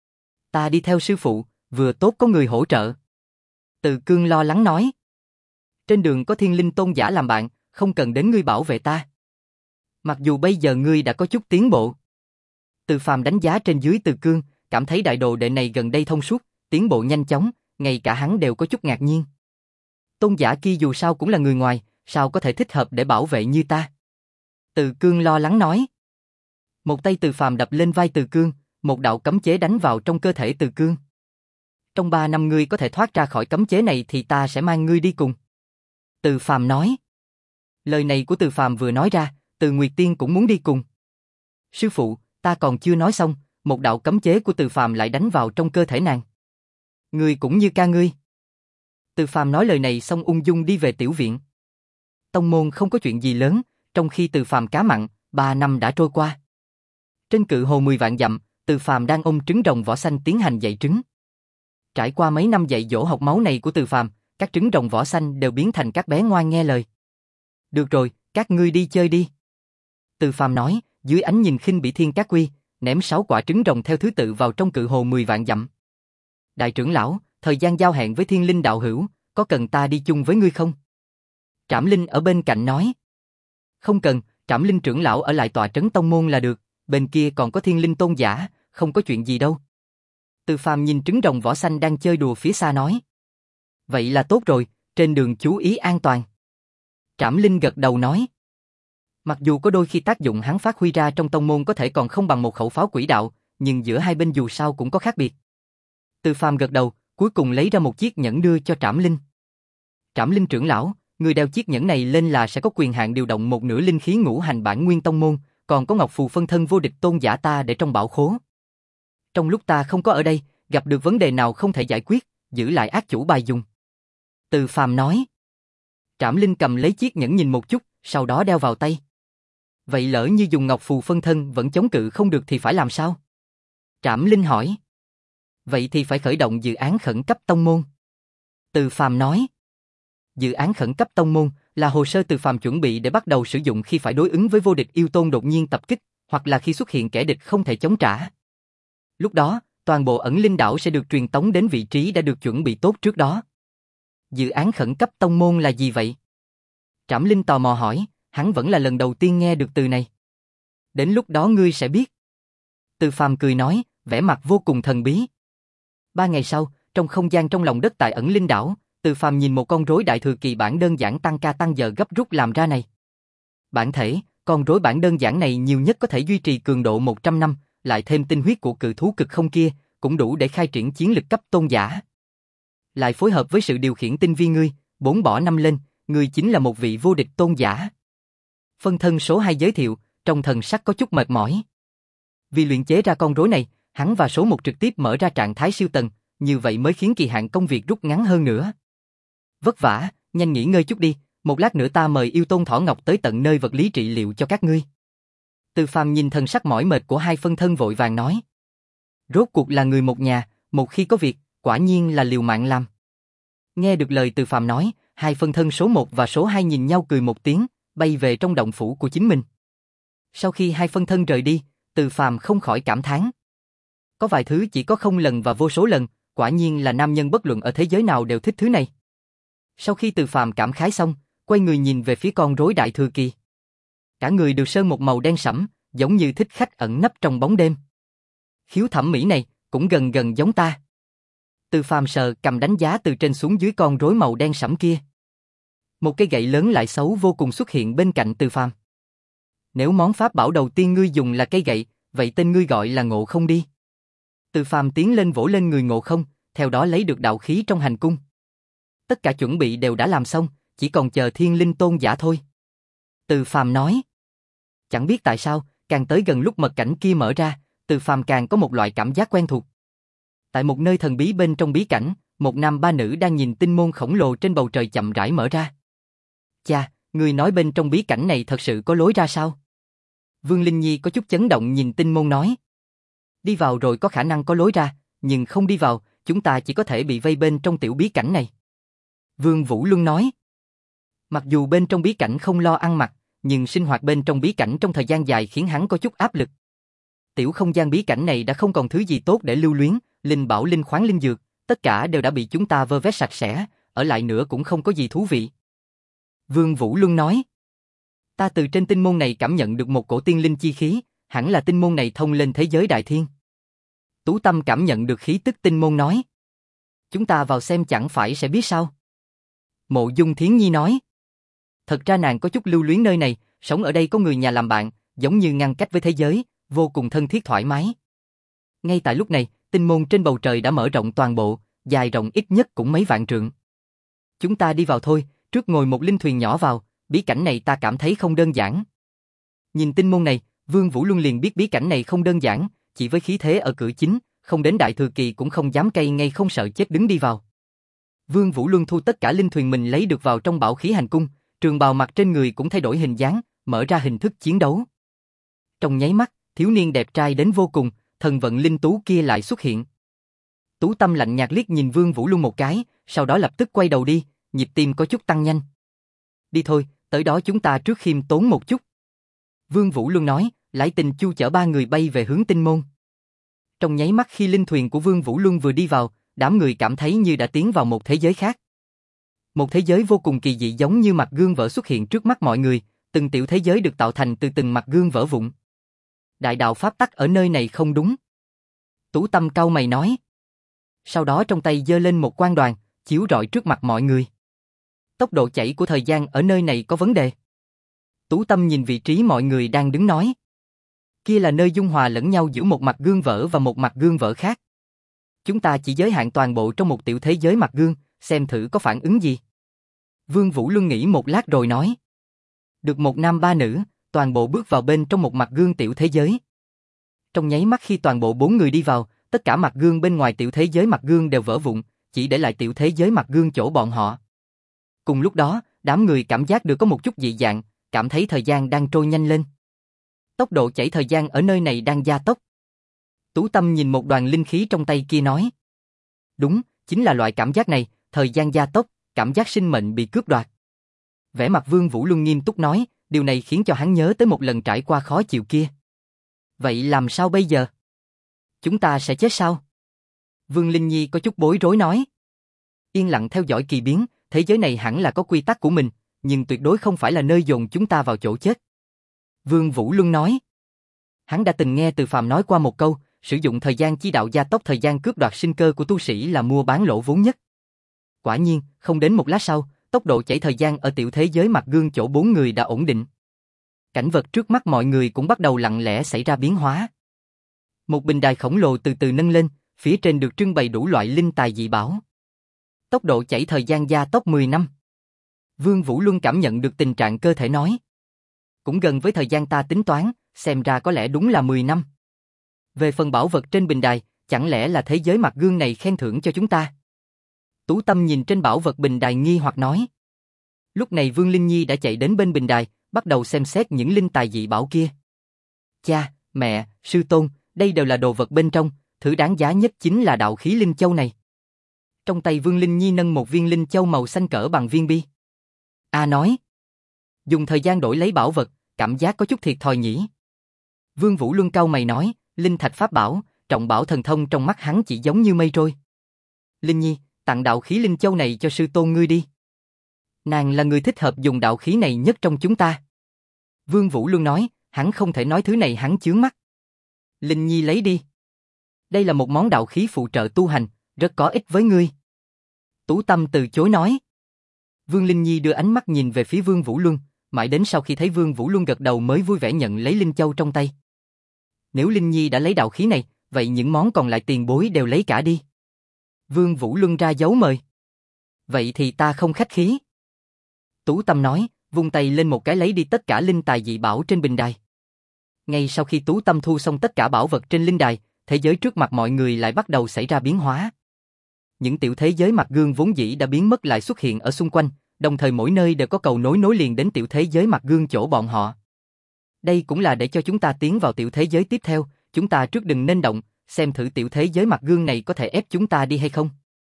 Speaker 1: Ta đi theo sư phụ, vừa tốt có người hỗ trợ. Từ Cương lo lắng nói. Trên đường có Thiên Linh Tôn giả làm bạn, không cần đến ngươi bảo vệ ta. Mặc dù bây giờ ngươi đã có chút tiến bộ. Từ Phàm đánh giá trên dưới Từ Cương, cảm thấy đại đồ đệ này gần đây thông suốt, tiến bộ nhanh chóng, ngay cả hắn đều có chút ngạc nhiên. Tôn giả kia dù sao cũng là người ngoài, sao có thể thích hợp để bảo vệ như ta? Từ Cương lo lắng nói. Một tay Từ Phàm đập lên vai Từ Cương, một đạo cấm chế đánh vào trong cơ thể Từ Cương. Trong ba năm ngươi có thể thoát ra khỏi cấm chế này thì ta sẽ mang ngươi đi cùng. Từ Phàm nói. Lời này của Từ Phàm vừa nói ra, Từ Nguyệt Tiên cũng muốn đi cùng. Sư phụ, ta còn chưa nói xong, một đạo cấm chế của Từ Phàm lại đánh vào trong cơ thể nàng. Ngươi cũng như ca ngươi. Từ Phàm nói lời này xong ung dung đi về tiểu viện. Tông môn không có chuyện gì lớn, trong khi Từ Phàm cá mặn, ba năm đã trôi qua. Trên cự hồ mười vạn dặm, Từ Phàm đang ôm trứng rồng vỏ xanh tiến hành dạy trứng. Trải qua mấy năm dạy dỗ học máu này của Từ Phàm, các trứng rồng vỏ xanh đều biến thành các bé ngoan nghe lời. Được rồi, các ngươi đi chơi đi. Từ Phàm nói, dưới ánh nhìn khinh bỉ Thiên Cát Quy, ném sáu quả trứng rồng theo thứ tự vào trong cự hồ mười vạn dặm. Đại trưởng lão, thời gian giao hẹn với Thiên Linh đạo hữu, có cần ta đi chung với ngươi không? Trảm Linh ở bên cạnh nói. Không cần, Trảm Linh trưởng lão ở lại tòa trấn tông môn là được, bên kia còn có Thiên Linh Tôn giả, không có chuyện gì đâu. Từ Phàm nhìn trứng rồng vỏ xanh đang chơi đùa phía xa nói. Vậy là tốt rồi, trên đường chú ý an toàn. Trảm Linh gật đầu nói. Mặc dù có đôi khi tác dụng hắn phát huy ra trong tông môn có thể còn không bằng một khẩu pháo quỷ đạo, nhưng giữa hai bên dù sao cũng có khác biệt. Từ Phàm gật đầu, cuối cùng lấy ra một chiếc nhẫn đưa cho Trảm Linh. Trảm Linh trưởng lão, người đeo chiếc nhẫn này lên là sẽ có quyền hạn điều động một nửa linh khí ngũ hành bản nguyên tông môn, còn có ngọc phù phân thân vô địch tôn giả ta để trong bảo khố. Trong lúc ta không có ở đây, gặp được vấn đề nào không thể giải quyết, giữ lại ác chủ bài dùng. Từ Phàm nói. Trảm Linh cầm lấy chiếc nhẫn nhìn một chút, sau đó đeo vào tay. Vậy lỡ như dùng ngọc phù phân thân vẫn chống cự không được thì phải làm sao? Trảm Linh hỏi. Vậy thì phải khởi động dự án khẩn cấp tông môn. Từ Phàm nói. Dự án khẩn cấp tông môn là hồ sơ Từ Phàm chuẩn bị để bắt đầu sử dụng khi phải đối ứng với vô địch yêu tôn đột nhiên tập kích, hoặc là khi xuất hiện kẻ địch không thể chống trả. Lúc đó, toàn bộ ẩn linh đảo sẽ được truyền tống đến vị trí đã được chuẩn bị tốt trước đó. Dự án khẩn cấp tông môn là gì vậy? Trảm Linh tò mò hỏi, hắn vẫn là lần đầu tiên nghe được từ này. Đến lúc đó ngươi sẽ biết. Từ Phàm cười nói, vẻ mặt vô cùng thần bí. Ba ngày sau, trong không gian trong lòng đất tại ẩn linh đảo, Từ Phàm nhìn một con rối đại thừa kỳ bản đơn giản tăng ca tăng giờ gấp rút làm ra này. Bản thể, con rối bản đơn giản này nhiều nhất có thể duy trì cường độ một trăm năm, lại thêm tinh huyết của cự thú cực không kia, cũng đủ để khai triển chiến lực cấp tôn giả. Lại phối hợp với sự điều khiển tinh vi ngươi, bốn bỏ năm lên, ngươi chính là một vị vô địch tôn giả. Phân thân số hai giới thiệu, trong thần sắc có chút mệt mỏi. Vì luyện chế ra con rối này, hắn và số một trực tiếp mở ra trạng thái siêu tần, như vậy mới khiến kỳ hạn công việc rút ngắn hơn nữa. Vất vả, nhanh nghỉ ngơi chút đi, một lát nữa ta mời yêu tôn Thỏ Ngọc tới tận nơi vật lý trị liệu cho các ngươi. Từ Phàm nhìn thần sắc mỏi mệt của hai phân thân vội vàng nói. Rốt cuộc là người một nhà, một khi có việc, quả nhiên là liều mạng làm. Nghe được lời Từ Phàm nói, hai phân thân số một và số hai nhìn nhau cười một tiếng, bay về trong động phủ của chính mình. Sau khi hai phân thân rời đi, Từ Phàm không khỏi cảm thán. Có vài thứ chỉ có không lần và vô số lần, quả nhiên là nam nhân bất luận ở thế giới nào đều thích thứ này. Sau khi Từ Phàm cảm khái xong, quay người nhìn về phía con rối đại thừa kỳ. Cả người đều sơn một màu đen sẫm, giống như thích khách ẩn nấp trong bóng đêm. Khiếu thẩm mỹ này, cũng gần gần giống ta. Từ Phàm sờ cầm đánh giá từ trên xuống dưới con rối màu đen sẫm kia. Một cây gậy lớn lại xấu vô cùng xuất hiện bên cạnh Từ Phàm. Nếu món pháp bảo đầu tiên ngươi dùng là cây gậy, vậy tên ngươi gọi là Ngộ Không đi. Từ Phàm tiến lên vỗ lên người Ngộ Không, theo đó lấy được đạo khí trong hành cung. Tất cả chuẩn bị đều đã làm xong, chỉ còn chờ Thiên Linh tôn giả thôi. Từ Phàm nói. Chẳng biết tại sao, càng tới gần lúc mật cảnh kia mở ra, Từ Phàm càng có một loại cảm giác quen thuộc. Tại một nơi thần bí bên trong bí cảnh, một nam ba nữ đang nhìn tinh môn khổng lồ trên bầu trời chậm rãi mở ra. Cha, người nói bên trong bí cảnh này thật sự có lối ra sao? Vương Linh Nhi có chút chấn động nhìn tinh môn nói. Đi vào rồi có khả năng có lối ra, nhưng không đi vào, chúng ta chỉ có thể bị vây bên trong tiểu bí cảnh này. Vương Vũ Luân nói. Mặc dù bên trong bí cảnh không lo ăn mặc, nhưng sinh hoạt bên trong bí cảnh trong thời gian dài khiến hắn có chút áp lực. Tiểu không gian bí cảnh này đã không còn thứ gì tốt để lưu luyến, linh bảo linh khoáng linh dược, tất cả đều đã bị chúng ta vơ vét sạch sẽ, ở lại nữa cũng không có gì thú vị. Vương Vũ Luân nói. Ta từ trên tinh môn này cảm nhận được một cổ tiên linh chi khí, hẳn là tinh môn này thông lên thế giới đại thiên. Tú Tâm cảm nhận được khí tức tinh môn nói. Chúng ta vào xem chẳng phải sẽ biết sao? Mộ Dung Thiến Nhi nói. Thật ra nàng có chút lưu luyến nơi này, sống ở đây có người nhà làm bạn, giống như ngăn cách với thế giới, vô cùng thân thiết thoải mái. Ngay tại lúc này, tinh môn trên bầu trời đã mở rộng toàn bộ, dài rộng ít nhất cũng mấy vạn trượng. Chúng ta đi vào thôi, trước ngồi một linh thuyền nhỏ vào, bí cảnh này ta cảm thấy không đơn giản. Nhìn tinh môn này, Vương Vũ Luân liền biết bí cảnh này không đơn giản, chỉ với khí thế ở cửa chính, không đến đại thừa kỳ cũng không dám cây ngay không sợ chết đứng đi vào. Vương Vũ Luân thu tất cả linh thuyền mình lấy được vào trong bảo khí hành cung, trường bào mặc trên người cũng thay đổi hình dáng, mở ra hình thức chiến đấu. Trong nháy mắt, thiếu niên đẹp trai đến vô cùng, thần vận linh tú kia lại xuất hiện. Tú Tâm lạnh nhạt liếc nhìn Vương Vũ Luân một cái, sau đó lập tức quay đầu đi, nhịp tim có chút tăng nhanh. Đi thôi, tới đó chúng ta trước khiêm tốn một chút. Vương Vũ Luân nói, lái Tình Chu chở ba người bay về hướng tinh môn. Trong nháy mắt khi linh thuyền của Vương Vũ Luân vừa đi vào, đám người cảm thấy như đã tiến vào một thế giới khác. Một thế giới vô cùng kỳ dị giống như mặt gương vỡ xuất hiện trước mắt mọi người, từng tiểu thế giới được tạo thành từ từng mặt gương vỡ vụn. Đại đạo pháp tắc ở nơi này không đúng. Tú Tâm cau mày nói. Sau đó trong tay giơ lên một quang đoàn, chiếu rọi trước mặt mọi người. Tốc độ chảy của thời gian ở nơi này có vấn đề. Tú Tâm nhìn vị trí mọi người đang đứng nói. Kia là nơi dung hòa lẫn nhau giữa một mặt gương vỡ và một mặt gương vỡ khác. Chúng ta chỉ giới hạn toàn bộ trong một tiểu thế giới mặt gương, xem thử có phản ứng gì. Vương Vũ Luân nghĩ một lát rồi nói. Được một nam ba nữ, toàn bộ bước vào bên trong một mặt gương tiểu thế giới. Trong nháy mắt khi toàn bộ bốn người đi vào, tất cả mặt gương bên ngoài tiểu thế giới mặt gương đều vỡ vụn, chỉ để lại tiểu thế giới mặt gương chỗ bọn họ. Cùng lúc đó, đám người cảm giác được có một chút dị dạng, cảm thấy thời gian đang trôi nhanh lên. Tốc độ chảy thời gian ở nơi này đang gia tốc. Tú Tâm nhìn một đoàn linh khí trong tay kia nói. Đúng, chính là loại cảm giác này, thời gian gia tốc, cảm giác sinh mệnh bị cướp đoạt. Vẻ mặt Vương Vũ Luân nghiêm túc nói, điều này khiến cho hắn nhớ tới một lần trải qua khó chịu kia. Vậy làm sao bây giờ? Chúng ta sẽ chết sao? Vương Linh Nhi có chút bối rối nói. Yên lặng theo dõi kỳ biến, thế giới này hẳn là có quy tắc của mình, nhưng tuyệt đối không phải là nơi dồn chúng ta vào chỗ chết. Vương Vũ Luân nói. Hắn đã từng nghe Từ Phàm nói qua một câu, sử dụng thời gian chi đạo gia tốc thời gian cướp đoạt sinh cơ của tu sĩ là mua bán lỗ vốn nhất. Quả nhiên, không đến một lát sau, tốc độ chảy thời gian ở tiểu thế giới mặt gương chỗ bốn người đã ổn định. Cảnh vật trước mắt mọi người cũng bắt đầu lặng lẽ xảy ra biến hóa. Một bình đài khổng lồ từ từ nâng lên, phía trên được trưng bày đủ loại linh tài dị bảo. Tốc độ chảy thời gian gia tốc mười năm. Vương Vũ Luân cảm nhận được tình trạng cơ thể nói. Cũng gần với thời gian ta tính toán, xem ra có lẽ đúng là mười năm. Về phần bảo vật trên bình đài, chẳng lẽ là thế giới mặt gương này khen thưởng cho chúng ta? Tú Tâm nhìn trên bảo vật bình đài nghi hoặc nói. Lúc này Vương Linh Nhi đã chạy đến bên bình đài, bắt đầu xem xét những linh tài dị bảo kia. Cha, mẹ, sư tôn, đây đều là đồ vật bên trong, thứ đáng giá nhất chính là đạo khí linh châu này. Trong tay Vương Linh Nhi nâng một viên linh châu màu xanh cỡ bằng viên bi. A nói. Dùng thời gian đổi lấy bảo vật, cảm giác có chút thiệt thòi nhỉ. Vương Vũ Luân cau mày nói, linh thạch pháp bảo, trọng bảo thần thông trong mắt hắn chỉ giống như mây trôi. Linh Nhi, tặng đạo khí linh châu này cho sư tôn ngươi đi. Nàng là người thích hợp dùng đạo khí này nhất trong chúng ta. Vương Vũ Luân nói, hắn không thể nói thứ này hắn chướng mắt. Linh Nhi lấy đi. Đây là một món đạo khí phụ trợ tu hành, rất có ích với ngươi. Tú Tâm từ chối nói. Vương Linh Nhi đưa ánh mắt nhìn về phía Vương Vũ Luân, mãi đến sau khi thấy Vương Vũ Luân gật đầu mới vui vẻ nhận lấy linh châu trong tay. Nếu Linh Nhi đã lấy đạo khí này, vậy những món còn lại tiền bối đều lấy cả đi. Vương Vũ Luân ra dấu mời. Vậy thì ta không khách khí. Tú Tâm nói, vung tay lên một cái lấy đi tất cả linh tài dị bảo trên bình đài. Ngay sau khi Tú Tâm thu xong tất cả bảo vật trên linh đài, thế giới trước mặt mọi người lại bắt đầu xảy ra biến hóa. Những tiểu thế giới mặt gương vốn dĩ đã biến mất lại xuất hiện ở xung quanh, đồng thời mỗi nơi đều có cầu nối nối liền đến tiểu thế giới mặt gương chỗ bọn họ. Đây cũng là để cho chúng ta tiến vào tiểu thế giới tiếp theo, chúng ta trước đừng nên động, xem thử tiểu thế giới mặt gương này có thể ép chúng ta đi hay không.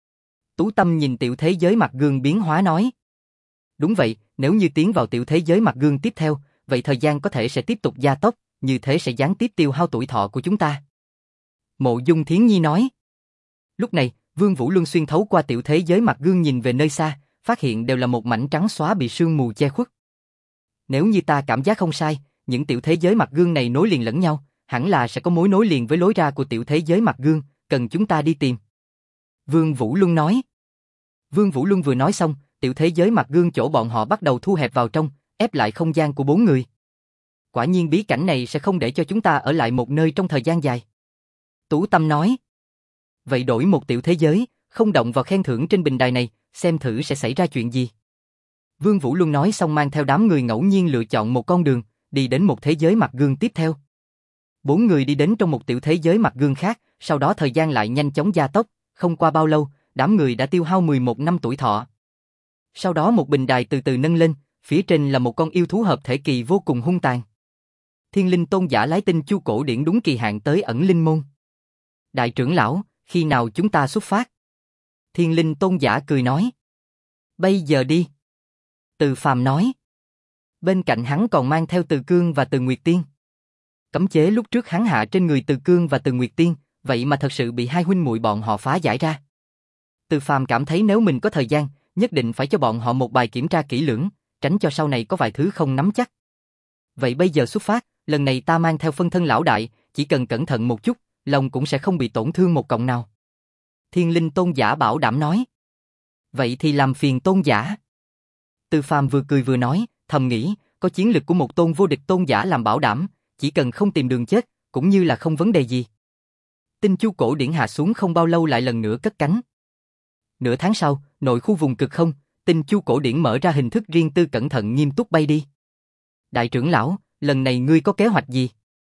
Speaker 1: Tú Tâm nhìn tiểu thế giới mặt gương biến hóa nói. Đúng vậy, nếu như tiến vào tiểu thế giới mặt gương tiếp theo, vậy thời gian có thể sẽ tiếp tục gia tốc, như thế sẽ gián tiếp tiêu hao tuổi thọ của chúng ta. Mộ Dung Thiến Nhi nói. Lúc này, Vương Vũ Luân xuyên thấu qua tiểu thế giới mặt gương nhìn về nơi xa, phát hiện đều là một mảnh trắng xóa bị sương mù che khuất. Nếu như ta cảm giác không sai, những tiểu thế giới mặt gương này nối liền lẫn nhau, hẳn là sẽ có mối nối liền với lối ra của tiểu thế giới mặt gương, cần chúng ta đi tìm. Vương Vũ Luân nói. Vương Vũ Luân vừa nói xong, tiểu thế giới mặt gương chỗ bọn họ bắt đầu thu hẹp vào trong, ép lại không gian của bốn người. Quả nhiên bí cảnh này sẽ không để cho chúng ta ở lại một nơi trong thời gian dài. Tú Tâm nói. Vậy đổi một tiểu thế giới, không động vào khen thưởng trên bình đài này, xem thử sẽ xảy ra chuyện gì. Vương Vũ Luân nói xong mang theo đám người ngẫu nhiên lựa chọn một con đường, đi đến một thế giới mặt gương tiếp theo. Bốn người đi đến trong một tiểu thế giới mặt gương khác, sau đó thời gian lại nhanh chóng gia tốc, không qua bao lâu, đám người đã tiêu hao mười một năm tuổi thọ. Sau đó một bình đài từ từ nâng lên, phía trên là một con yêu thú hợp thể kỳ vô cùng hung tàn. Thiên Linh Tôn giả lái tinh chu cổ điển đúng kỳ hạn tới ẩn linh môn. Đại trưởng lão, khi nào chúng ta xuất phát? Thiên Linh Tôn giả cười nói. Bây giờ đi. Từ Phàm nói. Bên cạnh hắn còn mang theo Từ Cương và Từ Nguyệt Tiên. Cấm chế lúc trước hắn hạ trên người Từ Cương và Từ Nguyệt Tiên, vậy mà thật sự bị hai huynh muội bọn họ phá giải ra. Từ Phàm cảm thấy nếu mình có thời gian, nhất định phải cho bọn họ một bài kiểm tra kỹ lưỡng, tránh cho sau này có vài thứ không nắm chắc. Vậy bây giờ xuất phát, lần này ta mang theo phân thân lão đại, chỉ cần cẩn thận một chút, lòng cũng sẽ không bị tổn thương một cọng nào. Thiên Linh Tôn giả bảo đảm nói. Vậy thì làm phiền Tôn giả. Từ Phàm vừa cười vừa nói, thầm nghĩ, có chiến lực của một tôn vô địch tôn giả làm bảo đảm, chỉ cần không tìm đường chết, cũng như là không vấn đề gì. Tinh chu cổ điển hạ xuống không bao lâu lại lần nữa cất cánh. Nửa tháng sau, nội khu vùng cực không, tinh chu cổ điển mở ra hình thức riêng tư cẩn thận nghiêm túc bay đi. Đại trưởng lão, lần này ngươi có kế hoạch gì?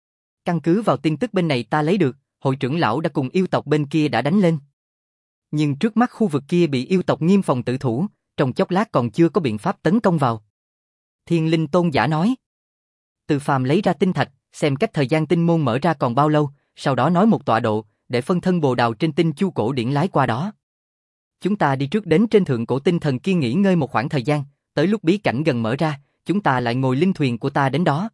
Speaker 1: Căn cứ vào tin tức bên này ta lấy được, hội trưởng lão đã cùng yêu tộc bên kia đã đánh lên. Nhưng trước mắt khu vực kia bị yêu tộc nghiêm phòng tự thủ, trong chốc lát còn chưa có biện pháp tấn công vào. Thiên Linh Tôn giả nói. Từ Phàm lấy ra tinh thạch, xem cách thời gian tinh môn mở ra còn bao lâu, sau đó nói một tọa độ, để phân thân bồ đào trên tinh chu cổ điển lái qua đó. Chúng ta đi trước đến trên thượng cổ tinh thần kia nghỉ ngơi một khoảng thời gian, tới lúc bí cảnh gần mở ra, chúng ta lại ngồi linh thuyền của ta đến đó.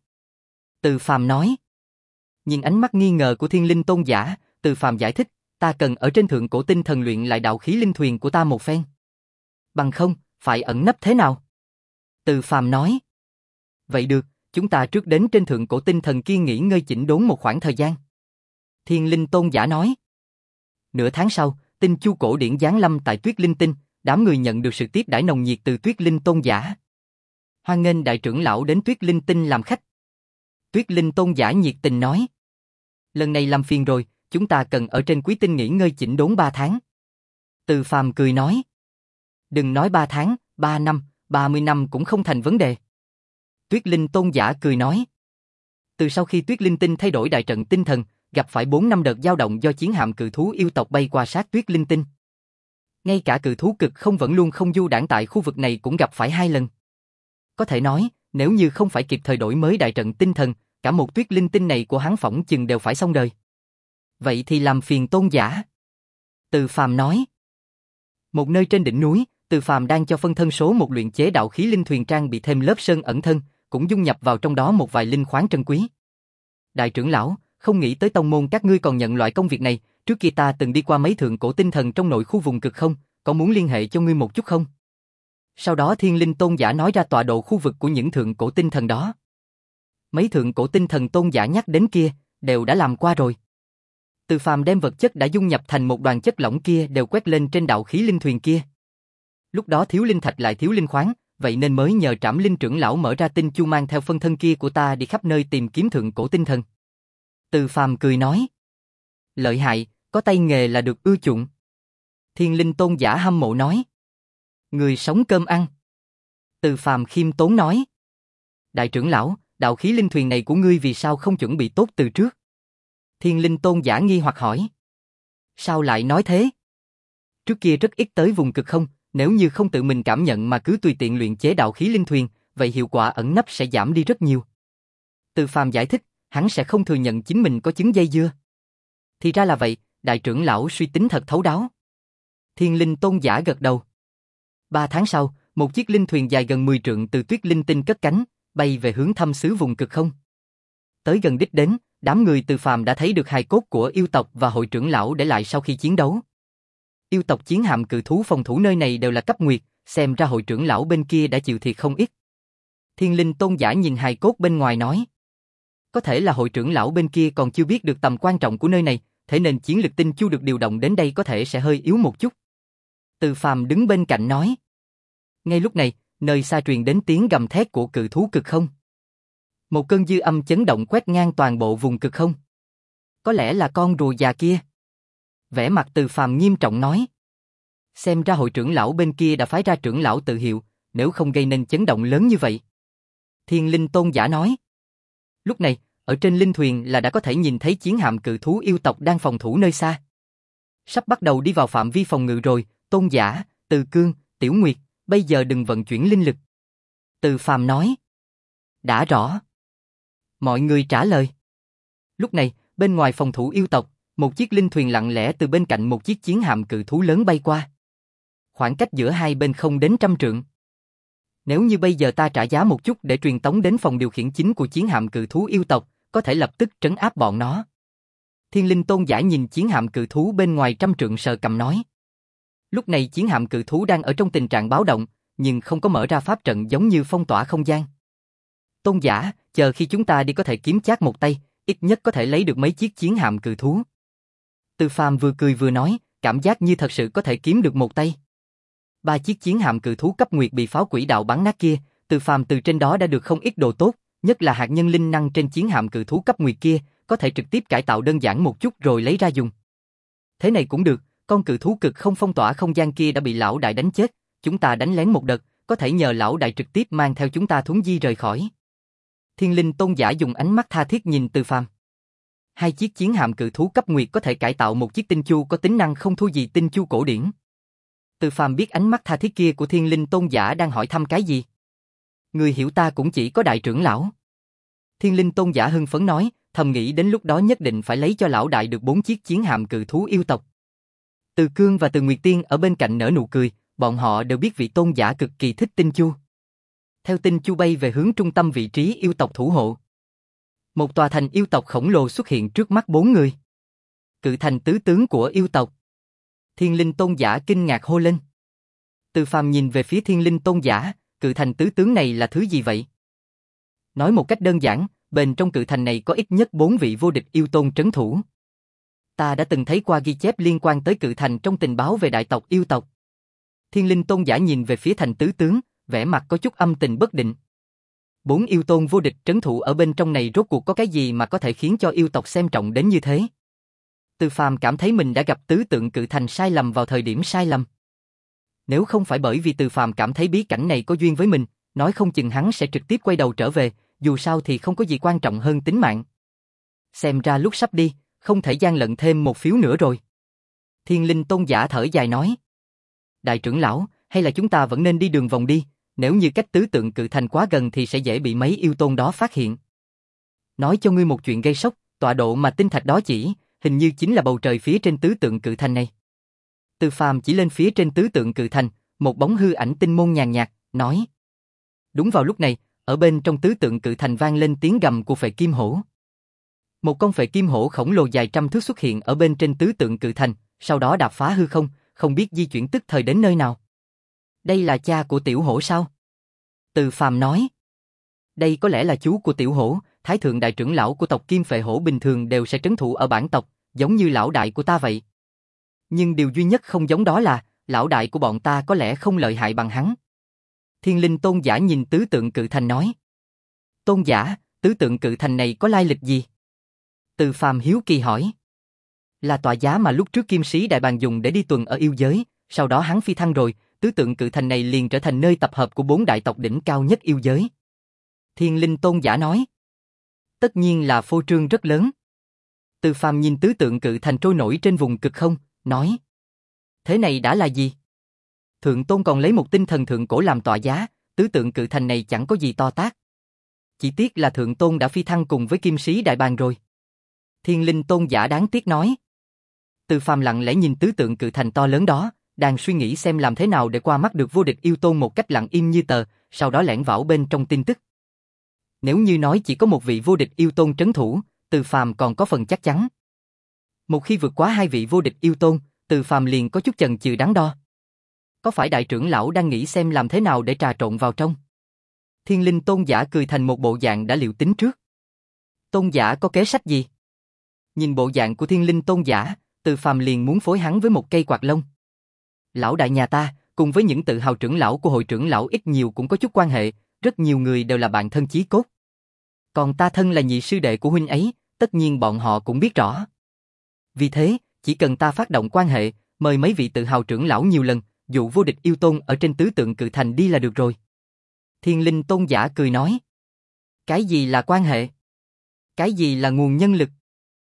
Speaker 1: Từ Phàm nói. Nhìn ánh mắt nghi ngờ của Thiên Linh Tôn giả, Từ Phàm giải thích, ta cần ở trên thượng cổ tinh thần luyện lại đạo khí linh thuyền của ta một phen. Bằng không, phải ẩn nấp thế nào? Từ Phàm nói. Vậy được, chúng ta trước đến trên thượng cổ tinh thần kia nghỉ ngơi chỉnh đốn một khoảng thời gian. Thiên Linh Tôn giả nói. Nửa tháng sau, tinh chu cổ điển giáng lâm tại Tuyết Linh Tinh, đám người nhận được sự tiếp đãi nồng nhiệt từ Tuyết Linh Tôn giả. Hoan nghênh đại trưởng lão đến Tuyết Linh Tinh làm khách. Tuyết Linh Tôn giả nhiệt tình nói. Lần này làm phiền rồi, chúng ta cần ở trên Quý Tinh nghỉ ngơi chỉnh đốn ba tháng. Từ Phàm cười nói. Đừng nói ba tháng, ba năm, ba mươi năm cũng không thành vấn đề. Tuyết Linh Tôn giả cười nói. Từ sau khi Tuyết Linh Tinh thay đổi đại trận tinh thần, gặp phải bốn năm đợt dao động do chiến hạm cự thú yêu tộc bay qua sát Tuyết Linh Tinh. Ngay cả cự thú cực không vẫn luôn không du đãng tại khu vực này cũng gặp phải hai lần. Có thể nói, nếu như không phải kịp thời đổi mới đại trận tinh thần, cả một Tuyết Linh Tinh này của hắn phỏng chừng đều phải xong đời. Vậy thì làm phiền Tôn giả. Từ Phàm nói. Một nơi trên đỉnh núi, Từ Phàm đang cho phân thân số một luyện chế đạo khí linh thuyền trang bị thêm lớp sơn ẩn thân, cũng dung nhập vào trong đó một vài linh khoáng trân quý. Đại trưởng lão, không nghĩ tới tông môn các ngươi còn nhận loại công việc này, trước kia ta từng đi qua mấy thượng cổ tinh thần trong nội khu vùng cực không, có muốn liên hệ cho ngươi một chút không? Sau đó Thiên Linh Tôn giả nói ra tọa độ khu vực của những thượng cổ tinh thần đó. Mấy thượng cổ tinh thần tôn giả nhắc đến kia, đều đã làm qua rồi. Từ Phàm đem vật chất đã dung nhập thành một đoàn chất lỏng kia đều quét lên trên đạo khí linh thuyền kia. Lúc đó thiếu linh thạch lại thiếu linh khoáng, vậy nên mới nhờ Trảm Linh trưởng lão mở ra tinh chu mang theo phân thân kia của ta đi khắp nơi tìm kiếm thượng cổ tinh thần. Từ Phàm cười nói. Lợi hại, có tay nghề là được ưa chuộng. Thiên Linh Tôn giả hâm mộ nói. Người sống cơm ăn. Từ Phàm khiêm tốn nói. Đại trưởng lão, đạo khí linh thuyền này của ngươi vì sao không chuẩn bị tốt từ trước? Thiên Linh Tôn giả nghi hoặc hỏi. Sao lại nói thế? Trước kia rất ít tới vùng cực không, nếu như không tự mình cảm nhận mà cứ tùy tiện luyện chế đạo khí linh thuyền, vậy hiệu quả ẩn nấp sẽ giảm đi rất nhiều. Từ Phàm giải thích, hắn sẽ không thừa nhận chính mình có chứng dây dưa. Thì ra là vậy, đại trưởng lão suy tính thật thấu đáo. Thiên Linh Tôn giả gật đầu. Ba tháng sau, một chiếc linh thuyền dài gần mười trượng từ tuyết linh tinh cất cánh, bay về hướng thăm xứ vùng cực không. Tới gần đích đến, đám người Từ Phàm đã thấy được hài cốt của yêu tộc và hội trưởng lão để lại sau khi chiến đấu. Yêu tộc chiến hạm cự thú phòng thủ nơi này đều là cấp nguyệt, xem ra hội trưởng lão bên kia đã chịu thiệt không ít. Thiên Linh Tôn giả nhìn hài cốt bên ngoài nói. Có thể là hội trưởng lão bên kia còn chưa biết được tầm quan trọng của nơi này, thế nên chiến lực tinh chu được điều động đến đây có thể sẽ hơi yếu một chút. Từ Phàm đứng bên cạnh nói. Ngay lúc này, nơi xa truyền đến tiếng gầm thét của cự thú cực không. Một cơn dư âm chấn động quét ngang toàn bộ vùng cực không. Có lẽ là con rùa già kia. Vẻ mặt Từ Phàm nghiêm trọng nói. Xem ra hội trưởng lão bên kia đã phái ra trưởng lão tự hiệu, nếu không gây nên chấn động lớn như vậy. Thiên Linh Tôn giả nói. Lúc này, ở trên linh thuyền là đã có thể nhìn thấy chiến hạm cự thú yêu tộc đang phòng thủ nơi xa. Sắp bắt đầu đi vào phạm vi phòng ngự rồi, Tôn giả, Từ Cương, Tiểu Nguyệt, bây giờ đừng vận chuyển linh lực. Từ Phàm nói. Đã rõ. Mọi người trả lời. Lúc này, bên ngoài phòng thủ yêu tộc, một chiếc linh thuyền lặng lẽ từ bên cạnh một chiếc chiến hạm cự thú lớn bay qua. Khoảng cách giữa hai bên không đến trăm trượng. Nếu như bây giờ ta trả giá một chút để truyền tống đến phòng điều khiển chính của chiến hạm cự thú yêu tộc, có thể lập tức trấn áp bọn nó. Thiên Linh Tôn giả nhìn chiến hạm cự thú bên ngoài trăm trượng sờ cầm nói. Lúc này chiến hạm cự thú đang ở trong tình trạng báo động, nhưng không có mở ra pháp trận giống như phong tỏa không gian. Tôn giả, chờ khi chúng ta đi có thể kiếm chác một tay, ít nhất có thể lấy được mấy chiếc chiến hạm cự thú. Từ Phàm vừa cười vừa nói, cảm giác như thật sự có thể kiếm được một tay. Ba chiếc chiến hạm cự thú cấp nguyệt bị pháo quỷ đạo bắn nát kia, Từ Phàm từ trên đó đã được không ít đồ tốt, nhất là hạt nhân linh năng trên chiến hạm cự thú cấp nguyệt kia, có thể trực tiếp cải tạo đơn giản một chút rồi lấy ra dùng. Thế này cũng được, con cự thú cực không phong tỏa không gian kia đã bị lão đại đánh chết, chúng ta đánh lén một đợt, có thể nhờ lão đại trực tiếp mang theo chúng ta thuấn di rời khỏi. Thiên Linh Tôn giả dùng ánh mắt tha thiết nhìn Từ Phàm. Hai chiếc chiến hạm cự thú cấp nguyệt có thể cải tạo một chiếc tinh chu có tính năng không thua gì tinh chu cổ điển. Từ Phàm biết ánh mắt tha thiết kia của Thiên Linh Tôn giả đang hỏi thăm cái gì. Người hiểu ta cũng chỉ có đại trưởng lão. Thiên Linh Tôn giả hưng phấn nói, thầm nghĩ đến lúc đó nhất định phải lấy cho lão đại được bốn chiếc chiến hạm cự thú yêu tộc. Từ Cương và Từ Nguyệt Tiên ở bên cạnh nở nụ cười, bọn họ đều biết vị tôn giả cực kỳ thích tinh chu. Theo tinh chu bay về hướng trung tâm vị trí yêu tộc thủ hộ. Một tòa thành yêu tộc khổng lồ xuất hiện trước mắt bốn người. Cự thành tứ tướng của yêu tộc. Thiên Linh Tôn giả kinh ngạc hô lên. Từ Phàm nhìn về phía Thiên Linh Tôn giả, cự thành tứ tướng này là thứ gì vậy? Nói một cách đơn giản, bên trong cự thành này có ít nhất bốn vị vô địch yêu tôn trấn thủ. Ta đã từng thấy qua ghi chép liên quan tới cự thành trong tình báo về đại tộc yêu tộc. Thiên Linh Tôn giả nhìn về phía thành tứ tướng, vẻ mặt có chút âm tình bất định. Bốn yêu tôn vô địch trấn thủ ở bên trong này rốt cuộc có cái gì mà có thể khiến cho yêu tộc xem trọng đến như thế? Từ Phàm cảm thấy mình đã gặp tứ tượng cự thành sai lầm vào thời điểm sai lầm. Nếu không phải bởi vì Từ Phàm cảm thấy bí cảnh này có duyên với mình, nói không chừng hắn sẽ trực tiếp quay đầu trở về, dù sao thì không có gì quan trọng hơn tính mạng. Xem ra lúc sắp đi, không thể gian lận thêm một phiếu nữa rồi. Thiên Linh Tôn giả thở dài nói. Đại trưởng lão, hay là chúng ta vẫn nên đi đường vòng đi, nếu như cách tứ tượng cự thành quá gần thì sẽ dễ bị mấy yêu tôn đó phát hiện. Nói cho ngươi một chuyện gây sốc, tọa độ mà tinh thạch đó chỉ, hình như chính là bầu trời phía trên tứ tượng cự thành này. Từ Phàm chỉ lên phía trên tứ tượng cự thành, một bóng hư ảnh tinh môn nhàn nhạt, nói. Đúng vào lúc này, ở bên trong tứ tượng cự thành vang lên tiếng gầm của phệ kim hổ. Một con phệ kim hổ khổng lồ dài trăm thước xuất hiện ở bên trên tứ tượng cự thành, sau đó đạp phá hư không, không biết di chuyển tức thời đến nơi nào. Đây là cha của tiểu hổ sao? Từ Phàm nói. Đây có lẽ là chú của tiểu hổ, thái thượng đại trưởng lão của tộc Kim Phệ Hổ bình thường đều sẽ trấn thủ ở bản tộc, giống như lão đại của ta vậy. Nhưng điều duy nhất không giống đó là, lão đại của bọn ta có lẽ không lợi hại bằng hắn. Thiên Linh Tôn giả nhìn tứ tượng cự thành nói. Tôn giả, tứ tượng cự thành này có lai lịch gì? Từ Phàm hiếu kỳ hỏi. Là tọa giá mà lúc trước Kim Sĩ Đại Bàng dùng để đi tuần ở yêu giới, sau đó hắn phi thăng rồi, tứ tượng cự thành này liền trở thành nơi tập hợp của bốn đại tộc đỉnh cao nhất yêu giới. Thiên Linh Tôn giả nói. Tất nhiên là phô trương rất lớn. Từ Phàm nhìn tứ tượng cự thành trôi nổi trên vùng cực không, nói. Thế này đã là gì? Thượng Tôn còn lấy một tinh thần thượng cổ làm tọa giá, tứ tượng cự thành này chẳng có gì to tát. Chỉ tiếc là Thượng Tôn đã phi thăng cùng với Kim Sĩ Đại Bàng rồi. Thiên Linh Tôn giả đáng tiếc nói. Từ Phàm lặng lẽ nhìn tứ tượng cự thành to lớn đó, đang suy nghĩ xem làm thế nào để qua mắt được vô địch yêu tôn một cách lặng im như tờ, sau đó lẻn vào bên trong tin tức. Nếu như nói chỉ có một vị vô địch yêu tôn trấn thủ, Từ Phàm còn có phần chắc chắn. Một khi vượt quá hai vị vô địch yêu tôn, Từ Phàm liền có chút chần chừ đắn đo. Có phải đại trưởng lão đang nghĩ xem làm thế nào để trà trộn vào trong? Thiên Linh Tôn giả cười thành một bộ dạng đã liệu tính trước. Tôn giả có kế sách gì? Nhìn bộ dạng của Thiên Linh Tôn giả, Từ Phàm liền muốn phối hắn với một cây quạt lông. Lão đại nhà ta, cùng với những tự hào trưởng lão của hội trưởng lão ít nhiều cũng có chút quan hệ, rất nhiều người đều là bạn thân chí cốt. Còn ta thân là nhị sư đệ của huynh ấy, tất nhiên bọn họ cũng biết rõ. Vì thế, chỉ cần ta phát động quan hệ, mời mấy vị tự hào trưởng lão nhiều lần, dụ vô địch yêu tôn ở trên tứ tượng cự thành đi là được rồi. Thiên Linh Tôn giả cười nói. Cái gì là quan hệ? Cái gì là nguồn nhân lực?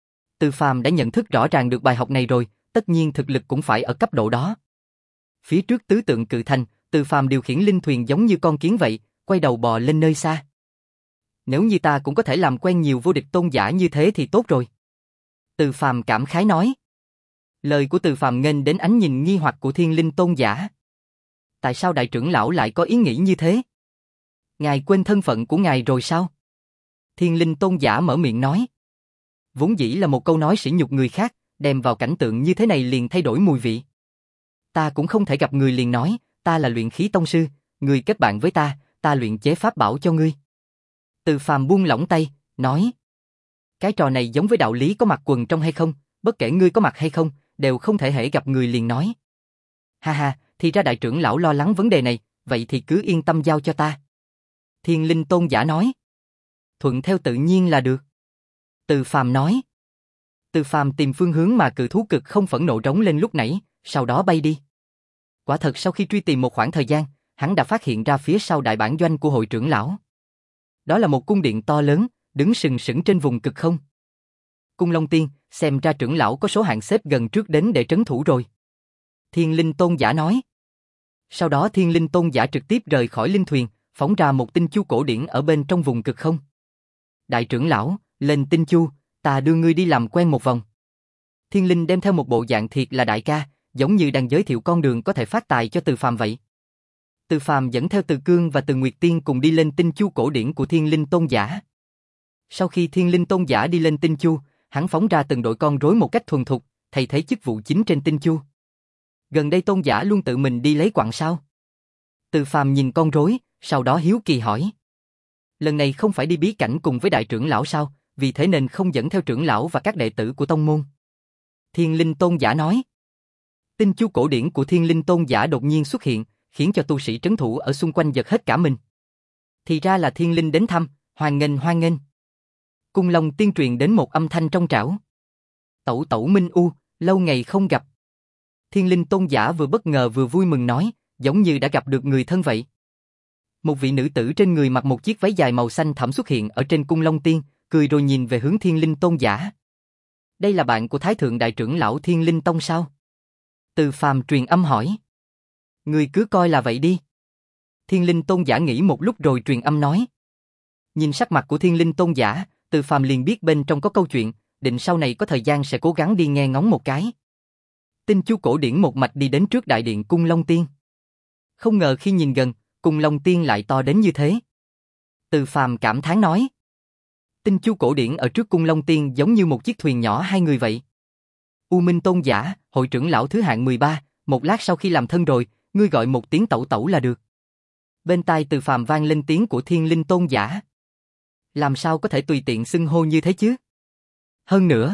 Speaker 1: Từ Phàm đã nhận thức rõ ràng được bài học này rồi, tất nhiên thực lực cũng phải ở cấp độ đó. Phía trước tứ tượng cự thành, Từ Phàm điều khiển linh thuyền giống như con kiến vậy, quay đầu bò lên nơi xa. Nếu như ta cũng có thể làm quen nhiều vô địch tôn giả như thế thì tốt rồi. Từ Phàm cảm khái nói. Lời của Từ Phàm nghênh đến ánh nhìn nghi hoặc của Thiên Linh Tôn giả. Tại sao đại trưởng lão lại có ý nghĩ như thế? Ngài quên thân phận của ngài rồi sao? Thiên Linh Tôn giả mở miệng nói. Vốn dĩ là một câu nói sỉ nhục người khác, đem vào cảnh tượng như thế này liền thay đổi mùi vị. Ta cũng không thể gặp người liền nói, ta là luyện khí tông sư, người kết bạn với ta, ta luyện chế pháp bảo cho ngươi. Từ Phàm buông lỏng tay, nói. Cái trò này giống với đạo lý có mặc quần trong hay không, bất kể ngươi có mặc hay không, đều không thể hễ gặp người liền nói. Ha ha, thì ra đại trưởng lão lo lắng vấn đề này, vậy thì cứ yên tâm giao cho ta. Thiên Linh Tôn giả nói. Thuận theo tự nhiên là được. Từ Phàm nói. Từ Phàm tìm phương hướng mà cự thú cực không phẫn nộ rống lên lúc nãy, sau đó bay đi. Quả thật sau khi truy tìm một khoảng thời gian, hắn đã phát hiện ra phía sau đại bản doanh của hội trưởng lão. Đó là một cung điện to lớn, đứng sừng sững trên vùng cực không. Cung Long Tiên, xem ra trưởng lão có số hạng xếp gần trước đến để trấn thủ rồi. Thiên Linh Tôn giả nói. Sau đó Thiên Linh Tôn giả trực tiếp rời khỏi linh thuyền, phóng ra một tinh chu cổ điển ở bên trong vùng cực không. Đại trưởng lão, lên tinh chu, ta đưa ngươi đi làm quen một vòng. Thiên Linh đem theo một bộ dạng thiệt là đại ca, giống như đang giới thiệu con đường có thể phát tài cho Từ Phàm vậy. Từ Phàm dẫn theo Từ Cương và Từ Nguyệt Tiên cùng đi lên tinh chu cổ điển của Thiên Linh Tôn giả. Sau khi Thiên Linh Tôn giả đi lên tinh chu, hắn phóng ra từng đội con rối một cách thuần thục, thay thế chức vụ chính trên tinh chu. Gần đây Tôn giả luôn tự mình đi lấy quặng sao? Từ Phàm nhìn con rối, sau đó hiếu kỳ hỏi. Lần này không phải đi bí cảnh cùng với đại trưởng lão sao, vì thế nên không dẫn theo trưởng lão và các đệ tử của tông môn. Thiên Linh Tôn giả nói. Tinh chu cổ điển của Thiên Linh Tôn giả đột nhiên xuất hiện, khiến cho tu sĩ trấn thủ ở xung quanh giật hết cả mình. Thì ra là Thiên Linh đến thăm, hoan nghênh hoan nghênh. Cung Long Tiên truyền đến một âm thanh trong trảo. Tẩu tẩu Minh U, lâu ngày không gặp. Thiên Linh Tôn giả vừa bất ngờ vừa vui mừng nói, giống như đã gặp được người thân vậy. Một vị nữ tử trên người mặc một chiếc váy dài màu xanh thẳm xuất hiện ở trên Cung Long Tiên, cười rồi nhìn về hướng Thiên Linh Tôn giả. Đây là bạn của Thái Thượng Đại trưởng lão Thiên Linh Tông sao? Từ Phàm truyền âm hỏi. Người cứ coi là vậy đi. Thiên Linh Tôn giả nghĩ một lúc rồi truyền âm nói. Nhìn sắc mặt của Thiên Linh Tôn giả, Từ Phàm liền biết bên trong có câu chuyện, định sau này có thời gian sẽ cố gắng đi nghe ngóng một cái. Tinh chu cổ điển một mạch đi đến trước đại điện Cung Long Tiên. Không ngờ khi nhìn gần, Cung Long Tiên lại to đến như thế. Từ Phàm cảm thán nói. Tinh chu cổ điển ở trước Cung Long Tiên giống như một chiếc thuyền nhỏ hai người vậy. U Minh Tôn giả, hội trưởng lão thứ hạng mười ba, một lát sau khi làm thân rồi, ngươi gọi một tiếng tẩu tẩu là được. Bên tai Từ Phàm vang lên tiếng của Thiên Linh Tôn giả. Làm sao có thể tùy tiện xưng hô như thế chứ? Hơn nữa,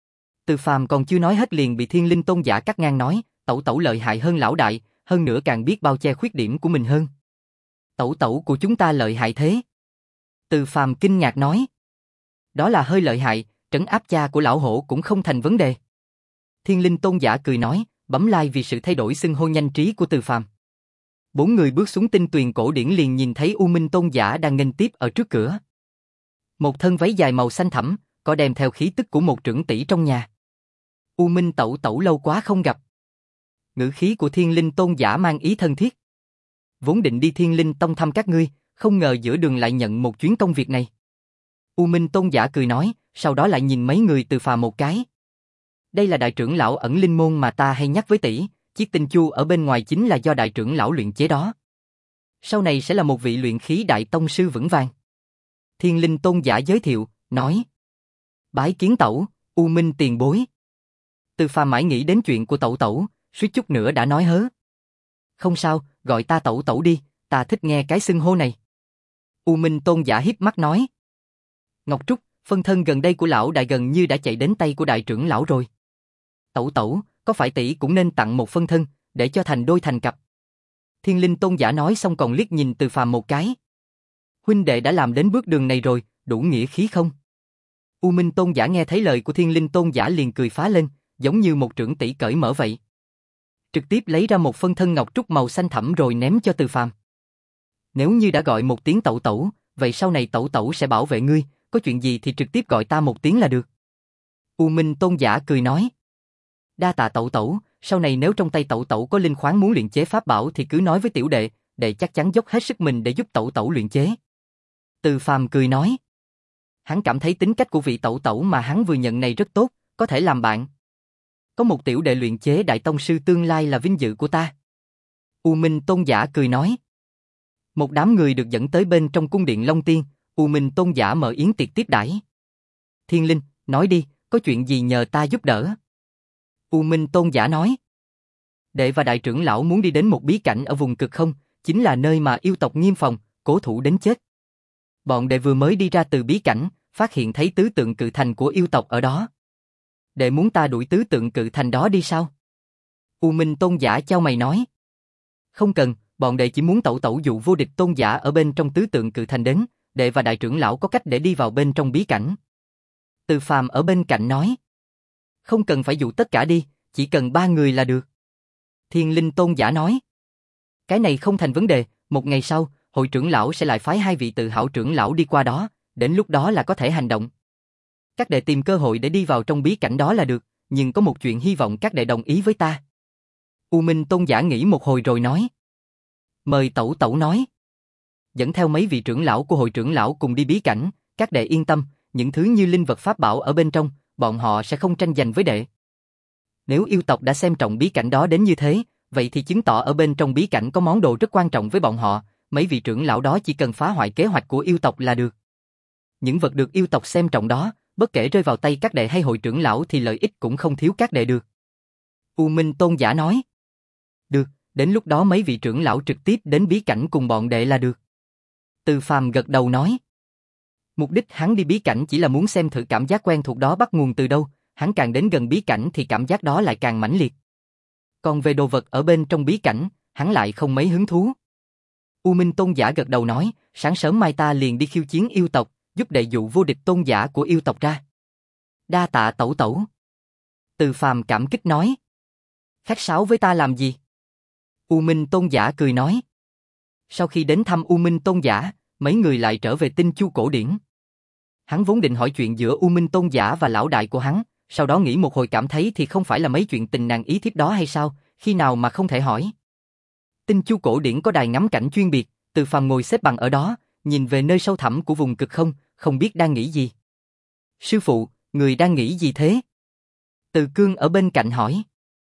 Speaker 1: Từ Phàm còn chưa nói hết liền bị Thiên Linh Tôn giả cắt ngang nói, tẩu tẩu lợi hại hơn lão đại, hơn nữa càng biết bao che khuyết điểm của mình hơn. Tẩu tẩu của chúng ta lợi hại thế? Từ Phàm kinh ngạc nói. Đó là hơi lợi hại, trấn áp cha của lão hổ cũng không thành vấn đề. Thiên Linh Tôn giả cười nói, bấm like vì sự thay đổi xưng hô nhanh trí của Từ Phàm. Bốn người bước xuống tinh tuyền cổ điển liền nhìn thấy U Minh Tôn giả đang nghênh tiếp ở trước cửa. Một thân váy dài màu xanh thẳm, có đem theo khí tức của một trưởng tỷ trong nhà. U Minh tẩu tẩu lâu quá không gặp. Ngữ khí của Thiên Linh Tôn giả mang ý thân thiết. Vốn định đi Thiên Linh Tông thăm các ngươi, không ngờ giữa đường lại nhận một chuyến công việc này. U Minh Tôn giả cười nói, sau đó lại nhìn mấy người Từ Phàm một cái. Đây là đại trưởng lão ẩn linh môn mà ta hay nhắc với tỷ, chiếc tinh chu ở bên ngoài chính là do đại trưởng lão luyện chế đó. Sau này sẽ là một vị luyện khí đại tông sư vững vàng. Thiên Linh Tôn giả giới thiệu, nói. Bái kiến tẩu, U Minh tiền bối. Từ Phàm mãi nghĩ đến chuyện của tẩu tẩu, suýt chút nữa đã nói hớ. Không sao, gọi ta tẩu tẩu đi, ta thích nghe cái xưng hô này. U Minh Tôn giả hiếp mắt nói. Ngọc Trúc, phân thân gần đây của lão đại gần như đã chạy đến tay của đại trưởng lão rồi. Tẩu tẩu, có phải tỷ cũng nên tặng một phân thân, để cho thành đôi thành cặp. Thiên Linh Tôn giả nói xong còn liếc nhìn Từ Phàm một cái. Huynh đệ đã làm đến bước đường này rồi, đủ nghĩa khí không? U Minh Tôn giả nghe thấy lời của Thiên Linh Tôn giả liền cười phá lên, giống như một trưởng tỷ cởi mở vậy. Trực tiếp lấy ra một phân thân ngọc trúc màu xanh thẳm rồi ném cho Từ Phàm. Nếu như đã gọi một tiếng tẩu tẩu, vậy sau này tẩu tẩu sẽ bảo vệ ngươi, có chuyện gì thì trực tiếp gọi ta một tiếng là được. U Minh Tôn giả cười nói. Đa tạ tẩu tẩu, sau này nếu trong tay tẩu tẩu có linh khoáng muốn luyện chế pháp bảo thì cứ nói với tiểu đệ, đệ chắc chắn dốc hết sức mình để giúp tẩu tẩu luyện chế. Từ Phàm cười nói. Hắn cảm thấy tính cách của vị tẩu tẩu mà hắn vừa nhận này rất tốt, có thể làm bạn. Có một tiểu đệ luyện chế đại tông sư tương lai là vinh dự của ta. U Minh Tôn giả cười nói. Một đám người được dẫn tới bên trong cung điện Long Tiên, U Minh Tôn giả mở yến tiệc tiếp đãi. Thiên Linh, nói đi, có chuyện gì nhờ ta giúp đỡ? U Minh Tôn giả nói. Đệ và đại trưởng lão muốn đi đến một bí cảnh ở vùng cực không, chính là nơi mà yêu tộc nghiêm phòng, cố thủ đến chết. Bọn đệ vừa mới đi ra từ bí cảnh, phát hiện thấy tứ tượng cự thành của yêu tộc ở đó. Đệ muốn ta đuổi tứ tượng cự thành đó đi sao? U Minh Tôn giả chau mày nói. Không cần, bọn đệ chỉ muốn tẩu tẩu dụ vô địch tôn giả ở bên trong tứ tượng cự thành đến, đệ và đại trưởng lão có cách để đi vào bên trong bí cảnh. Từ Phàm ở bên cạnh nói. Không cần phải dụ tất cả đi, chỉ cần ba người là được. Thiên Linh Tôn giả nói. Cái này không thành vấn đề, một ngày sau, hội trưởng lão sẽ lại phái hai vị tự hảo trưởng lão đi qua đó, đến lúc đó là có thể hành động. Các đệ tìm cơ hội để đi vào trong bí cảnh đó là được, nhưng có một chuyện hy vọng các đệ đồng ý với ta. U Minh Tôn giả nghĩ một hồi rồi nói. Mời tẩu tẩu nói. Dẫn theo mấy vị trưởng lão của hội trưởng lão cùng đi bí cảnh, các đệ yên tâm, những thứ như linh vật pháp bảo ở bên trong, bọn họ sẽ không tranh giành với đệ. Nếu yêu tộc đã xem trọng bí cảnh đó đến như thế, vậy thì chứng tỏ ở bên trong bí cảnh có món đồ rất quan trọng với bọn họ, mấy vị trưởng lão đó chỉ cần phá hoại kế hoạch của yêu tộc là được. Những vật được yêu tộc xem trọng đó, bất kể rơi vào tay các đệ hay hội trưởng lão thì lợi ích cũng không thiếu các đệ được. U Minh Tôn giả nói. Được, đến lúc đó mấy vị trưởng lão trực tiếp đến bí cảnh cùng bọn đệ là được. Từ Phàm gật đầu nói. Mục đích hắn đi bí cảnh chỉ là muốn xem thử cảm giác quen thuộc đó bắt nguồn từ đâu, hắn càng đến gần bí cảnh thì cảm giác đó lại càng mãnh liệt. Còn về đồ vật ở bên trong bí cảnh, hắn lại không mấy hứng thú. U Minh Tôn giả gật đầu nói, sáng sớm mai ta liền đi khiêu chiến yêu tộc, giúp đệ dụ vô địch tôn giả của yêu tộc ra. Đa tạ tẩu tẩu. Từ Phàm cảm kích nói. Khách sáo với ta làm gì? U Minh Tôn giả cười nói. Sau khi đến thăm U Minh Tôn giả, mấy người lại trở về tinh chu cổ điển. Hắn vốn định hỏi chuyện giữa U Minh Tôn giả và lão đại của hắn, sau đó nghĩ một hồi cảm thấy thì không phải là mấy chuyện tình nàng ý thiếp đó hay sao, khi nào mà không thể hỏi. Tinh chu cổ điển có đài ngắm cảnh chuyên biệt, Từ Phàm ngồi xếp bằng ở đó, nhìn về nơi sâu thẳm của vùng cực không, không biết đang nghĩ gì. Sư phụ, người đang nghĩ gì thế? Từ Cương ở bên cạnh hỏi.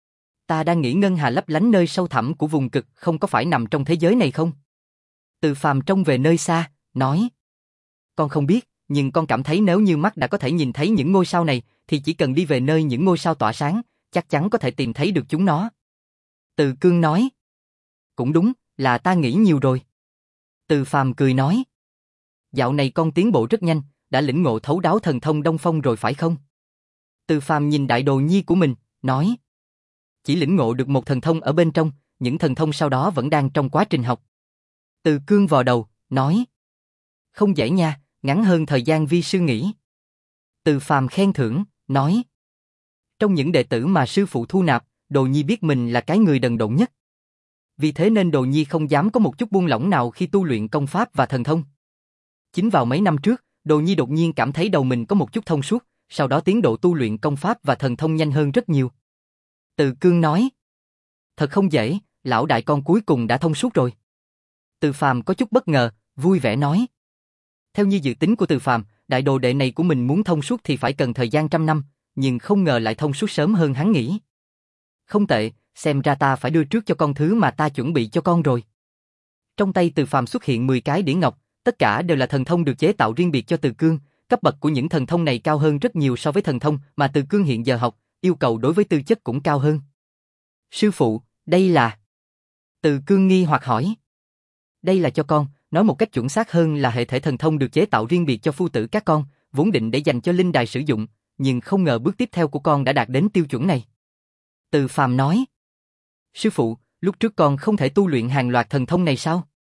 Speaker 1: Ta đang nghĩ ngân hà lấp lánh nơi sâu thẳm của vùng cực không có phải nằm trong thế giới này không? Từ Phàm trông về nơi xa, nói. Con không biết, nhưng con cảm thấy nếu như mắt đã có thể nhìn thấy những ngôi sao này, thì chỉ cần đi về nơi những ngôi sao tỏa sáng, chắc chắn có thể tìm thấy được chúng nó. Từ Cương nói. Cũng đúng, là ta nghĩ nhiều rồi. Từ Phàm cười nói. Dạo này con tiến bộ rất nhanh, đã lĩnh ngộ thấu đáo thần thông Đông Phong rồi phải không? Từ Phàm nhìn đại đồ nhi của mình, nói. Chỉ lĩnh ngộ được một thần thông ở bên trong, những thần thông sau đó vẫn đang trong quá trình học. Từ Cương vò đầu, nói. Không dễ nha, ngắn hơn thời gian vi sư nghĩ. Từ Phàm khen thưởng, nói. Trong những đệ tử mà sư phụ thu nạp, Đồ Nhi biết mình là cái người đần độn nhất. Vì thế nên Đồ Nhi không dám có một chút buông lỏng nào khi tu luyện công pháp và thần thông. Chính vào mấy năm trước, Đồ Nhi đột nhiên cảm thấy đầu mình có một chút thông suốt, sau đó tiến độ tu luyện công pháp và thần thông nhanh hơn rất nhiều. Từ Cương nói. Thật không dễ, lão đại con cuối cùng đã thông suốt rồi. Từ Phàm có chút bất ngờ, vui vẻ nói. Theo như dự tính của Từ Phàm, đại đồ đệ này của mình muốn thông suốt thì phải cần thời gian trăm năm, nhưng không ngờ lại thông suốt sớm hơn hắn nghĩ. Không tệ, xem ra ta phải đưa trước cho con thứ mà ta chuẩn bị cho con rồi. Trong tay Từ Phàm xuất hiện mười cái đĩa ngọc, tất cả đều là thần thông được chế tạo riêng biệt cho Từ Cương, cấp bậc của những thần thông này cao hơn rất nhiều so với thần thông mà Từ Cương hiện giờ học, yêu cầu đối với tư chất cũng cao hơn. Sư phụ, đây là... Từ Cương nghi hoặc hỏi. Đây là cho con, nói một cách chuẩn xác hơn là hệ thể thần thông được chế tạo riêng biệt cho phu tử các con, vốn định để dành cho linh đài sử dụng, nhưng không ngờ bước tiếp theo của con đã đạt đến tiêu chuẩn này. Từ Phàm nói. Sư phụ, lúc trước con không thể tu luyện hàng loạt thần thông này sao?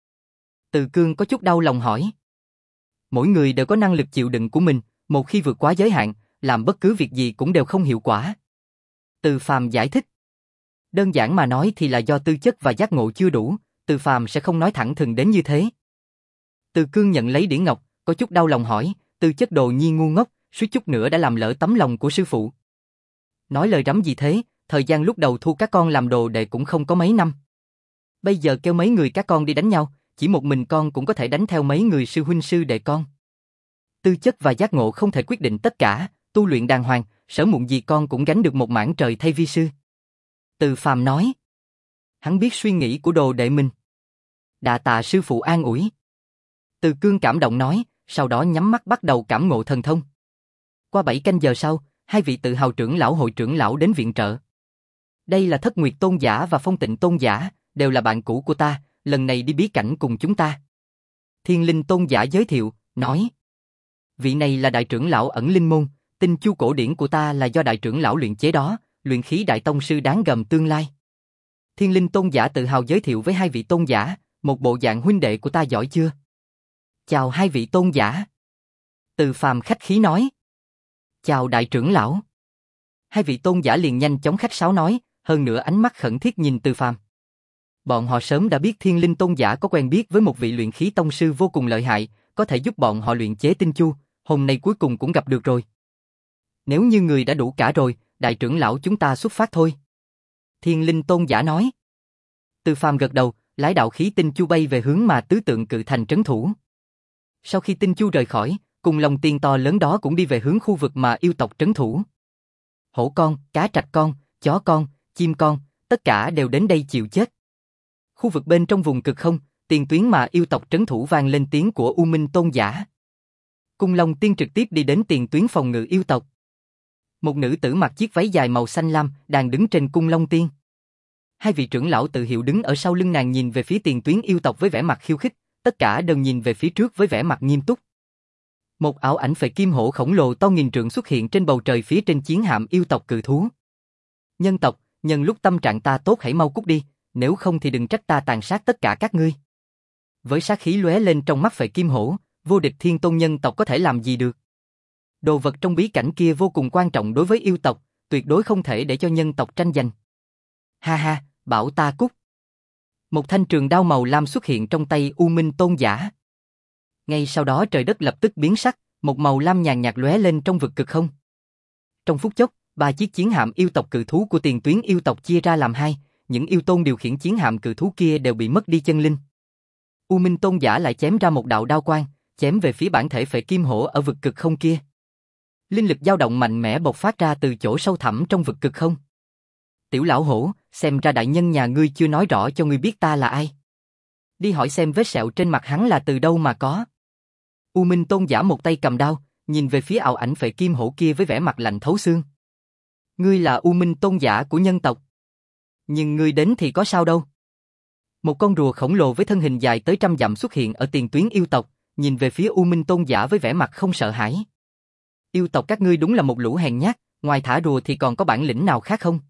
Speaker 1: Từ Cương có chút đau lòng hỏi. Mỗi người đều có năng lực chịu đựng của mình, một khi vượt quá giới hạn, làm bất cứ việc gì cũng đều không hiệu quả. Từ Phàm giải thích. Đơn giản mà nói thì là do tư chất và giác ngộ chưa đủ, Từ Phàm sẽ không nói thẳng thừng đến như thế. Từ Cương nhận lấy đĩa ngọc, có chút đau lòng hỏi, tư chất Đồ Nhi ngu ngốc, suýt chút nữa đã làm lỡ tấm lòng của sư phụ. Nói lời rắm gì thế, thời gian lúc đầu thu các con làm đồ đệ cũng không có mấy năm. Bây giờ kêu mấy người các con đi đánh nhau, chỉ một mình con cũng có thể đánh theo mấy người sư huynh sư đệ con. Tư chất và giác ngộ không thể quyết định tất cả, tu luyện đàng hoàng, sớm muộn gì con cũng gánh được một mảng trời thay vi sư. Từ Phàm nói. Hắn biết suy nghĩ của đồ đệ mình. Đa tạ sư phụ an ủi. Từ Cương cảm động nói, sau đó nhắm mắt bắt đầu cảm ngộ thần thông. Qua bảy canh giờ sau, hai vị tự hào trưởng lão hội trưởng lão đến viện trợ. Đây là Thất Nguyệt Tôn giả và Phong Tịnh Tôn giả, đều là bạn cũ của ta, lần này đi bí cảnh cùng chúng ta. Thiên Linh Tôn giả giới thiệu, nói. Vị này là đại trưởng lão ẩn linh môn, tinh chu cổ điển của ta là do đại trưởng lão luyện chế đó, luyện khí đại tông sư đáng gờm tương lai. Thiên Linh Tôn giả tự hào giới thiệu với hai vị tôn giả, một bộ dạng huynh đệ của ta giỏi chưa? Chào hai vị tôn giả. Từ Phàm khách khí nói. Chào đại trưởng lão. Hai vị tôn giả liền nhanh chóng khách sáo nói, hơn nữa ánh mắt khẩn thiết nhìn Từ Phàm. Bọn họ sớm đã biết Thiên Linh Tôn giả có quen biết với một vị luyện khí tông sư vô cùng lợi hại, có thể giúp bọn họ luyện chế tinh chu, hôm nay cuối cùng cũng gặp được rồi. Nếu như người đã đủ cả rồi, đại trưởng lão chúng ta xuất phát thôi. Thiên Linh Tôn giả nói. Từ Phàm gật đầu, lái đạo khí tinh chu bay về hướng mà tứ tượng cự thành trấn thủ. Sau khi tinh chu rời khỏi, cùng lòng tiên to lớn đó cũng đi về hướng khu vực mà yêu tộc trấn thủ. Hổ con, cá trạch con, chó con, chim con, tất cả đều đến đây chịu chết. Khu vực bên trong vùng cực không, tiền tuyến mà yêu tộc trấn thủ vang lên tiếng của U Minh Tôn giả. Cung Long Tiên trực tiếp đi đến tiền tuyến phòng ngự yêu tộc. Một nữ tử mặc chiếc váy dài màu xanh lam đang đứng trên Cung Long Tiên. Hai vị trưởng lão tự hiệu đứng ở sau lưng nàng nhìn về phía tiền tuyến yêu tộc với vẻ mặt khiêu khích, tất cả đều nhìn về phía trước với vẻ mặt nghiêm túc. Một ảo ảnh phệ kim hổ khổng lồ to nghìn trượng xuất hiện trên bầu trời phía trên chiến hạm yêu tộc cự thú. Nhân tộc, nhân lúc tâm trạng ta tốt hãy mau cút đi, nếu không thì đừng trách ta tàn sát tất cả các ngươi. Với sát khí lóe lên trong mắt phệ kim hổ, vô địch thiên tôn nhân tộc có thể làm gì được? Đồ vật trong bí cảnh kia vô cùng quan trọng đối với yêu tộc, tuyệt đối không thể để cho nhân tộc tranh giành. Ha ha, bảo ta cút. Một thanh trường đao màu lam xuất hiện trong tay U Minh Tôn giả. Ngay sau đó trời đất lập tức biến sắc, một màu lam nhàn nhạt lóe lên trong vực cực không. Trong phút chốc, ba chiếc chiến hạm yêu tộc cự thú của tiền tuyến yêu tộc chia ra làm hai, những yêu tôn điều khiển chiến hạm cự thú kia đều bị mất đi chân linh. U Minh Tôn giả lại chém ra một đạo đao quang, chém về phía bản thể phệ kim hổ ở vực cực không kia. Linh lực dao động mạnh mẽ bộc phát ra từ chỗ sâu thẳm trong vực cực không. Tiểu lão hổ, xem ra đại nhân nhà ngươi chưa nói rõ cho ngươi biết ta là ai. Đi hỏi xem vết sẹo trên mặt hắn là từ đâu mà có. U Minh Tôn giả một tay cầm đao, nhìn về phía ảo ảnh phệ kim hổ kia với vẻ mặt lạnh thấu xương. Ngươi là U Minh Tôn giả của nhân tộc. Nhưng ngươi đến thì có sao đâu. Một con rùa khổng lồ với thân hình dài tới trăm dặm xuất hiện ở tiền tuyến yêu tộc, nhìn về phía U Minh Tôn giả với vẻ mặt không sợ hãi. Yêu tộc các ngươi đúng là một lũ hèn nhát, ngoài thả rùa thì còn có bản lĩnh nào khác không?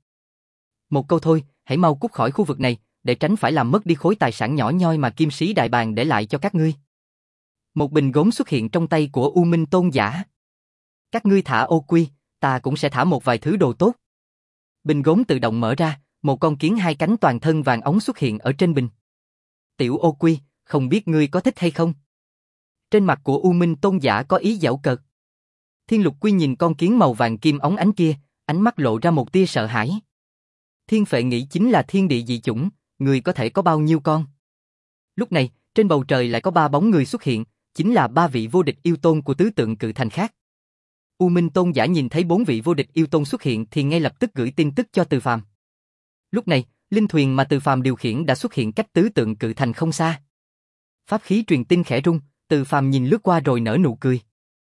Speaker 1: Một câu thôi, hãy mau cút khỏi khu vực này, để tránh phải làm mất đi khối tài sản nhỏ nhoi mà Kim Sĩ Đại Bàng để lại cho các ngươi. Một bình gốm xuất hiện trong tay của U Minh Tôn giả. Các ngươi thả ô quy, ta cũng sẽ thả một vài thứ đồ tốt. Bình gốm tự động mở ra, một con kiến hai cánh toàn thân vàng óng xuất hiện ở trên bình. Tiểu ô quy, không biết ngươi có thích hay không? Trên mặt của U Minh Tôn giả có ý giễu cợt. Thiên Lục Quy nhìn con kiến màu vàng kim óng ánh kia, ánh mắt lộ ra một tia sợ hãi. Thiên Phệ nghĩ chính là thiên địa dị chủng, người có thể có bao nhiêu con? Lúc này, trên bầu trời lại có ba bóng người xuất hiện, chính là ba vị vô địch yêu tôn của tứ tượng cự thành khác. U Minh Tôn giả nhìn thấy bốn vị vô địch yêu tôn xuất hiện thì ngay lập tức gửi tin tức cho Từ Phàm. Lúc này, linh thuyền mà Từ Phàm điều khiển đã xuất hiện cách tứ tượng cự thành không xa. Pháp khí truyền tin khẽ rung, Từ Phàm nhìn lướt qua rồi nở nụ cười.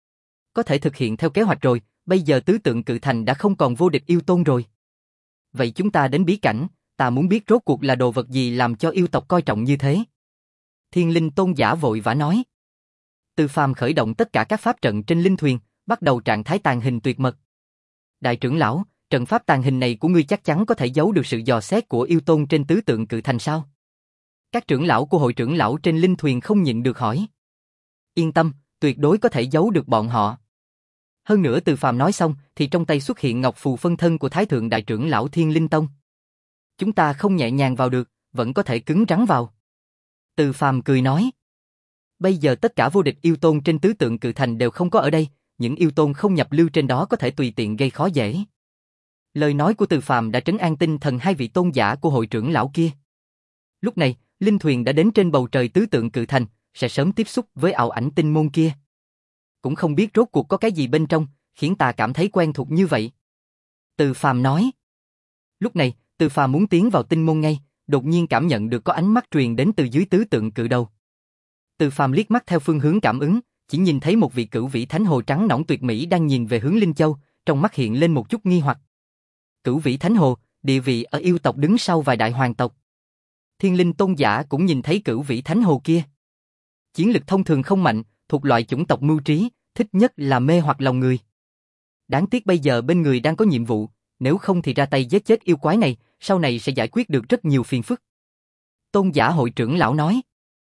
Speaker 1: Có thể thực hiện theo kế hoạch rồi, bây giờ tứ tượng cự thành đã không còn vô địch yêu tôn rồi. Vậy chúng ta đến bí cảnh, ta muốn biết rốt cuộc là đồ vật gì làm cho yêu tộc coi trọng như thế. Thiên Linh Tôn giả vội vã nói. Từ Phàm khởi động tất cả các pháp trận trên linh thuyền, bắt đầu trạng thái tàng hình tuyệt mật. Đại trưởng lão, trận pháp tàng hình này của ngươi chắc chắn có thể giấu được sự dò xét của yêu tôn trên tứ tượng cự thành sao? Các trưởng lão của hội trưởng lão trên linh thuyền không nhịn được hỏi. Yên tâm, tuyệt đối có thể giấu được bọn họ. Hơn nữa Từ Phàm nói xong thì trong tay xuất hiện ngọc phù phân thân của Thái thượng đại trưởng lão Thiên Linh Tông. Chúng ta không nhẹ nhàng vào được, vẫn có thể cứng rắn vào. Từ Phàm cười nói. Bây giờ tất cả vô địch yêu tôn trên tứ tượng cự thành đều không có ở đây, những yêu tôn không nhập lưu trên đó có thể tùy tiện gây khó dễ. Lời nói của Từ Phàm đã trấn an tinh thần hai vị tôn giả của hội trưởng lão kia. Lúc này, linh thuyền đã đến trên bầu trời tứ tượng cự thành, sẽ sớm tiếp xúc với ảo ảnh tinh môn kia. Cũng không biết rốt cuộc có cái gì bên trong, khiến ta cảm thấy quen thuộc như vậy. Từ Phàm nói. Lúc này, Từ Phàm muốn tiến vào tinh môn ngay, đột nhiên cảm nhận được có ánh mắt truyền đến từ dưới tứ tượng cự đầu. Từ Phàm liếc mắt theo phương hướng cảm ứng, chỉ nhìn thấy một vị cửu vĩ thánh hồ trắng nõn tuyệt mỹ đang nhìn về hướng Linh Châu, trong mắt hiện lên một chút nghi hoặc. Cửu vĩ thánh hồ, địa vị ở yêu tộc đứng sau vài đại hoàng tộc. Thiên Linh Tôn giả cũng nhìn thấy cửu vĩ thánh hồ kia. Chiến lực thông thường không mạnh, thuộc loại chủng tộc mưu trí, thích nhất là mê hoặc lòng người. Đáng tiếc bây giờ bên người đang có nhiệm vụ, nếu không thì ra tay giết chết yêu quái này, sau này sẽ giải quyết được rất nhiều phiền phức. Tôn giả hội trưởng lão nói.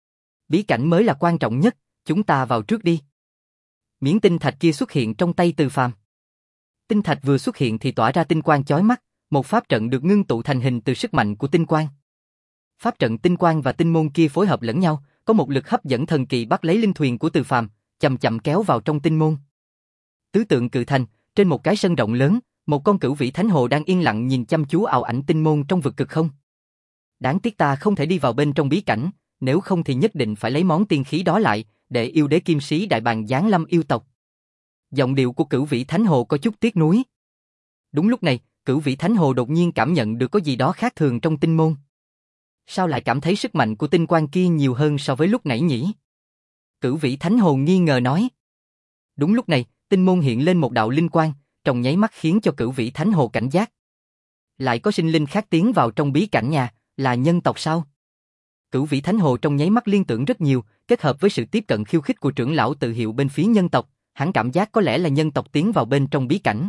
Speaker 1: Bí cảnh mới là quan trọng nhất, chúng ta vào trước đi. Miễn tinh thạch kia xuất hiện trong tay Từ Phàm. Tinh thạch vừa xuất hiện thì tỏa ra tinh quang chói mắt, một pháp trận được ngưng tụ thành hình từ sức mạnh của tinh quang. Pháp trận tinh quang và tinh môn kia phối hợp lẫn nhau, có một lực hấp dẫn thần kỳ bắt lấy linh thuyền của Từ Phàm, chậm chậm kéo vào trong tinh môn. Tứ tượng cự thành, trên một cái sân rộng lớn, một con cửu vĩ thánh hồ đang yên lặng nhìn chăm chú ảo ảnh tinh môn trong vực cực không. Đáng tiếc ta không thể đi vào bên trong bí cảnh, nếu không thì nhất định phải lấy món tiên khí đó lại, để yêu đế kim sĩ đại bàng giáng lâm yêu tộc. Giọng điệu của cửu vĩ thánh hồ có chút tiếc nuối. Đúng lúc này, cửu vĩ thánh hồ đột nhiên cảm nhận được có gì đó khác thường trong tinh môn. Sao lại cảm thấy sức mạnh của tinh quang kia nhiều hơn so với lúc nãy nhỉ? Cửu vĩ thánh hồ nghi ngờ nói. Đúng lúc này, tinh môn hiện lên một đạo linh quang, trong nháy mắt khiến cho cửu vĩ thánh hồ cảnh giác. Lại có sinh linh khác tiến vào trong bí cảnh nhà, là nhân tộc sao? Cửu vĩ thánh hồ trong nháy mắt liên tưởng rất nhiều, kết hợp với sự tiếp cận khiêu khích của trưởng lão tự hiệu bên phía nhân tộc, hắn cảm giác có lẽ là nhân tộc tiến vào bên trong bí cảnh.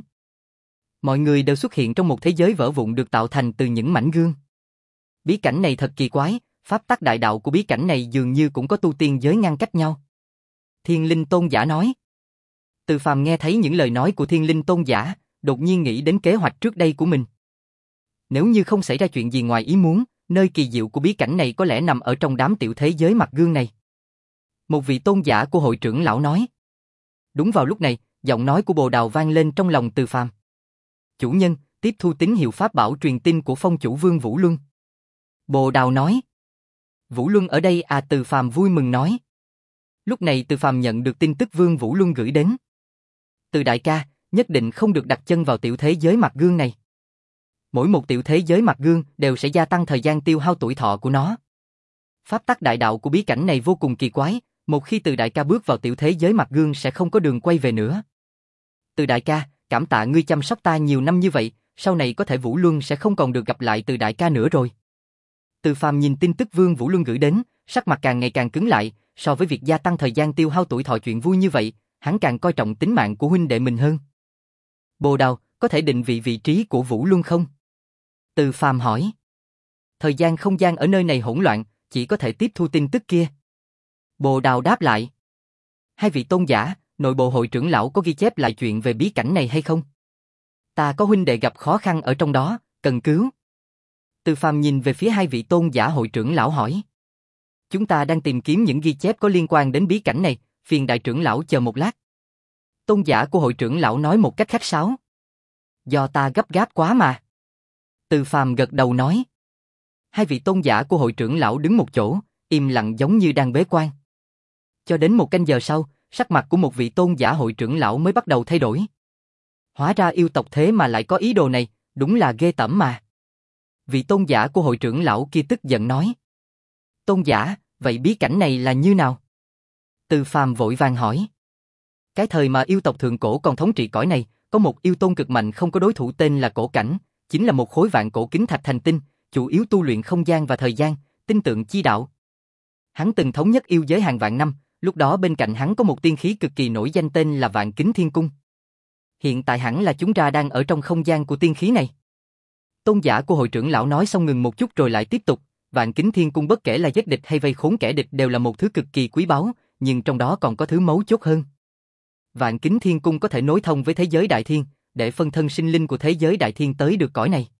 Speaker 1: Mọi người đều xuất hiện trong một thế giới vỡ vụn được tạo thành từ những mảnh gương. Bí cảnh này thật kỳ quái, pháp tắc đại đạo của bí cảnh này dường như cũng có tu tiên giới ngăn cách nhau. Thiên Linh Tôn giả nói. Từ Phàm nghe thấy những lời nói của Thiên Linh Tôn giả, đột nhiên nghĩ đến kế hoạch trước đây của mình. Nếu như không xảy ra chuyện gì ngoài ý muốn, nơi kỳ diệu của bí cảnh này có lẽ nằm ở trong đám tiểu thế giới mặt gương này. Một vị tôn giả của hội trưởng lão nói. Đúng vào lúc này, giọng nói của Bồ Đào vang lên trong lòng Từ Phàm. Chủ nhân, tiếp thu tín hiệu pháp bảo truyền tin của phong chủ Vương Vũ Luân. Bồ Đào nói. Vũ Luân ở đây à? Từ Phàm vui mừng nói. Lúc này Từ Phàm nhận được tin tức Vương Vũ Luân gửi đến. Từ đại ca, nhất định không được đặt chân vào tiểu thế giới mặt gương này. Mỗi một tiểu thế giới mặt gương đều sẽ gia tăng thời gian tiêu hao tuổi thọ của nó. Pháp tắc đại đạo của bí cảnh này vô cùng kỳ quái, một khi Từ đại ca bước vào tiểu thế giới mặt gương sẽ không có đường quay về nữa. Từ đại ca, cảm tạ ngươi chăm sóc ta nhiều năm như vậy, sau này có thể Vũ Luân sẽ không còn được gặp lại Từ đại ca nữa rồi. Từ Phàm nhìn tin tức Vương Vũ Luân gửi đến, sắc mặt càng ngày càng cứng lại, so với việc gia tăng thời gian tiêu hao tuổi thọ chuyện vui như vậy, hắn càng coi trọng tính mạng của huynh đệ mình hơn. Bồ Đào, có thể định vị vị trí của Vũ Luân không? Từ Phàm hỏi. Thời gian không gian ở nơi này hỗn loạn, chỉ có thể tiếp thu tin tức kia. Bồ Đào đáp lại. Hai vị tôn giả, nội bộ hội trưởng lão có ghi chép lại chuyện về bí cảnh này hay không? Ta có huynh đệ gặp khó khăn ở trong đó, cần cứu. Từ Phàm nhìn về phía hai vị tôn giả hội trưởng lão hỏi. Chúng ta đang tìm kiếm những ghi chép có liên quan đến bí cảnh này, phiền đại trưởng lão chờ một lát. Tôn giả của hội trưởng lão nói một cách khách sáo. Do ta gấp gáp quá mà. Từ Phàm gật đầu nói. Hai vị tôn giả của hội trưởng lão đứng một chỗ, im lặng giống như đang bế quan. Cho đến một canh giờ sau, sắc mặt của một vị tôn giả hội trưởng lão mới bắt đầu thay đổi. Hóa ra yêu tộc thế mà lại có ý đồ này, đúng là ghê tởm mà. Vị tôn giả của hội trưởng lão kia tức giận nói. Tôn giả, vậy bí cảnh này là như nào? Từ Phàm vội vàng hỏi. Cái thời mà yêu tộc thượng cổ còn thống trị cõi này, có một yêu tôn cực mạnh không có đối thủ tên là Cổ Cảnh, chính là một khối vạn cổ kính thạch thành tinh, chủ yếu tu luyện không gian và thời gian, tinh tượng chi đạo. Hắn từng thống nhất yêu giới hàng vạn năm, lúc đó bên cạnh hắn có một tiên khí cực kỳ nổi danh tên là Vạn Kính Thiên Cung. Hiện tại hẳn là chúng ta đang ở trong không gian của tiên khí này. Tôn giả của hội trưởng lão nói xong ngừng một chút rồi lại tiếp tục, Vạn Kính Thiên Cung bất kể là giết địch hay vây khốn kẻ địch đều là một thứ cực kỳ quý báu, nhưng trong đó còn có thứ mấu chốt hơn. Vạn Kính Thiên Cung có thể nối thông với thế giới đại thiên, để phân thân sinh linh của thế giới đại thiên tới được cõi này.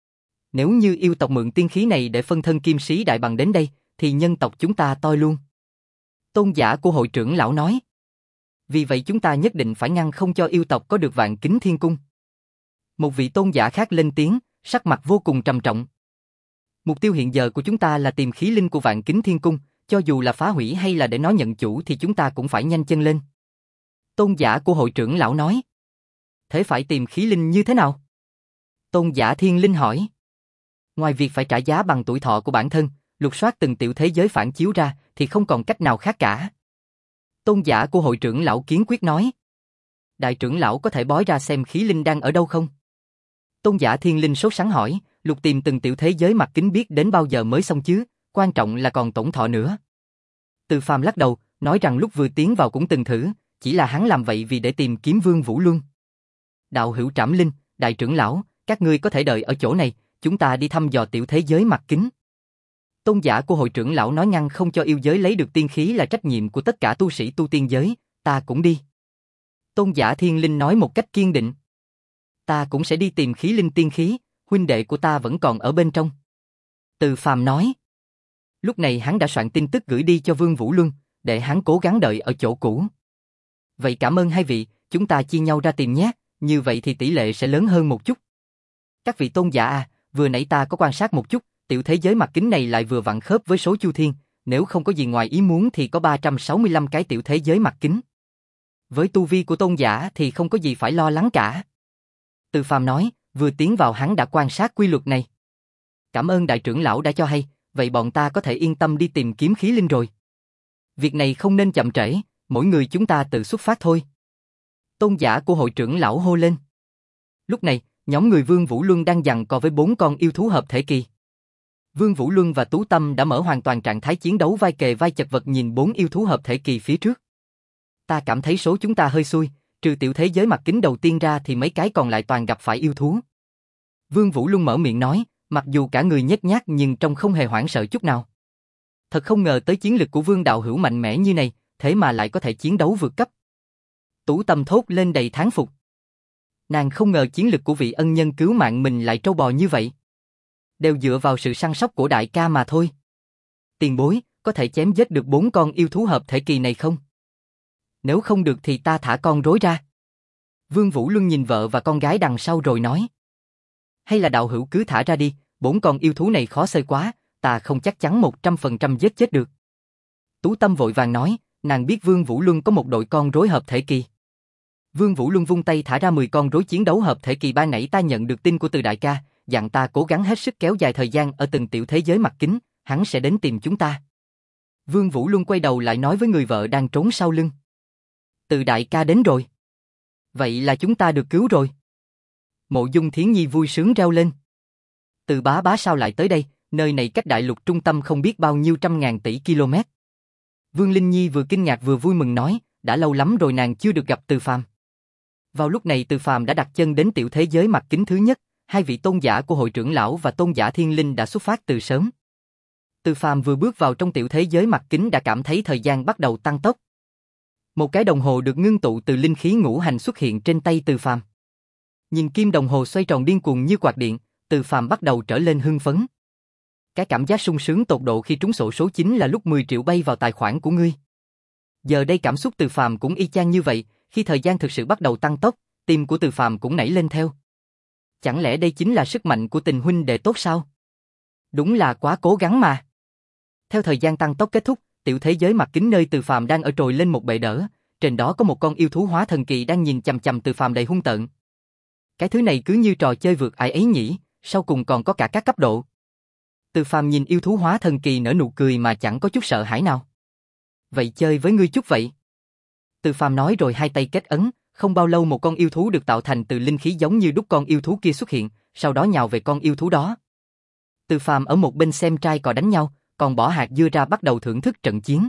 Speaker 1: Nếu như yêu tộc mượn tiên khí này để phân thân kim sĩ đại bằng đến đây, thì nhân tộc chúng ta toi luôn. Tôn giả của hội trưởng lão nói. Vì vậy chúng ta nhất định phải ngăn không cho yêu tộc có được Vạn Kính Thiên Cung. Một vị tôn giả khác lên tiếng, sắc mặt vô cùng trầm trọng. Mục tiêu hiện giờ của chúng ta là tìm khí linh của Vạn Kính Thiên Cung, cho dù là phá hủy hay là để nó nhận chủ thì chúng ta cũng phải nhanh chân lên. Tôn giả của hội trưởng lão nói. Thế phải tìm khí linh như thế nào? Tôn giả Thiên Linh hỏi. Ngoài việc phải trả giá bằng tuổi thọ của bản thân, lục soát từng tiểu thế giới phản chiếu ra, thì không còn cách nào khác cả. Tôn giả của hội trưởng lão kiên quyết nói. Đại trưởng lão có thể bói ra xem khí linh đang ở đâu không? Tôn giả Thiên Linh sốt sắng hỏi, lục tìm từng tiểu thế giới mặt kính biết đến bao giờ mới xong chứ, quan trọng là còn tổn thọ nữa. Từ Phàm lắc đầu, nói rằng lúc vừa tiến vào cũng từng thử, chỉ là hắn làm vậy vì để tìm kiếm Vương Vũ Luân. Đạo hữu Trảm Linh, đại trưởng lão, các ngươi có thể đợi ở chỗ này, chúng ta đi thăm dò tiểu thế giới mặt kính. Tôn giả của hội trưởng lão nói ngăn không cho yêu giới lấy được tiên khí là trách nhiệm của tất cả tu sĩ tu tiên giới, ta cũng đi. Tôn giả Thiên Linh nói một cách kiên định. Ta cũng sẽ đi tìm khí linh tiên khí, huynh đệ của ta vẫn còn ở bên trong. Từ Phàm nói. Lúc này hắn đã soạn tin tức gửi đi cho Vương Vũ Luân, để hắn cố gắng đợi ở chỗ cũ. Vậy cảm ơn hai vị, chúng ta chia nhau ra tìm nhé, như vậy thì tỷ lệ sẽ lớn hơn một chút. Các vị tôn giả à, vừa nãy ta có quan sát một chút, tiểu thế giới mặt kính này lại vừa vặn khớp với số chu thiên, nếu không có gì ngoài ý muốn thì có ba trăm sáu mươi lăm cái tiểu thế giới mặt kính. Với tu vi của tôn giả thì không có gì phải lo lắng cả. Từ Phàm nói, vừa tiến vào hắn đã quan sát quy luật này. Cảm ơn đại trưởng lão đã cho hay, vậy bọn ta có thể yên tâm đi tìm kiếm khí linh rồi. Việc này không nên chậm trễ, mỗi người chúng ta tự xuất phát thôi. Tôn giả của hội trưởng lão hô lên. Lúc này, nhóm người Vương Vũ Luân đang giằng co với bốn con yêu thú hợp thể kỳ. Vương Vũ Luân và Tú Tâm đã mở hoàn toàn trạng thái chiến đấu vai kề vai chật vật nhìn bốn yêu thú hợp thể kỳ phía trước. Ta cảm thấy số chúng ta hơi xui, trừ tiểu thế giới mặt kính đầu tiên ra thì mấy cái còn lại toàn gặp phải yêu thú. Vương Vũ Luân mở miệng nói, mặc dù cả người nhếch nhác nhưng trông không hề hoảng sợ chút nào. Thật không ngờ tới chiến lực của Vương đạo hữu mạnh mẽ như này, thế mà lại có thể chiến đấu vượt cấp. Tú Tâm thốt lên đầy thán phục. Nàng không ngờ chiến lực của vị ân nhân cứu mạng mình lại trâu bò như vậy. Đều dựa vào sự săn sóc của đại ca mà thôi. Tiền bối, có thể chém giết được bốn con yêu thú hợp thể kỳ này không? Nếu không được thì ta thả con rối ra. Vương Vũ Luân nhìn vợ và con gái đằng sau rồi nói. Hay là đạo hữu cứ thả ra đi, bốn con yêu thú này khó xơi quá, ta không chắc chắn một trăm phần trăm giết chết được. Tú Tâm vội vàng nói, nàng biết Vương Vũ Luân có một đội con rối hợp thể kỳ. Vương Vũ Luân vung tay thả ra mười con rối chiến đấu hợp thể kỳ ban nãy ta nhận được tin của từ đại ca, dặn ta cố gắng hết sức kéo dài thời gian ở từng tiểu thế giới mặt kính, hắn sẽ đến tìm chúng ta. Vương Vũ Luân quay đầu lại nói với người vợ đang trốn sau lưng. Từ đại ca đến rồi. Vậy là chúng ta được cứu rồi. Mộ Dung Thiến Nhi vui sướng reo lên. Từ bá bá sao lại tới đây, nơi này cách đại lục trung tâm không biết bao nhiêu trăm ngàn tỷ km. Vương Linh Nhi vừa kinh ngạc vừa vui mừng nói, đã lâu lắm rồi nàng chưa được gặp Từ Phàm. Vào lúc này Từ Phàm đã đặt chân đến tiểu thế giới mặt kính thứ nhất, hai vị tôn giả của hội trưởng lão và tôn giả Thiên Linh đã xuất phát từ sớm. Từ Phàm vừa bước vào trong tiểu thế giới mặt kính đã cảm thấy thời gian bắt đầu tăng tốc. Một cái đồng hồ được ngưng tụ từ linh khí ngũ hành xuất hiện trên tay Từ Phàm. Nhìn kim đồng hồ xoay tròn điên cuồng như quạt điện, Từ Phàm bắt đầu trở lên hưng phấn. Cái cảm giác sung sướng tột độ khi trúng xổ số chính là lúc mười triệu bay vào tài khoản của ngươi. Giờ đây cảm xúc Từ Phàm cũng y chang như vậy, khi thời gian thực sự bắt đầu tăng tốc, tim của Từ Phàm cũng nảy lên theo. Chẳng lẽ đây chính là sức mạnh của tình huynh đệ tốt sao? Đúng là quá cố gắng mà. Theo thời gian tăng tốc kết thúc, tiểu thế giới mặt kính nơi Từ Phàm đang ở trồi lên một bệ đỡ, trên đó có một con yêu thú hóa thần kỳ đang nhìn chằm chằm Từ Phàm đầy hung tợn. Cái thứ này cứ như trò chơi vượt ải ấy nhỉ, sau cùng còn có cả các cấp độ. Từ Phàm nhìn yêu thú hóa thần kỳ nở nụ cười mà chẳng có chút sợ hãi nào. Vậy chơi với ngươi chút vậy. Từ Phàm nói rồi hai tay kết ấn, không bao lâu một con yêu thú được tạo thành từ linh khí giống như đúc con yêu thú kia xuất hiện, sau đó nhào về con yêu thú đó. Từ Phàm ở một bên xem trai cò đánh nhau, còn bỏ hạt dưa ra bắt đầu thưởng thức trận chiến.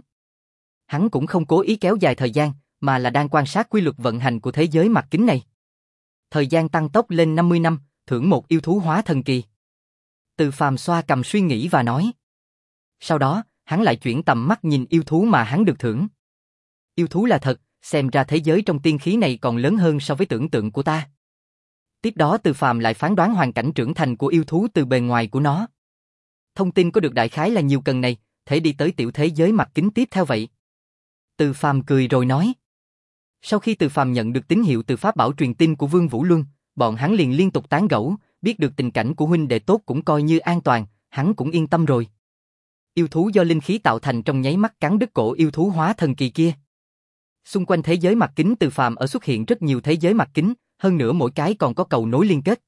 Speaker 1: Hắn cũng không cố ý kéo dài thời gian, mà là đang quan sát quy luật vận hành của thế giới mặt kính này. Thời gian tăng tốc lên năm mươi năm, thưởng một yêu thú hóa thần kỳ. Từ Phàm xoa cầm suy nghĩ và nói. Sau đó, hắn lại chuyển tầm mắt nhìn yêu thú mà hắn được thưởng. Yêu thú là thật, xem ra thế giới trong tiên khí này còn lớn hơn so với tưởng tượng của ta. Tiếp đó Từ Phàm lại phán đoán hoàn cảnh trưởng thành của yêu thú từ bề ngoài của nó. Thông tin có được đại khái là nhiều cần này, thể đi tới tiểu thế giới mặt kính tiếp theo vậy. Từ Phàm cười rồi nói. Sau khi Từ Phàm nhận được tín hiệu từ pháp bảo truyền tin của Vương Vũ Luân, bọn hắn liền liên tục tán gẫu, biết được tình cảnh của huynh đệ tốt cũng coi như an toàn, hắn cũng yên tâm rồi. Yêu thú do linh khí tạo thành trong nháy mắt cắn đứt cổ yêu thú hóa thần kỳ kia. Xung quanh thế giới mặt kính Từ Phàm ở xuất hiện rất nhiều thế giới mặt kính, hơn nữa mỗi cái còn có cầu nối liên kết.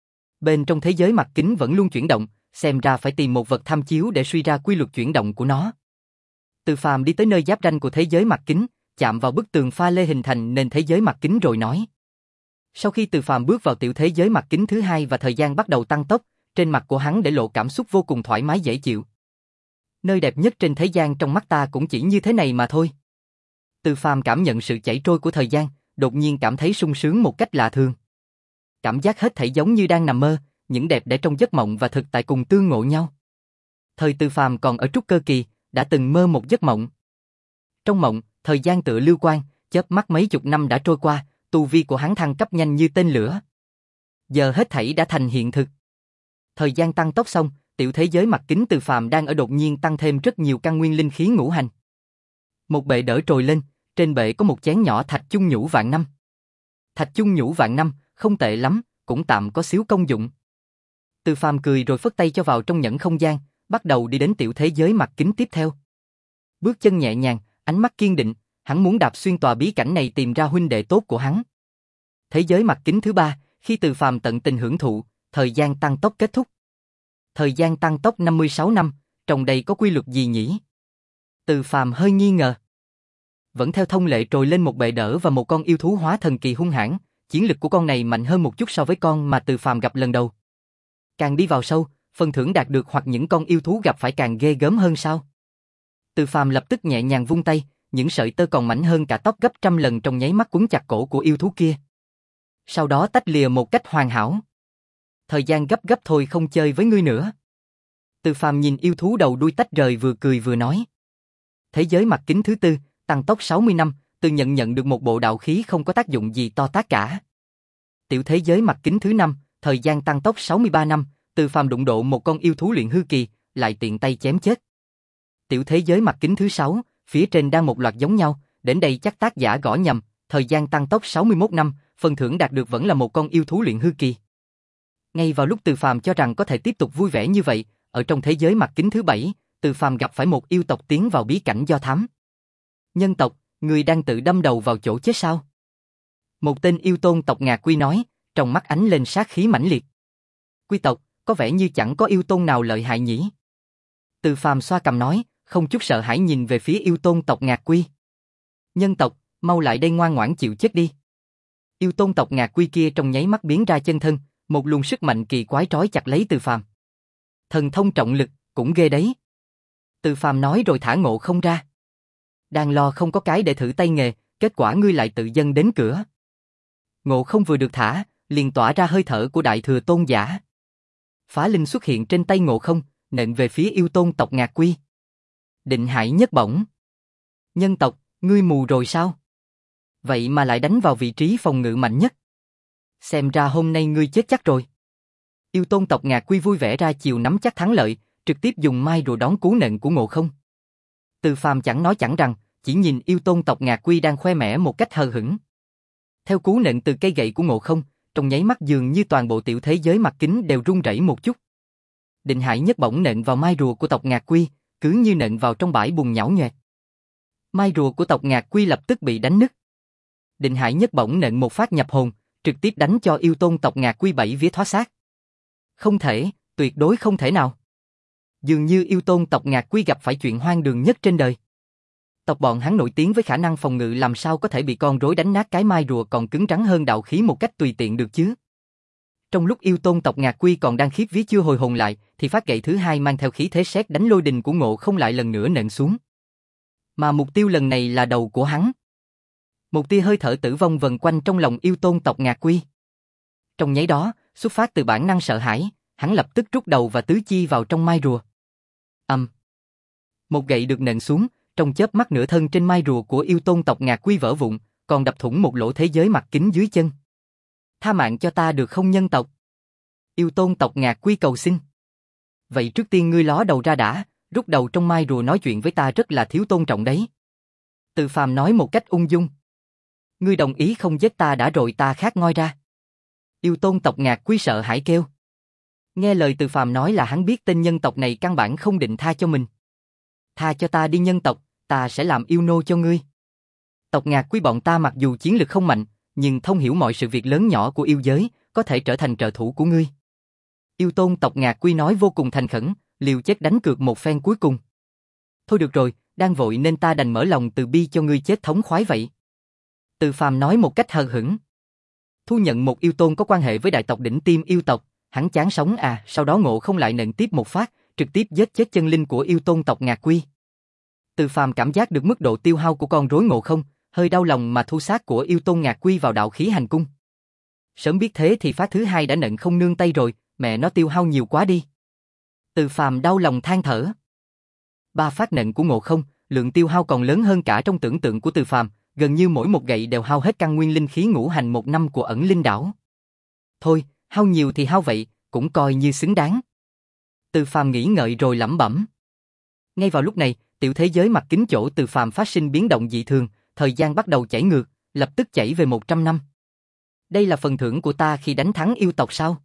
Speaker 1: Bên trong thế giới mặt kính vẫn luôn chuyển động, xem ra phải tìm một vật tham chiếu để suy ra quy luật chuyển động của nó. Từ Phàm đi tới nơi giáp ranh của thế giới mặt kính, chạm vào bức tường pha lê hình thành nên thế giới mặt kính rồi nói. Sau khi Từ Phàm bước vào tiểu thế giới mặt kính thứ hai và thời gian bắt đầu tăng tốc, trên mặt của hắn để lộ cảm xúc vô cùng thoải mái dễ chịu. Nơi đẹp nhất trên thế gian trong mắt ta cũng chỉ như thế này mà thôi. Từ Phàm cảm nhận sự chảy trôi của thời gian, đột nhiên cảm thấy sung sướng một cách lạ thường. Cảm giác hết thảy giống như đang nằm mơ, những đẹp để trong giấc mộng và thực tại cùng tương ngộ nhau. Thời Từ Phàm còn ở trúc cơ kỳ, đã từng mơ một giấc mộng. Trong mộng, thời gian tựa lưu quang, chớp mắt mấy chục năm đã trôi qua, tu vi của hắn thăng cấp nhanh như tên lửa. Giờ hết thảy đã thành hiện thực. Thời gian tăng tốc xong, tiểu thế giới mặt kính Từ Phàm đang ở đột nhiên tăng thêm rất nhiều căn nguyên linh khí ngũ hành. Một bệ đỡ trồi lên, trên bệ có một chén nhỏ thạch chung nhũ vạn năm. Thạch chung nhũ vạn năm, không tệ lắm, cũng tạm có xíu công dụng. Từ Phàm cười rồi phất tay cho vào trong nhẫn không gian, bắt đầu đi đến tiểu thế giới mặt kính tiếp theo. Bước chân nhẹ nhàng, ánh mắt kiên định, hắn muốn đạp xuyên tòa bí cảnh này tìm ra huynh đệ tốt của hắn. Thế giới mặt kính thứ ba, khi Từ Phàm tận tình hưởng thụ, thời gian tăng tốc kết thúc. Thời gian tăng tốc năm mươi sáu năm, trong đây có quy luật gì nhỉ? Từ Phàm hơi nghi ngờ. Vẫn theo thông lệ trồi lên một bệ đỡ và một con yêu thú hóa thần kỳ hung hãn, chiến lực của con này mạnh hơn một chút so với con mà Từ Phàm gặp lần đầu. Càng đi vào sâu, phần thưởng đạt được hoặc những con yêu thú gặp phải càng ghê gớm hơn sao? Từ Phàm lập tức nhẹ nhàng vung tay, những sợi tơ còn mảnh hơn cả tóc gấp trăm lần trong nháy mắt quấn chặt cổ của yêu thú kia. Sau đó tách lìa một cách hoàn hảo. Thời gian gấp gấp thôi, không chơi với ngươi nữa. Từ Phàm nhìn yêu thú đầu đuôi tách rời vừa cười vừa nói. Thế giới mặt kính thứ tư, tăng tốc sáu mươi năm, từ nhận nhận được một bộ đạo khí không có tác dụng gì to tát cả. Tiểu thế giới mặt kính thứ năm, thời gian tăng tốc sáu mươi ba năm, Từ Phàm đụng độ một con yêu thú luyện hư kỳ, lại tiện tay chém chết. Tiểu thế giới mặt kính thứ sáu, phía trên đang một loạt giống nhau, đến đây chắc tác giả gõ nhầm, thời gian tăng tốc sáu mươi mốt năm, phần thưởng đạt được vẫn là một con yêu thú luyện hư kỳ. Ngay vào lúc Từ Phàm cho rằng có thể tiếp tục vui vẻ như vậy, ở trong thế giới mặt kính thứ bảy, Từ Phàm gặp phải một yêu tộc tiến vào bí cảnh do thám. Nhân tộc, người đang tự đâm đầu vào chỗ chết sao? Một tên yêu tôn tộc Ngạc Quy nói, trong mắt ánh lên sát khí mãnh liệt. Quy tộc, có vẻ như chẳng có yêu tôn nào lợi hại nhỉ? Từ Phàm xoa cằm nói, không chút sợ hãi nhìn về phía yêu tôn tộc Ngạc Quy. Nhân tộc, mau lại đây ngoan ngoãn chịu chết đi. Yêu tôn tộc Ngạc Quy kia trong nháy mắt biến ra chân thân, một luồng sức mạnh kỳ quái trói chặt lấy Từ Phàm. Thần thông trọng lực, cũng ghê đấy. Từ Phàm nói rồi thả Ngộ Không ra. Đang lo không có cái để thử tay nghề, kết quả ngươi lại tự dâng đến cửa. Ngộ Không vừa được thả, liền tỏa ra hơi thở của Đại Thừa Tôn giả. Phá linh xuất hiện trên tay Ngộ Không, nện về phía yêu tôn tộc Ngạc Quy. Định hải nhất bổng. Nhân tộc, ngươi mù rồi sao? Vậy mà lại đánh vào vị trí phòng ngự mạnh nhất. Xem ra hôm nay ngươi chết chắc rồi. Yêu tôn tộc Ngạc Quy vui vẻ ra chiều nắm chắc thắng lợi, trực tiếp dùng mai rùa đón cú nện của Ngộ Không. Từ Phàm chẳng nói chẳng rằng, chỉ nhìn yêu tôn tộc Ngạc Quy đang khoe mẽ một cách hờ hững. Theo cú nện từ cây gậy của Ngộ Không, trong nháy mắt dường như toàn bộ tiểu thế giới mặt kính đều rung rẩy một chút. Định Hải Nhất bổng nện vào mai rùa của tộc Ngạc Quy, cứ như nện vào trong bãi bùn nhão nhoẹt. Mai rùa của tộc Ngạc Quy lập tức bị đánh nứt. Định Hải Nhất bổng nện một phát nhập hồn, trực tiếp đánh cho yêu tôn tộc Ngạc Quy bảy vía thoá xác. Không thể, tuyệt đối không thể nào. Dường như yêu tôn tộc Ngạc Quy gặp phải chuyện hoang đường nhất trên đời. Tộc bọn hắn nổi tiếng với khả năng phòng ngự, làm sao có thể bị con rối đánh nát cái mai rùa còn cứng rắn hơn đạo khí một cách tùy tiện được chứ? Trong lúc yêu tôn tộc Ngạc Quy còn đang khiếp vía chưa hồi hồn lại, thì phát gậy thứ hai mang theo khí thế sét đánh lôi đình của Ngộ Không lại lần nữa nện xuống. Mà mục tiêu lần này là đầu của hắn. Một tia hơi thở tử vong vần quanh trong lòng yêu tôn tộc Ngạc Quy. Trong nháy đó, xuất phát từ bản năng sợ hãi, hắn lập tức rút đầu và tứ chi vào trong mai rùa. Ầm. Um. Một gậy được nện xuống, trong chớp mắt nửa thân trên mai rùa của yêu tôn tộc Ngạc Quy vỡ vụn, còn đập thủng một lỗ thế giới mặt kính dưới chân. Tha mạng cho ta được không nhân tộc? Yêu tôn tộc Ngạc Quy cầu xin. Vậy trước tiên ngươi ló đầu ra đã, rút đầu trong mai rùa nói chuyện với ta rất là thiếu tôn trọng đấy. Từ Phàm nói một cách ung dung. Ngươi đồng ý không giết ta đã rồi ta khát ngoi ra. Yêu tôn tộc Ngạc Quy sợ hãi kêu. Nghe lời Từ Phàm nói là hắn biết tên nhân tộc này căn bản không định tha cho mình. Tha cho ta đi nhân tộc, ta sẽ làm yêu nô cho ngươi. Tộc Ngạc Quy bọn ta mặc dù chiến lực không mạnh, nhưng thông hiểu mọi sự việc lớn nhỏ của yêu giới, có thể trở thành trợ thủ của ngươi. Yêu tôn tộc Ngạc Quy nói vô cùng thành khẩn, liều chết đánh cược một phen cuối cùng. Thôi được rồi, đang vội nên ta đành mở lòng từ bi cho ngươi chết thống khoái vậy. Từ Phàm nói một cách hờ hững. Thu nhận một yêu tôn có quan hệ với đại tộc đỉnh tiêm yêu tộc, hắn chán sống à, sau đó Ngộ Không lại nện tiếp một phát, trực tiếp giết chết chân linh của yêu tôn tộc Ngạc Quy. Từ Phàm cảm giác được mức độ tiêu hao của con rối Ngộ Không, hơi đau lòng mà thu xác của yêu tôn Ngạc Quy vào đạo khí hành cung. Sớm biết thế thì phát thứ hai đã nện không nương tay rồi, mẹ nó tiêu hao nhiều quá đi. Từ Phàm đau lòng than thở. Ba phát nện của Ngộ Không, lượng tiêu hao còn lớn hơn cả trong tưởng tượng của Từ Phàm, gần như mỗi một gậy đều hao hết căn nguyên linh khí ngũ hành một năm của ẩn linh đảo. Thôi, hao nhiều thì hao vậy, cũng coi như xứng đáng. Từ Phàm nghĩ ngợi rồi lẩm bẩm. Ngay vào lúc này, tiểu thế giới mặt kính chỗ Từ Phàm phát sinh biến động dị thường, thời gian bắt đầu chảy ngược, lập tức chảy về một trăm năm. Đây là phần thưởng của ta khi đánh thắng yêu tộc sao?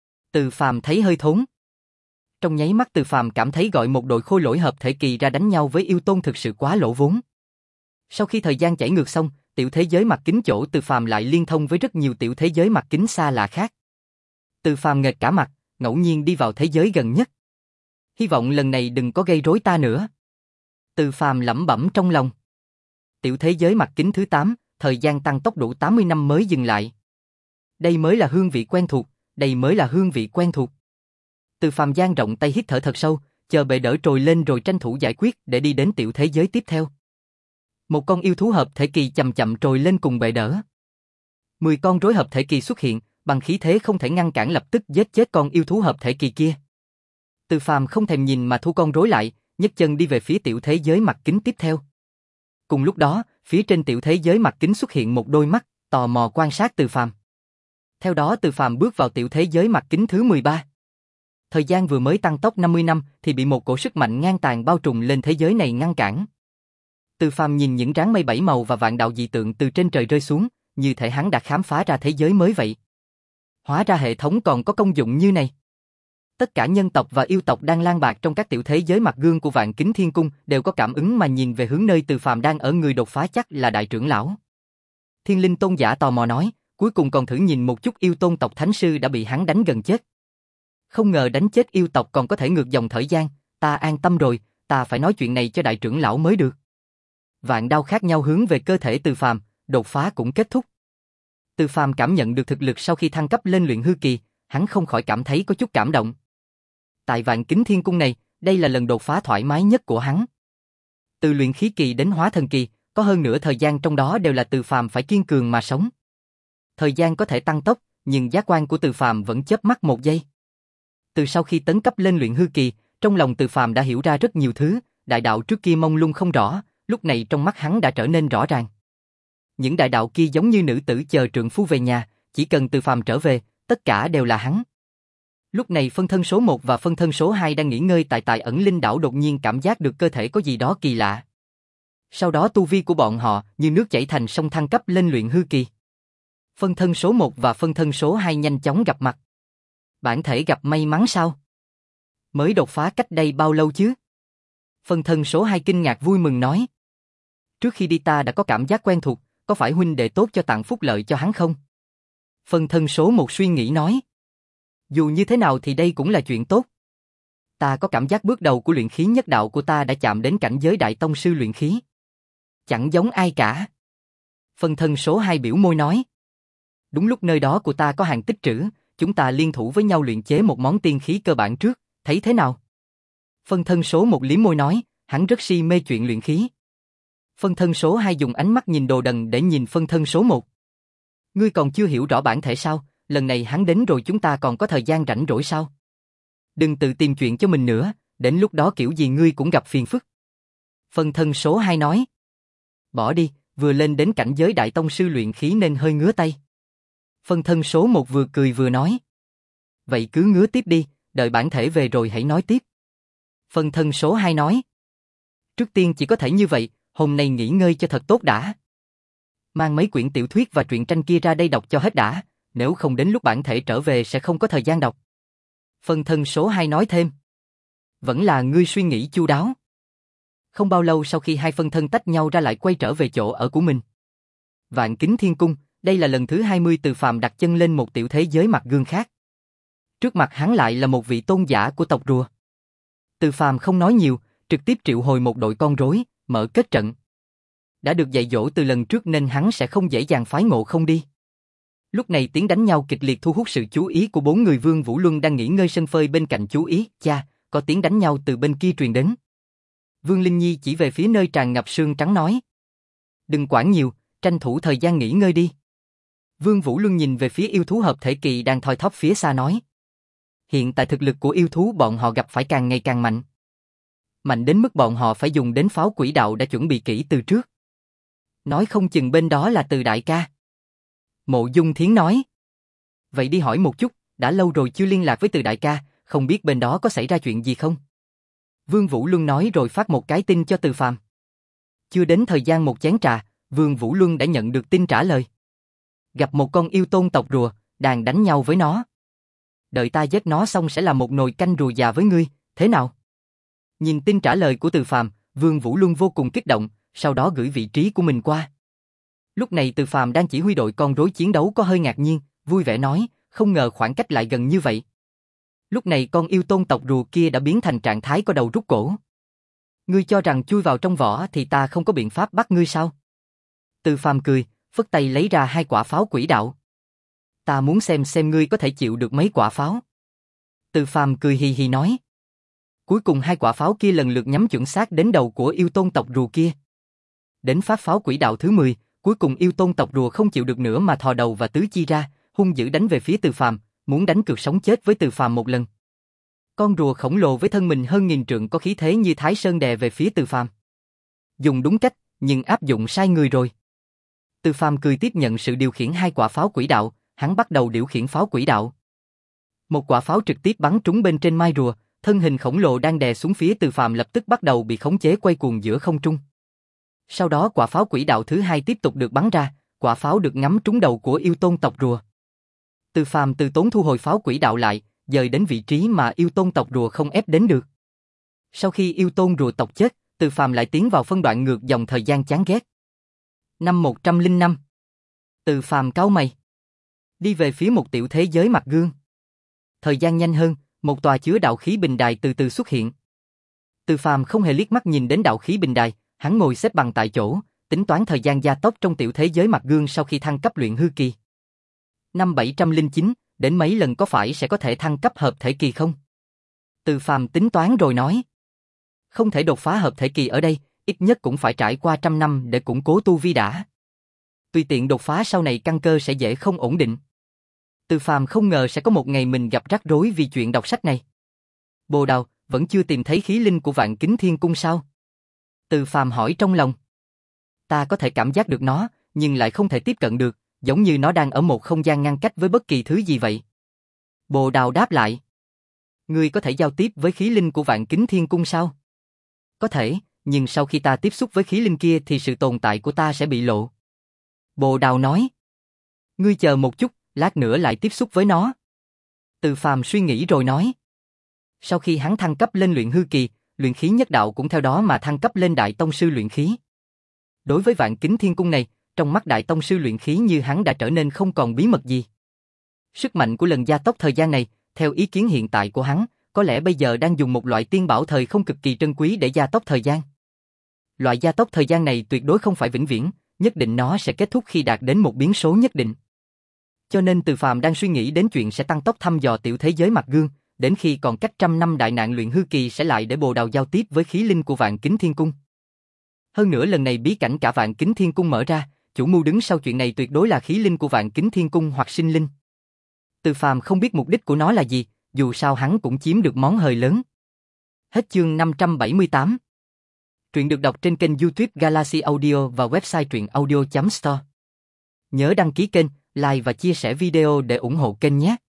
Speaker 1: Từ Phàm thấy hơi thốn. Trong nháy mắt Từ Phàm cảm thấy gọi một đội khôi lỗi hợp thể kỳ ra đánh nhau với yêu tôn thực sự quá lỗ vốn. Sau khi thời gian chảy ngược xong, tiểu thế giới mặt kính chỗ Từ Phàm lại liên thông với rất nhiều tiểu thế giới mặt kính xa lạ khác. Từ Phàm nghệt cả mặt, ngẫu nhiên đi vào thế giới gần nhất. Hy vọng lần này đừng có gây rối ta nữa. Từ Phàm lẩm bẩm trong lòng. Tiểu thế giới mặt kính thứ tám, thời gian tăng tốc đủ tám mươi năm mới dừng lại. Đây mới là hương vị quen thuộc, đây mới là hương vị quen thuộc. Từ Phàm dang rộng tay hít thở thật sâu, chờ bệ đỡ trồi lên rồi tranh thủ giải quyết để đi đến tiểu thế giới tiếp theo. Một con yêu thú hợp thể kỳ chậm chậm trồi lên cùng bệ đỡ. Mười con rối hợp thể kỳ xuất hiện, bằng khí thế không thể ngăn cản lập tức giết chết con yêu thú hợp thể kỳ kia. Từ Phàm không thèm nhìn mà thu con rối lại, nhấc chân đi về phía tiểu thế giới mặt kính tiếp theo. Cùng lúc đó, phía trên tiểu thế giới mặt kính xuất hiện một đôi mắt, tò mò quan sát Từ Phàm. Theo đó Từ Phàm bước vào tiểu thế giới mặt kính thứ mười ba. Thời gian vừa mới tăng tốc năm mươi năm thì bị một cổ sức mạnh ngang tàn bao trùm lên thế giới này ngăn cản. Từ Phàm nhìn những ráng mây bảy màu và vạn đạo dị tượng từ trên trời rơi xuống, như thể hắn đã khám phá ra thế giới mới vậy. Hóa ra hệ thống còn có công dụng như này. Tất cả nhân tộc và yêu tộc đang lang bạc trong các tiểu thế giới mặt gương của Vạn Kính Thiên Cung đều có cảm ứng mà nhìn về hướng nơi Từ Phàm đang ở, người đột phá chắc là đại trưởng lão. Thiên Linh Tôn giả tò mò nói, cuối cùng còn thử nhìn một chút yêu tôn tộc thánh sư đã bị hắn đánh gần chết. Không ngờ đánh chết yêu tộc còn có thể ngược dòng thời gian, ta an tâm rồi, ta phải nói chuyện này cho đại trưởng lão mới được. Vạn đao khác nhau hướng về cơ thể Từ Phàm, đột phá cũng kết thúc. Từ Phàm cảm nhận được thực lực sau khi thăng cấp lên luyện hư kỳ, hắn không khỏi cảm thấy có chút cảm động. Tại Vạn Kính Thiên Cung này, đây là lần đột phá thoải mái nhất của hắn. Từ luyện khí kỳ đến hóa thần kỳ, có hơn nửa thời gian trong đó đều là Từ Phàm phải kiên cường mà sống. Thời gian có thể tăng tốc, nhưng giác quan của Từ Phàm vẫn chớp mắt một giây. Từ sau khi tấn cấp lên luyện hư kỳ, trong lòng Từ Phàm đã hiểu ra rất nhiều thứ, đại đạo trước kia mông lung không rõ, lúc này trong mắt hắn đã trở nên rõ ràng. những đại đạo kia giống như nữ tử chờ trượng phu về nhà, chỉ cần Từ Phàm trở về, tất cả đều là hắn. Lúc này phân thân số một và phân thân số hai đang nghỉ ngơi tại tại ẩn linh đảo đột nhiên cảm giác được cơ thể có gì đó kỳ lạ. Sau đó tu vi của bọn họ như nước chảy thành sông thăng cấp lên luyện hư kỳ. Phân thân số một và phân thân số hai nhanh chóng gặp mặt. Bản thể gặp may mắn sao? Mới đột phá cách đây bao lâu chứ? Phân thân số hai kinh ngạc vui mừng nói. Trước khi đi ta đã có cảm giác quen thuộc, có phải huynh đệ tốt cho tặng phúc lợi cho hắn không? Phân thân số một suy nghĩ nói. Dù như thế nào thì đây cũng là chuyện tốt. Ta có cảm giác bước đầu của luyện khí nhất đạo của ta đã chạm đến cảnh giới đại tông sư luyện khí. Chẳng giống ai cả. Phân thân số hai biểu môi nói. Đúng lúc nơi đó của ta có hàng tích trữ, chúng ta liên thủ với nhau luyện chế một món tiên khí cơ bản trước, thấy thế nào? Phân thân số một liếm môi nói, hắn rất si mê chuyện luyện khí. Phân thân số hai dùng ánh mắt nhìn đồ đần để nhìn phân thân số một. Ngươi còn chưa hiểu rõ bản thể sao, lần này hắn đến rồi chúng ta còn có thời gian rảnh rỗi sao? Đừng tự tìm chuyện cho mình nữa, đến lúc đó kiểu gì ngươi cũng gặp phiền phức. Phân thân số hai nói. Bỏ đi, vừa lên đến cảnh giới đại tông sư luyện khí nên hơi ngứa tay. Phân thân số một vừa cười vừa nói. Vậy cứ ngứa tiếp đi, đợi bản thể về rồi hãy nói tiếp. Phân thân số hai nói. Trước tiên chỉ có thể như vậy, hôm nay nghỉ ngơi cho thật tốt đã. Mang mấy quyển tiểu thuyết và truyện tranh kia ra đây đọc cho hết đã, nếu không đến lúc bản thể trở về sẽ không có thời gian đọc. Phân thân số hai nói thêm. Vẫn là ngươi suy nghĩ chu đáo. Không bao lâu sau khi hai phân thân tách nhau ra lại quay trở về chỗ ở của mình. Vạn Kính Thiên Cung, đây là lần thứ hai mươi Từ Phàm đặt chân lên một tiểu thế giới mặt gương khác. Trước mặt hắn lại là một vị tôn giả của tộc rùa. Từ Phàm không nói nhiều, trực tiếp triệu hồi một đội con rối, mở kết trận. Đã được dạy dỗ từ lần trước nên hắn sẽ không dễ dàng phái Ngộ Không đi. Lúc này tiếng đánh nhau kịch liệt thu hút sự chú ý của bốn người. Vương Vũ Luân đang nghỉ ngơi sân phơi bên cạnh chú ý, cha, có tiếng đánh nhau từ bên kia truyền đến. Vương Linh Nhi chỉ về phía nơi tràn ngập sương trắng nói. Đừng quản nhiều, tranh thủ thời gian nghỉ ngơi đi. Vương Vũ Luân nhìn về phía yêu thú hợp thể kỳ đang thoi thóp phía xa nói. Hiện tại thực lực của yêu thú bọn họ gặp phải càng ngày càng mạnh. Mạnh đến mức bọn họ phải dùng đến pháo quỷ đạo đã chuẩn bị kỹ từ trước. Nói không chừng bên đó là Từ đại ca. Mộ Dung Thiến nói. Vậy đi hỏi một chút, đã lâu rồi chưa liên lạc với Từ đại ca, không biết bên đó có xảy ra chuyện gì không? Vương Vũ Luân nói rồi phát một cái tin cho Từ Phàm. Chưa đến thời gian một chén trà, Vương Vũ Luân đã nhận được tin trả lời. Gặp một con yêu tôn tộc rùa, đang đánh nhau với nó. Đợi ta giết nó xong sẽ làm một nồi canh rùa già với ngươi, thế nào? Nhìn tin trả lời của Từ Phàm, Vương Vũ Luân vô cùng kích động, sau đó gửi vị trí của mình qua. Lúc này Từ Phàm đang chỉ huy đội con rối chiến đấu có hơi ngạc nhiên, vui vẻ nói, không ngờ khoảng cách lại gần như vậy. Lúc này con yêu tôn tộc rùa kia đã biến thành trạng thái có đầu rút cổ. Ngươi cho rằng chui vào trong vỏ thì ta không có biện pháp bắt ngươi sao? Từ Phàm cười, phất tay lấy ra hai quả pháo quỷ đạo. Ta muốn xem xem ngươi có thể chịu được mấy quả pháo. Từ Phàm cười hì hì nói. Cuối cùng hai quả pháo kia lần lượt nhắm chuẩn xác đến đầu của yêu tôn tộc rùa kia. Đến phát pháo quỷ đạo thứ mười, cuối cùng yêu tôn tộc rùa không chịu được nữa mà thò đầu và tứ chi ra, hung dữ đánh về phía Từ Phàm, muốn đánh cược sống chết với Từ Phàm một lần. Con rùa khổng lồ với thân mình hơn nghìn trượng có khí thế như Thái Sơn đè về phía Từ Phàm. Dùng đúng cách, nhưng áp dụng sai người rồi. Từ Phàm cười tiếp nhận sự điều khiển hai quả pháo quỷ đạo, hắn bắt đầu điều khiển pháo quỷ đạo. Một quả pháo trực tiếp bắn trúng bên trên mai rùa, thân hình khổng lồ đang đè xuống phía Từ Phàm lập tức bắt đầu bị khống chế quay cuồng giữa không trung. Sau đó quả pháo quỷ đạo thứ hai tiếp tục được bắn ra, quả pháo được ngắm trúng đầu của yêu tôn tộc rùa. Từ Phàm từ tốn thu hồi pháo quỷ đạo lại, dời đến vị trí mà yêu tôn tộc rùa không ép đến được. Sau khi yêu tôn rùa tộc chết, Từ Phàm lại tiến vào phân đoạn ngược dòng thời gian chán ghét. Năm một trăm lẻ năm. Từ Phàm cau mày, đi về phía một tiểu thế giới mặt gương. Thời gian nhanh hơn, một tòa chứa đạo khí bình đài từ từ xuất hiện. Từ Phàm không hề liếc mắt nhìn đến đạo khí bình đài, hắn ngồi xếp bằng tại chỗ, tính toán thời gian gia tốc trong tiểu thế giới mặt gương sau khi thăng cấp luyện hư kỳ. Năm bảy trăm lẻ chín, đến mấy lần có phải sẽ có thể thăng cấp hợp thể kỳ không? Từ Phàm tính toán rồi nói. Không thể đột phá hợp thể kỳ ở đây, ít nhất cũng phải trải qua trăm năm để củng cố tu vi đã. Tùy tiện đột phá sau này căn cơ sẽ dễ không ổn định. Từ Phàm không ngờ sẽ có một ngày mình gặp rắc rối vì chuyện đọc sách này. Bồ Đào, vẫn chưa tìm thấy khí linh của Vạn Kính Thiên Cung sao? Từ Phàm hỏi trong lòng. Ta có thể cảm giác được nó, nhưng lại không thể tiếp cận được, giống như nó đang ở một không gian ngăn cách với bất kỳ thứ gì vậy. Bồ Đào đáp lại. Ngươi có thể giao tiếp với khí linh của Vạn Kính Thiên Cung sao? Có thể, nhưng sau khi ta tiếp xúc với khí linh kia thì sự tồn tại của ta sẽ bị lộ. Bồ Đào nói. Ngươi chờ một chút, lát nữa lại tiếp xúc với nó. Từ Phàm suy nghĩ rồi nói. Sau khi hắn thăng cấp lên luyện hư kỳ, luyện khí nhất đạo cũng theo đó mà thăng cấp lên đại tông sư luyện khí. Đối với Vạn Kính Thiên Cung này, trong mắt đại tông sư luyện khí như hắn đã trở nên không còn bí mật gì. Sức mạnh của lần gia tốc thời gian này, theo ý kiến hiện tại của hắn, có lẽ bây giờ đang dùng một loại tiên bảo thời không cực kỳ trân quý để gia tốc thời gian. Loại gia tốc thời gian này tuyệt đối không phải vĩnh viễn, nhất định nó sẽ kết thúc khi đạt đến một biến số nhất định. Cho nên Từ Phàm đang suy nghĩ đến chuyện sẽ tăng tốc thăm dò tiểu thế giới mặt gương, đến khi còn cách trăm năm đại nạn luyện hư kỳ sẽ lại để Bồ Đào giao tiếp với khí linh của Vạn Kính Thiên Cung. Hơn nữa lần này bí cảnh cả Vạn Kính Thiên Cung mở ra, chủ mưu đứng sau chuyện này tuyệt đối là khí linh của Vạn Kính Thiên Cung hoặc sinh linh. Từ Phàm không biết mục đích của nó là gì, dù sao hắn cũng chiếm được món hời lớn. Hết chương năm trăm bảy mươi tám. Truyện được đọc trên kênh YouTube Galaxy Audio và website truyện audio chấm store. Nhớ đăng ký kênh, like và chia sẻ video để ủng hộ kênh nhé.